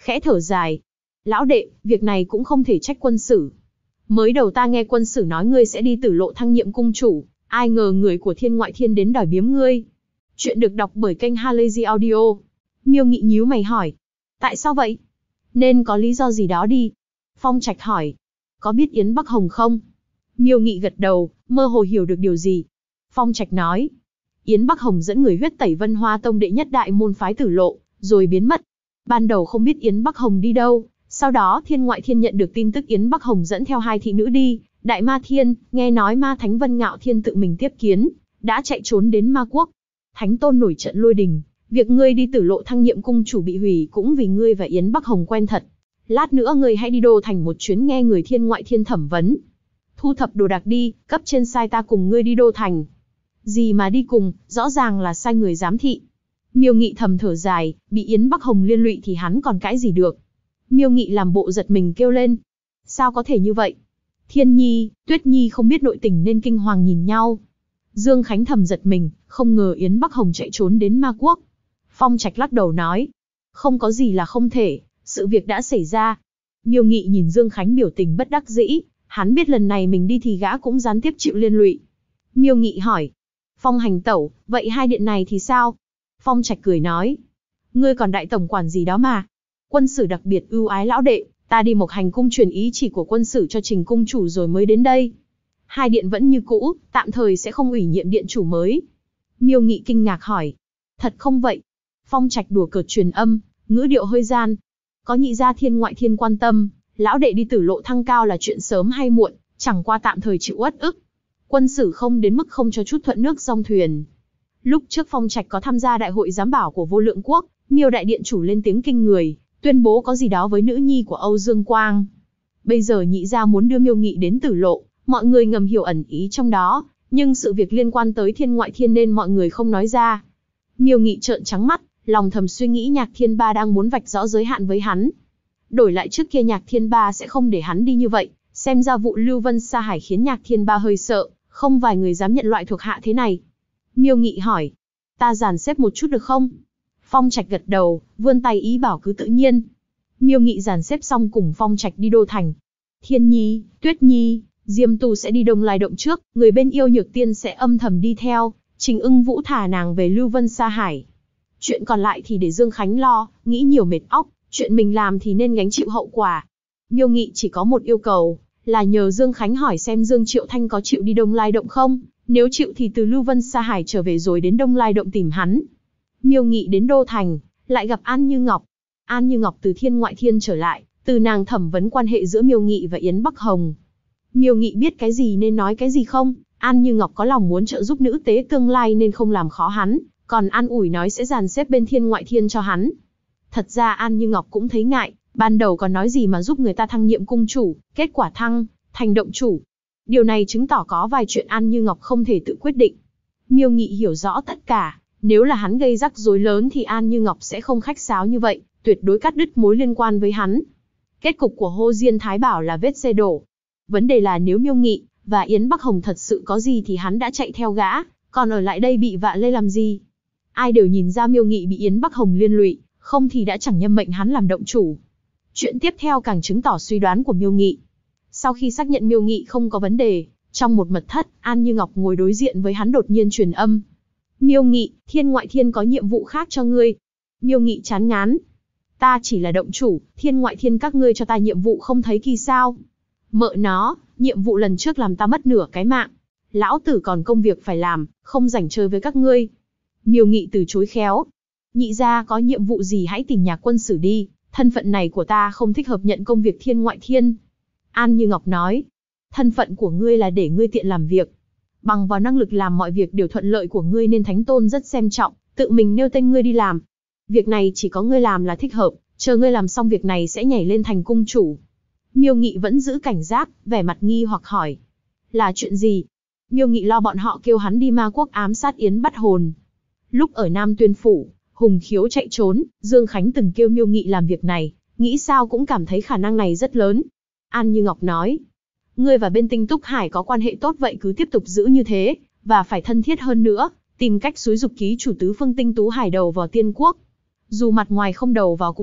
khẽ thở dài. Lão đệ, việc này cũng không thể trách quân sử. Mới đầu ta nghe quân sử nói ngươi sẽ đi Tử Lộ thăng nhiệm cung chủ, ai ngờ người của Thiên Ngoại Thiên đến đòi biếm ngươi. Chuyện được đọc bởi kênh Halazy Audio. Miêu Nghị nhíu mày hỏi. Tại sao vậy? Nên có lý do gì đó đi. Phong Trạch hỏi. Có biết Yến Bắc Hồng không? Miêu Nghị gật đầu, mơ hồ hiểu được điều gì. Phong Trạch nói. Yến Bắc Hồng dẫn người huyết tẩy Vân Hoa Tông đệ nhất đại môn phái Tử Lộ, rồi biến mất. Ban đầu không biết Yến Bắc Hồng đi đâu, sau đó Thiên Ngoại Thiên nhận được tin tức Yến Bắc Hồng dẫn theo 2 thị nữ đi, Đại Ma Thiên, nghe nói Ma Thánh Vân Ngạo Thiên tự mình tiếp kiến, đã chạy trốn đến Ma Quốc. Thánh Tôn nổi trận lôi đình, việc ngươi đi Tử Lộ thăng nhiệm cung chủ bị hủy cũng vì ngươi và Yến Bắc Hồng quen thật. Lát nữa ngươi hãy đi Đô Thành một chuyến nghe người Thiên Ngoại Thiên thẩm vấn. Thu thập đồ đạc đi, cấp trên sai ta cùng ngươi đi Đô Thành. Gì mà đi cùng, rõ ràng là sai người giám thị. Miêu Nghị thầm thở dài, bị Yến Bắc Hồng liên lụy thì hắn còn cãi gì được. Miêu Nghị làm bộ giật mình kêu lên. Sao có thể như vậy? Thiên Nhi, Tuyết Nhi không biết nội tình nên kinh hoàng nhìn nhau. Dương Khánh thầm giật mình, không ngờ Yến Bắc Hồng chạy trốn đến Ma Quốc. Phong Trạch lắc đầu nói. Không có gì là không thể, sự việc đã xảy ra. Miêu Nghị nhìn Dương Khánh biểu tình bất đắc dĩ, hắn biết lần này mình đi thì gã cũng gián tiếp chịu liên lụy. Miêu Nghị hỏi. Phong Hành Tẩu, vậy 2 điện này thì sao? Phong Trạch cười nói. Ngươi còn đại tổng quản gì đó mà. Quân sử đặc biệt ưu ái lão đệ, ta đi Mộc Hành cung truyền ý chỉ của quân sử cho Trình cung chủ rồi mới đến đây. 2 điện vẫn như cũ, tạm thời sẽ không ủy nhiệm điện chủ mới. Miêu Nghị kinh ngạc hỏi. Thật không vậy? Phong Trạch đùa cợt truyền âm, ngữ điệu hơi gian. Có nhị gia Thiên Ngoại Thiên quan tâm, lão đệ đi Tử Lộ thăng cao là chuyện sớm hay muộn, chẳng qua tạm thời chịu uất ức. Quân sử không đến mức không cho chút thuận nước dong thuyền. Lúc trước Phong Trạch có tham gia đại hội giám bảo của Vô Lượng Quốc, Miêu đại điện chủ lên tiếng kinh người, tuyên bố có gì đó với nữ nhi của Âu Dương Quang. Bây giờ nhị gia muốn đưa Miêu Nghị đến Tử Lộ, mọi người ngầm hiểu ẩn ý trong đó, nhưng sự việc liên quan tới Thiên Ngoại Thiên nên mọi người không nói ra. Miêu Nghị trợn trắng mắt, lòng thầm suy nghĩ Nhạc Thiên Ba đang muốn vạch rõ giới hạn với hắn. Đổi lại trước kia Nhạc Thiên Ba sẽ không để hắn đi như vậy, xem ra vụ Lưu Vân Sa Hải khiến Nhạc Thiên Ba hơi sợ, không vài người dám nhận loại thuộc hạ thế này. Miêu Nghị hỏi, ta dàn xếp một chút được không? Phong Trạch gật đầu, vươn tay ý bảo cứ tự nhiên. Miêu Nghị dàn xếp xong cùng Phong Trạch đi Đô Thành. Thiên Nhi, Tuyết Nhi, Diêm Tu sẽ đi Đông Lai Động trước, người bên Yêu Nhược Tiên sẽ âm thầm đi theo, Trình Ưng Vũ thả nàng về Lưu Vân Sa Hải. Chuyện còn lại thì để Dương Khánh lo, nghĩ nhiều mệt óc, chuyện mình làm thì nên gánh chịu hậu quả. Miêu Nghị chỉ có một yêu cầu, là nhờ Dương Khánh hỏi xem Dương Triệu Thanh có chịu đi Đông Lai Động không, nếu chịu thì từ Lưu Vân Sa Hải trở về rồi đến Đông Lai Động tìm hắn. Miêu Nghị đến Đô Thành, lại gặp An Như Ngọc. An Như Ngọc từ Thiên Ngoại Thiên trở lại, từ nàng thẩm vấn quan hệ giữa Miêu Nghị và Yến Bắc Hồng. Miêu Nghị biết cái gì nên nói cái gì không, An Như Ngọc có lòng muốn trợ giúp nữ tế tương lai nên không làm khó hắn, còn an ủi nói sẽ dàn xếp bên Thiên Ngoại Thiên cho hắn. Thật ra An Như Ngọc cũng thấy ngại, ban đầu còn nói gì mà giúp người ta thăng nhiệm cung chủ, kết quả thăng thành động chủ. Điều này chứng tỏ có vài chuyện An Như Ngọc không thể tự quyết định. Miêu Nghị hiểu rõ tất cả, nếu là hắn gây rắc rối lớn thì An Như Ngọc sẽ không khách sáo như vậy, tuyệt đối cắt đứt mối liên quan với hắn. Kết cục của Hồ Diên Thái Bảo là vết xe đổ. Vấn đề là nếu Miêu Nghị và Yến Bắc Hồng thật sự có gì thì hắn đã chạy theo gã, còn ở lại đây bị vạ lây làm gì? Ai đều nhìn ra Miêu Nghị bị Yến Bắc Hồng liên lụy, không thì đã chẳng nhâm mệnh hắn làm động chủ. Chuyện tiếp theo càng chứng tỏ suy đoán của Miêu Nghị. Sau khi xác nhận Miêu Nghị không có vấn đề, trong một mật thất, An Như Ngọc ngồi đối diện với hắn đột nhiên truyền âm. Miêu Nghị, Thiên Ngoại Thiên có nhiệm vụ khác cho ngươi. Miêu Nghị chán ngán. Ta chỉ là động chủ, Thiên Ngoại Thiên các ngươi cho ta nhiệm vụ không thấy kỳ sao? Mợ nó, nhiệm vụ lần trước làm ta mất nửa cái mạng. Lão tử còn công việc phải làm, không rảnh chơi với các ngươi. Miêu Nghị từ chối khéo. Nhị gia có nhiệm vụ gì hãy tìm Nhạc quân sử đi, thân phận này của ta không thích hợp nhận công việc Thiên Ngoại Thiên. An Như Ngọc nói, thân phận của ngươi là để ngươi tiện làm việc. Bằng vào năng lực làm mọi việc đều thuận lợi của ngươi nên Thánh Tôn rất xem trọng, tự mình nêu tên ngươi đi làm. Việc này chỉ có ngươi làm là thích hợp, chờ ngươi làm xong việc này sẽ nhảy lên thành cung chủ. Miêu Nghị vẫn giữ cảnh giác, vẻ mặt nghi hoặc hỏi. Là chuyện gì? Miêu Nghị lo bọn họ kêu hắn đi Ma Quốc ám sát Yến bắt hồn. Lúc ở Nam Tuyên Phủ, Hùng Khiếu chạy trốn, Dương Khánh từng kêu Miêu Nghị làm việc này, nghĩ sao cũng cảm thấy khả năng này rất lớn. An Như Ngọc nói, ngươi và bên Tinh Túc Hải có quan hệ tốt vậy cứ tiếp tục giữ như thế, và phải thân thiết hơn nữa, tìm cách xúi giục ký chủ tứ phương Tinh Tú Hải đầu vào Tiên Quốc. Dù mặt ngoài không đầu vào cũng được,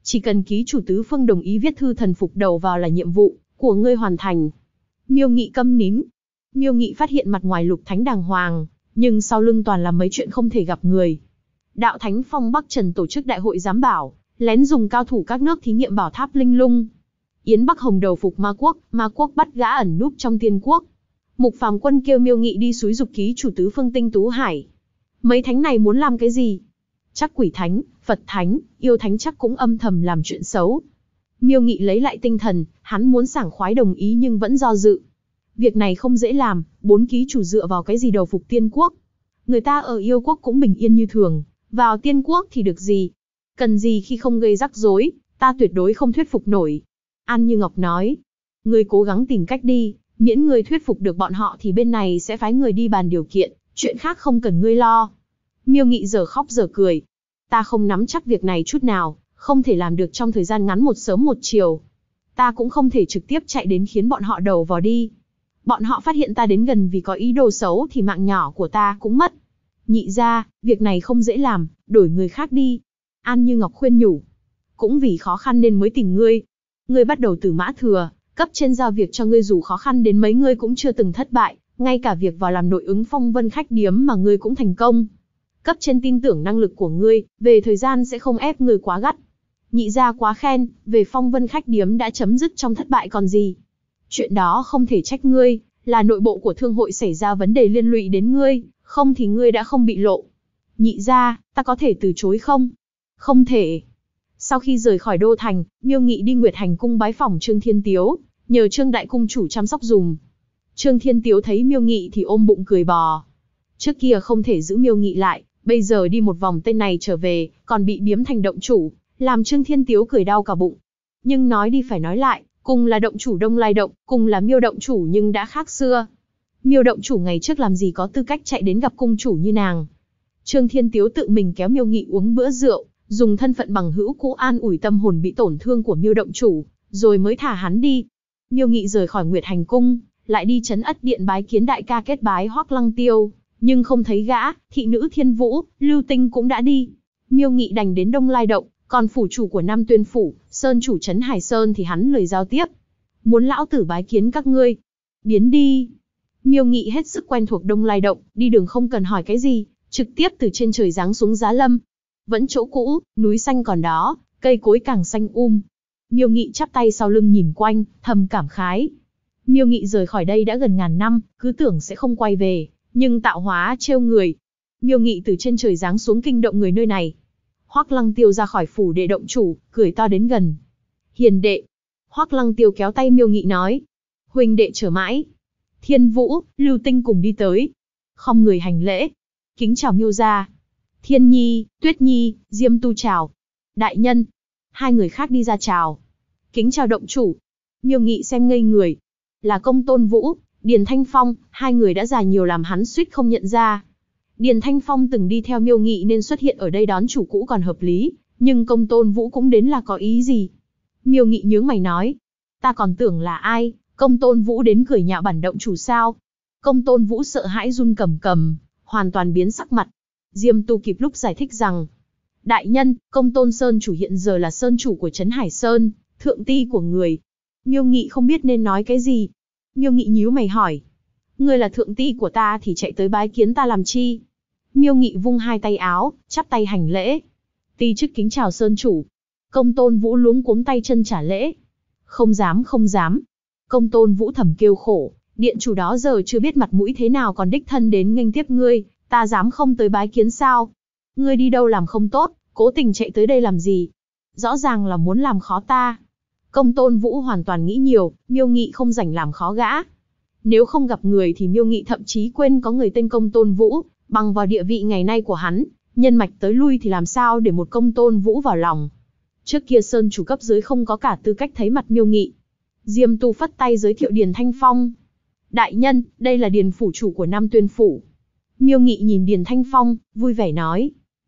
Chỉ cần ký chủ tứ phương đồng ý viết thư thần phục đầu vào là nhiệm vụ của ngươi hoàn thành. Miêu Nghị câm nín. Miêu Nghị phát hiện mặt ngoài Lục Thánh đàng hoàng, nhưng sau lưng toàn là mấy chuyện không thể gặp người. Đạo Thánh Phong Bắc Trần tổ chức đại hội giám bảo, lén dùng cao thủ các nước thí nghiệm bảo tháp linh lung. Yến Bắc Hồng đầu phục ma quốc bắt gã ẩn núp trong tiên quốc. Mục Phàm Quân kêu Miêu Nghị đi xúi dục ký chủ tứ phương Tinh Tú Hải. Mấy thánh này muốn làm cái gì? Chắc quỷ thánh, Phật thánh, yêu thánh chắc cũng âm thầm làm chuyện xấu. Miêu Nghị lấy lại tinh thần, hắn muốn sảng khoái đồng ý nhưng vẫn do dự. Việc này không dễ làm, 4 ký chủ dựa vào cái gì đầu phục tiên quốc? Người ta ở yêu quốc cũng bình yên như thường, vào tiên quốc thì được gì? Cần gì khi không gây rắc rối, ta tuyệt đối không thuyết phục nổi. An Như Ngọc nói, ngươi cố gắng tìm cách đi, miễn ngươi thuyết phục được bọn họ thì bên này sẽ phái người đi bàn điều kiện, chuyện khác không cần ngươi lo. Miêu Nghị giờ khóc giờ cười. Ta không nắm chắc việc này chút nào, không thể làm được trong thời gian ngắn một sớm một chiều. Ta cũng không thể trực tiếp chạy đến khiến bọn họ đầu vào đi. Bọn họ phát hiện ta đến gần vì có ý đồ xấu thì mạng nhỏ của ta cũng mất. Nhị gia, việc này không dễ làm, đổi người khác đi. An Như Ngọc khuyên nhủ. Cũng vì khó khăn nên mới tìm ngươi. Ngươi bắt đầu từ Mã Thừa, cấp trên giao việc cho ngươi dù khó khăn đến mấy ngươi cũng chưa từng thất bại, ngay cả việc vào làm nội ứng Phong Vân khách điếm mà ngươi cũng thành công. Cấp trên tin tưởng năng lực của ngươi, về thời gian sẽ không ép ngươi quá gắt. Nhị gia quá khen, về Phong Vân khách điếm đã chấm dứt trong thất bại còn gì. Chuyện đó không thể trách ngươi, là nội bộ của thương hội xảy ra vấn đề liên lụy đến ngươi, không thì ngươi đã không bị lộ. Nhị gia, ta có thể từ chối không? Không thể. Sau khi rời khỏi đô thành, Miêu Nghị đi Nguyệt Hành cung bái phỏng Trương Thiên Tiếu, nhờ Trương đại cung chủ chăm sóc dùm. Trương Thiên Tiếu thấy Miêu Nghị thì ôm bụng cười bò. Trước kia không thể giữ Miêu Nghị lại, bây giờ đi một vòng tên này trở về, còn bị biếm thành động chủ, làm Trương Thiên Tiếu cười đau cả bụng. Nhưng nói đi phải nói lại, cùng là động chủ Đông Lai Động, cùng là Miêu động chủ nhưng đã khác xưa. Miêu động chủ ngày trước làm gì có tư cách chạy đến gặp cung chủ như nàng. Trương Thiên Tiếu tự mình kéo Miêu Nghị uống bữa rượu, dùng thân phận bằng hữu cũ an ủi tâm hồn bị tổn thương của Miêu động chủ, rồi mới thả hắn đi. Miêu Nghị rời khỏi Nguyệt Hành cung, lại đi Trấn Ất Điện bái kiến đại ca kết bái Hoắc Lăng Tiêu, nhưng không thấy gã, thị nữ Thiên Vũ, Lưu Tinh cũng đã đi. Miêu Nghị đành đến Đông Lai Động, còn phủ chủ của Nam Tuyên phủ, sơn chủ Trấn Hải Sơn thì hắn lười giao tiếp. Muốn lão tử bái kiến các ngươi, biến đi. Miêu Nghị hết sức quen thuộc Đông Lai Động, đi đường không cần hỏi cái gì, trực tiếp từ trên trời giáng xuống Giá Lâm. Vẫn chỗ cũ, núi xanh còn đó, cây cối càng xanh Miêu Nghị chắp tay sau lưng nhìn quanh, thầm cảm khái. Miêu Nghị rời khỏi đây đã gần ngàn năm, cứ tưởng sẽ không quay về, nhưng tạo hóa trêu người. Miêu Nghị từ trên trời giáng xuống kinh động người nơi này. Hoắc Lăng Tiêu ra khỏi phủ đệ động chủ, cười to đến gần. Hiền đệ. Hoắc Lăng Tiêu kéo tay Miêu Nghị nói. Huynh đệ chờ mãi. Thiên Vũ, Lưu Tinh cùng đi tới. Khom người hành lễ. Kính chào Miêu gia. Thiên Nhi, Tuyết Nhi, Diêm Tu chào. Đại nhân. Hai người khác đi ra chào. Kính chào động chủ. Miêu Nghị xem ngây người. Là Công Tôn Vũ, Điền Thanh Phong, hai người đã già nhiều làm hắn suýt không nhận ra. Điền Thanh Phong từng đi theo Miêu Nghị nên xuất hiện ở đây đón chủ cũ còn hợp lý, nhưng Công Tôn Vũ cũng đến là có ý gì? Miêu Nghị nhướng mày nói, ta còn tưởng là ai, Công Tôn Vũ đến cười nhạo bản động chủ sao? Công Tôn Vũ sợ hãi run cầm cằm, hoàn toàn biến sắc mặt. Diêm Tu kịp lúc giải thích rằng, đại nhân, Công Tôn Sơn chủ hiện giờ là sơn chủ của Trấn Hải Sơn, thượng ti của người. Miêu Nghị không biết nên nói cái gì. Miêu Nghị nhíu mày hỏi, ngươi là thượng ti của ta thì chạy tới bái kiến ta làm chi? Miêu Nghị vung hai tay áo, chắp tay hành lễ. Ti chức kính chào sơn chủ. Công Tôn Vũ luống cuống tay chân trả lễ. Không dám không dám. Công Tôn Vũ thầm kêu khổ, điện chủ đó giờ chưa biết mặt mũi thế nào còn đích thân đến nghênh tiếp ngươi, ta dám không tới bái kiến sao? Ngươi đi đâu làm không tốt, cố tình chạy tới đây làm gì? Rõ ràng là muốn làm khó ta. Công Tôn Vũ hoàn toàn nghĩ nhiều, Miêu Nghị không rảnh làm khó gã. Nếu không gặp người thì Miêu Nghị thậm chí quên có người tên Công Tôn Vũ, bằng vào địa vị ngày nay của hắn, nhân mạch tới lui thì làm sao để một Công Tôn Vũ vào lòng. Trước kia sơn chủ cấp dưới không có cả tư cách thấy mặt Miêu Nghị. Diêm Tu phất tay giới thiệu Điền Thanh Phong. Đại nhân, đây là Điền phủ chủ của Nam Tuyên phủ. Miêu Nghị nhìn Điền Thanh Phong, vui vẻ nói.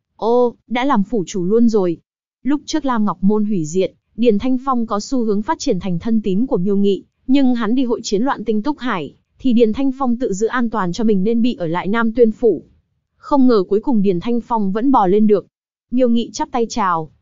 Ô, đã làm phủ chủ luôn rồi. Lúc trước Lam Ngọc Môn hủy diệt, Điền Thanh Phong có xu hướng phát triển thành thân tín của Miêu Nghị, nhưng hắn đi hội chiến loạn Tinh Túc Hải, thì Điền Thanh Phong tự giữ an toàn cho mình nên bị ở lại Nam Tuyên phủ. Không ngờ cuối cùng Điền Thanh Phong vẫn bò lên được. Miêu Nghị chắp tay chào.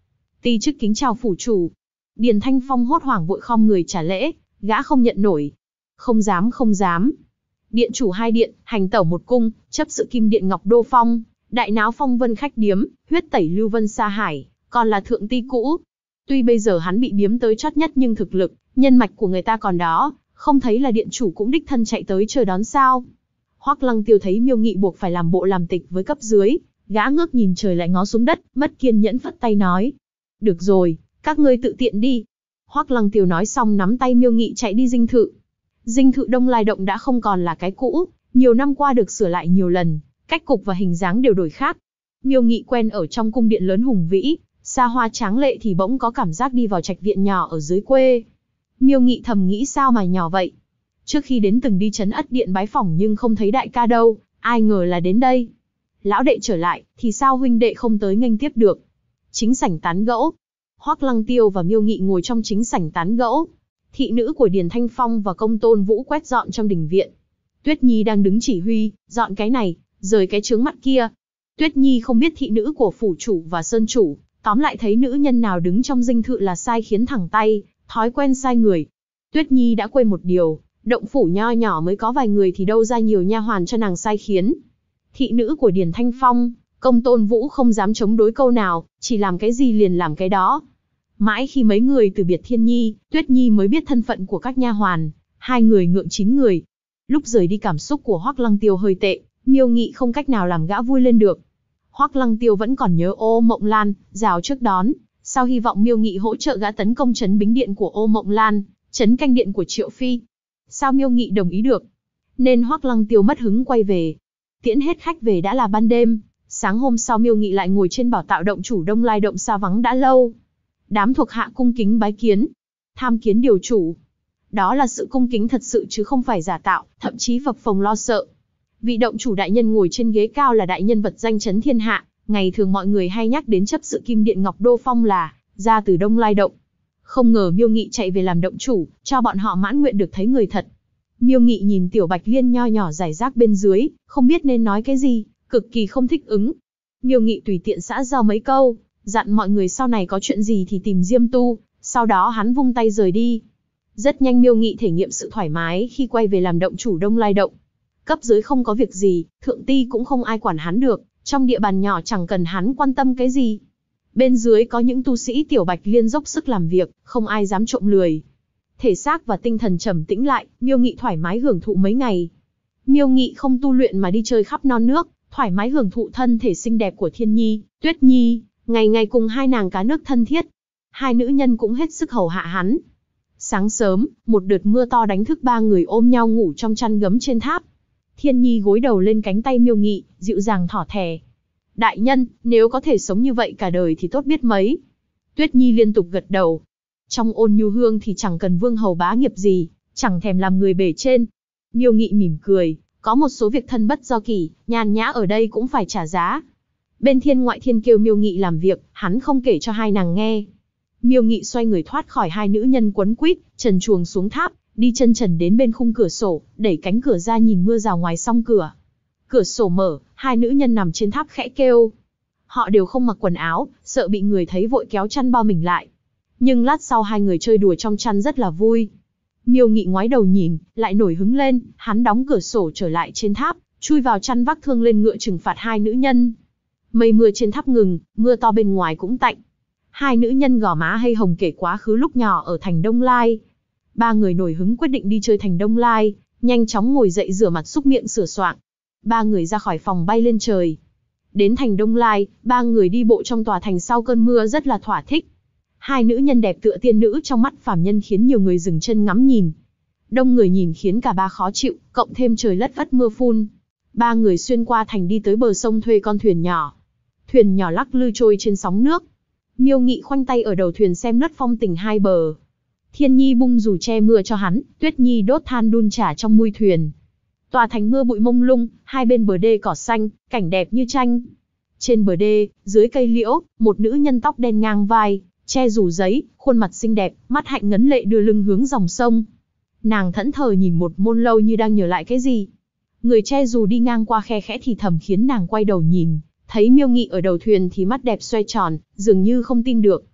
Ti chức kính chào phủ chủ. Điền Thanh Phong hốt hoảng vội khom người trả lễ, gã không nhận nổi. Không dám không dám. Điện chủ hai điện, hành tẩu một cung, chấp sự kim điện Ngọc Đô Phong, đại náo phong vân khách điếm, huyết tẩy lưu vân sa hải, còn là thượng ti cũ. Tuy bây giờ hắn bị biếm tới chót nhất nhưng thực lực, nhân mạch của người ta còn đó, không thấy là điện chủ cũng đích thân chạy tới chờ đón sao. Hoắc Lăng Tiêu thấy Miêu Nghị buộc phải làm bộ làm tịch với cấp dưới, gã ngước nhìn trời lại ngó xuống đất, mất kiên nhẫn phất tay nói. Được rồi, các ngươi tự tiện đi. Hoắc Lăng Tiêu nói xong nắm tay Miêu Nghị chạy đi dinh thự. Dinh thự Đông Lai Động đã không còn là cái cũ, nhiều năm qua được sửa lại nhiều lần, cách cục và hình dáng đều đổi khác. Miêu Nghị quen ở trong cung điện lớn hùng vĩ, xa hoa tráng lệ thì bỗng có cảm giác đi vào trạch viện nhỏ ở dưới quê. Miêu Nghị thầm nghĩ sao mà nhỏ vậy. Trước khi đến từng đi trấn ất điện bái phỏng nhưng không thấy đại ca đâu, ai ngờ là đến đây. Lão đệ trở lại, thì sao huynh đệ không tới nghênh tiếp được. Chính sảnh tán gẫu. Hoắc Lăng Tiêu và Miêu Nghị ngồi trong chính sảnh tán gẫu. Thị nữ của Điền Thanh Phong và Công Tôn Vũ quét dọn trong đình viện. Tuyết Nhi đang đứng chỉ huy, dọn cái này, rời cái chướng mặt kia. Tuyết Nhi không biết thị nữ của phủ chủ và sơn chủ, tóm lại thấy nữ nhân nào đứng trong dinh thự là sai khiến thẳng tay, thói quen sai người. Tuyết Nhi đã quên một điều, động phủ nho nhỏ mới có vài người thì đâu ra nhiều nha hoàn cho nàng sai khiến. Thị nữ của Điền Thanh Phong, Công Tôn Vũ không dám chống đối câu nào, chỉ làm cái gì liền làm cái đó. Mãi khi mấy người từ biệt Thiên Nhi, Tuyết Nhi mới biết thân phận của các nha hoàn, hai người ngượng 9 người. Lúc rời đi cảm xúc của Hoắc Lăng Tiêu hơi tệ, Miêu Nghị không cách nào làm gã vui lên được. Hoắc Lăng Tiêu vẫn còn nhớ Ô Mộng Lan, rào trước đón, sau hy vọng Miêu Nghị hỗ trợ gã tấn công trấn Bính Điện của Ô Mộng Lan, trấn Canh Điện của Triệu Phi. Sao Miêu Nghị đồng ý được? Nên Hoắc Lăng Tiêu mất hứng quay về. Tiễn hết khách về đã là ban đêm, sáng hôm sau Miêu Nghị lại ngồi trên bảo tạo động chủ Đông Lai Động xa vắng đã lâu. Đám thuộc hạ cung kính bái kiến, tham kiến điều chủ. Đó là sự cung kính thật sự chứ không phải giả tạo, thậm chí phập phồng lo sợ. Vị động chủ đại nhân ngồi trên ghế cao là đại nhân vật danh chấn thiên hạ, ngày thường mọi người hay nhắc đến chấp sự kim điện Ngọc Đô Phong là ra từ Đông Lai Động. Không ngờ Miêu Nghị chạy về làm động chủ, cho bọn họ mãn nguyện được thấy người thật. Miêu Nghị nhìn Tiểu Bạch Liên nho nhỏ rải rác bên dưới, không biết nên nói cái gì, cực kỳ không thích ứng. Miêu Nghị tùy tiện xã giao mấy câu, dặn mọi người sau này có chuyện gì thì tìm Diêm Tu, sau đó hắn vung tay rời đi. Rất nhanh Miêu Nghị thể nghiệm sự thoải mái khi quay về làm động chủ Đông Lai Động. Cấp dưới không có việc gì, thượng ti cũng không ai quản hắn được, trong địa bàn nhỏ chẳng cần hắn quan tâm cái gì. Bên dưới có những tu sĩ Tiểu Bạch Liên dốc sức làm việc, không ai dám trộm lười. Thể xác và tinh thần trầm tĩnh lại, Miêu Nghị thoải mái hưởng thụ mấy ngày. Miêu Nghị không tu luyện mà đi chơi khắp non nước, thoải mái hưởng thụ thân thể xinh đẹp của Thiên Nhi, Tuyết Nhi, ngày ngày cùng hai nàng cá nước thân thiết. Hai nữ nhân cũng hết sức hầu hạ hắn. Sáng sớm, một đợt mưa to đánh thức ba người ôm nhau ngủ trong chăn gấm trên tháp. Thiên Nhi gối đầu lên cánh tay Miêu Nghị, dịu dàng thỏ thẻ. Đại nhân, nếu có thể sống như vậy cả đời thì tốt biết mấy. Tuyết Nhi liên tục gật đầu. Trong Ôn Nhu Hương thì chẳng cần vương hầu bá nghiệp gì, chẳng thèm làm người bề trên. Miêu Nghị mỉm cười, có một số việc thân bất do kỷ, nhàn nhã ở đây cũng phải trả giá. Bên Thiên Ngoại Thiên kêu Miêu Nghị làm việc, hắn không kể cho hai nàng nghe. Miêu Nghị xoay người thoát khỏi hai nữ nhân quấn quýt, trần truồng xuống tháp, đi chân trần đến bên khung cửa sổ, đẩy cánh cửa ra nhìn mưa rào ngoài song cửa. Cửa sổ mở, hai nữ nhân nằm trên tháp khẽ kêu. Họ đều không mặc quần áo, sợ bị người thấy vội kéo chăn bao mình lại. Nhưng lát sau hai người chơi đùa trong chăn rất là vui. Miêu Nghị ngoái đầu nhìn, lại nổi hứng lên, hắn đóng cửa sổ trở lại trên tháp, chui vào chăn vác thương lên ngựa trừng phạt hai nữ nhân. Mây mưa trên tháp ngừng, mưa to bên ngoài cũng tạnh. Hai nữ nhân gò má hay hồng kể quá khứ lúc nhỏ ở thành Đông Lai. Ba người nổi hứng quyết định đi chơi thành Đông Lai, nhanh chóng ngồi dậy rửa mặt súc miệng sửa soạng. Ba người ra khỏi phòng bay lên trời. Đến thành Đông Lai, ba người đi bộ trong tòa thành sau cơn mưa rất là thỏa thích. Hai nữ nhân đẹp tựa tiên nữ trong mắt phàm nhân khiến nhiều người dừng chân ngắm nhìn. Đông người nhìn khiến cả ba khó chịu, cộng thêm trời lất phất mưa phun. Ba người xuyên qua thành đi tới bờ sông thuê con thuyền nhỏ. Thuyền nhỏ lắc lư trôi trên sóng nước. Miêu Nghị khoanh tay ở đầu thuyền xem lướt phong tình hai bờ. Thiên Nhi bung dù che mưa cho hắn, Tuyết Nhi đốt than đun trà trong mui thuyền. Tòa thành mưa bụi mông lung, hai bên bờ đê cỏ xanh, cảnh đẹp như tranh. Trên bờ đê, dưới cây liễu, một nữ nhân tóc đen ngang vai, che dù giấy, khuôn mặt xinh đẹp, mắt hạnh ngấn lệ đưa lưng hướng dòng sông. Nàng thẫn thờ nhìn một môn lâu như đang nhớ lại cái gì. Người che dù đi ngang qua khe khẽ thì thầm khiến nàng quay đầu nhìn, thấy Miêu Nghị ở đầu thuyền thì mắt đẹp xoay tròn, dường như không tin được.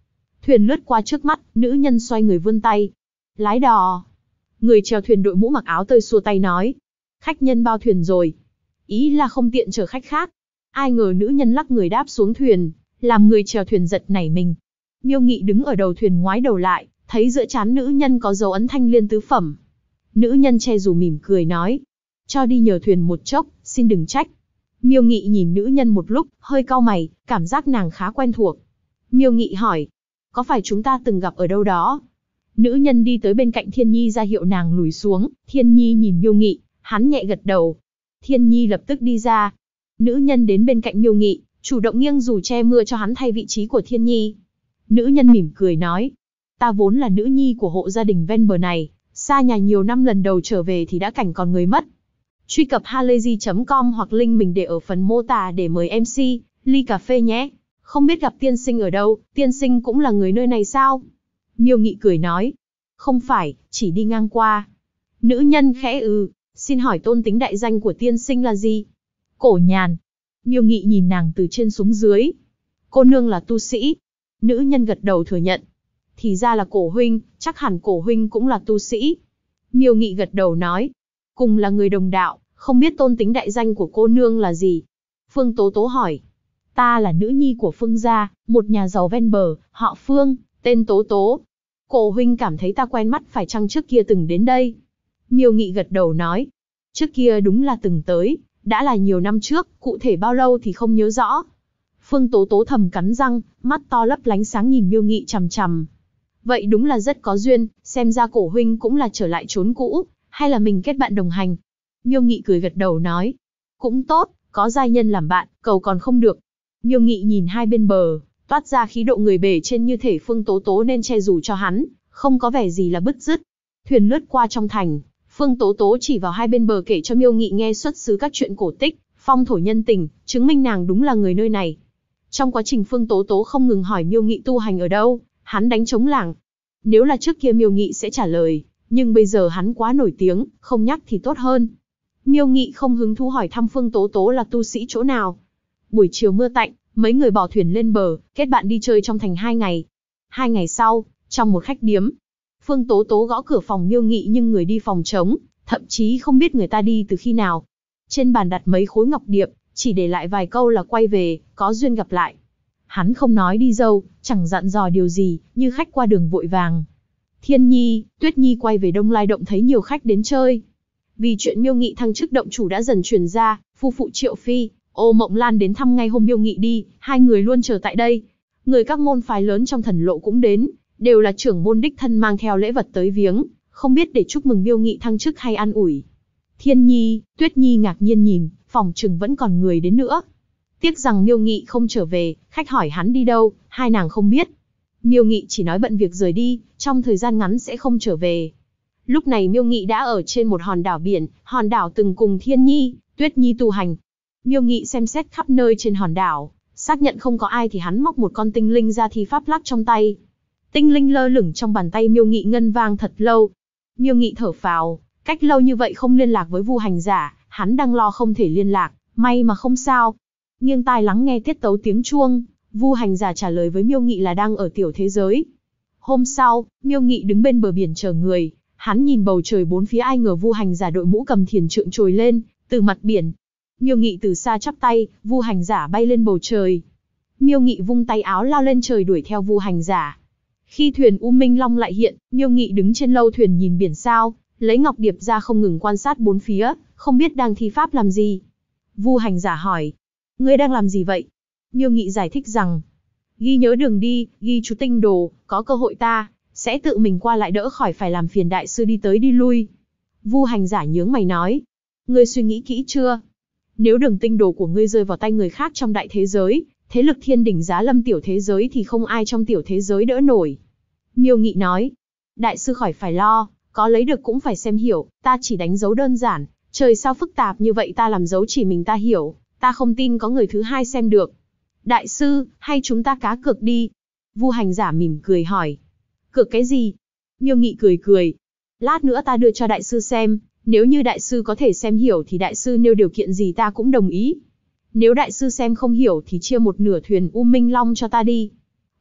Thuyền lướt qua trước mắt, nữ nhân xoay người vươn tay. Lái đò. Người chèo thuyền đội mũ mặc áo tơi xua tay nói. Khách nhân bao thuyền rồi. Ý là không tiện chở khách khác. Ai ngờ nữ nhân lắc người đáp xuống thuyền, làm người chèo thuyền giật nảy mình. Miêu Nghị đứng ở đầu thuyền ngoái đầu lại, thấy giữa trán nữ nhân có dấu ấn thanh liên tứ phẩm. Nữ nhân che dù mỉm cười nói. Cho đi nhờ thuyền một chốc, xin đừng trách. Miêu Nghị nhìn nữ nhân một lúc, hơi cau mày, cảm giác nàng khá quen thuộc. Miêu Nghị hỏi. Có phải chúng ta từng gặp ở đâu đó? Nữ nhân đi tới bên cạnh Thiên Nhi ra hiệu nàng lùi xuống. Thiên Nhi nhìn Miêu Nghị, hắn nhẹ gật đầu. Thiên Nhi lập tức đi ra. Nữ nhân đến bên cạnh Miêu Nghị, chủ động nghiêng dù che mưa cho hắn thay vị trí của Thiên Nhi. Nữ nhân mỉm cười nói. Ta vốn là nữ nhi của hộ gia đình ven bờ này, xa nhà nhiều năm, lần đầu trở về thì đã cảnh còn người mất. Truy cập halayzi.com hoặc link mình để ở phần mô tả để mời MC ly cà phê nhé. Không biết gặp tiên sinh ở đâu, tiên sinh cũng là người nơi này sao? Miêu Nghị cười nói. Không phải, chỉ đi ngang qua. Nữ nhân khẽ xin hỏi tôn tính đại danh của tiên sinh là gì? Cổ Nhàn. Miêu Nghị nhìn nàng từ trên xuống dưới. Cô nương là tu sĩ. Nữ nhân gật đầu thừa nhận. Thì ra là Cổ huynh, chắc hẳn Cổ huynh cũng là tu sĩ. Miêu Nghị gật đầu nói. Cùng là người đồng đạo, không biết tôn tính đại danh của cô nương là gì? Phương Tố Tố hỏi. Ta là nữ nhi của Phương gia, một nhà giàu ven bờ, họ Phương, tên Tố Tố. Cổ huynh cảm thấy ta quen mắt phải chăng trước kia từng đến đây? Miêu Nghị gật đầu nói. Trước kia đúng là từng tới, đã là nhiều năm trước, cụ thể bao lâu thì không nhớ rõ. Phương Tố Tố thầm cắn răng, mắt to lấp lánh sáng nhìn Miêu Nghị chằm chằm. Vậy đúng là rất có duyên, xem ra Cổ huynh cũng là trở lại chốn cũ, hay là mình kết bạn đồng hành? Miêu Nghị cười gật đầu nói. Cũng tốt, có giai nhân làm bạn, cầu còn không được. Miêu Nghị nhìn hai bên bờ, toát ra khí độ người bề trên như thể Phương Tố Tố nên che dù cho hắn, không có vẻ gì là bứt rứt. Thuyền lướt qua trong thành, Phương Tố Tố chỉ vào hai bên bờ kể cho Miêu Nghị nghe xuất xứ các chuyện cổ tích, phong thổ nhân tình, chứng minh nàng đúng là người nơi này. Trong quá trình Phương Tố Tố không ngừng hỏi Miêu Nghị tu hành ở đâu, hắn đánh trống lảng. Nếu là trước kia Miêu Nghị sẽ trả lời, nhưng bây giờ hắn quá nổi tiếng, không nhắc thì tốt hơn. Miêu Nghị không hứng thú hỏi thăm Phương Tố Tố là tu sĩ chỗ nào. Buổi chiều mưa tạnh, mấy người bỏ thuyền lên bờ, kết bạn đi chơi trong thành 2 ngày. 2 ngày sau, trong một khách điếm, Phương Tố Tố gõ cửa phòng Miêu Nghị nhưng người đi phòng trống, thậm chí không biết người ta đi từ khi nào. Trên bàn đặt mấy khối ngọc điệp, chỉ để lại vài câu là quay về, có duyên gặp lại. Hắn không nói đi dâu, chẳng dặn dò điều gì, như khách qua đường vội vàng. Thiên Nhi, Tuyết Nhi quay về Đông Lai Động thấy nhiều khách đến chơi. Vì chuyện Miêu Nghị thăng chức động chủ đã dần truyền ra, phu phụ Triệu Phi, Ô Mộng Lan đến thăm ngay hôm Miêu Nghị đi, hai người luôn chờ tại đây. Người các môn phái lớn trong Thần Lộ cũng đến, đều là trưởng môn đích thân mang theo lễ vật tới viếng, không biết để chúc mừng Miêu Nghị thăng chức hay an ủi. Thiên Nhi, Tuyết Nhi ngạc nhiên nhìn, phòng chừng vẫn còn người đến nữa. Tiếc rằng Miêu Nghị không trở về, khách hỏi hắn đi đâu, hai nàng không biết. Miêu Nghị chỉ nói bận việc rời đi, trong thời gian ngắn sẽ không trở về. Lúc này Miêu Nghị đã ở trên một hòn đảo biển, hòn đảo từng cùng Thiên Nhi, Tuyết Nhi tu hành. Miêu Nghị xem xét khắp nơi trên hòn đảo, xác nhận không có ai thì hắn móc một con tinh linh ra thi pháp lắc trong tay. Tinh linh lơ lửng trong bàn tay Miêu Nghị ngân vang thật lâu. Miêu Nghị thở phào, cách lâu như vậy không liên lạc với Vu hành giả, hắn đang lo không thể liên lạc, may mà không sao. Nghiêng tai lắng nghe tiết tấu tiếng chuông, Vu hành giả trả lời với Miêu Nghị là đang ở tiểu thế giới. Hôm sau, Miêu Nghị đứng bên bờ biển chờ người, hắn nhìn bầu trời bốn phía ai ngờ Vu hành giả đội mũ cầm thiền trượng trồi lên, từ mặt biển. Miêu Nghị từ xa chắp tay, Vu hành giả bay lên bầu trời. Miêu Nghị vung tay áo lao lên trời đuổi theo Vu hành giả. Khi thuyền U Minh Long lại hiện, Miêu Nghị đứng trên lâu thuyền nhìn biển sao, lấy ngọc điệp ra không ngừng quan sát bốn phía, không biết đang thi pháp làm gì. Vu hành giả hỏi, ngươi đang làm gì vậy? Miêu Nghị giải thích rằng, ghi nhớ đường đi, ghi chú tinh đồ, có cơ hội ta sẽ tự mình qua lại đỡ khỏi phải làm phiền đại sư đi tới đi lui. Vu hành giả nhướng mày nói, ngươi suy nghĩ kỹ chưa? Nếu đường tinh đồ của ngươi rơi vào tay người khác trong đại thế giới, thế lực thiên đỉnh giá lâm tiểu thế giới thì không ai trong tiểu thế giới đỡ nổi. Miêu Nghị nói, đại sư khỏi phải lo, có lấy được cũng phải xem hiểu, ta chỉ đánh dấu đơn giản, trời sao phức tạp như vậy ta làm dấu chỉ mình ta hiểu, ta không tin có người thứ hai xem được. Đại sư, hay chúng ta cá cược đi? Vu hành giả mỉm cười hỏi. Cược cái gì? Miêu Nghị cười cười. Lát nữa ta đưa cho đại sư xem, nếu như đại sư có thể xem hiểu thì đại sư nêu điều kiện gì ta cũng đồng ý. Nếu đại sư xem không hiểu thì chia một nửa thuyền U Minh Long cho ta đi.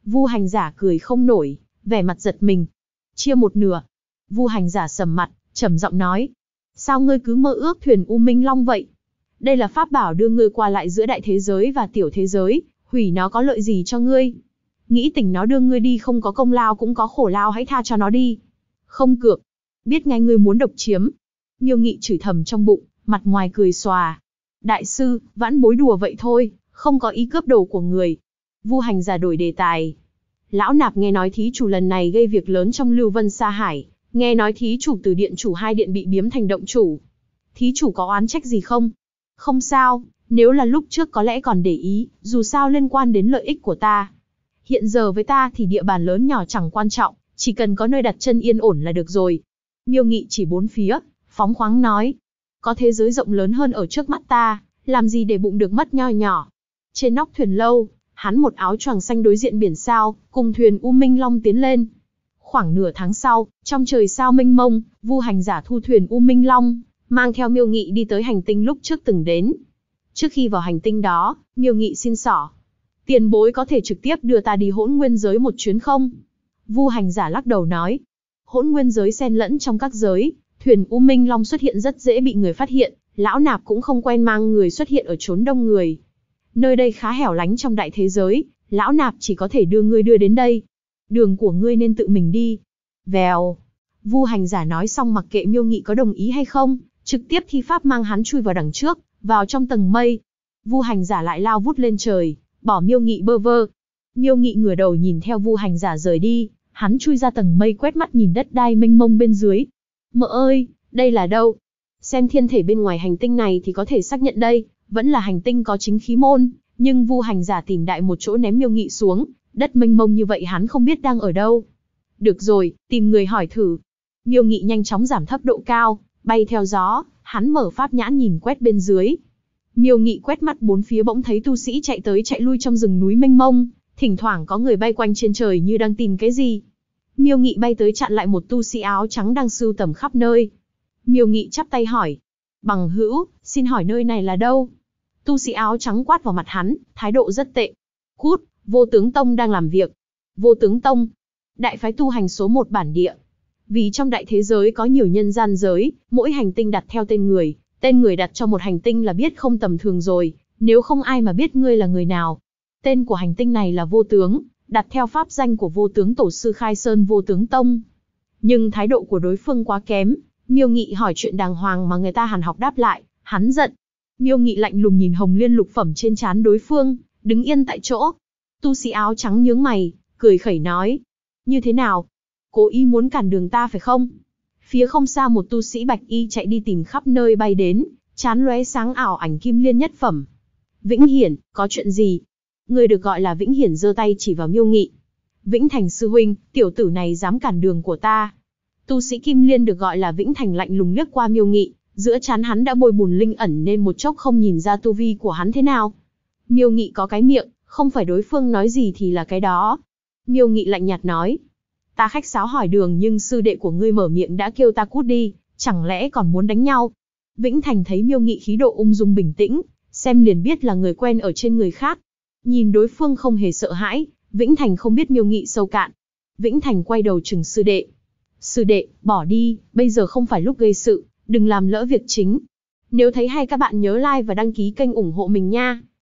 Vu hành giả cười không nổi, vẻ mặt giật mình. Chia một nửa. Vu hành giả sầm mặt, trầm giọng nói. Sao ngươi cứ mơ ước thuyền U Minh Long vậy? Đây là pháp bảo đưa ngươi qua lại giữa đại thế giới và tiểu thế giới, hủy nó có lợi gì cho ngươi? Nghĩ tình nó đưa ngươi đi không có công lao cũng có khổ lao, hãy tha cho nó đi. Không cược. Biết ngay ngươi muốn độc chiếm. Miêu Nghị chửi thầm trong bụng, mặt ngoài cười xòa. Đại sư, vãn bối đùa vậy thôi, không có ý cướp đồ của người. Vu hành giả đổi đề tài. Lão nạp nghe nói thí chủ lần này gây việc lớn trong Lưu Vân Sa Hải, nghe nói thí chủ từ điện chủ hai điện bị biếm thành động chủ. Thí chủ có oán trách gì không? Không sao, nếu là lúc trước có lẽ còn để ý, dù sao liên quan đến lợi ích của ta. Hiện giờ với ta thì địa bàn lớn nhỏ chẳng quan trọng, chỉ cần có nơi đặt chân yên ổn là được rồi. Miêu Nghị chỉ bốn phía, phóng khoáng nói. Có thế giới rộng lớn hơn ở trước mắt ta, làm gì để bụng được mất nho nhỏ. Trên nóc thuyền lâu, hắn một áo choàng xanh đối diện biển sao, cùng thuyền U Minh Long tiến lên. Khoảng nửa tháng sau, trong trời sao mênh mông, Vu hành giả thu thuyền U Minh Long, mang theo Miêu Nghị đi tới hành tinh lúc trước từng đến. Trước khi vào hành tinh đó, Miêu Nghị xin xỏ. Tiền bối có thể trực tiếp đưa ta đi Hỗn Nguyên giới một chuyến không? Vu hành giả lắc đầu nói. Hỗn Nguyên giới xen lẫn trong các giới, thuyền U Minh Long xuất hiện rất dễ bị người phát hiện, lão nạp cũng không quen mang người xuất hiện ở chốn đông người. Nơi đây khá hẻo lánh trong đại thế giới, lão nạp chỉ có thể đưa ngươi đưa đến đây. Đường của ngươi nên tự mình đi. Vèo. Vu hành giả nói xong mặc kệ Miêu Nghị có đồng ý hay không, trực tiếp thi pháp mang hắn chui vào đằng trước, vào trong tầng mây. Vu hành giả lại lao vút lên trời, bỏ Miêu Nghị bơ vơ. Miêu Nghị ngửa đầu nhìn theo Vu hành giả rời đi, hắn chui ra tầng mây quét mắt nhìn đất đai mênh mông bên dưới. Mợ ơi, đây là đâu? Xem thiên thể bên ngoài hành tinh này thì có thể xác nhận đây, vẫn là hành tinh có chính khí môn, nhưng Vu hành giả tìm đại một chỗ ném Miêu Nghị xuống, đất mênh mông như vậy hắn không biết đang ở đâu. Được rồi, tìm người hỏi thử. Miêu Nghị nhanh chóng giảm thấp độ cao, bay theo gió, hắn mở pháp nhãn nhìn quét bên dưới. Miêu Nghị quét mắt bốn phía bỗng thấy tu sĩ chạy tới chạy lui trong rừng núi mênh mông, thỉnh thoảng có người bay quanh trên trời như đang tìm cái gì. Miêu Nghị bay tới chặn lại một tu sĩ áo trắng đang sưu tầm khắp nơi. Miêu Nghị chắp tay hỏi. Bằng hữu, xin hỏi nơi này là đâu? Tu sĩ áo trắng quát vào mặt hắn, thái độ rất tệ. Cút, Vô Tướng Tông đang làm việc. Vô Tướng Tông, đại phái tu hành số 1 bản địa. Vì trong đại thế giới có nhiều nhân gian giới, mỗi hành tinh đặt theo tên người đặt cho một hành tinh là biết không tầm thường rồi, nếu không ai mà biết ngươi là người nào. Tên của hành tinh này là Vô Tướng, đặt theo pháp danh của Vô Tướng Tổ sư Khai Sơn Vô Tướng Tông. Nhưng thái độ của đối phương quá kém, Miêu Nghị hỏi chuyện đàng hoàng mà người ta hàn học đáp lại, hắn giận. Miêu Nghị lạnh lùng nhìn hồng liên lục phẩm trên trán đối phương, đứng yên tại chỗ. Tu sĩ áo trắng nhướng mày, cười khẩy nói. Như thế nào? Cố ý muốn cản đường ta phải không? Phía không xa một tu sĩ bạch y chạy đi tìm khắp nơi bay đến, trán lóe sáng ảo ảnh kim liên nhất phẩm. Vĩnh Hiển, có chuyện gì? Người được gọi là Vĩnh Hiển giơ tay chỉ vào Miêu Nghị. Vĩnh Thành sư huynh, tiểu tử này dám cản đường của ta. Tu sĩ kim liên được gọi là Vĩnh Thành lạnh lùng liếc qua Miêu Nghị, giữa trán hắn đã bôi bùn linh ẩn nên một chốc không nhìn ra tu vi của hắn thế nào. Miêu Nghị có cái miệng, không phải đối phương nói gì thì là cái đó. Miêu Nghị lạnh nhạt nói. Ta khách sáo hỏi đường nhưng sư đệ của ngươi mở miệng đã kêu ta cút đi, chẳng lẽ còn muốn đánh nhau? Vĩnh Thành thấy Miêu Nghị khí độ ung dung bình tĩnh, xem liền biết là người quen ở trên người khác. Nhìn đối phương không hề sợ hãi, Vĩnh Thành không biết Miêu Nghị sâu cạn. Vĩnh Thành quay đầu chừng sư đệ. Sư đệ, bỏ đi, bây giờ không phải lúc gây sự, đừng làm lỡ việc chính. Nếu thấy hay các bạn nhớ like và đăng ký kênh ủng hộ mình nha.